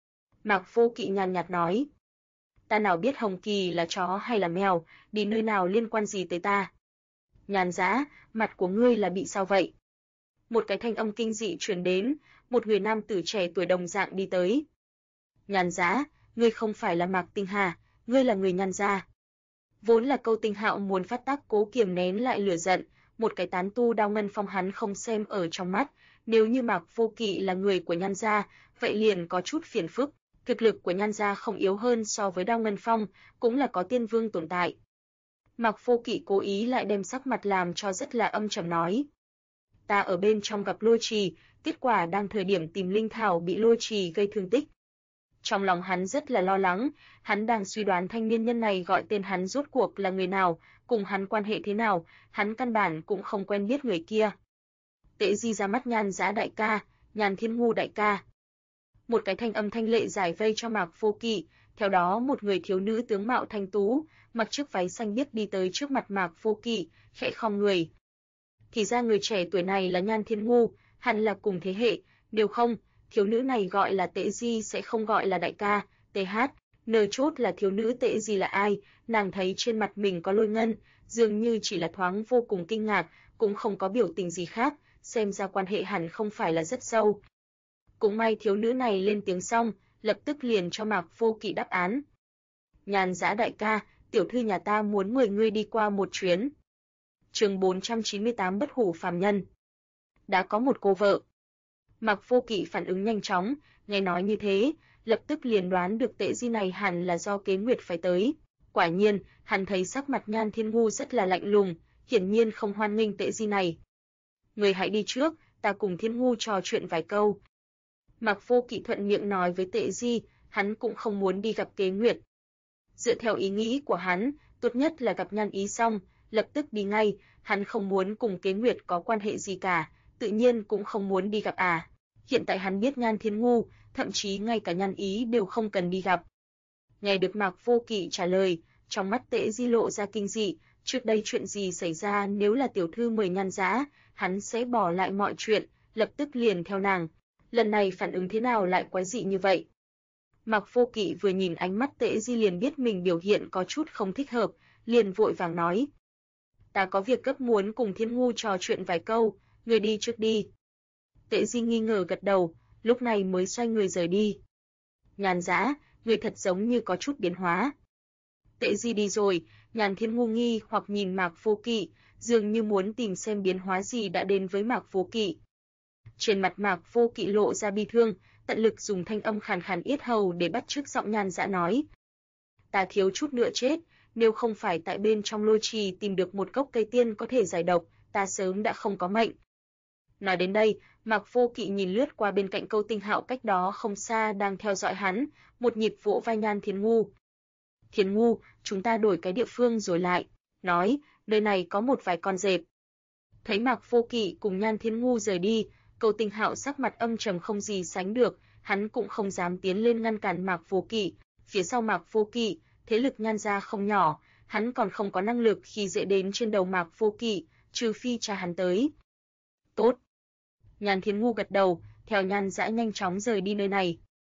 Mạc Vô Kỵ nhàn nhạt nói, ta nào biết Hồng Kỳ là chó hay là mèo, đi nơi nào liên quan gì tới ta? Nhàn Dã, mặt của ngươi là bị sao vậy? Một cái thanh âm kinh dị truyền đến, một người nam tử trẻ tuổi đồng dạng đi tới. Nhàn Dã, ngươi không phải là Mạc Tinh Hà, ngươi là người Nhan gia. Vốn là Câu Tinh Hạo muốn phát tác cố kiềm nén lại lửa giận, một cái tán tu Đao Ngân Phong hắn không xem ở trong mắt, nếu như Mạc Vô Kỵ là người của Nhan gia, vậy liền có chút phiền phức, thực lực của Nhan gia không yếu hơn so với Đao Ngân Phong, cũng là có tiên vương tồn tại. Mạc Vô Kỵ cố ý lại đem sắc mặt làm cho rất là âm trầm nói. Ta ở bên trong gặp Lôi Trì, kết quả đang thời điểm tìm linh thảo bị Lôi Trì gây thương tích. Trong lòng hắn rất là lo lắng, hắn đang suy đoán thanh niên nhân này gọi tên hắn rốt cuộc là người nào, cùng hắn quan hệ thế nào, hắn căn bản cũng không quen biết người kia. Tễ Di ra mắt Nhan Dã đại ca, Nhan Thiên Ngu đại ca. Một cái thanh âm thanh lệ giải vây cho Mạc Vô Kỵ, theo đó một người thiếu nữ tướng mạo thanh tú, mặc chiếc váy xanh biếc đi tới trước mặt Mạc Vô Kỵ, khẽ khom người. Thì ra người trẻ tuổi này là Nhan Thiên Ngu, hẳn là cùng thế hệ, nếu không, thiếu nữ này gọi là Tễ Di sẽ không gọi là đại ca. TH, nờ chốt là thiếu nữ Tễ Di là ai, nàng thấy trên mặt mình có lôi ngân, dường như chỉ là thoáng vô cùng kinh ngạc, cũng không có biểu tình gì khác, xem ra quan hệ hẳn không phải là rất sâu. Cũng may thiếu nữ này lên tiếng xong, lập tức liền cho Mạc Vô Kỵ đáp án. Nhan Dã đại ca, tiểu thư nhà ta muốn mời ngươi đi qua một chuyến. Chương 498 Bất hủ phàm nhân. Đã có một cô vợ. Mạc Vô Kỵ phản ứng nhanh chóng, nghe nói như thế, lập tức liền đoán được Tễ Di này hẳn là do Kế Nguyệt phải tới. Quả nhiên, hắn thấy sắc mặt Nhan Thiên Ngu rất là lạnh lùng, hiển nhiên không hoan nghênh Tễ Di này. Người hãy đi trước, ta cùng Thiên Ngu trò chuyện vài câu. Mạc Vô Kỵ thuận miệng nói với Tễ Di, hắn cũng không muốn đi gặp Kế Nguyệt. Dựa theo ý nghĩ của hắn, tốt nhất là gặp Nhan Ý xong, lập tức đi ngay, hắn không muốn cùng Kế Nguyệt có quan hệ gì cả, tự nhiên cũng không muốn đi gặp Hiện tại hắn biết Nhan Thiên Ngu, thậm chí ngay cả Nhan Ý đều không cần đi gặp. Nghe được Mạc Vô Kỵ trả lời, trong mắt Tễ Di lộ ra kinh dị, trước đây chuyện gì xảy ra nếu là tiểu thư mời Nhan Dã, hắn sẽ bỏ lại mọi chuyện, lập tức liền theo nàng. Lần này phản ứng thế nào lại quái dị như vậy? Mạc Vô Kỵ vừa nhìn ánh mắt Tễ Di liền biết mình biểu hiện có chút không thích hợp, liền vội vàng nói. Ta có việc gấp muốn cùng Thiên Ngu trò chuyện vài câu, người đi trước đi. Tễ Di nghi ngờ gật đầu, lúc này mới xoay người rời đi. Nhan Dã, người thật giống như có chút biến hóa. Tệ gì đi rồi? Nhàn Thiên Ngu nghi hoặc nhìn Mạc Vô Kỵ, dường như muốn tìm xem biến hóa gì đã đến với Mạc Vô Kỵ. Trên mặt Mạc Vô Kỵ lộ ra bi thương, tận lực dùng thanh âm khàn khàn yết hầu để bắt chước giọng Nhan Dã nói: "Ta thiếu chút nữa chết, nếu không phải tại bên trong lôi trì tìm được một gốc cây tiên có thể giải độc, ta sớm đã không có mệnh." Nói đến đây, Mạc Vô Kỵ nhìn lướt qua bên cạnh Câu Tinh Hạo cách đó không xa đang theo dõi hắn, một nhịp vỗ vai Nhan Thiên Ngu. "Thiên Ngu, chúng ta đổi cái địa phương rồi lại." Nói, nơi này có một vài con dẹp. Thấy Mạc Vô Kỵ cùng Nhan Thiên Ngu rời đi, Câu Tinh Hạo sắc mặt âm trầm không gì sánh được, hắn cũng không dám tiến lên ngăn cản Mạc Vô Kỵ. Phía sau Mạc Vô Kỵ, thế lực Nhan gia không nhỏ, hắn còn không có năng lực khi dễ đến trên đầu Mạc Vô Kỵ, trừ phi cha hắn tới. "Tốt." Nhan Thiên Ngu gật đầu, theo Nhan Dã nhanh chóng rời đi nơi này.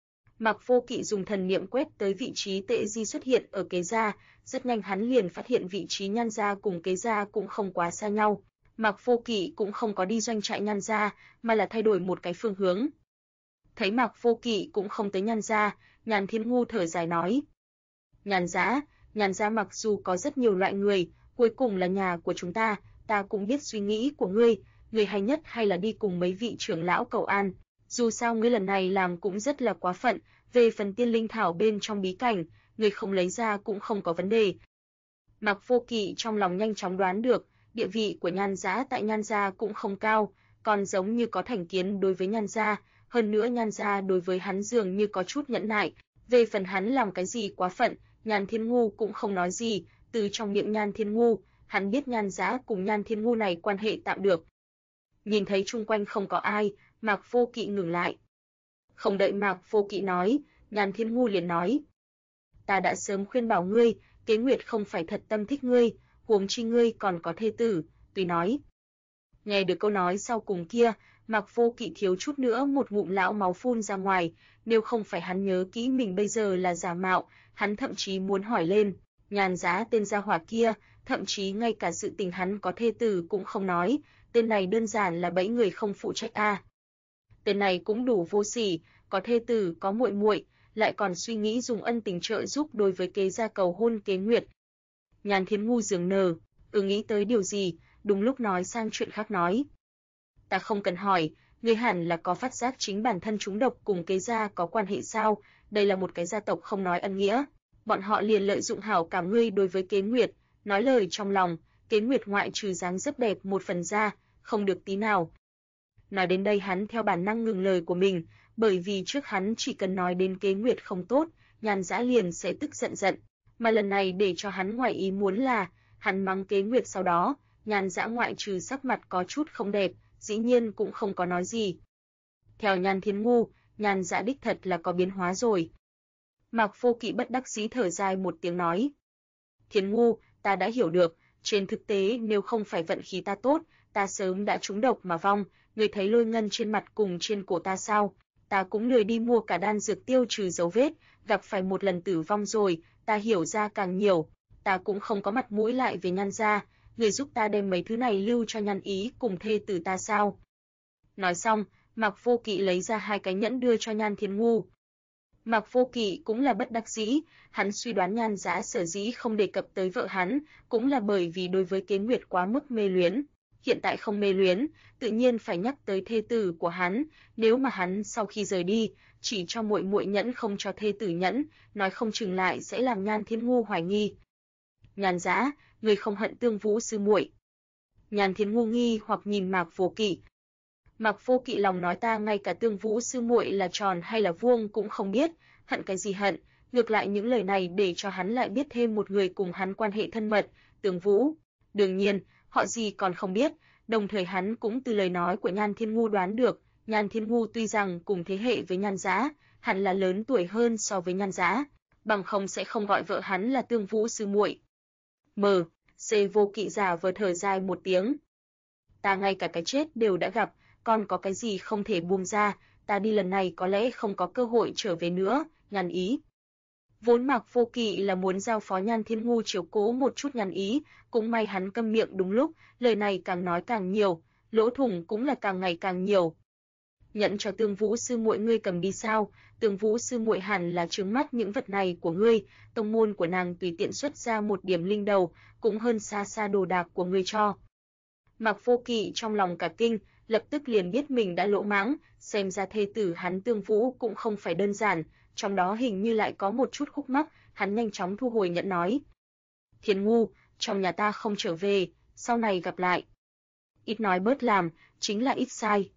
Mạc Vô Kỵ dùng thần niệm quét tới vị trí Tệ Di xuất hiện ở kế gia, rất nhanh hắn liền phát hiện vị trí Nhan gia cùng kế gia cũng không quá xa nhau. Mạc Vô Kỵ cũng không có đi doanh trại Nhan gia, mà là thay đổi một cái phương hướng. Thấy Mạc Vô Kỵ cũng không tới Nhan gia, Nhan Thiên Ngu thở dài nói: Nhan gia mặc dù có rất nhiều loại người, cuối cùng là nhà của chúng ta, ta cũng biết suy nghĩ của ngươi hay nhất hay là đi cùng mấy vị trưởng lão cầu an. Dù sao ngươi lần này làm cũng rất là quá phận, về phần tiên linh thảo bên trong bí cảnh, ngươi không lấy ra cũng không có vấn đề. Mạc Vô Kỵ trong lòng nhanh chóng đoán được, địa vị của Nhan Dã tại Nhan gia cũng không cao, còn giống như có thành kiến đối với Nhan gia, hơn nữa Nhan gia đối với hắn dường như có chút nhẫn nại, về phần hắn làm cái gì quá phận, Nhan Thiên Ngu cũng không nói gì, từ trong miệng Nhan Thiên Ngu, hắn biết Nhan Dã cùng Nhan Thiên Ngu này quan hệ tạm được. Nhìn thấy chung quanh không có ai, Mạc Vô Kỵ ngừng lại. Không đợi Mạc Vô Kỵ nói, Nhan Thiên Ngu liền nói: "Ta đã sớm khuyên bảo ngươi, Kế Nguyệt không phải thật tâm thích ngươi, huống chi ngươi còn có thê tử." Tuy nói. Nghe được câu nói sau cùng kia, Mạc Vô Kỵ thiếu chút nữa một ngụm lão máu phun ra ngoài, nếu không phải hắn nhớ kỹ mình bây giờ là giả mạo, hắn thậm chí muốn hỏi lên, Nhan Dã tên gia hỏa kia, thậm chí ngay cả sự tình hắn có thê tử cũng không nói, tên này đơn giản là bẫy người không phụ trách a. Tên này cũng đủ vô sỉ, có thê tử, có muội muội, lại còn suy nghĩ dùng ân tình trợ giúp đối với kế gia cầu hôn Kế Nguyệt. Nhan Thiên Ngu dường nờ, nghĩ tới điều gì, đúng lúc nói sang chuyện khác nói: "Ta không cần hỏi, ngươi hẳn là có phát giác chính bản thân chúng độc cùng kế gia có quan hệ sao? Đây là một cái gia tộc không nói ân nghĩa, bọn họ liền lợi dụng hảo cảm ngươi đối với Kế Nguyệt, nói lời trong lòng, Kế Nguyệt ngoại trừ dáng dấp đẹp một phần ra, không được tí nào." Nói đến đây hắn theo bản năng ngừng lời của mình, bởi vì trước hắn chỉ cần nói đến Kế Nguyệt không tốt, Nhan Dã liền sẽ tức giận, mà lần này để cho hắn ngoài ý muốn là, hắn mắng Kế Nguyệt sau đó, Nhan Dã ngoại trừ sắc mặt có chút không đẹp, dĩ nhiên cũng không có nói gì. Theo Nhan Thiên Ngu, Nhan Dã đích thật là có biến hóa rồi. Mạc Vô Kỵ bất đắc dĩ thở dài một tiếng nói: "Thiên Ngu, ta đã hiểu được, trên thực tế nếu không phải vận khí ta tốt, ta sớm đã trúng độc mà vong, ngươi thấy lôi ngân trên mặt cùng trên cổ ta sao? Ta cũng lười đi mua cả đan dược tiêu trừ dấu vết, gặp phải một lần tử vong rồi, ta hiểu ra càng nhiều, ta cũng không có mặt mũi lại về Nhan gia, ngươi giúp ta đem mấy thứ này lưu cho Nhan Ý cùng thê tử ta sao?" Nói xong, Mạc Vô Kỵ lấy ra hai cái nhẫn đưa cho Nhan Thiên Ngu. Mạc Vô Kỵ cũng là bất đắc dĩ, hắn suy đoán Nhan Dã sở dĩ không đề cập tới vợ hắn, cũng là bởi vì đối với Kế Nguyệt quá mức mê luyến. Hiện tại không mê luyến, tự nhiên phải nhắc tới thê tử của hắn, nếu mà hắn sau khi rời đi, chỉ cho muội muội nhẫn không cho thê tử nhẫn, nói không chừng lại sẽ làm Nhan Thiên Ngu hoài nghi. "Nhan Dã, ngươi không hận Tương Vũ sư muội?" Nhan Thiên Ngu nghi hoặc nhìn Mạc Vô Kỵ. Mạc Vô Kỵ lòng nói: "Ta ngay cả Tương Vũ sư muội là tròn hay là vuông cũng không biết, hận cái gì hận?" Ngược lại những lời này để cho hắn lại biết thêm một người cùng hắn quan hệ thân mật, Tương Vũ. Đương nhiên, họ gì còn không biết, đồng thời hắn cũng từ lời nói của Nhan Thiên Ngu đoán được, Nhan Thiên Ngu tuy rằng cùng thế hệ với Nhan Dã, hẳn là lớn tuổi hơn so với Nhan Dã, bằng không sẽ không gọi vợ hắn là Tương Vũ sư muội. Vô Kỵ giả vờ thở dài một tiếng. "Ta ngay cả cái chết đều đã gặp, còn có cái gì không thể buông ra, ta đi lần này có lẽ không có cơ hội trở về nữa." Nhan Ý. Vốn Mạc Vô Kỵ là muốn giao phó Nhan Thiên Ngu chiếu cố một chút Nhan Ý, cũng may hắn câm miệng đúng lúc, lời này càng nói càng nhiều, lỗ thủng cũng là càng ngày càng nhiều. Nhẫn cho Tương Vũ sư muội ngươi cầm đi sao? Tương Vũ sư muội hẳn là trướng mắt những vật này của ngươi, tông môn của nàng tùy tiện xuất ra một điểm linh đầu, cũng hơn xa xa đồ đạc của ngươi cho. Mạc Vô Kỵ trong lòng cả kinh, lập tức liền biết mình đã lỗ mãng, xem ra thê tử hắn Tương Vũ cũng không phải đơn giản, trong đó hình như lại có một chút khúc mắc, hắn nhanh chóng thu hồi nhẫn nói: "Thiên ngu, trong nhà ta không trở về, sau này gặp lại." Ít nói bớt làm, chính là ít sai.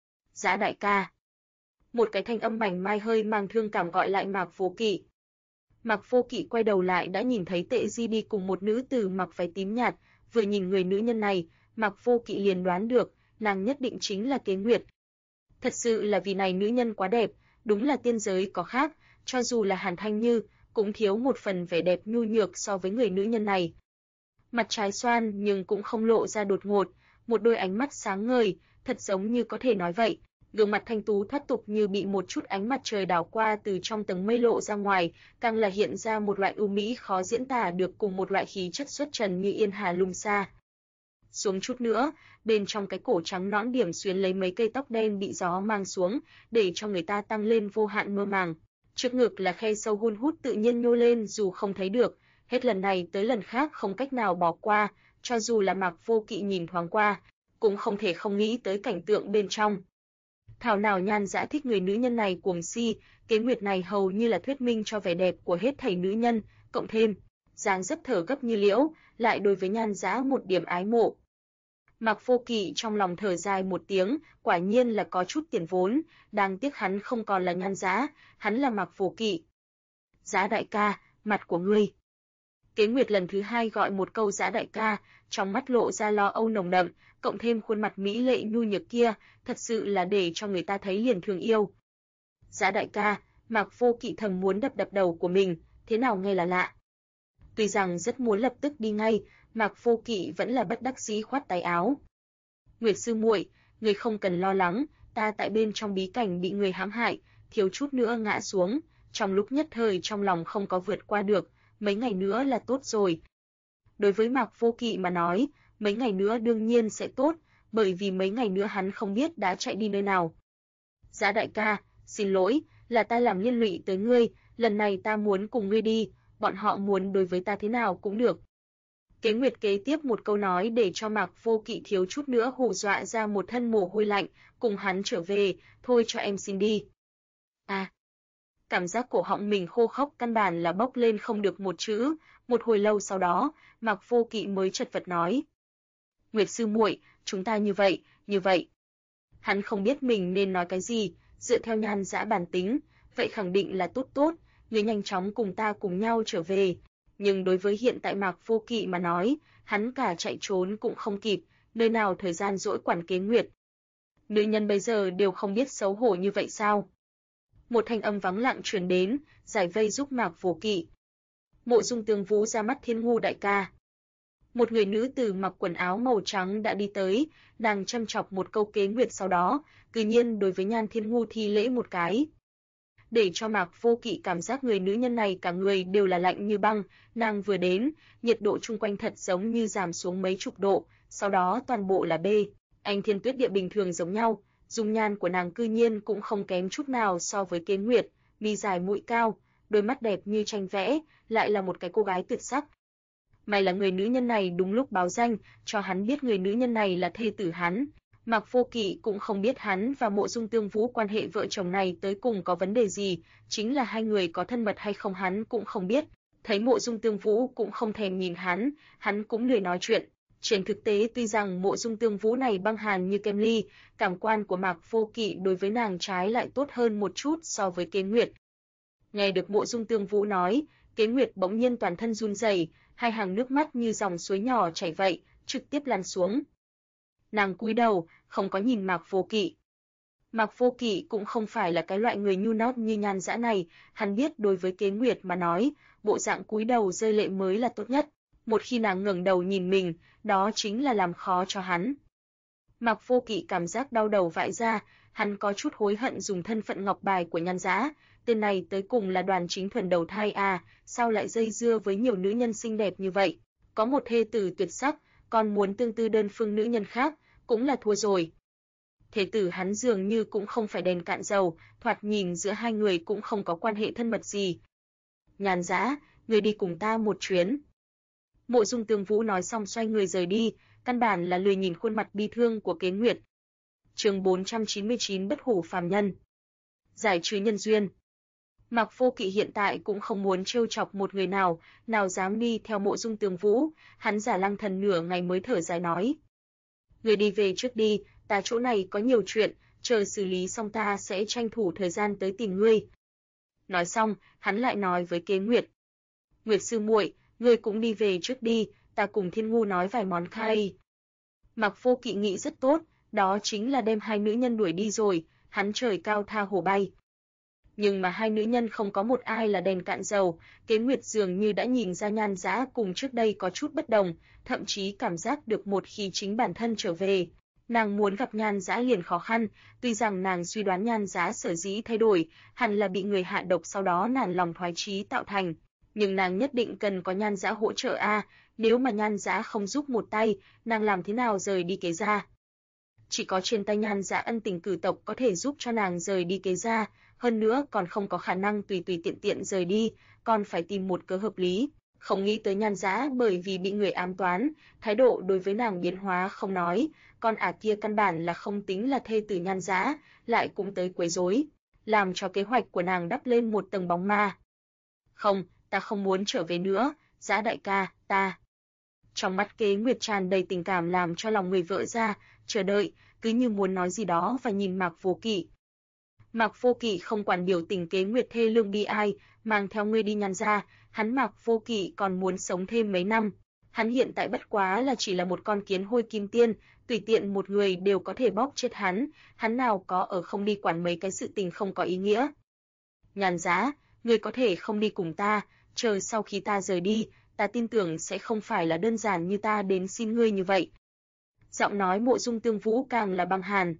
Dã đại ca. Một cái thanh âm mảnh mai hơi mang thương cảm gọi lại Mạc Vô Kỵ. Mạc Vô Kỵ quay đầu lại đã nhìn thấy Tệ Di đi cùng một nữ tử mặc váy tím nhạt, vừa nhìn người nữ nhân này, Mạc Vô Kỵ liền đoán được, nàng nhất định chính là Kế Nguyệt. Thật sự là vì này nữ nhân quá đẹp, đúng là tiên giới có khác, cho dù là Hàn Thanh Như, cũng thiếu một phần vẻ đẹp nhu nhược so với người nữ nhân này. Mặt trái xoan nhưng cũng không lộ ra đột ngột, một đôi ánh mắt sáng ngời, thật giống như có thể nói vậy. Gương mặt thanh tú thoát tục như bị một chút ánh mặt trời đảo qua từ trong tầng mây lộ ra ngoài, càng là hiện ra một loại ưu mỹ khó diễn tả được cùng một loại khí chất xuất trần như yên hà lung xa. Xuống chút nữa, bên trong cái cổ trắng nõn điểm xuyến lấy mấy cây tóc đen bị gió mang xuống, để cho người ta tăng lên vô hạn mơ màng. Trước ngực là khe sâu hun hút tự nhiên nhô lên dù không thấy được, hết lần này tới lần khác không cách nào bỏ qua, cho dù là Mạc Vô Kỵ nhìn thoáng qua, cũng không thể không nghĩ tới cảnh tượng bên trong. Thảo nào Nhan Dã thích người nữ nhân này cuồng si, Kế Nguyệt này hầu như là thuyết minh cho vẻ đẹp của hết thảy nữ nhân, cộng thêm dáng dấp thở gấp như liễu, lại đối với Nhan Dã một điểm ái mộ. Mạc Vô Kỵ trong lòng thở dài một tiếng, quả nhiên là có chút tiền vốn, đáng tiếc hắn không còn là Nhan Dã, hắn là Mạc Vô Kỵ. Dã đại ca, mặt của ngươi. Kế Nguyệt lần thứ hai gọi một câu Dã đại ca, trong mắt lộ ra lo âu nồng đậm, cộng thêm khuôn mặt mỹ lệ nhu nhược kia, thật sự là để cho người ta thấy liền thương yêu. Dã đại ca, Mạc Vô Kỵ thầm muốn đập đập đầu của mình, thế nào nghe là lạ. Tuy rằng rất muốn lập tức đi ngay, Mạc Vô Kỵ vẫn là bất đắc dĩ khoát tay áo. Nguyệt sư muội, người không cần lo lắng, ta tại bên trong bí cảnh bị người hãm hại, thiếu chút nữa ngã xuống, trong lúc nhất thời trong lòng không có vượt qua được, mấy ngày nữa là tốt rồi. Đối với Mạc Vô Kỵ mà nói, mấy ngày nữa đương nhiên sẽ tốt, bởi vì mấy ngày nữa hắn không biết đã chạy đi nơi nào. Dã đại ca, xin lỗi, là ta làm liên lụy tới ngươi, lần này ta muốn cùng ngươi đi, bọn họ muốn đối với ta thế nào cũng được. Kế Nguyệt kế tiếp một câu nói để cho Mạc Vô Kỵ thiếu chút nữa hù dọa ra một thân mồ hôi lạnh, cùng hắn trở về, thôi cho em xin đi. À, cảm giác cổ họng mình khô khốc căn bản là bốc lên không được một chữ, một hồi lâu sau đó, Mạc Vô Kỵ mới chật vật nói. Nguyệt sư muội, chúng ta như vậy. Hắn không biết mình nên nói cái gì, dựa theo Nhan Dã bản tính, vậy khẳng định là tốt, người nhanh chóng cùng ta cùng nhau trở về. Nhưng đối với hiện tại Mạc Vô Kỵ mà nói, hắn cả chạy trốn cũng không kịp, nơi nào thời gian dỗi quản Kế Nguyệt. Nữ nhân bây giờ đều không biết xấu hổ như vậy sao? Một thanh âm vắng lặng truyền đến, giải vây giúp Mạc Vô Kỵ. Mộ Dung Tương Vũ ra mắt Thiên ngu đại ca. Một người nữ tử mặc quần áo màu trắng đã đi tới, nàng châm chọc một câu Kế Nguyệt sau đó, tự nhiên đối với Nhan Thiên ngu thi lễ một cái. Để cho Mạc Vô Kỵ cảm giác người nữ nhân này cả người đều là lạnh như băng, nàng vừa đến, nhiệt độ chung quanh thật giống như giảm xuống mấy chục độ, sau đó toàn bộ là anh thiên tuyết địa bình thường giống nhau, dung nhan của nàng cư nhiên cũng không kém chút nào so với Kế Nguyệt, mi dài mũi cao, đôi mắt đẹp như tranh vẽ, lại là một cái cô gái tuyệt sắc. May là người nữ nhân này đúng lúc báo danh, cho hắn biết người nữ nhân này là thê tử hắn. Mạc Vô Kỵ cũng không biết hắn và Mộ Dung Tương Vũ quan hệ vợ chồng này tới cùng có vấn đề gì, chính là hai người có thân mật hay không hắn cũng không biết. Thấy Mộ Dung Tương Vũ cũng không thèm nhìn hắn cũng lười nói chuyện. Trên thực tế tuy rằng Mộ Dung Tương Vũ này băng hàn như kem ly, cảm quan của Mạc Vô Kỵ đối với nàng trái lại tốt hơn một chút so với Kế Nguyệt. Nghe được Mộ Dung Tương Vũ nói, Kế Nguyệt bỗng nhiên toàn thân run rẩy, hai hàng nước mắt như dòng suối nhỏ chảy vậy, trực tiếp lăn xuống. Nàng cúi đầu, không có nhìn Mạc Vô Kỵ. Mạc Vô Kỵ cũng không phải là cái loại người nhu nót như Nhan Dã này, hắn biết đối với Kế Nguyệt mà nói, bộ dạng cúi đầu rơi lệ mới là tốt nhất. Một khi nàng ngẩng đầu nhìn mình, đó chính là làm khó cho hắn. Mạc Vô Kỵ cảm giác đau đầu vãi ra, hắn có chút hối hận dùng thân phận ngọc bài của Nhan Dã, tên này tới cùng là Đoàn Chính Thuần đầu thai à, sao lại dây dưa với nhiều nữ nhân xinh đẹp như vậy, có một thê tử tuyệt sắc, còn muốn tương tư đơn phương nữ nhân khác, cũng là thua rồi. Thế tử hắn dường như cũng không phải đèn cạn dầu, thoạt nhìn giữa hai người cũng không có quan hệ thân mật gì. Nhan Dã, người đi cùng ta một chuyến. Mộ Dung Tương Vũ nói xong xoay người rời đi, căn bản là lười nhìn khuôn mặt bi thương của Kế Nguyệt. Chương 499 Bất hủ phàm nhân. Giải trừ nhân duyên. Mạc Vô Kỵ hiện tại cũng không muốn trêu chọc một người nào, nào dám đi theo Mộ Dung Tương Vũ, hắn giả lăng thần nửa ngày mới thở dài nói: "Người đi về trước đi, ta chỗ này có nhiều chuyện, chờ xử lý xong ta sẽ tranh thủ thời gian tới tìm ngươi." Nói xong, hắn lại nói với Kế Nguyệt: "Nguyệt sư muội, ngươi cũng đi về trước đi, ta cùng Thiên Ngu nói vài món khai." Mạc Vô Kỵ nghĩ rất tốt, đó chính là đem hai nữ nhân đuổi đi rồi, hắn trời cao tha hồ bay. Nhưng mà hai nữ nhân không có một ai là đèn cạn dầu, Kế Nguyệt dường như đã nhìn ra Nhan Dã cùng trước đây có chút bất đồng, thậm chí cảm giác được một khi chính bản thân trở về, nàng muốn gặp Nhan Dã liền khó khăn, tuy rằng nàng suy đoán Nhan Dã sở dĩ thay đổi, hẳn là bị người hạ độc sau đó nản lòng thoái chí tạo thành, nhưng nàng nhất định cần có Nhan Dã hỗ trợ nếu mà Nhan Dã không giúp một tay, nàng làm thế nào rời đi Kế gia? Chỉ có trên tay Nhan Dã ân tình cử tộc có thể giúp cho nàng rời đi Kế gia, hơn nữa còn không có khả năng tùy tùy tiện tiện rời đi, còn phải tìm một cớ hợp lý. Không nghĩ tới Nhan Dã bởi vì bị người ám toán, thái độ đối với nàng biến hóa không nói, còn kia căn bản là không tính là thê tử Nhan Dã, lại cũng tới quấy rối, làm cho kế hoạch của nàng đắp lên một tầng bóng ma. "Không, ta không muốn trở về nữa, Dã đại ca, ta." Trong mắt Kế Nguyệt tràn đầy tình cảm làm cho lòng người vỡ ra, chờ đợi, cứ như muốn nói gì đó và nhìn Mạc Vô Kỵ. Mạc Vô Kỵ không quản biểu tình Kế Nguyệt thê lương bi ai, mang theo ngươi đi Nhan gia, hắn Mạc Vô Kỵ còn muốn sống thêm mấy năm. Hắn hiện tại bất quá là chỉ là một con kiến hôi kim tiên, tùy tiện một người đều có thể bóp chết hắn nào có ở không đi quản mấy cái sự tình không có ý nghĩa. "Nhan Dã, ngươi có thể không đi cùng ta, chờ sau khi ta rời đi, ta tin tưởng sẽ không phải là đơn giản như ta đến xin ngươi như vậy." Giọng nói Mộ Dung Tương Vũ càng là băng hàn.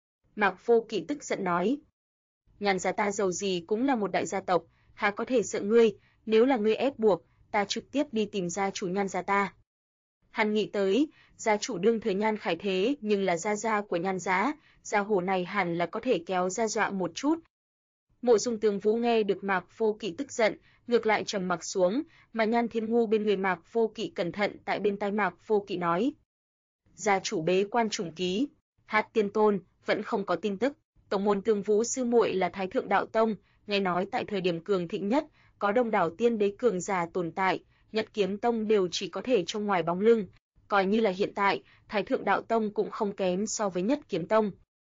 Mạc Vô Kỵ tức giận nói: "Nhan gia ta giàu gì cũng là một đại gia tộc, há có thể sợ ngươi, nếu là ngươi ép buộc, ta trực tiếp đi tìm gia chủ Nhan gia ta." Hắn nghĩ tới, gia chủ đương thời Nhan Khải thế nhưng là gia của Nhan Dã, gia hổ này hẳn là có thể kéo ra dọa một chút. Mộ Dung Tương Vũ nghe được Mạc Vô Kỵ tức giận, ngược lại trầm mặc xuống, mà Nhan Thiên Ngu bên người Mạc Vô Kỵ cẩn thận tại bên tai Mạc Vô Kỵ nói: "Gia chủ bế quan trùng ký, Hát Tiên Tôn vẫn không có tin tức. Tổng môn Tương Vũ sư muội là Thái Thượng Đạo Tông, nghe nói tại thời điểm cường thịnh nhất, có đông đảo tiên đế cường giả tồn tại, Nhất Kiếm Tông đều chỉ có thể trông ngoài bóng lưng, coi như là hiện tại, Thái Thượng Đạo Tông cũng không kém so với Nhất Kiếm Tông."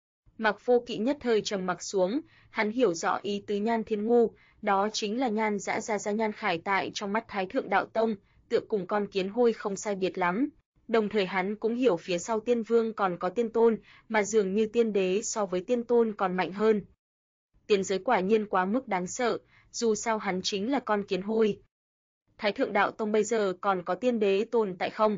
Mạc Vô Kỵ nhất thời trầm mặc xuống, hắn hiểu rõ ý tứ Nhan Thiên Ngu, đó chính là Nhan Dã gia Nhan Khải tại trong mắt Thái Thượng Đạo Tông, tựa cùng con kiến hôi không sai biệt lắm. Đồng thời hắn cũng hiểu phía sau Tiên Vương còn có Tiên Tôn, mà dường như tiên đế so với Tiên Tôn còn mạnh hơn. Tiên giới quả nhiên quá mức đáng sợ, dù sao hắn chính là con kiến hôi. Thái Thượng Đạo Tông bây giờ còn có tiên đế tồn tại không?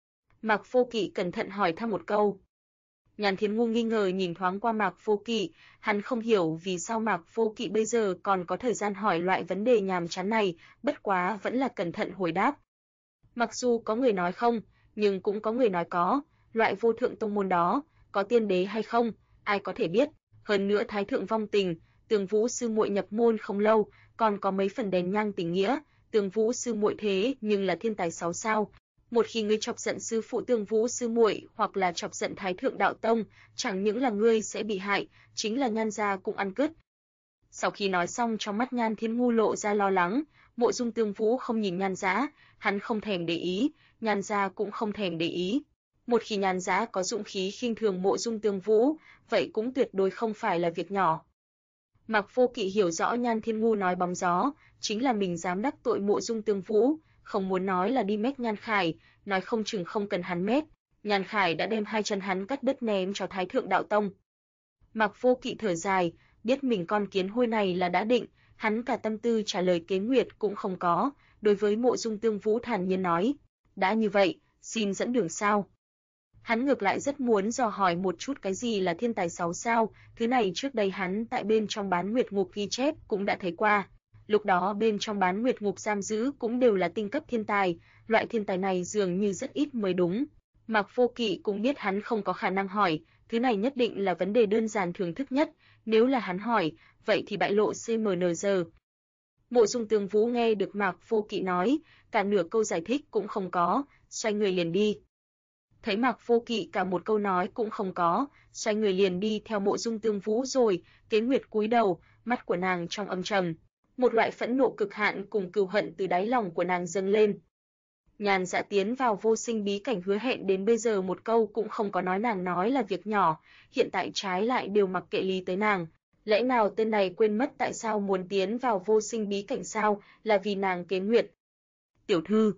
Mạc Vô Kỵ cẩn thận hỏi thăm một câu. Nhan Thiên Ngu nghi ngờ nhìn thoáng qua Mạc Vô Kỵ, hắn không hiểu vì sao Mạc Vô Kỵ bây giờ còn có thời gian hỏi loại vấn đề nhàm chán này, bất quá vẫn là cẩn thận hồi đáp. Mặc dù có người nói không, nhưng cũng có người nói có, loại vô thượng tông môn đó, có tiên đế hay không, ai có thể biết, hơn nữa Thái Thượng vong tình, Tường Vũ sư muội nhập môn không lâu, còn có mấy phần đèn nhang tình nghĩa, Tường Vũ sư muội thế nhưng là thiên tài 6 sao. Một khi ngươi chọc giận sư phụ Tường Vũ sư muội hoặc là chọc giận Thái Thượng Đạo Tông, chẳng những là ngươi sẽ bị hại, chính là Nhan gia cũng ăn cứt. Sau khi nói xong trong mắt Nhan Thiên Ngu lộ ra lo lắng, Mộ Dung Tương Vũ không nhìn Nhan Dã, hắn không thèm để ý, Nhan gia cũng không thèm để ý. Một khi Nhan Dã có dũng khí khinh thường Mộ Dung Tương Vũ, vậy cũng tuyệt đối không phải là việc nhỏ. Mạc Vô Kỵ hiểu rõ Nhan Thiên Ngu nói bóng gió, chính là mình dám đắc tội Mộ Dung Tương Vũ, không muốn nói là đi mét Nhan Khải, nói không chừng không cần hắn mét, Nhan Khải đã đem hai chân hắn cắt đứt ném cho Thái Thượng Đạo Tông. Mạc Vô Kỵ thở dài, biết mình con kiến hôi này là đã định, hắn cả tâm tư trả lời Kế Nguyệt cũng không có, đối với Mộ Dung Tương Vũ thản nhiên nói: "Đã như vậy, xin dẫn đường sao?" Hắn ngược lại rất muốn dò hỏi một chút cái gì là thiên tài 6 sao, thứ này trước đây hắn tại bên trong Bán Nguyệt Ngục ghi chép cũng đã thấy qua. Lúc đó bên trong Bán Nguyệt Ngục giam giữ cũng đều là tinh cấp thiên tài, loại thiên tài này dường như rất ít mới đúng. Mạc Vô Kỵ cũng biết hắn không có khả năng hỏi, thứ này nhất định là vấn đề đơn giản thưởng thức nhất, nếu là hắn hỏi, vậy thì bại lộ CMNG. Mộ Dung Tương Vũ nghe được Mạc Vô Kỵ nói, cả nửa câu giải thích cũng không có, xoay người liền đi. Thấy Mạc Vô Kỵ cả một câu nói cũng không có, xoay người liền đi theo Mộ Dung Tương Vũ rồi, Kế Nguyệt cúi đầu, mắt của nàng trong âm trầm, một loại phẫn nộ cực hạn cùng cừu hận từ đáy lòng của nàng dâng lên. Nhàn Dạ tiến vào vô sinh bí cảnh hứa hẹn đến bây giờ một câu cũng không có nói nàng nói là việc nhỏ, hiện tại trái lại đều mặc kệ lý tới nàng. Lẽ nào tên này quên mất tại sao muốn tiến vào vô sinh bí cảnh sao, là vì nàng Kế Nguyệt. Tiểu thư.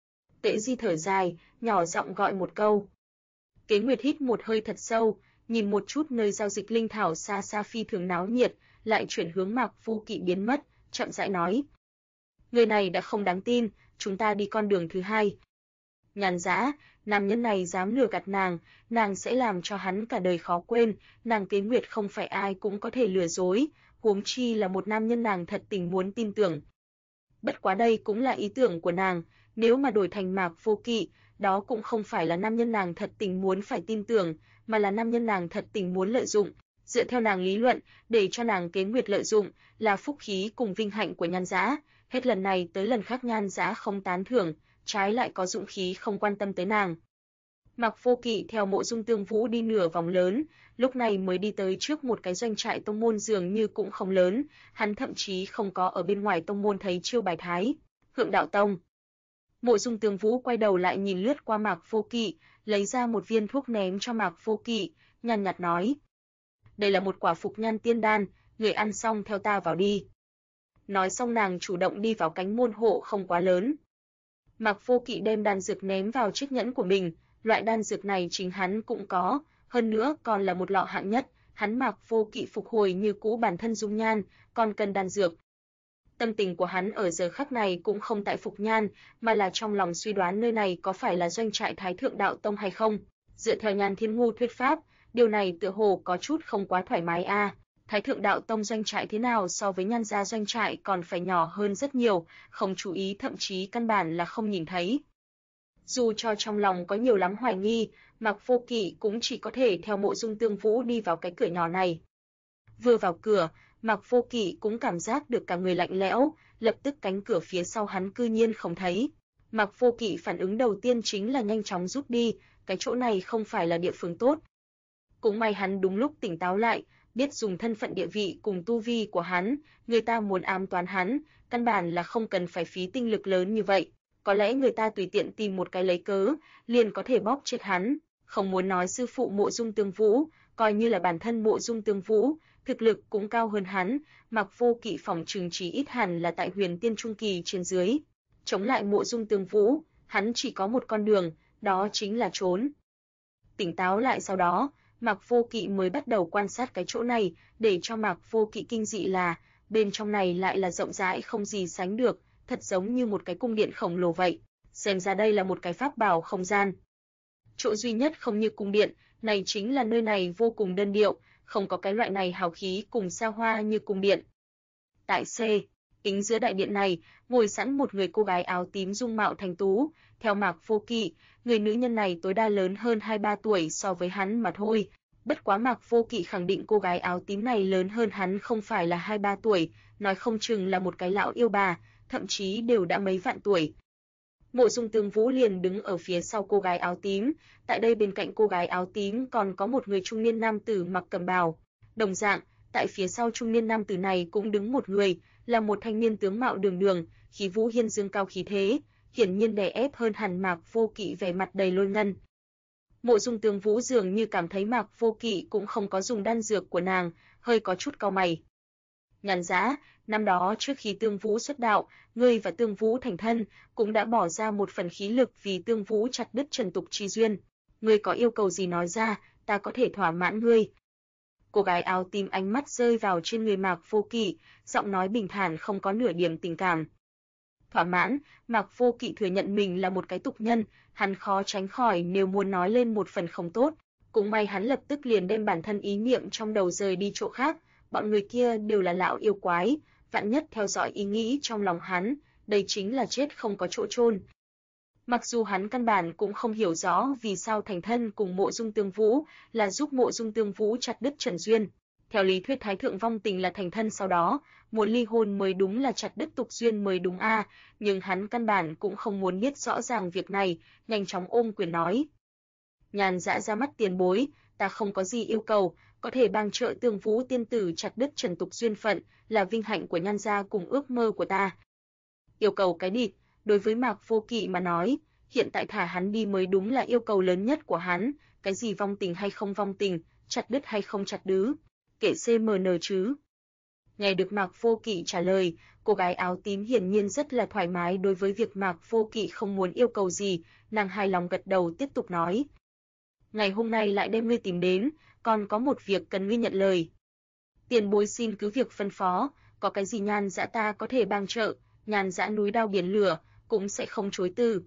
Tễ Di thở dài, nhỏ giọng gọi một câu. Kế Nguyệt hít một hơi thật sâu, nhìn một chút nơi giao dịch linh thảo xa xa phi thường náo nhiệt, lại chuyển hướng Mạc Vô Kỵ biến mất, chậm rãi nói. Người này đã không đáng tin, chúng ta đi con đường thứ hai. Nhàn Dã, nam nhân này dám lừa gạt nàng sẽ làm cho hắn cả đời khó quên, nàng Kế Nguyệt không phải ai cũng có thể lừa dối, huống chi là một nam nhân nàng thật tình muốn tin tưởng. Bất quá đây cũng là ý tưởng của nàng, nếu mà đổi thành Mạc Vô Kỵ, đó cũng không phải là nam nhân nàng thật tình muốn phải tin tưởng, mà là nam nhân nàng thật tình muốn lợi dụng. Dựa theo nàng lý luận, để cho nàng Kế Nguyệt lợi dụng là phúc khí cùng vinh hạnh của Nhan Dã, hết lần này tới lần khác Nhan Dã không tán thưởng, trái lại có dũng khí không quan tâm tới nàng. Mạc Vô Kỵ theo Mộ Dung Tương Vũ đi nửa vòng lớn, lúc này mới đi tới trước một cái doanh trại tông môn dường như cũng không lớn, hắn thậm chí không có ở bên ngoài tông môn thấy chiêu bài thái, Hượng Đạo Tông. Mộ Dung Tương Vũ quay đầu lại nhìn lướt qua Mạc Vô Kỵ, lấy ra một viên thuốc ném cho Mạc Vô Kỵ, nhàn nhạt nói: "Đây là một quả phục nhan tiên đan, người ăn xong theo ta vào đi." Nói xong nàng chủ động đi vào cánh môn hộ không quá lớn. Mạc Vô Kỵ đem đan dược ném vào chiếc nhẫn của mình, loại đan dược này chính hắn cũng có, hơn nữa còn là một lọ hạng nhất, hắn Mạc Vô Kỵ phục hồi như cũ bản thân dung nhan, còn cần đan dược. Tâm tình của hắn ở giờ khắc này cũng không tại phục nhan, mà là trong lòng suy đoán nơi này có phải là doanh trại Thái Thượng Đạo Tông hay không. Dựa theo Nhan Thiên Ngu thuyết pháp, điều này tựa hồ có chút không quá thoải mái a. Thái Thượng Đạo Tông doanh trại thế nào so với Nhan gia doanh trại còn phải nhỏ hơn rất nhiều, không chú ý thậm chí căn bản là không nhìn thấy. Dù cho trong lòng có nhiều lắm hoài nghi, Mạc Vô Kỵ cũng chỉ có thể theo Mộ Dung Tương Vũ đi vào cái cửa nhỏ này. Vừa vào cửa, Mạc Vô Kỵ cũng cảm giác được cả người lạnh lẽo, lập tức cánh cửa phía sau hắn cư nhiên không thấy. Mạc Vô Kỵ phản ứng đầu tiên chính là nhanh chóng rút đi, cái chỗ này không phải là địa phương tốt. Cũng may hắn đúng lúc tỉnh táo lại, biết dùng thân phận địa vị cùng tu vi của hắn, người ta muốn ám toán hắn, căn bản là không cần phải phí tinh lực lớn như vậy. Có lẽ người ta tùy tiện tìm một cái lấy cớ, liền có thể bóp chết hắn. Không muốn nói sư phụ Mộ Dung Tương Vũ, coi như là bản thân Mộ Dung Tương Vũ, thực lực cũng cao hơn hắn, Mạc Vô Kỵ phỏng chừng chỉ ít hẳn là tại Huyền Tiên Trung Kỳ trên dưới. Chống lại Mộ Dung Tương Vũ, hắn chỉ có một con đường, đó chính là trốn. Tỉnh táo lại sau đó, Mạc Vô Kỵ mới bắt đầu quan sát cái chỗ này, để cho Mạc Vô Kỵ kinh dị là, bên trong này lại là rộng rãi không gì sánh được, thật giống như một cái cung điện khổng lồ vậy. Xem ra đây là một cái pháp bảo không gian. Chỗ duy nhất không như cung điện, này chính là nơi này vô cùng đơn điệu, không có cái loại này hào khí cùng xa hoa như cung điện. Tại C, kính giữa đại điện này, ngồi sẵn một người cô gái áo tím dung mạo thanh tú, theo Mạc Vô Kỵ, người nữ nhân này tối đa lớn hơn 2-3 tuổi so với hắn mà thôi. Bất quá Mạc Vô Kỵ khẳng định cô gái áo tím này lớn hơn hắn không phải là 2-3 tuổi, nói không chừng là một cái lão yêu bà, thậm chí đều đã mấy vạn tuổi. Mộ Dung Tương Vũ liền đứng ở phía sau cô gái áo tím, tại đây bên cạnh cô gái áo tím còn có một người trung niên nam tử mặc cẩm bào. Đồng dạng, tại phía sau trung niên nam tử này cũng đứng một người, là một thanh niên tướng mạo đường đường, khí vũ hiên dương cao khí thế, hiển nhiên đè ép hơn hẳn Mạc Vô Kỵ vẻ mặt đầy lôi ngân. Mộ Dung Tương Vũ dường như cảm thấy Mạc Vô Kỵ cũng không có dùng đan dược của nàng, hơi có chút cau mày. Nhàn Dã, năm đó trước khi Tương Vũ xuất đạo, ngươi và Tương Vũ thành thân, cũng đã bỏ ra một phần khí lực vì Tương Vũ chặt đứt trần tục chi duyên. Ngươi có yêu cầu gì nói ra, ta có thể thỏa mãn ngươi. Cô gái áo tím ánh mắt rơi vào trên người Mạc Vô Kỵ, giọng nói bình thản không có nửa điểm tình cảm. Thỏa mãn, Mạc Vô Kỵ thừa nhận mình là một cái tục nhân, hắn khó tránh khỏi nếu muốn nói lên một phần không tốt. Cũng may hắn lập tức liền đem bản thân ý niệm trong đầu rời đi chỗ khác, bọn người kia đều là lão yêu quái, vạn nhất theo dõi ý nghĩ trong lòng hắn, đây chính là chết không có chỗ chôn. Mặc dù hắn căn bản cũng không hiểu rõ vì sao thành thân cùng Mộ Dung Tương Vũ là giúp Mộ Dung Tương Vũ chặt đứt Trần duyên. Theo lý thuyết Thái thượng vong tình là thành thân sau đó, muốn ly hôn mới đúng là chặt đứt tục duyên mới đúng a, nhưng hắn căn bản cũng không muốn biết rõ ràng việc này, nhanh chóng ôm quyền nói. Nhàn Dã ra mắt tiền bối, ta không có gì yêu cầu, có thể bang trợ Tương Vũ tiên tử chặt đứt Trần tục duyên phận, là vinh hạnh của Nhan gia cùng ước mơ của ta. Yêu cầu cái địt, đối với Mạc Vô Kỵ mà nói, hiện tại thả hắn đi mới đúng là yêu cầu lớn nhất của hắn, cái gì vong tình hay không vong tình, chặt đứt hay không chặt đứt, kệ CMN chứ. Nghe được Mạc Vô Kỵ trả lời, cô gái áo tím hiển nhiên rất là thoải mái đối với việc Mạc Vô Kỵ không muốn yêu cầu gì, nàng hài lòng gật đầu tiếp tục nói. Ngày hôm nay lại đem ngươi tìm đến, còn có một việc cần ngươi nhận lời. Tiền bối xin cứ việc phân phó, có cái gì Nhan Dã ta có thể bang trợ, Nhan Dã núi đao biển lửa, cũng sẽ không chối từ.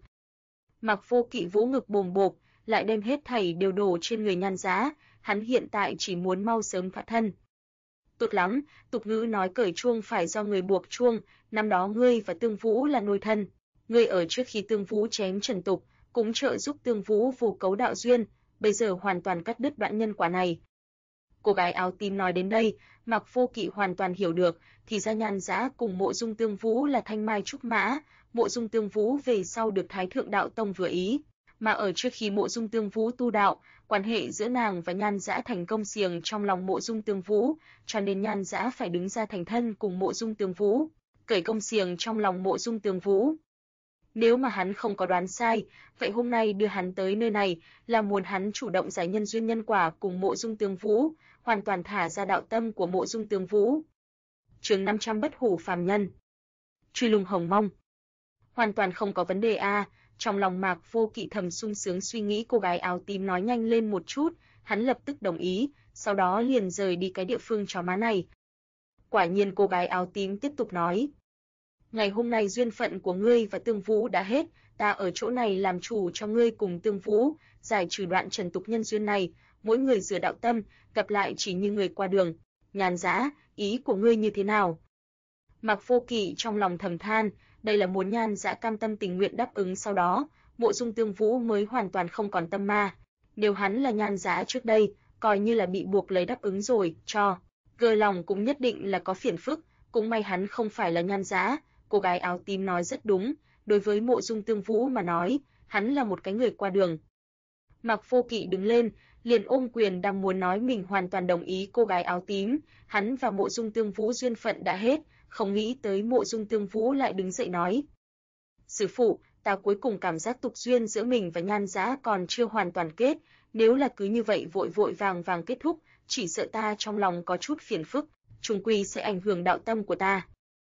Mạc Vô Kỵ vỗ ngực bồm bộp, lại đem hết thảy đều đổ trên người Nhan Dã, hắn hiện tại chỉ muốn mau sớm thoát thân. Tốt lắm, tục ngữ nói cởi chuông phải do người buộc chuông, năm đó ngươi và Tương Vũ là nôi thân, ngươi ở trước khi Tương Vũ chém Trần Tục, cũng trợ giúp Tương Vũ vô cấu đạo duyên, bây giờ hoàn toàn cắt đứt đoạn nhân quả này. Cô gái áo tím nói đến đây, Mạc Vô Kỵ hoàn toàn hiểu được, thì ra Nhan Dã cùng Mộ Dung Tương Vũ là thanh mai trúc mã, Mộ Dung Tương Vũ về sau được Thái Thượng Đạo Tông vừa ý, mà ở trước khi Mộ Dung Tương Vũ tu đạo, quan hệ giữa nàng và Nhan Dã thành công xiềng trong lòng Mộ Dung Tương Vũ, cho nên Nhan Dã phải đứng ra thành thân cùng Mộ Dung Tương Vũ, cởi công xiềng trong lòng Mộ Dung Tương Vũ. Nếu mà hắn không có đoán sai, vậy hôm nay đưa hắn tới nơi này là muốn hắn chủ động giải nhân duyên nhân quả cùng Mộ Dung Tương Vũ, hoàn toàn thả ra đạo tâm của Mộ Dung Tương Vũ. Chương 500 Bất hủ phàm nhân. Truy lùng hồng mông. Hoàn toàn không có vấn đề a, trong lòng Mạc Vô Kỵ thầm sung sướng suy nghĩ cô gái áo tím nói nhanh lên một chút, hắn lập tức đồng ý, sau đó liền rời đi cái địa phương chó má này. Quả nhiên cô gái áo tím tiếp tục nói. Ngày hôm nay duyên phận của ngươi và Tương Vũ đã hết, ta ở chỗ này làm chủ cho ngươi cùng Tương Vũ, giải trừ đoạn trần tục nhân duyên này, mỗi người rửa đạo tâm, gặp lại chỉ như người qua đường. Nhan Dã, ý của ngươi như thế nào? Mạc Vô Kỵ trong lòng thầm than, đây là muốn Nhan Dã cam tâm tình nguyện đáp ứng, sau đó, Mộ Dung Tương Vũ mới hoàn toàn không còn tâm ma. Nếu hắn là Nhan Dã trước đây, coi như là bị buộc lấy đáp ứng rồi, cho gờ lòng cũng nhất định là có phiền phức, cũng may hắn không phải là Nhan Dã. Cô gái áo tím nói rất đúng, đối với Mộ Dung Tương Vũ mà nói, hắn là một cái người qua đường. Mạc Vô Kỵ đứng lên, liền ôm quyền đang muốn nói mình hoàn toàn đồng ý cô gái áo tím, hắn và Mộ Dung Tương Vũ duyên phận đã hết, không nghĩ tới Mộ Dung Tương Vũ lại đứng dậy nói. Sư phụ, ta cuối cùng cảm giác tục duyên giữa mình và Nhan Dã còn chưa hoàn toàn kết, nếu là cứ như vậy vội vội vàng vàng kết thúc, chỉ sợ ta trong lòng có chút phiền phức, chung quy sẽ ảnh hưởng đạo tâm của ta.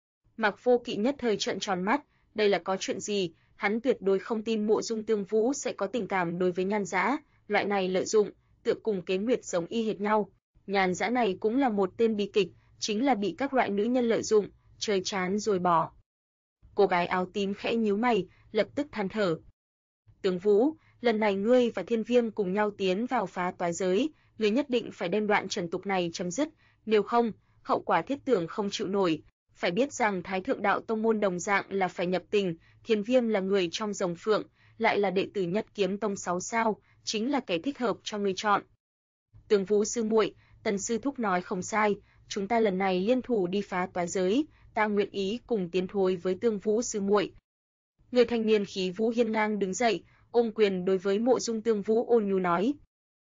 Mạc Vô Kỵ nhất thời trợn tròn mắt, đây là có chuyện gì, hắn tuyệt đối không tin Mộ Dung Tương Vũ sẽ có tình cảm đối với Nhan Dã, loại này lợi dụng, tựa cùng Kế Nguyệt giống y hệt nhau. Nhan Dã này cũng là một tên bi kịch, chính là bị các loại nữ nhân lợi dụng, chơi chán rồi bỏ. Cô gái áo tím khẽ nhíu mày, lập tức than thở. Tương Vũ, lần này ngươi và Thiên Viêm cùng nhau tiến vào phá toái giới, ngươi nhất định phải đem đoạn trần tục này chấm dứt, nếu không, hậu quả thiết tưởng không chịu nổi. Phải biết rằng Thái Thượng Đạo Tông môn đồng dạng là phải nhập tình, Thiên Viêm là người trong rồng phượng, lại là đệ tử Nhất Kiếm Tông 6 sao, chính là kẻ thích hợp cho ngươi chọn. Tương Vũ sư muội, Tần sư thúc nói không sai, chúng ta lần này liên thủ đi phá toái giới, ta nguyện ý cùng tiến thối với Tương Vũ sư muội. Người thanh niên khí vũ hiên ngang đứng dậy, ôm quyền đối với Mộ Dung Tương Vũ ôn nhu nói.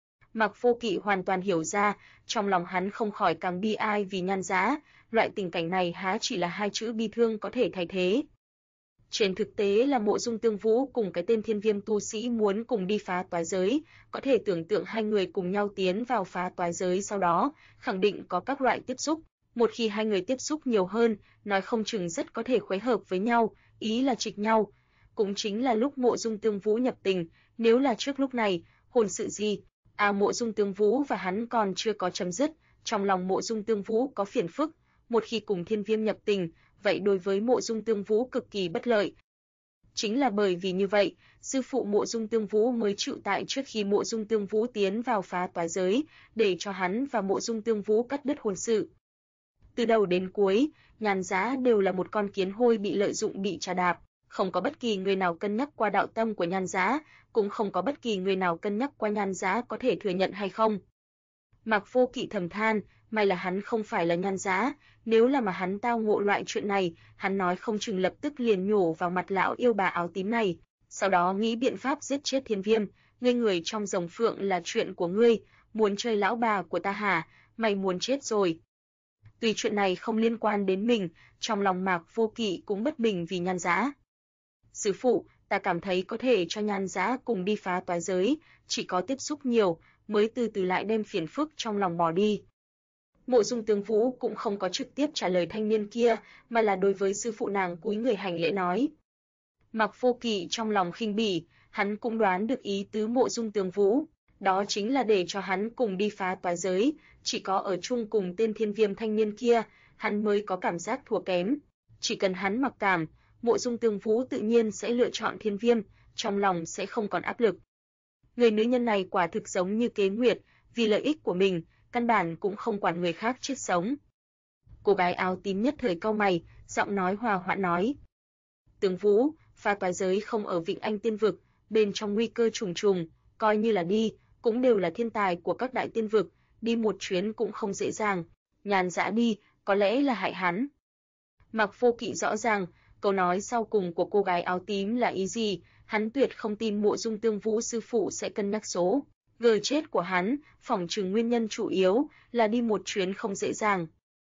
Mạc Vô Kỵ hoàn toàn hiểu ra, trong lòng hắn không khỏi càng bi ai vì Nhan Dã, loại tình cảnh này há chỉ là hai chữ bi thương có thể thay thế. Trên thực tế là Mộ Dung Tương Vũ cùng cái tên Thiên Viêm tu sĩ muốn cùng đi phá toái giới, có thể tưởng tượng hai người cùng nhau tiến vào phá toái giới sau đó, khẳng định có các loại tiếp xúc, một khi hai người tiếp xúc nhiều hơn, nói không chừng rất có thể khuấy hợp với nhau, ý là trịch nhau. Cũng chính là lúc Mộ Dung Tương Vũ nhập tình, nếu là trước lúc này, hôn sự gì, Mộ Dung Tương Vũ và hắn còn chưa có chấm dứt, trong lòng Mộ Dung Tương Vũ có phiền phức, một khi cùng Thiên Viêm nhập tình, vậy đối với Mộ Dung Tương Vũ cực kỳ bất lợi. Chính là bởi vì như vậy, sư phụ Mộ Dung Tương Vũ mới chịu tại trước khi Mộ Dung Tương Vũ tiến vào phá toái giới, để cho hắn và Mộ Dung Tương Vũ cắt đứt hôn sự. Từ đầu đến cuối, Nhan Dã đều là một con kiến hôi bị lợi dụng bị trà đạp, Không có bất kỳ người nào cân nhắc qua đạo tâm của Nhan Giá, cũng không có bất kỳ người nào cân nhắc qua Nhan Giá có thể thừa nhận hay không. Mạc Vô Kỵ thầm than, may là hắn không phải là Nhan Giá, nếu là mà hắn tao ngộ loại chuyện này, hắn nói không chừng lập tức liền nhổ vào mặt lão yêu bà áo tím này, sau đó nghĩ biện pháp giết chết Thiên Viêm, ngươi người trong rồng phượng là chuyện của ngươi, muốn chơi lão bà của ta hả, mày muốn chết rồi. Tuy chuyện này không liên quan đến mình, trong lòng Mạc Vô Kỵ cũng bất bình vì Nhan Giá. Sư phụ, ta cảm thấy có thể cho Nhan Giá cùng đi phá toái giới, chỉ có tiếp xúc nhiều, mới từ từ lại đem phiền phức trong lòng bỏ đi. Mộ Dung Tương Vũ cũng không có trực tiếp trả lời thanh niên kia, mà là đối với sư phụ nàng cúi người hành lễ nói. Mạc Vô Kỵ trong lòng khinh bỉ, hắn cũng đoán được ý tứ Mộ Dung Tương Vũ, đó chính là để cho hắn cùng đi phá toái giới, chỉ có ở chung cùng tên Thiên Viêm thanh niên kia, hắn mới có cảm giác thua kém. Chỉ cần hắn mặc cảm, Mộ Dung Tương Vũ tự nhiên sẽ lựa chọn Thiên Viêm, trong lòng sẽ không còn áp lực. Người nữ nhân này quả thực giống như Kế Nguyệt, vì lợi ích của mình, căn bản cũng không quản người khác chết sống. Cô gái áo tím nhất thời cau mày, giọng nói hòa hoãn nói. Tương Vũ, phá toái giới không ở Vịnh Anh Tiên Vực, bên trong nguy cơ trùng trùng, coi như là đi, cũng đều là thiên tài của các đại tiên vực, đi một chuyến cũng không dễ dàng, Nhàn Dã đi, có lẽ là hại hắn. Mạc Vô Kỵ rõ ràng, câu nói sau cùng của cô gái áo tím là ý gì, hắn tuyệt không tin Mộ Dung Tương Vũ sư phụ sẽ cân nhắc số người chết của hắn, phỏng chừng nguyên nhân chủ yếu là đi một chuyến không dễ dàng.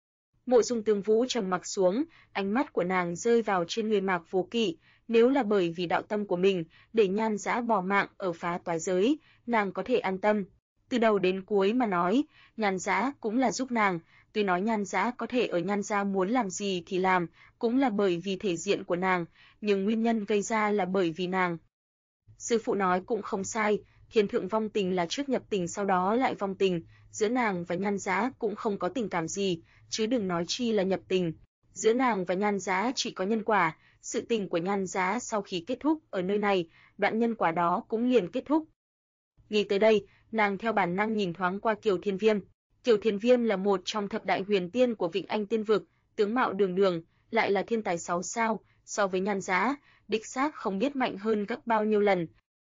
Mộ Dung Tương Vũ trầm mặc xuống, ánh mắt của nàng rơi vào trên người Mạc Vô Kỵ, nếu là bởi vì đạo tâm của mình, để Nhan Dã bỏ mạng ở phá toái giới, nàng có thể an tâm. Từ đầu đến cuối mà nói, Nhan Dã cũng là giúp nàng, tuy nói Nhan Dã có thể ở Nhan gia muốn làm gì thì làm, cũng là bởi vì thể diện của nàng, nhưng nguyên nhân gây ra là bởi vì nàng. Sư phụ nói cũng không sai, Thiên Thượng vong tình là trước nhập tình sau đó lại vong tình, giữa nàng và Nhan Dã cũng không có tình cảm gì, chứ đừng nói chi là nhập tình. Giữa nàng và Nhan Dã chỉ có nhân quả, sự tình của Nhan Dã sau khi kết thúc ở nơi này, đoạn nhân quả đó cũng liền kết thúc. Nghĩ tới đây, nàng theo bản năng nhìn thoáng qua Kiều Thiên Viêm. Kiều Thiên Viêm là một trong thập đại huyền tiên của Vịnh Anh Tiên Vực, tướng mạo đường đường, lại là thiên tài 6 sao, so với Nhan Dã, đích xác không biết mạnh hơn gấp bao nhiêu lần.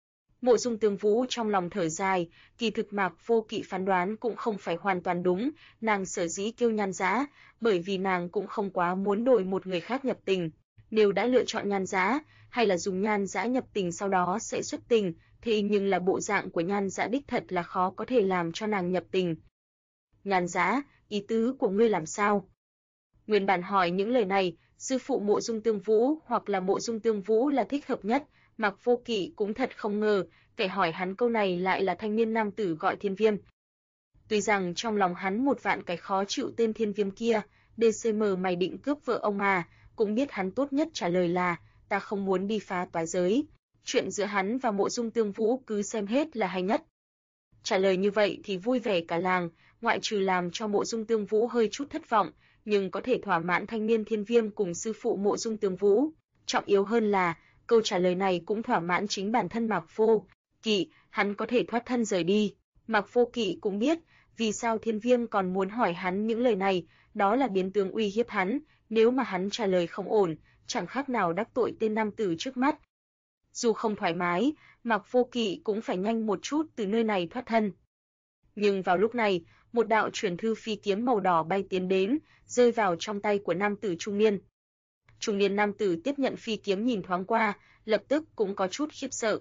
Mộ Dung Tương Vũ trong lòng thở dài, kỳ thực Mạc Vô Kỵ phán đoán cũng không phải hoàn toàn đúng, nàng sở dĩ kêu Nhan Dã, bởi vì nàng cũng không quá muốn đổi một người khác nhập tình. Nếu đã lựa chọn Nhan Dã, hay là dùng Nhan Dã nhập tình sau đó sẽ xuất tình, thì nhưng là bộ dạng của Nhan Dã đích thật là khó có thể làm cho nàng nhập tình. Nhan Dã, ý tứ của ngươi làm sao? Nguyên bản hỏi những lời này, sư phụ Mộ Dung Tương Vũ hoặc là Mộ Dung Tương Vũ là thích hợp nhất, Mạc Vô Kỵ cũng thật không ngờ, kẻ hỏi hắn câu này lại là thanh niên nam tử gọi Thiên Viêm. Tuy rằng trong lòng hắn một vạn cái khó chịu tên Thiên Viêm kia, DCM mày định cướp vợ ông à, cũng biết hắn tốt nhất trả lời là, ta không muốn đi phá toái giới. Chuyện giữa hắn và Mộ Dung Tương Vũ cứ xem hết là hay nhất. Trả lời như vậy thì vui vẻ cả làng, ngoại trừ làm cho Mộ Dung Tương Vũ hơi chút thất vọng, nhưng có thể thỏa mãn thanh niên Thiên Viêm cùng sư phụ Mộ Dung Tương Vũ. Trọng yếu hơn là, câu trả lời này cũng thỏa mãn chính bản thân Mạc Vô Kỵ, hắn có thể thoát thân rời đi. Mạc Vô Kỵ cũng biết, vì sao Thiên Viêm còn muốn hỏi hắn những lời này, đó là biến tướng uy hiếp hắn, nếu mà hắn trả lời không ổn, chẳng khác nào đắc tội tên nam tử trước mắt. Dù không thoải mái, Mạc Vô Kỵ cũng phải nhanh một chút từ nơi này thoát thân. Nhưng vào lúc này, một đạo truyền thư phi kiếm màu đỏ bay tiến đến, rơi vào trong tay của nam tử trung niên. Trung niên nam tử tiếp nhận phi kiếm nhìn thoáng qua, lập tức cũng có chút khiếp sợ.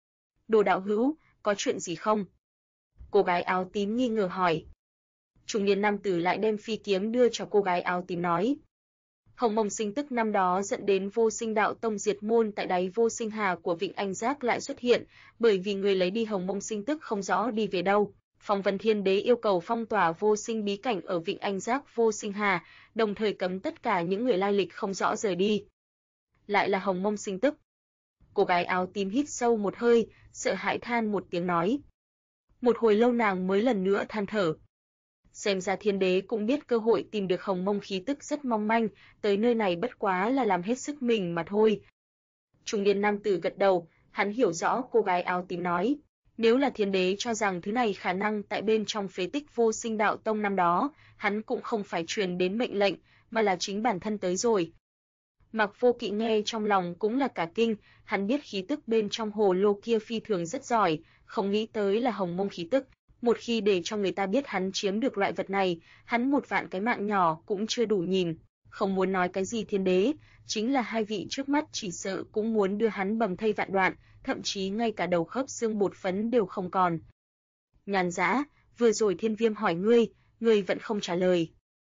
Đồ đạo hữu, có chuyện gì không? Cô gái áo tím nghi ngờ hỏi. Trung niên nam tử lại đem phi kiếm đưa cho cô gái áo tím nói. Hồng Mông Sinh Tức năm đó dẫn đến Vô Sinh Đạo Tông diệt môn tại đáy Vô Sinh Hà của Vịnh Anh Giác lại xuất hiện, bởi vì người lấy đi Hồng Mông Sinh Tức không rõ đi về đâu. Phong Vân Thiên Đế yêu cầu phong tỏa Vô Sinh bí cảnh ở Vịnh Anh Giác Vô Sinh Hà, đồng thời cấm tất cả những người lai lịch không rõ rời đi. Lại là Hồng Mông Sinh Tức. Cô gái áo tím hít sâu một hơi, sợ hãi than một tiếng nói. Một hồi lâu nàng mới lần nữa than thở. Xem ra Thiên Đế cũng biết cơ hội tìm được Hồng Mông khí tức rất mong manh, tới nơi này bất quá là làm hết sức mình mà thôi. Trung niên nam tử gật đầu, hắn hiểu rõ cô gái áo tím nói. Nếu là Thiên Đế cho rằng thứ này khả năng tại bên trong phế tích Vô Sinh Đạo Tông năm đó, hắn cũng không phải truyền đến mệnh lệnh, mà là chính bản thân tới rồi. Mạc Vô Kỵ nghe trong lòng cũng là cả kinh, hắn biết khí tức bên trong hồ lô kia phi thường rất giỏi, không nghĩ tới là hồng mông khí tức. Một khi để cho người ta biết hắn chiếm được loại vật này, hắn 1 vạn cái mạng nhỏ cũng chưa đủ nhìn. Không muốn nói cái gì thiên đế, chính là hai vị trước mắt chỉ sợ cũng muốn đưa hắn bầm thây vạn đoạn, thậm chí ngay cả đầu khớp xương bột phấn đều không còn. Nhàn Dã, vừa rồi Thiên Viêm hỏi ngươi vẫn không trả lời.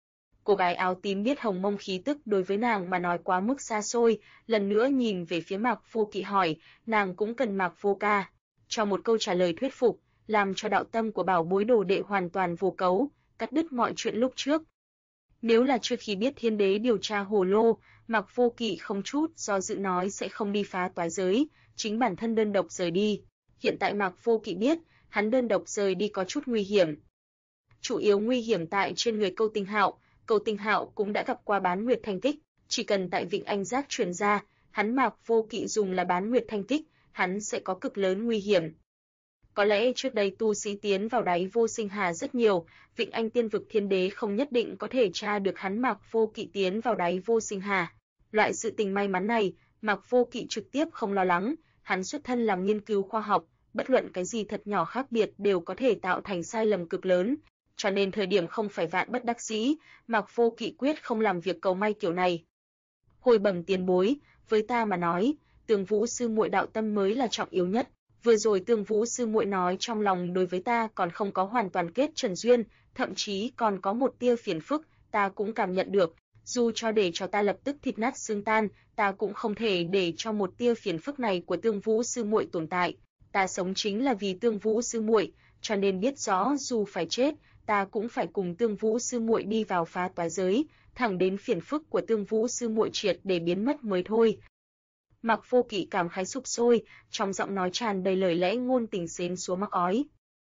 Cô gái áo tím biết hồng mông khí tức đối với nàng mà nói quá mức xa xôi, lần nữa nhìn về phía Mạc Vô Kỵ hỏi, nàng cũng cần Mạc Vô ca cho một câu trả lời thuyết phục, làm cho đạo tâm của bảo bối đồ đệ hoàn toàn vô cấu, cắt đứt mọi chuyện lúc trước. Nếu là trước khi biết thiên đế điều tra hồ lô, Mạc Vô Kỵ không chút do dự nói sẽ không đi phá toái giới, chính bản thân đơn độc rời đi. Hiện tại Mạc Vô Kỵ biết, hắn đơn độc rời đi có chút nguy hiểm. Chủ yếu nguy hiểm tại trên người Câu Tinh Hạo, Câu Tinh Hạo cũng đã gặp qua Bán Nguyệt Thanh Kích, chỉ cần tại Vịnh Anh Giác truyền ra, hắn Mạc Vô Kỵ dùng là Bán Nguyệt Thanh Kích, hắn sẽ có cực lớn nguy hiểm. Có lẽ trước đây tu sĩ tiến vào đáy vô sinh hà rất nhiều, Vịnh Anh Tiên vực thiên đế không nhất định có thể tra được hắn Mạc Vô Kỵ tiến vào đáy vô sinh hà. Loại sự tình may mắn này, Mạc Vô Kỵ trực tiếp không lo lắng, hắn xuất thân làm nghiên cứu khoa học, bất luận cái gì thật nhỏ khác biệt đều có thể tạo thành sai lầm cực lớn, cho nên thời điểm không phải vạn bất đắc dĩ, Mạc Vô Kỵ quyết không làm việc cầu may kiểu này. Hồi bẩm tiền bối, với ta mà nói, Tường Vũ sư muội đạo tâm mới là trọng yếu nhất. Vừa rồi Tường Vũ sư muội nói trong lòng đối với ta còn không có hoàn toàn kết trần duyên, thậm chí còn có một tia phiền phức, ta cũng cảm nhận được, dù cho để cho ta lập tức thịt nát xương tan, ta cũng không thể để cho một tia phiền phức này của Tường Vũ sư muội tồn tại. Ta sống chính là vì Tường Vũ sư muội, cho nên biết rõ dù phải chết, ta cũng phải cùng Tường Vũ sư muội đi vào phá toái giới, thẳng đến phiền phức của Tường Vũ sư muội triệt để biến mất mới thôi. Mạc Vô Kỵ cảm khái sục sôi, trong giọng nói tràn đầy lời lẽ ngôn tình xến xúa mắc ói.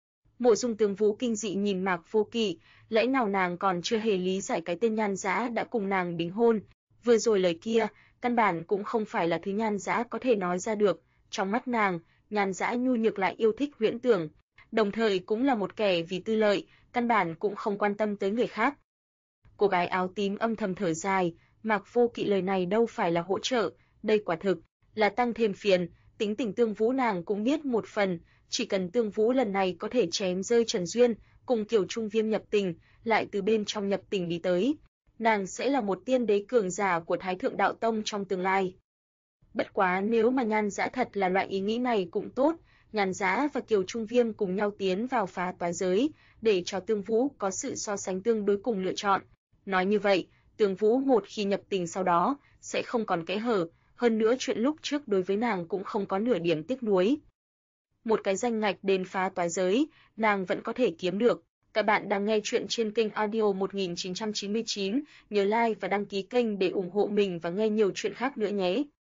Mộ Dung Tường Vũ kinh dị nhìn Mạc Vô Kỵ, lẽ nào nàng còn chưa hề lý giải cái tên Nhan Dã đã cùng nàng đính hôn, vừa rồi lời kia, căn bản cũng không phải là thứ Nhan Dã có thể nói ra được, trong mắt nàng, Nhan Dã nhu nhược lại yêu thích huyễn tưởng, đồng thời cũng là một kẻ vì tư lợi, căn bản cũng không quan tâm tới người khác. Cô gái áo tím âm thầm thở dài, Mạc Vô Kỵ lời này đâu phải là hỗ trợ, đây quả thực là tăng thêm phiền, tính tình Tương Vũ nàng cũng biết một phần, chỉ cần Tương Vũ lần này có thể chém rơi Trần Duyên, cùng Kiều Trung Viêm nhập tình, lại từ bên trong nhập tình đi tới, nàng sẽ là một tiên đế cường giả của Thái Thượng Đạo Tông trong tương lai. Bất quá nếu mà Nhan Dã thật là loại ý nghĩ này cũng tốt, Nhan Dã và Kiều Trung Viêm cùng nhau tiến vào phá toái giới, để cho Tương Vũ có sự so sánh tương đối cùng lựa chọn. Nói như vậy, Tương Vũ một khi nhập tình sau đó, sẽ không còn kẽ hở, hơn nữa chuyện lúc trước đối với nàng cũng không có nửa điểm tiếc nuối. Một cái danh ngạch đền phá toái giới, nàng vẫn có thể kiếm được. Các bạn đang nghe chuyện trên kênh audio 1999, nhớ like và đăng ký kênh để ủng hộ mình và nghe nhiều chuyện khác nữa nhé.